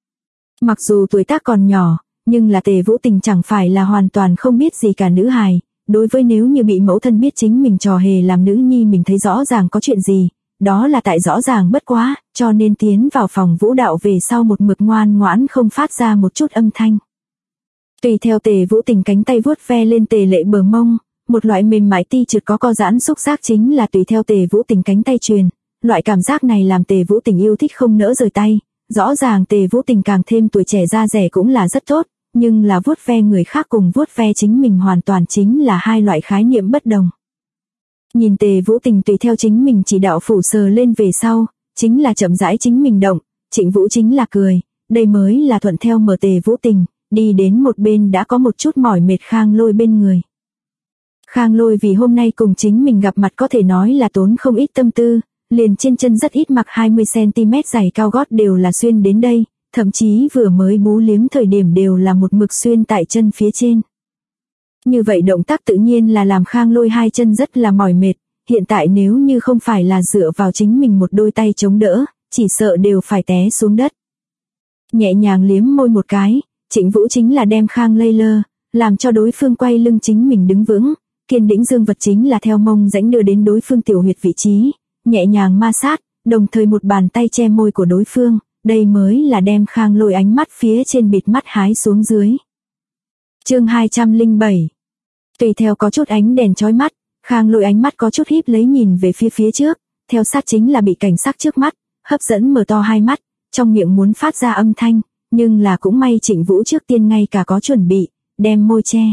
Mặc dù tuổi tác còn nhỏ, nhưng là Tề Vũ Tình chẳng phải là hoàn toàn không biết gì cả nữ hài, đối với nếu như bị mẫu thân biết chính mình trò hề làm nữ nhi mình thấy rõ ràng có chuyện gì, đó là tại rõ ràng bất quá, cho nên tiến vào phòng vũ đạo về sau một mực ngoan ngoãn không phát ra một chút âm thanh. Tùy theo Tề Vũ Tình cánh tay vuốt ve lên Tề Lệ bờ mông, một loại mềm mại ti trượt có co giãn xúc giác chính là tùy theo Tề Vũ Tình cánh tay truyền, loại cảm giác này làm Tề Vũ Tình yêu thích không nỡ rời tay, rõ ràng Tề Vũ Tình càng thêm tuổi trẻ da rẻ cũng là rất tốt, nhưng là vuốt ve người khác cùng vuốt ve chính mình hoàn toàn chính là hai loại khái niệm bất đồng. Nhìn Tề Vũ Tình tùy theo chính mình chỉ đạo phủ sờ lên về sau, chính là chậm rãi chính mình động, Trịnh Vũ chính là cười, đây mới là thuận theo mở Tề Vũ Tình, đi đến một bên đã có một chút mỏi mệt Khang Lôi bên người. Khang Lôi vì hôm nay cùng chính mình gặp mặt có thể nói là tốn không ít tâm tư, liền trên chân rất ít mặc 20cm giày cao gót đều là xuyên đến đây, thậm chí vừa mới bú liếm thời điểm đều là một mực xuyên tại chân phía trên. Như vậy động tác tự nhiên là làm Khang Lôi hai chân rất là mỏi mệt, hiện tại nếu như không phải là dựa vào chính mình một đôi tay chống đỡ, chỉ sợ đều phải té xuống đất. Nhẹ nhàng liếm môi một cái, Trịnh Vũ chính là đem Khang Lây lơ, làm cho đối phương quay lưng chính mình đứng vững, kiên đĩnh dương vật chính là theo mông rãnh đưa đến đối phương tiểu huyệt vị trí, nhẹ nhàng ma sát, đồng thời một bàn tay che môi của đối phương, đây mới là đem Khang Lôi ánh mắt phía trên bịt mắt hái xuống dưới. Chương 207. Tùy theo có chút ánh đèn chói mắt, Khang Lôi ánh mắt có chút híp lấy nhìn về phía trước, theo sát chính là bị cảnh sắc trước mắt hấp dẫn, mở to hai mắt, trong miệng muốn phát ra âm thanh, nhưng là cũng may Trịnh Vũ trước tiên ngay cả có chuẩn bị, đem môi che.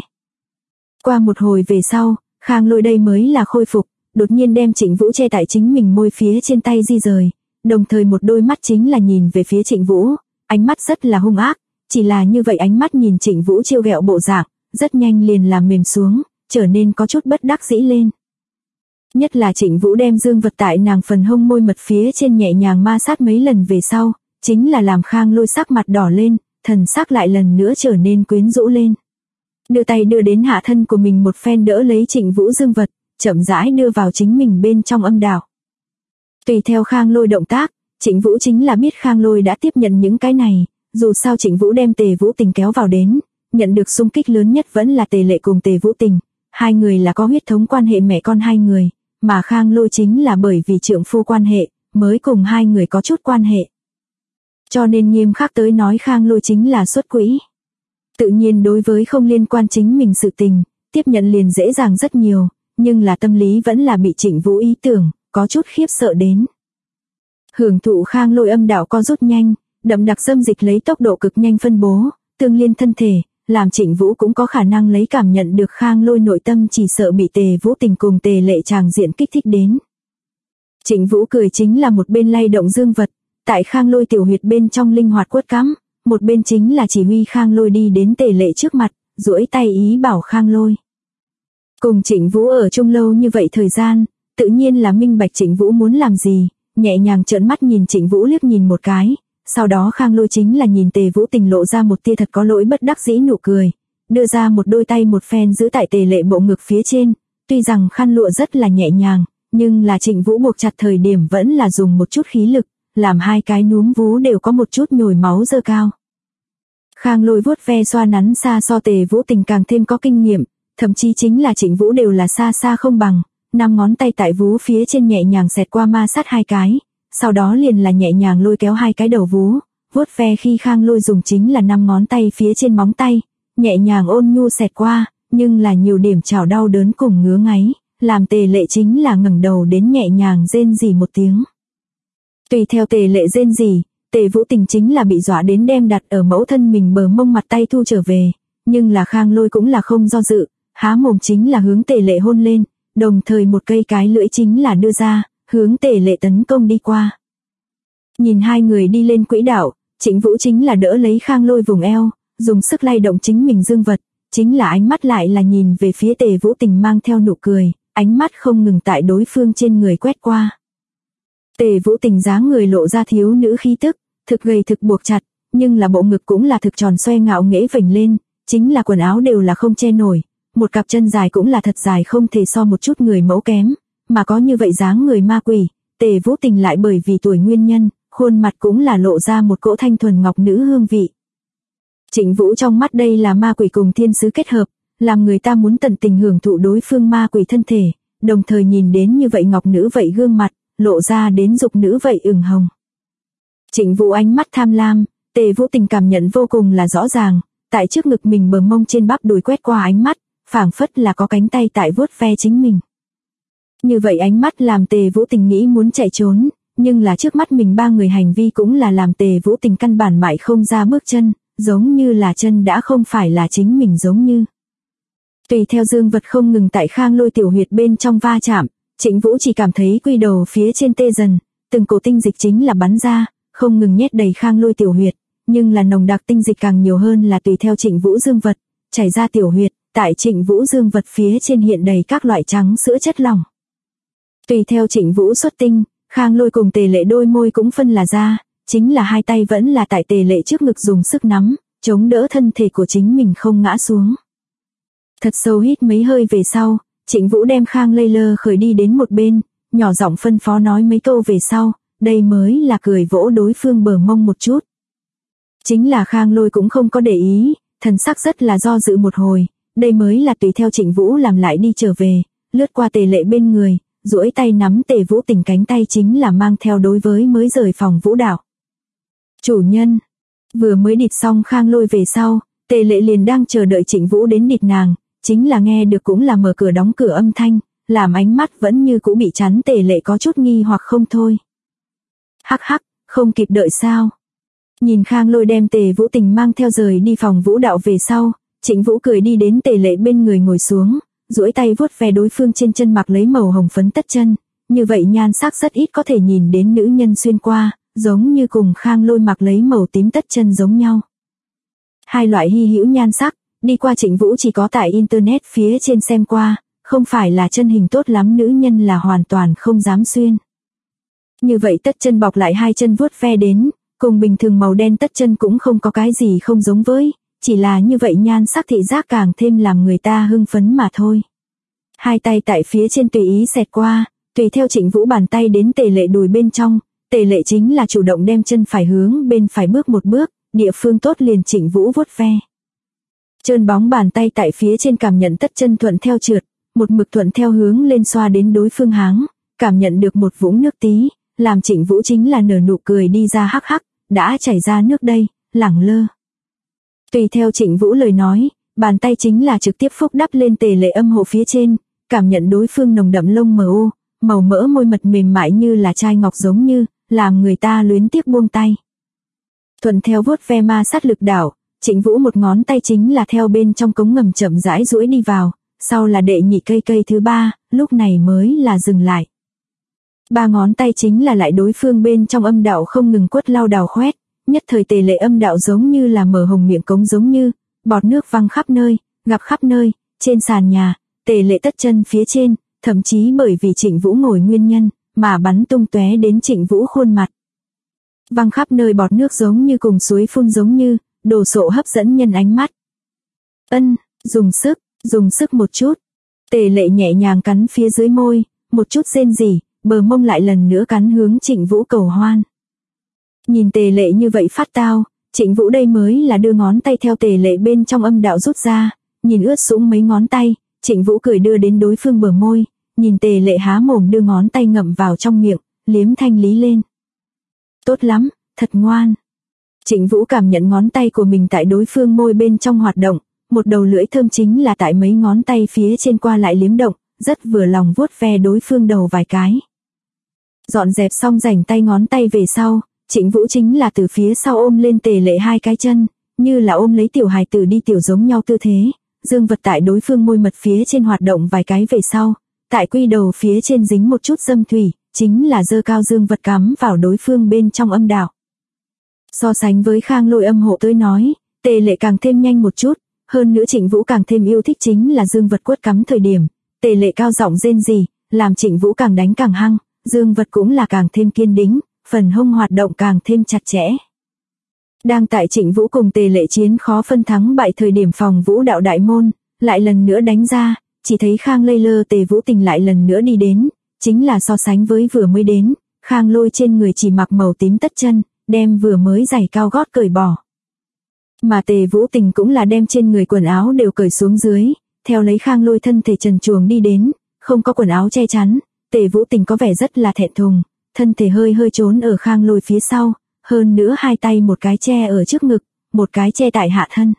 Qua một hồi về sau, Khang Lôi đây mới là khôi phục, đột nhiên đem Trịnh Vũ che tại chính mình môi phía trên tay di rời, đồng thời một đôi mắt chính là nhìn về phía Trịnh Vũ, ánh mắt rất là hung ác, chỉ là như vậy ánh mắt nhìn Trịnh Vũ trêu ghẹo bộ dạng, rất nhanh liền làm mềm xuống, trở nên có chút bất đắc dĩ lên. Nhất là Trịnh Vũ đem dương vật tại nàng phần hông môi mật phía trên nhẹ nhàng ma sát mấy lần về sau, chính là làm Khang Lôi sắc mặt đỏ lên, thần sắc lại lần nữa trở nên quyến rũ lên. Đưa tay đưa đến hạ thân của mình một phen đỡ lấy Trịnh Vũ dương vật, chậm rãi đưa vào chính mình bên trong âm đạo. Tùy theo Khang Lôi động tác, Trịnh Vũ chính là biết Khang Lôi đã tiếp nhận những cái này, dù sao Trịnh Vũ đem Tề Vũ Tình kéo vào đến, nhận được xung kích lớn nhất vẫn là Tề Lệ cùng Tề Vũ Tình, hai người là có huyết thống quan hệ mẹ con hai người, mà Khang Lôi chính là bởi vì trượng phu quan hệ, mới cùng hai người có chút quan hệ. Cho nên nghiêm khắc tới nói Khang Lôi chính là xuất quỹ. Tự nhiên đối với không liên quan chính mình sự tình, tiếp nhận liền dễ dàng rất nhiều, nhưng là tâm lý vẫn là bị Trịnh Vũ ý tưởng, có chút khiếp sợ đến. Hưởng thụ Khang Lôi âm đạo co rút nhanh, đậm đặc dâm dịch lấy tốc độ cực nhanh phân bố, tương liên thân thể, làm Trịnh Vũ cũng có khả năng lấy cảm nhận được Khang Lôi nội tâm chỉ sợ bị Tề Vũ Tình cùng Tề Lệ tràng diện kích thích đến. Trịnh Vũ cười chính là một bên lay động dương vật, tại Khang Lôi tiểu huyệt bên trong linh hoạt quất cắm, một bên chính là chỉ huy Khang Lôi đi đến Tề Lệ trước mặt, duỗi tay ý bảo Khang Lôi. Cùng Trịnh Vũ ở chung lâu như vậy thời gian, tự nhiên là minh bạch Trịnh Vũ muốn làm gì, nhẹ nhàng trợn mắt nhìn Trịnh Vũ liếc nhìn một cái, sau đó Khang Lôi chính là nhìn Tề Vũ Tình lộ ra một tia thật có lỗi bất đắc dĩ nụ cười, đưa ra một đôi tay một phen giữ tại Tề Lệ bộ ngực phía trên, tuy rằng khăn lụa rất là nhẹ nhàng, nhưng là Trịnh Vũ buộc chặt thời điểm vẫn là dùng một chút khí lực, làm hai cái núm vú đều có một chút nhồi máu dơ cao. Khang Lôi vuốt ve xoa nắn xa so Tề Vũ Tình càng thêm có kinh nghiệm, thậm chí chính là Trịnh Vũ đều là xa xa không bằng, 5 ngón tay tại vú phía trên nhẹ nhàng xẹt qua ma sát hai cái, sau đó liền là nhẹ nhàng lôi kéo hai cái đầu vú, vuốt ve khi Khang Lôi dùng chính là 5 ngón tay phía trên móng tay, nhẹ nhàng ôn nhu xẹt qua, nhưng là nhiều điểm chảo đau đớn cùng ngứa ngáy, làm Tề Lệ chính là ngẩng đầu đến nhẹ nhàng rên rỉ một tiếng. Tùy theo Tề Lệ rên rỉ, Tề Vũ Tình chính là bị dọa đến đem đặt ở mẫu thân mình bờ mông mặt tay thu trở về, nhưng là Khang Lôi cũng là không do dự, há mồm chính là hướng Tề Lệ hôn lên, đồng thời một cây cái lưỡi chính là đưa ra, hướng Tề Lệ tấn công đi qua. Nhìn hai người đi lên quỹ đạo, Trịnh Vũ chính là đỡ lấy Khang Lôi vùng eo, dùng sức lay động chính mình dương vật, chính là ánh mắt lại là nhìn về phía Tề Vũ Tình mang theo nụ cười, ánh mắt không ngừng tại đối phương trên người quét qua. Tề Vũ Tình dáng người lộ ra thiếu nữ khí tức, thực gầy thực buộc chặt, nhưng là bộ ngực cũng là thực tròn xoe ngạo nghễ vểnh lên, chính là quần áo đều là không che nổi, một cặp chân dài cũng là thật dài không thể so một chút người mẫu kém, mà có như vậy dáng người ma quỷ, Tề Vũ Tình lại bởi vì tuổi nguyên nhân, khuôn mặt cũng là lộ ra một cỗ thanh thuần ngọc nữ hương vị. Trịnh Vũ trong mắt đây là ma quỷ cùng thiên sứ kết hợp, làm người ta muốn tận tình hưởng thụ đối phương ma quỷ thân thể, đồng thời nhìn đến như vậy ngọc nữ vậy gương mặt, lộ ra đến dục nữ vậy ửng hồng. Trịnh Vũ ánh mắt tham lam, Tề Vũ Tình cảm nhận vô cùng là rõ ràng, tại trước ngực mình bờ mông trên bắp đùi quét qua ánh mắt, phảng phất là có cánh tay tại vuốt ve chính mình. Như vậy ánh mắt làm Tề Vũ Tình nghĩ muốn chạy trốn, nhưng là trước mắt mình ba người hành vi cũng là làm Tề Vũ Tình căn bản mãi không ra bước chân, giống như là chân đã không phải là chính mình giống như. Tùy theo dương vật không ngừng tại Khang Lôi tiểu huyệt bên trong va chạm, Trịnh Vũ chỉ cảm thấy quy đầu phía trên tê dần, từng cổ tinh dịch chính là bắn ra, không ngừng nhét đầy Khang Lôi tiểu huyệt, nhưng là nồng đặc tinh dịch càng nhiều hơn là tùy theo Trịnh Vũ dương vật, chảy ra tiểu huyệt, tại Trịnh Vũ dương vật phía trên hiện đầy các loại trắng sữa chất lỏng. Tùy theo Trịnh Vũ xuất tinh, Khang Lôi cùng Tề Lệ đôi môi cũng phân là ra, chính là hai tay vẫn là tại Tề Lệ trước ngực dùng sức nắm, chống đỡ thân thể của chính mình không ngã xuống. Thật sâu hít mấy hơi về sau, Trịnh Vũ đem Khang Lê lơ khởi đi đến một bên, nhỏ giọng phân phó nói mấy câu về sau, đây mới là cười vỗ đối phương bờ mông một chút. Chính là Khang Lôi cũng không có để ý, thần sắc rất là do dự một hồi, đây mới là tùy theo Trịnh Vũ làm lại đi trở về, lướt qua Tề Lệ bên người, duỗi tay nắm Tề Vũ Tình cánh tay chính là mang theo đối với mới rời phòng vũ đạo. Chủ nhân, vừa mới địt xong Khang Lôi về sau, Tề Lệ liền đang chờ đợi Trịnh Vũ đến địt nàng, chính là nghe được cũng là mở cửa đóng cửa âm thanh, làm ánh mắt vẫn như cũ bị chắn Tề Lệ có chút nghi hoặc không thôi. Hắc hắc, không kịp đợi sao? Nhìn Khang Lôi đem Tề Vũ Tình mang theo rời đi phòng vũ đạo về sau, Trịnh Vũ cười đi đến Tề Lệ bên người ngồi xuống, duỗi tay vuốt ve đối phương trên chân mặc lấy màu hồng phấn tất chân, như vậy nhan sắc rất ít có thể nhìn đến nữ nhân xuyên qua, giống như cùng Khang Lôi mặc lấy màu tím tất chân giống nhau. Hai loại hy hữu nhan sắc, đi qua Trịnh Vũ chỉ có tại internet phía trên xem qua, không phải là chân hình tốt lắm nữ nhân là hoàn toàn không dám xuyên. Như vậy tất chân bọc lại hai chân vuốt ve đến, cùng bình thường màu đen tất chân cũng không có cái gì không giống với, chỉ là như vậy nhan sắc thị giác càng thêm làm người ta hưng phấn mà thôi. Hai tay tại phía trên tùy ý xẹt qua, tùy theo Trịnh Vũ bàn tay đến Tề Lệ đùi bên trong, Tề Lệ chính là chủ động đem chân phải hướng bên phải bước một bước, địa phương tốt liền Trịnh Vũ vuốt ve. Trơn bóng bàn tay tại phía trên cảm nhận tất chân thuận theo trượt, một mực thuận theo hướng lên xoa đến đối phương háng, cảm nhận được một vũng nước tí, làm Trịnh Vũ chính là nở nụ cười đi ra hắc hắc, đã chảy ra nước đây, lẳng lơ. Tùy theo Trịnh Vũ lời nói, bàn tay chính là trực tiếp phúc đắp lên Tề Lệ âm hộ phía trên, cảm nhận đối phương nồng đậm lông màu mỡ môi mật mềm mại như là chai ngọc giống như, làm người ta luyến tiếc buông tay. Thuận theo vuốt ve ma sát lực đảo, Trịnh Vũ một ngón tay chính là theo bên trong cống ngầm chậm rãi duỗi đi vào, sau là đệ nhị cây thứ ba, lúc này mới là dừng lại. Ba ngón tay chính là lại đối phương bên trong âm đạo không ngừng quất lao đào khoét, nhất thời Tề Lệ âm đạo giống như là mở hồng miệng cống giống như, bọt nước văng khắp nơi, gặp khắp nơi, trên sàn nhà, Tề Lệ tất chân phía trên, thậm chí bởi vì Trịnh Vũ ngồi nguyên nhân, mà bắn tung tóe đến Trịnh Vũ khuôn mặt. Văng khắp nơi bọt nước giống như cùng suối phun giống như, đồ sộ hấp dẫn nhân ánh mắt. Dùng sức một chút. Tề Lệ nhẹ nhàng cắn phía dưới môi, một chút rên rỉ, bờ mông lại lần nữa cắn hướng Trịnh Vũ cầu hoan. Nhìn Tề Lệ như vậy phát tao, Trịnh Vũ đây mới là đưa ngón tay theo Tề Lệ bên trong âm đạo rút ra, nhìn ướt sũng mấy ngón tay, Trịnh Vũ cười đưa đến đối phương bờ môi, nhìn Tề Lệ há mồm đưa ngón tay ngậm vào trong miệng, liếm thanh lý lên. Tốt lắm, thật ngoan. Trịnh Vũ cảm nhận ngón tay của mình tại đối phương môi bên trong hoạt động, một đầu lưỡi thơm chính là tại mấy ngón tay phía trên qua lại liếm động, rất vừa lòng vuốt ve đối phương đầu vài cái. Dọn dẹp xong rảnh tay ngón tay về sau, Trịnh Vũ chính là từ phía sau ôm lên Tề Lệ hai cái chân, như là ôm lấy tiểu hài tử đi tiểu giống nhau tư thế, dương vật tại đối phương môi mật phía trên hoạt động vài cái về sau, tại quy đầu phía trên dính một chút dâm thủy, chính là dơ cao dương vật cắm vào đối phương bên trong âm đạo. So sánh với Khang Lôi âm hộ tới nói, Tề Lệ càng thêm nhanh một chút, hơn nữa Trịnh Vũ càng thêm yêu thích chính là dương vật quất cắm thời điểm, Tề Lệ cao giọng rên rỉ, làm Trịnh Vũ càng đánh càng hăng, dương vật cũng là càng thêm kiên đĩnh, phần hông hoạt động càng thêm chặt chẽ. Đang tại Trịnh Vũ cùng Tề Lệ chiến khó phân thắng bại thời điểm phòng vũ đạo đại môn, lại lần nữa đánh ra, chỉ thấy Khang Lây Lơ Tề Vũ Tình lại lần nữa đi đến, chính là so sánh với vừa mới đến, Khang Lôi trên người chỉ mặc màu tím tất chân, đem vừa mới giày cao gót cởi bỏ. Mà Tề Vũ Tình cũng là đem trên người quần áo đều cởi xuống dưới, theo lấy Khang Lôi thân thể trần truồng đi đến, không có quần áo che chắn, Tề Vũ Tình có vẻ rất là thẹn thùng, thân thể hơi trốn ở Khang Lôi phía sau, hơn nữa hai tay một cái che ở trước ngực, một cái che tại hạ thân.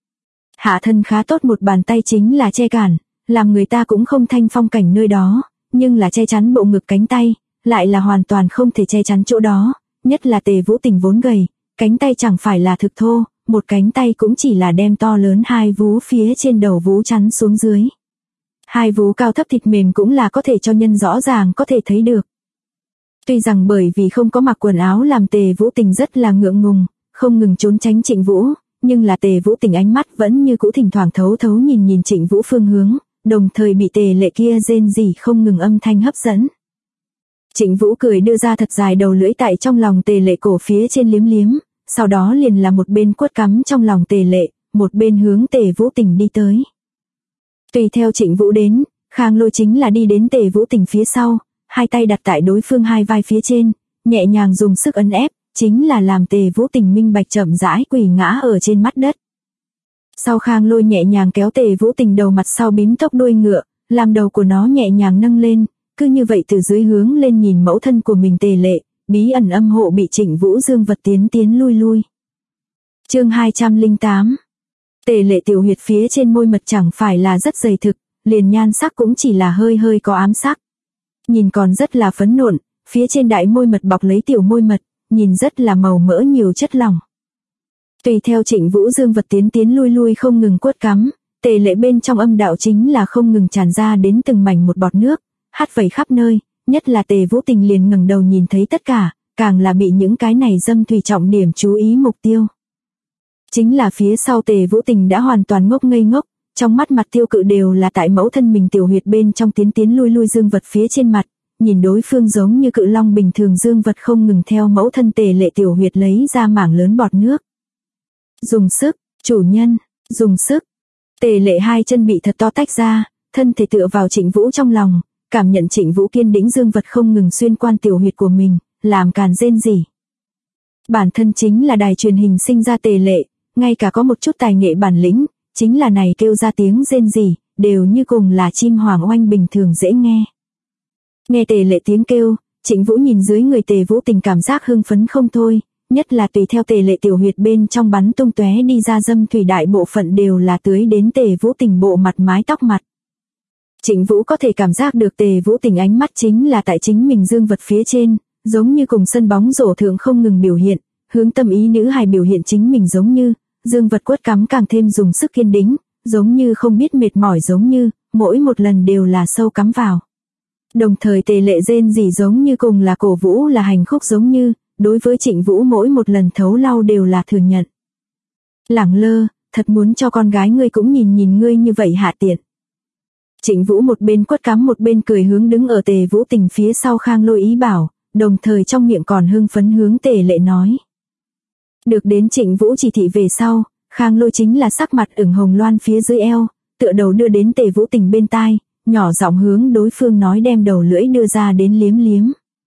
Hạ thân khá tốt, một bàn tay chính là che cản, làm người ta cũng không thanh phong cảnh nơi đó, nhưng là che chắn bộ ngực cánh tay, lại là hoàn toàn không thể che chắn chỗ đó, nhất là Tề Vũ Tình vốn gầy, cánh tay chẳng phải là thực thô, một cánh tay cũng chỉ là đem to lớn hai vú phía trên đầu vú chắn xuống dưới. Hai vú cao thấp thịt mềm cũng là có thể cho nhân rõ ràng có thể thấy được. Tuy rằng bởi vì không có mặc quần áo làm Tề Vũ Tình rất là ngượng ngùng, không ngừng trốn tránh Trịnh Vũ, nhưng là Tề Vũ Tình ánh mắt vẫn như cũ thỉnh thoảng thấu nhìn Trịnh Vũ phương hướng, đồng thời bị Tề Lệ kia rên rỉ không ngừng âm thanh hấp dẫn. Trịnh Vũ cười đưa ra thật dài đầu lưỡi tại trong lòng Tề Lệ cổ phía trên liếm, sau đó liền là một bên quất cắm trong lòng Tề Lệ, một bên hướng Tề Vũ Tình đi tới. Tùy theo Trịnh Vũ đến, Khang Lôi chính là đi đến Tề Vũ Tình phía sau, hai tay đặt tại đối phương hai vai phía trên, nhẹ nhàng dùng sức ấn ép, chính là làm Tề Vũ Tình minh bạch chậm rãi quỳ ngã ở trên mặt đất. Sau Khang Lôi nhẹ nhàng kéo Tề Vũ Tình đầu mặt sau bím tóc đuôi ngựa, làm đầu của nó nhẹ nhàng nâng lên, cứ như vậy từ dưới hướng lên nhìn mẫu thân của mình Tề Lệ, bí ẩn âm hộ bị Trịnh Vũ Dương vật tiến lui lui. Chương 208. Tề Lệ tiểu huyệt phía trên môi mật chẳng phải là rất dày thực, liền nhan sắc cũng chỉ là hơi có ám sắc. Nhìn còn rất là phấn nộn, phía trên đại môi mật bọc lấy tiểu môi mật, nhìn rất là màu mỡ nhiều chất lỏng. Tùy theo Trịnh Vũ Dương vật tiến lui không ngừng quất cắm, Tề Lệ bên trong âm đạo chính là không ngừng tràn ra đến từng mảnh một bọt nước, hắt vẩy khắp nơi, nhất là Tề Vũ Tình liền ngẩng đầu nhìn thấy tất cả, càng là bị những cái này dâm thủy trọng điểm chú ý mục tiêu. Chính là phía sau Tề Vũ Tình đã hoàn toàn ngốc ngây ngốc, trong mắt mặt tiêu cự đều là tại mẫu thân mình tiểu huyệt bên trong tiến lui dương vật phía trên mặt, nhìn đối phương giống như cự long bình thường dương vật không ngừng theo mẫu thân Tề Lệ tiểu huyệt lấy ra mảng lớn bọt nước. Dùng sức, chủ nhân, dùng sức. Tề Lệ hai chân bị thật to tách ra, thân thể tựa vào Trịnh Vũ trong lòng, cảm nhận Trịnh Vũ kiên đĩnh dương vật không ngừng xuyên qua tiểu huyệt của mình, làm càn rên rỉ. Bản thân chính là đài truyền hình sinh ra Tề Lệ, ngay cả có một chút tài nghệ bản lĩnh, chính là này kêu ra tiếng rên rỉ, đều như cùng là chim hoàng oanh bình thường dễ nghe. Nghe Tề Lệ tiếng kêu, Trịnh Vũ nhìn dưới người Tề Vũ Tình cảm giác hưng phấn không thôi, nhất là tùy theo Tề Lệ tiểu huyệt bên trong bắn tung tóe đi ra dâm thủy đại bộ phận đều là tưới đến Tề Vũ Tình bộ mặt mái tóc mặt. Trịnh Vũ có thể cảm giác được Tề Vũ Tình ánh mắt chính là tại chính mình dương vật phía trên, giống như cùng sân bóng rổ thượng không ngừng biểu hiện, hướng tâm ý nữ hài biểu hiện chính mình giống như, dương vật quất cắm càng thêm dùng sức kiên đĩnh, giống như không biết mệt mỏi giống như, mỗi một lần đều là sâu cắm vào. Đồng thời Tề Lệ rên rỉ giống như cùng là cổ vũ là hành khúc giống như, đối với Trịnh Vũ mỗi một lần thấu lau đều là thừa nhận. Lẳng lơ, thật muốn cho con gái ngươi cũng nhìn ngươi như vậy hạ tiện. Trịnh Vũ một bên quất cắm một bên cười hướng đứng ở Tề Vũ Tình phía sau Khang Lôi ý bảo, đồng thời trong miệng còn hưng phấn hướng Tề Lệ nói. Được đến Trịnh Vũ chỉ thị về sau, Khang Lôi chính là sắc mặt ửng hồng loan phía dưới eo, tựa đầu đưa đến Tề Vũ Tình bên tai, nhỏ giọng hướng đối phương nói đem đầu lưỡi đưa ra đến liếm liếm.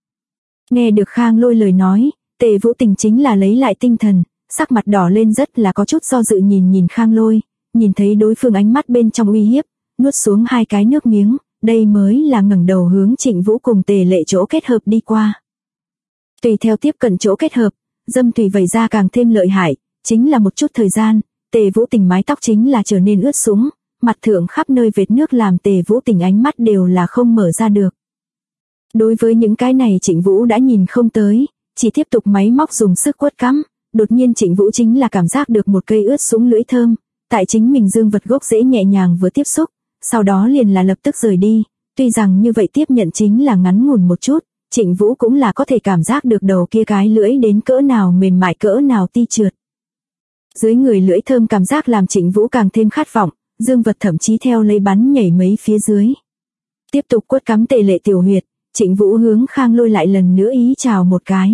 Nghe được Khang Lôi lời nói, Tề Vũ Tình chính là lấy lại tinh thần, sắc mặt đỏ lên rất là có chút do dự nhìn Khang Lôi, nhìn thấy đối phương ánh mắt bên trong uy hiếp, nuốt xuống hai cái nước miếng, đây mới là ngẩng đầu hướng Trịnh Vũ cùng Tề Lệ chỗ kết hợp đi qua. Tùy theo tiếp cận chỗ kết hợp, dâm thủy vẩy ra càng thêm lợi hại, chính là một chút thời gian, Tề Vũ Tình mái tóc chính là trở nên ướt sũng, mặt thượng khắp nơi vệt nước làm Tề Vũ Tình ánh mắt đều là không mở ra được. Đối với những cái này Trịnh Vũ đã nhìn không tới, chỉ tiếp tục máy móc dùng sức quất cắm, đột nhiên Trịnh Vũ chính là cảm giác được một cây ướt sũng lưỡi thơm, tại chính mình dương vật gốc rễ nhẹ nhàng vừa tiếp xúc, sau đó liền là lập tức rời đi, tuy rằng như vậy tiếp nhận chính là ngắn ngủn một chút, Trịnh Vũ cũng là có thể cảm giác được đầu kia cái lưỡi đến cỡ nào mềm mại cỡ nào ti trượt. Dưới người lưỡi thơm cảm giác làm Trịnh Vũ càng thêm khát vọng, dương vật thậm chí theo lấy bắn nhảy mấy phía dưới. Tiếp tục quất cắm Tề Lệ tiểu huyệt, Trịnh Vũ hướng Khang Lôi lại lần nữa ý chào một cái.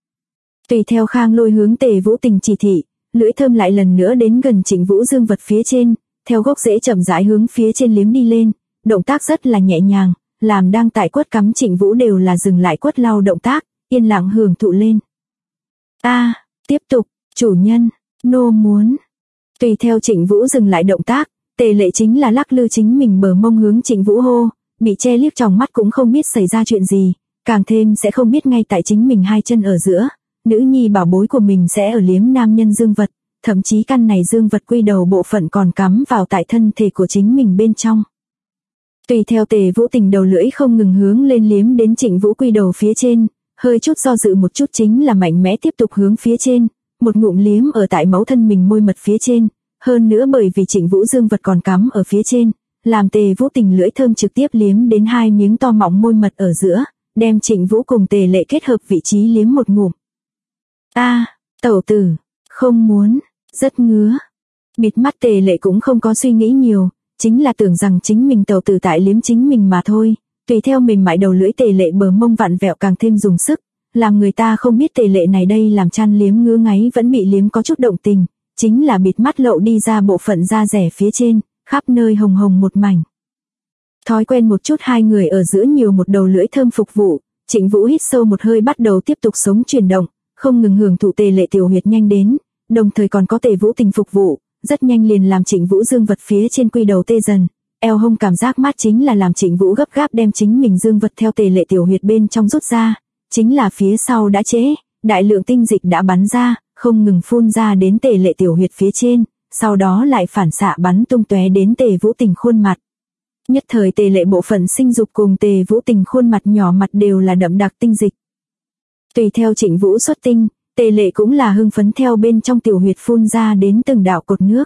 Tùy theo Khang Lôi hướng Tề Vũ Tình chỉ thị, lưỡi thơm lại lần nữa đến gần Trịnh Vũ dương vật phía trên, theo gốc rễ chậm rãi hướng phía trên liếm đi lên, động tác rất là nhẹ nhàng, làm đang tại quất cắm Trịnh Vũ đều là dừng lại quất lau động tác, yên lặng hưởng thụ lên. Tiếp tục, chủ nhân, nô muốn. Tùy theo Trịnh Vũ dừng lại động tác, Tề Lệ chính là lắc lư chính mình bờ mông hướng Trịnh Vũ hô, bị che liếc trong mắt cũng không biết xảy ra chuyện gì, càng thêm sẽ không biết ngay tại chính mình hai chân ở giữa, nữ nhi bảo bối của mình sẽ ở liếm nam nhân dương vật, thậm chí căn này dương vật quy đầu bộ phận còn cắm vào tại thân thể của chính mình bên trong. Tùy theo Tề Vũ Tình đầu lưỡi không ngừng hướng lên liếm đến Trịnh Vũ quy đầu phía trên, hơi chút do dự một chút chính là mạnh mẽ tiếp tục hướng phía trên, một ngụm liếm ở tại mẫu thân mình môi mật phía trên, hơn nữa bởi vì Trịnh Vũ dương vật còn cắm ở phía trên, làm Tề Vũ Tình lưỡi thơm trực tiếp liếm đến hai miếng to mọng môi mật ở giữa, đem Trịnh Vũ cùng Tề Lệ kết hợp vị trí liếm một ngụm. Tẩu tử, không muốn, rất ngứa. Bịt mắt Tề Lệ cũng không có suy nghĩ nhiều, chính là tưởng rằng chính mình tẩu tử tại liếm chính mình mà thôi, tùy theo mềm mại đầu lưỡi Tề Lệ bờ mông vặn vẹo càng thêm dùng sức, làm người ta không biết Tề Lệ này đây làm chăn liếm ngứa ngáy vẫn bị liếm có chút động tình, chính là bịt mắt lộ đi ra bộ phận da rẻ phía trên, khắp nơi hồng hồng một mảnh. Thói quen một chút hai người ở giữa nhiều một đầu lưỡi thơm phục vụ, Trịnh Vũ hít sâu một hơi bắt đầu tiếp tục sống chuyển động, không ngừng hưởng thụ Tề Lệ tiểu huyệt nhanh đến, đồng thời còn có Tề Vũ Tình phục vụ, rất nhanh liền làm Trịnh Vũ dương vật phía trên quy đầu tê dần, eo hông cảm giác mát chính là làm Trịnh Vũ gấp gáp đem chính mình dương vật theo tề lệ tiểu huyệt bên trong rút ra, chính là phía sau đã trễ, đại lượng tinh dịch đã bắn ra, không ngừng phun ra đến tề lệ tiểu huyệt phía trên, sau đó lại phản xạ bắn tung tóe đến Tề Vũ Tình khuôn mặt. Nhất thời tề lệ bộ phận sinh dục cùng Tề Vũ Tình khuôn mặt nhỏ mặt đều là đậm đặc tinh dịch. Tùy theo Trịnh Vũ xuất tinh, tề lệ cũng là hưng phấn theo bên trong tiểu huyệt phun ra đến từng đạo cột nước.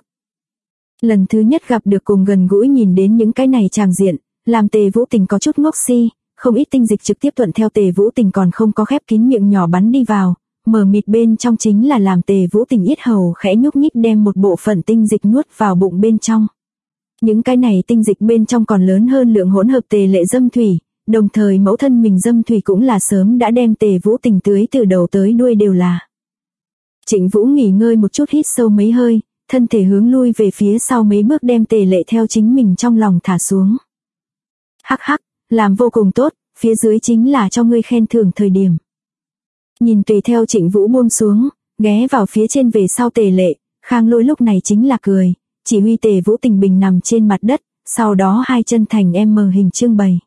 Lần thứ nhất gặp được cùng gần gũi nhìn đến những cái này tràng diện, làm Tề Vũ Tình có chút ngốc si, không ít tinh dịch trực tiếp thuận theo Tề Vũ Tình còn không có khép kín miệng nhỏ bắn đi vào, mở mịt bên trong chính là làm Tề Vũ Tình yết hầu khẽ nhúc nhích đem một bộ phận tinh dịch nuốt vào bụng bên trong. Những cái này tinh dịch bên trong còn lớn hơn lượng hỗn hợp tề lệ dâm thủy, đồng thời mẫu thân mình dâm thủy cũng là sớm đã đem Tề Vũ Tình tưới từ đầu tới đuôi đều là. Trịnh Vũ nghỉ ngơi một chút hít sâu mấy hơi, thân thể hướng lui về phía sau mấy bước đem tề lệ theo chính mình trong lòng thả xuống. Hắc hắc, làm vô cùng tốt, phía dưới chính là cho ngươi khen thưởng thời điểm. Nhìn tùy theo Trịnh Vũ buông xuống, ghé vào phía trên về sau tề lệ, Khang Lôi lúc này chính là cười, chỉ huy Tề Vũ Tình bình nằm trên mặt đất, sau đó hai chân thành M hình trương bày.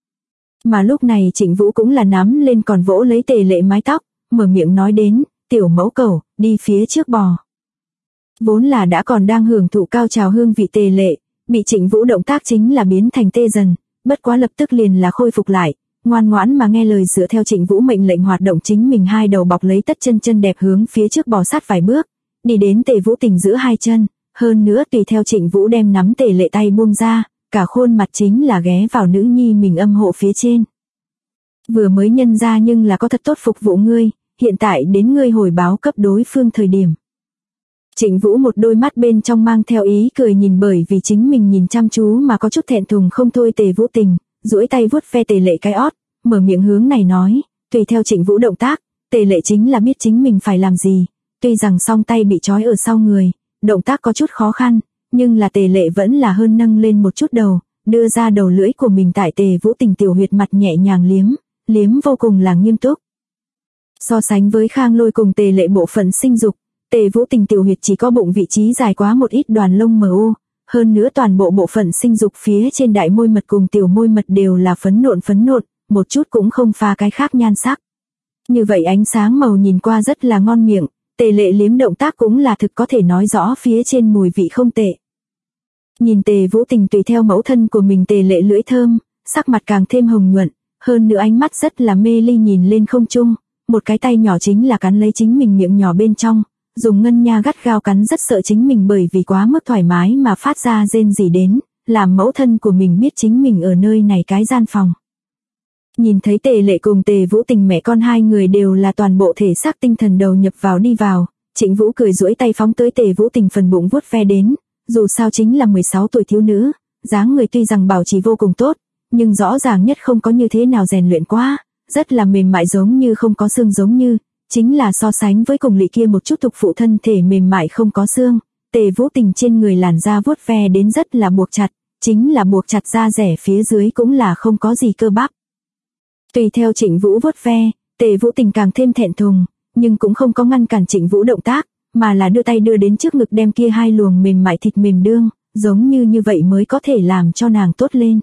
Mà lúc này Trịnh Vũ cũng là nắm lên còn vỗ lấy tề lệ mái tóc, mở miệng nói đến, tiểu mẫu cẩu, đi phía trước bò. Vốn là đã còn đang hưởng thụ cao trào hương vị tề lệ, bị Trịnh Vũ động tác chính là biến thành tê dần, bất quá lập tức liền là khôi phục lại, ngoan ngoãn mà nghe lời dựa theo Trịnh Vũ mệnh lệnh hoạt động chính mình hai đầu bọc lấy tất chân đẹp hướng phía trước bò sát vài bước, đi đến Tề Vũ Tình giữa hai chân, hơn nữa tùy theo Trịnh Vũ đem nắm tề lệ tay buông ra, cả khuôn mặt chính là ghé vào nữ nhi mình âm hộ phía trên. Vừa mới nhân ra nhưng là có thật tốt phục vụ ngươi, hiện tại đến ngươi hồi báo cấp đối phương thời điểm. Trịnh Vũ một đôi mắt bên trong mang theo ý cười nhìn bởi vì chính mình nhìn chăm chú mà có chút thẹn thùng không thôi Tề Vũ Tình, duỗi tay vuốt ve tề lệ cái ót, mở miệng hướng này nói, tùy theo Trịnh Vũ động tác, tề lệ chính là biết chính mình phải làm gì, tuy rằng song tay bị trói ở sau người, động tác có chút khó khăn, nhưng là tề lệ vẫn là hơn nâng lên một chút đầu, đưa ra đầu lưỡi của mình tại Tề Vũ Tình tiểu huyệt mặt nhẹ nhàng liếm vô cùng là nghiêm túc. So sánh với Khang Lôi cùng tề lệ bộ phận sinh dục, Tề Vũ Tình tiểu huyệt chỉ có bụng vị trí dài quá một ít đoàn lông mờ u, hơn nữa toàn bộ bộ phận sinh dục phía trên đại môi mật cùng tiểu môi mật đều là phấn nộn, một chút cũng không pha cái khác nhan sắc. Như vậy ánh sáng màu nhìn qua rất là ngon miệng, tề lệ liếm động tác cũng là thực có thể nói rõ phía trên mùi vị không tệ. Nhìn Tề Vũ Tình tùy theo mẫu thân của mình tề lệ lưỡi thơm, sắc mặt càng thêm hồng nhuận, hơn nữa ánh mắt rất là mê ly nhìn lên không trung, một cái tay nhỏ chính là cắn lấy chính mình miệng nhỏ bên trong, dùng ngân nha gắt gao cắn rất sợ chính mình bởi vì quá mức thoải mái mà phát ra rên rỉ đến, làm mẫu thân của mình biết chính mình ở nơi này cái gian phòng. Nhìn thấy tề lệ cùng Tề Vũ Tình mẹ con hai người đều là toàn bộ thể xác tinh thần đầu nhập vào đi vào, Trịnh Vũ cười duỗi tay phóng tới Tề Vũ Tình phần bụng vuốt ve đến, dù sao chính là 16 tuổi thiếu nữ, dáng người tuy rằng bảo trì vô cùng tốt, nhưng rõ ràng nhất không có như thế nào rèn luyện quá, rất là mềm mại giống như không có xương giống như, chính là so sánh với cùng lỵ kia một chút tục phụ thân thể mềm mại không có xương, Tề Vũ Tình trên người làn da vuốt ve đến rất là buộc chặt, chính là buộc chặt da rẻ phía dưới cũng là không có gì cơ bắp. Tùy theo Trịnh Vũ vuốt ve, Tề Vũ Tình càng thêm thẹn thùng, nhưng cũng không có ngăn cản Trịnh Vũ động tác, mà là đưa tay đưa đến trước ngực đem kia hai luồng mềm mại thịt mềm đương, giống như vậy mới có thể làm cho nàng tốt lên.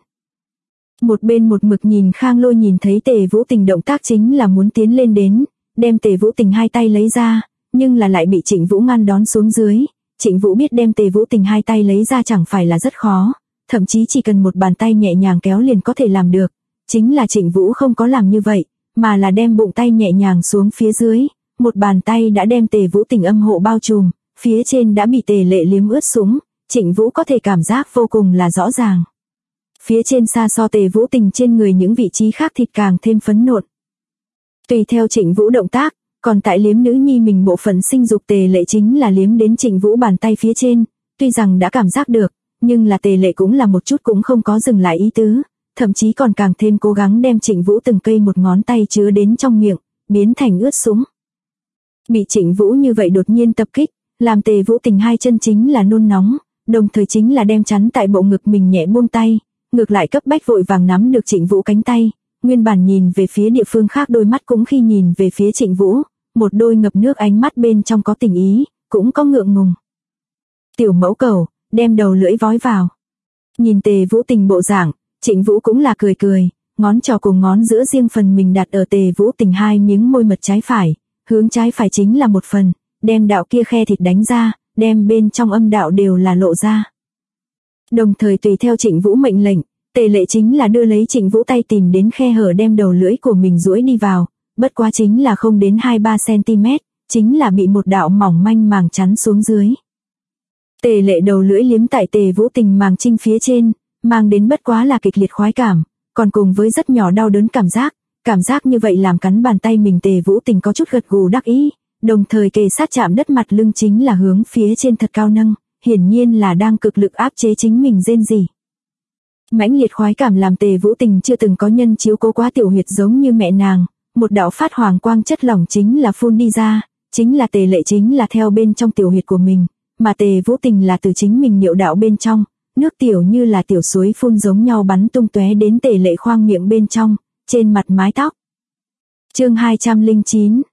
Một bên một mực nhìn Khang Lôi nhìn thấy Tề Vũ Tình động tác chính là muốn tiến lên đến, đem Tề Vũ Tình hai tay lấy ra, nhưng là lại bị Trịnh Vũ ngăn đón xuống dưới. Trịnh Vũ biết đem Tề Vũ Tình hai tay lấy ra chẳng phải là rất khó, thậm chí chỉ cần một bàn tay nhẹ nhàng kéo liền có thể làm được. Chính là Trịnh Vũ không có làm như vậy, mà là đem bụng tay nhẹ nhàng xuống phía dưới, một bàn tay đã đem Tề Vũ Tình âm hộ bao trùm, phía trên đã bị tề lệ liếm ướt sũng, Trịnh Vũ có thể cảm giác vô cùng là rõ ràng. Phía trên xa so Tề Vũ Tình trên người những vị trí khác thịt càng thêm phấn nộn. Tùy theo Trịnh Vũ động tác, còn tại liếm nữ nhi mình bộ phận sinh dục tề lệ chính là liếm đến Trịnh Vũ bàn tay phía trên, tuy rằng đã cảm giác được, nhưng là tề lệ cũng là một chút cũng không có dừng lại ý tứ, thậm chí còn càng thêm cố gắng đem Trịnh Vũ từng cây một ngón tay chứa đến trong miệng, biến thành ướt sũng. Bị Trịnh Vũ như vậy đột nhiên tập kích, làm Tề Vũ Tình hai chân chính là nôn nóng, đồng thời chính là đem chắn tại bộ ngực mình nhẹ buông tay, ngược lại cấp bách vội vàng nắm được Trịnh Vũ cánh tay, nguyên bản nhìn về phía địa phương khác đôi mắt cũng khi nhìn về phía Trịnh Vũ, một đôi ngập nước ánh mắt bên trong có tình ý, cũng có ngượng ngùng. tiểu mẫu cầu, đem đầu lưỡi vói vào. Nhìn Tề Vũ Tình bộ dạng, Trịnh Vũ cũng là cười cười, ngón trỏ cùng ngón giữa riêng phần mình đặt ở Tề Vũ Tình hai miếng môi mật trái phải, hướng trái phải chính là một phần, đem đạo kia khe thịt đánh ra, đem bên trong âm đạo đều là lộ ra. Đồng thời tùy theo Trịnh Vũ mệnh lệnh, Tề Lệ chính là đưa lấy Trịnh Vũ tay tìm đến khe hở đem đầu lưỡi của mình duỗi đi vào, bất quá chính là không đến 2-3 cm, chính là bị một đạo mỏng manh màng chắn xuống dưới. Tề Lệ đầu lưỡi liếm tại Tề Vũ Tình màng trinh phía trên, mang đến bất quá là kịch liệt khoái cảm, còn cùng với rất nhỏ đau đớn cảm giác như vậy làm cắn bàn tay mình Tề Vũ Tình có chút gật gù đắc ý, đồng thời kề sát chạm đất mặt lưng chính là hướng phía trên thật cao nâng, hiển nhiên là đang cực lực áp chế chính mình rên rỉ. Mãnh liệt khoái cảm làm Tề Vũ Tình chưa từng có nhân chiếu cố quá tiểu huyệt giống như mẹ nàng, một đạo phát hoàng quang chất lỏng chính là phun đi ra, chính là Tề Lệ chính là theo bên trong tiểu huyệt của mình, mà Tề Vũ Tình là từ chính mình niệu đạo bên trong, nước tiểu như là tiểu suối phun giống nhau bắn tung tóe đến Tề Lệ khoang miệng bên trong, trên mặt mái tóc. Chương 209.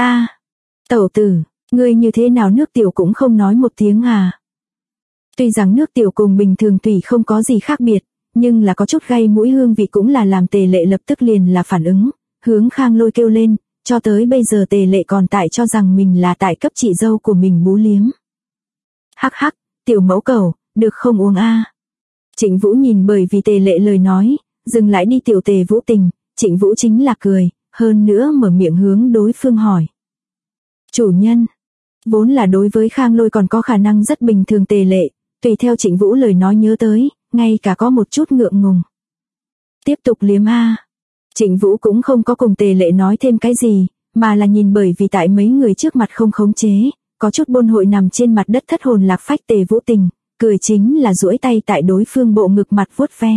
Tẩu tử, ngươi như thế nào nước tiểu cũng không nói một tiếng à? Tuy rằng nước tiểu cùng bình thường thủy không có gì khác biệt, nhưng là có chút gây mũi hương vị cũng là làm Tề Lệ lập tức liền là phản ứng, hướng Khang Lôi kêu lên, cho tới bây giờ Tề Lệ còn tại cho rằng mình là tại cấp chị dâu của mình bú liếm. Hắc hắc, tiểu mẫu cầu, được không uống a? Trịnh Vũ nhìn bởi vì Tề Lệ lời nói, dừng lại đi tiểu Tề Vũ Tình, Trịnh Vũ chính là cười, hơn nữa mở miệng hướng đối phương hỏi. Chủ nhân, vốn là đối với Khang Lôi còn có khả năng rất bình thường Tề Lệ, tùy theo Trịnh Vũ lời nói nhớ tới, ngay cả có một chút ngượng ngùng. Tiếp tục liếm a. Trịnh Vũ cũng không có cùng Tề Lệ nói thêm cái gì, mà là nhìn bởi vì tại mấy người trước mặt không khống chế, có chút bôn hội nằm trên mặt đất thất hồn lạc phách Tề Vũ Tình, cười chính là duỗi tay tại đối phương bộ ngực mặt vuốt ve.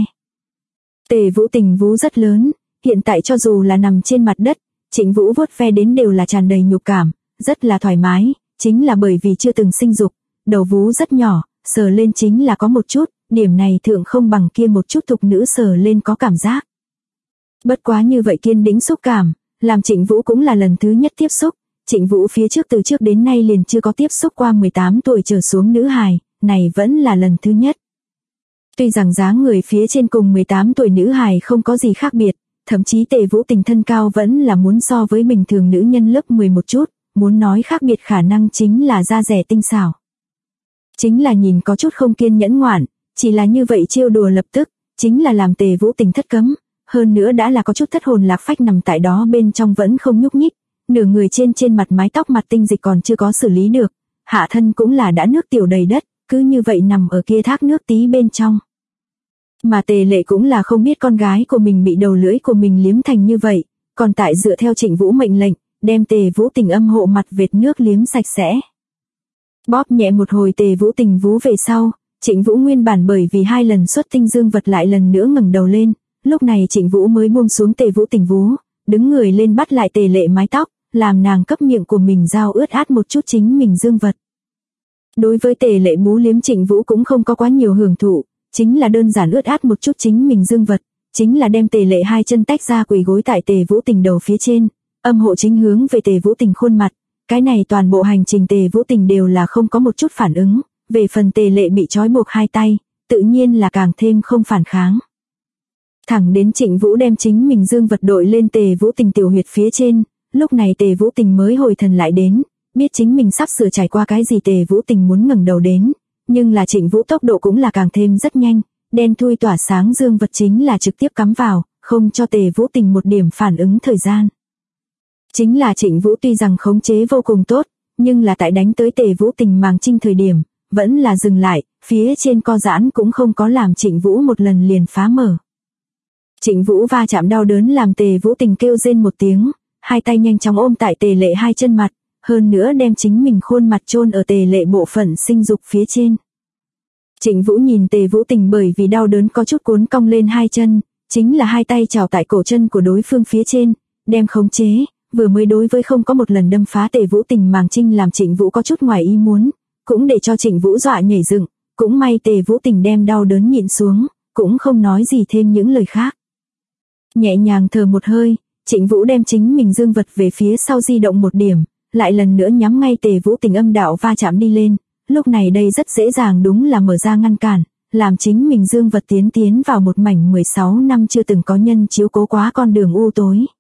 Tề Vũ Tình vú rất lớn, hiện tại cho dù là nằm trên mặt đất, Trịnh Vũ vuốt ve đến đều là tràn đầy nhục cảm, rất là thoải mái, chính là bởi vì chưa từng sinh dục, đầu vú rất nhỏ, sờ lên chính là có một chút, điểm này thượng không bằng kia một chút thục nữ sờ lên có cảm giác. Bất quá như vậy kiên đĩnh xúc cảm, làm Trịnh Vũ cũng là lần thứ nhất tiếp xúc, Trịnh Vũ phía trước từ trước đến nay liền chưa có tiếp xúc qua 18 tuổi trở xuống nữ hài, này vẫn là lần thứ nhất. Tuy rằng dáng người phía trên cùng 18 tuổi nữ hài không có gì khác biệt, thậm chí Tề Vũ Tình thân cao vẫn là muốn so với bình thường nữ nhân lớp 10 một chút, muốn nói khác biệt khả năng chính là da dẻ tinh xảo. Chính là nhìn có chút không kiên nhẫn ngoạn, chỉ là như vậy trêu đùa lập tức, chính là làm Tề Vũ Tình thất cấm, hơn nữa đã là có chút thất hồn lạc phách nằm tại đó bên trong vẫn không nhúc nhích, nửa người trên mặt mái tóc mặt tinh dịch còn chưa có xử lý được, hạ thân cũng là đã nước tiểu đầy đất, cứ như vậy nằm ở kia thác nước tí bên trong. Mà Tề Lệ cũng là không biết con gái của mình bị đầu lưỡi của mình liếm thành như vậy, còn tại dựa theo Trịnh Vũ mệnh lệnh, đem Tề Vũ Tình âm hộ mặt vệt nước liếm sạch sẽ. Bóp nhẹ một hồi Tề Vũ Tình vú về sau, Trịnh Vũ nguyên bản bởi vì 2 lần xuất tinh dương vật lại lần nữa ngẩng đầu lên, lúc này Trịnh Vũ mới buông xuống Tề Vũ Tình vú, đứng người lên bắt lại Tề Lệ mái tóc, làm nàng cấp miệng của mình dao ướt át một chút chính mình dương vật. Đối với Tề Lệ bú liếm Trịnh Vũ cũng không có quá nhiều hưởng thụ, chính là đơn giản ướt át một chút chính mình dương vật, chính là đem Tề Lệ 2 chân tách ra quỳ gối tại Tề Vũ Tình đầu phía trên, âm hộ chính hướng về Tề Vũ Tình khuôn mặt, cái này toàn bộ hành trình Tề Vũ Tình đều là không có một chút phản ứng, về phần Tề Lệ bị trói buộc 2 tay, tự nhiên là càng thêm không phản kháng. Thẳng đến Trịnh Vũ đem chính mình dương vật đội lên Tề Vũ Tình tiểu huyệt phía trên, lúc này Tề Vũ Tình mới hồi thần lại đến, biết chính mình sắp sửa trải qua cái gì Tề Vũ Tình muốn ngẩng đầu đến, nhưng là Trịnh Vũ tốc độ cũng là càng thêm rất nhanh, đen thui tỏa sáng dương vật chính là trực tiếp cắm vào, không cho Tề Vũ Tình một điểm phản ứng thời gian. Chính là Trịnh Vũ tuy rằng khống chế vô cùng tốt, nhưng là tại đánh tới Tề Vũ Tình màng trinh thời điểm, vẫn là dừng lại, phía trên co giãn cũng không có làm Trịnh Vũ một lần liền phá mở. Trịnh Vũ va chạm đau đớn làm Tề Vũ Tình kêu rên một tiếng, 2 tay nhanh chóng ôm tại Tề Lệ 2 chân mặt, hơn nữa đem chính mình khuôn mặt chôn ở Tề Lệ bộ phận sinh dục phía trên. Trịnh Vũ nhìn Tề Vũ Tình bởi vì đau đớn có chút cuốn cong lên 2 chân, chính là 2 tay chào tại cổ chân của đối phương phía trên, đem khống chế, vừa mới đối với không có một lần đâm phá Tề Vũ Tình màng trinh làm Trịnh Vũ có chút ngoài ý muốn, cũng để cho Trịnh Vũ dọa nhảy dựng, cũng may Tề Vũ Tình đem đau đớn nhịn xuống, cũng không nói gì thêm những lời khác. Nhẹ nhàng thở một hơi, Trịnh Vũ đem chính mình dương vật về phía sau di động một điểm, lại lần nữa nhắm ngay Tề Vũ Tình âm đạo va chạm đi lên, lúc này đây rất dễ dàng đúng là mở ra ngăn cản, làm chính mình dương vật tiến vào một mảnh 16 năm chưa từng có nhân chiếu cố quá con đường u tối.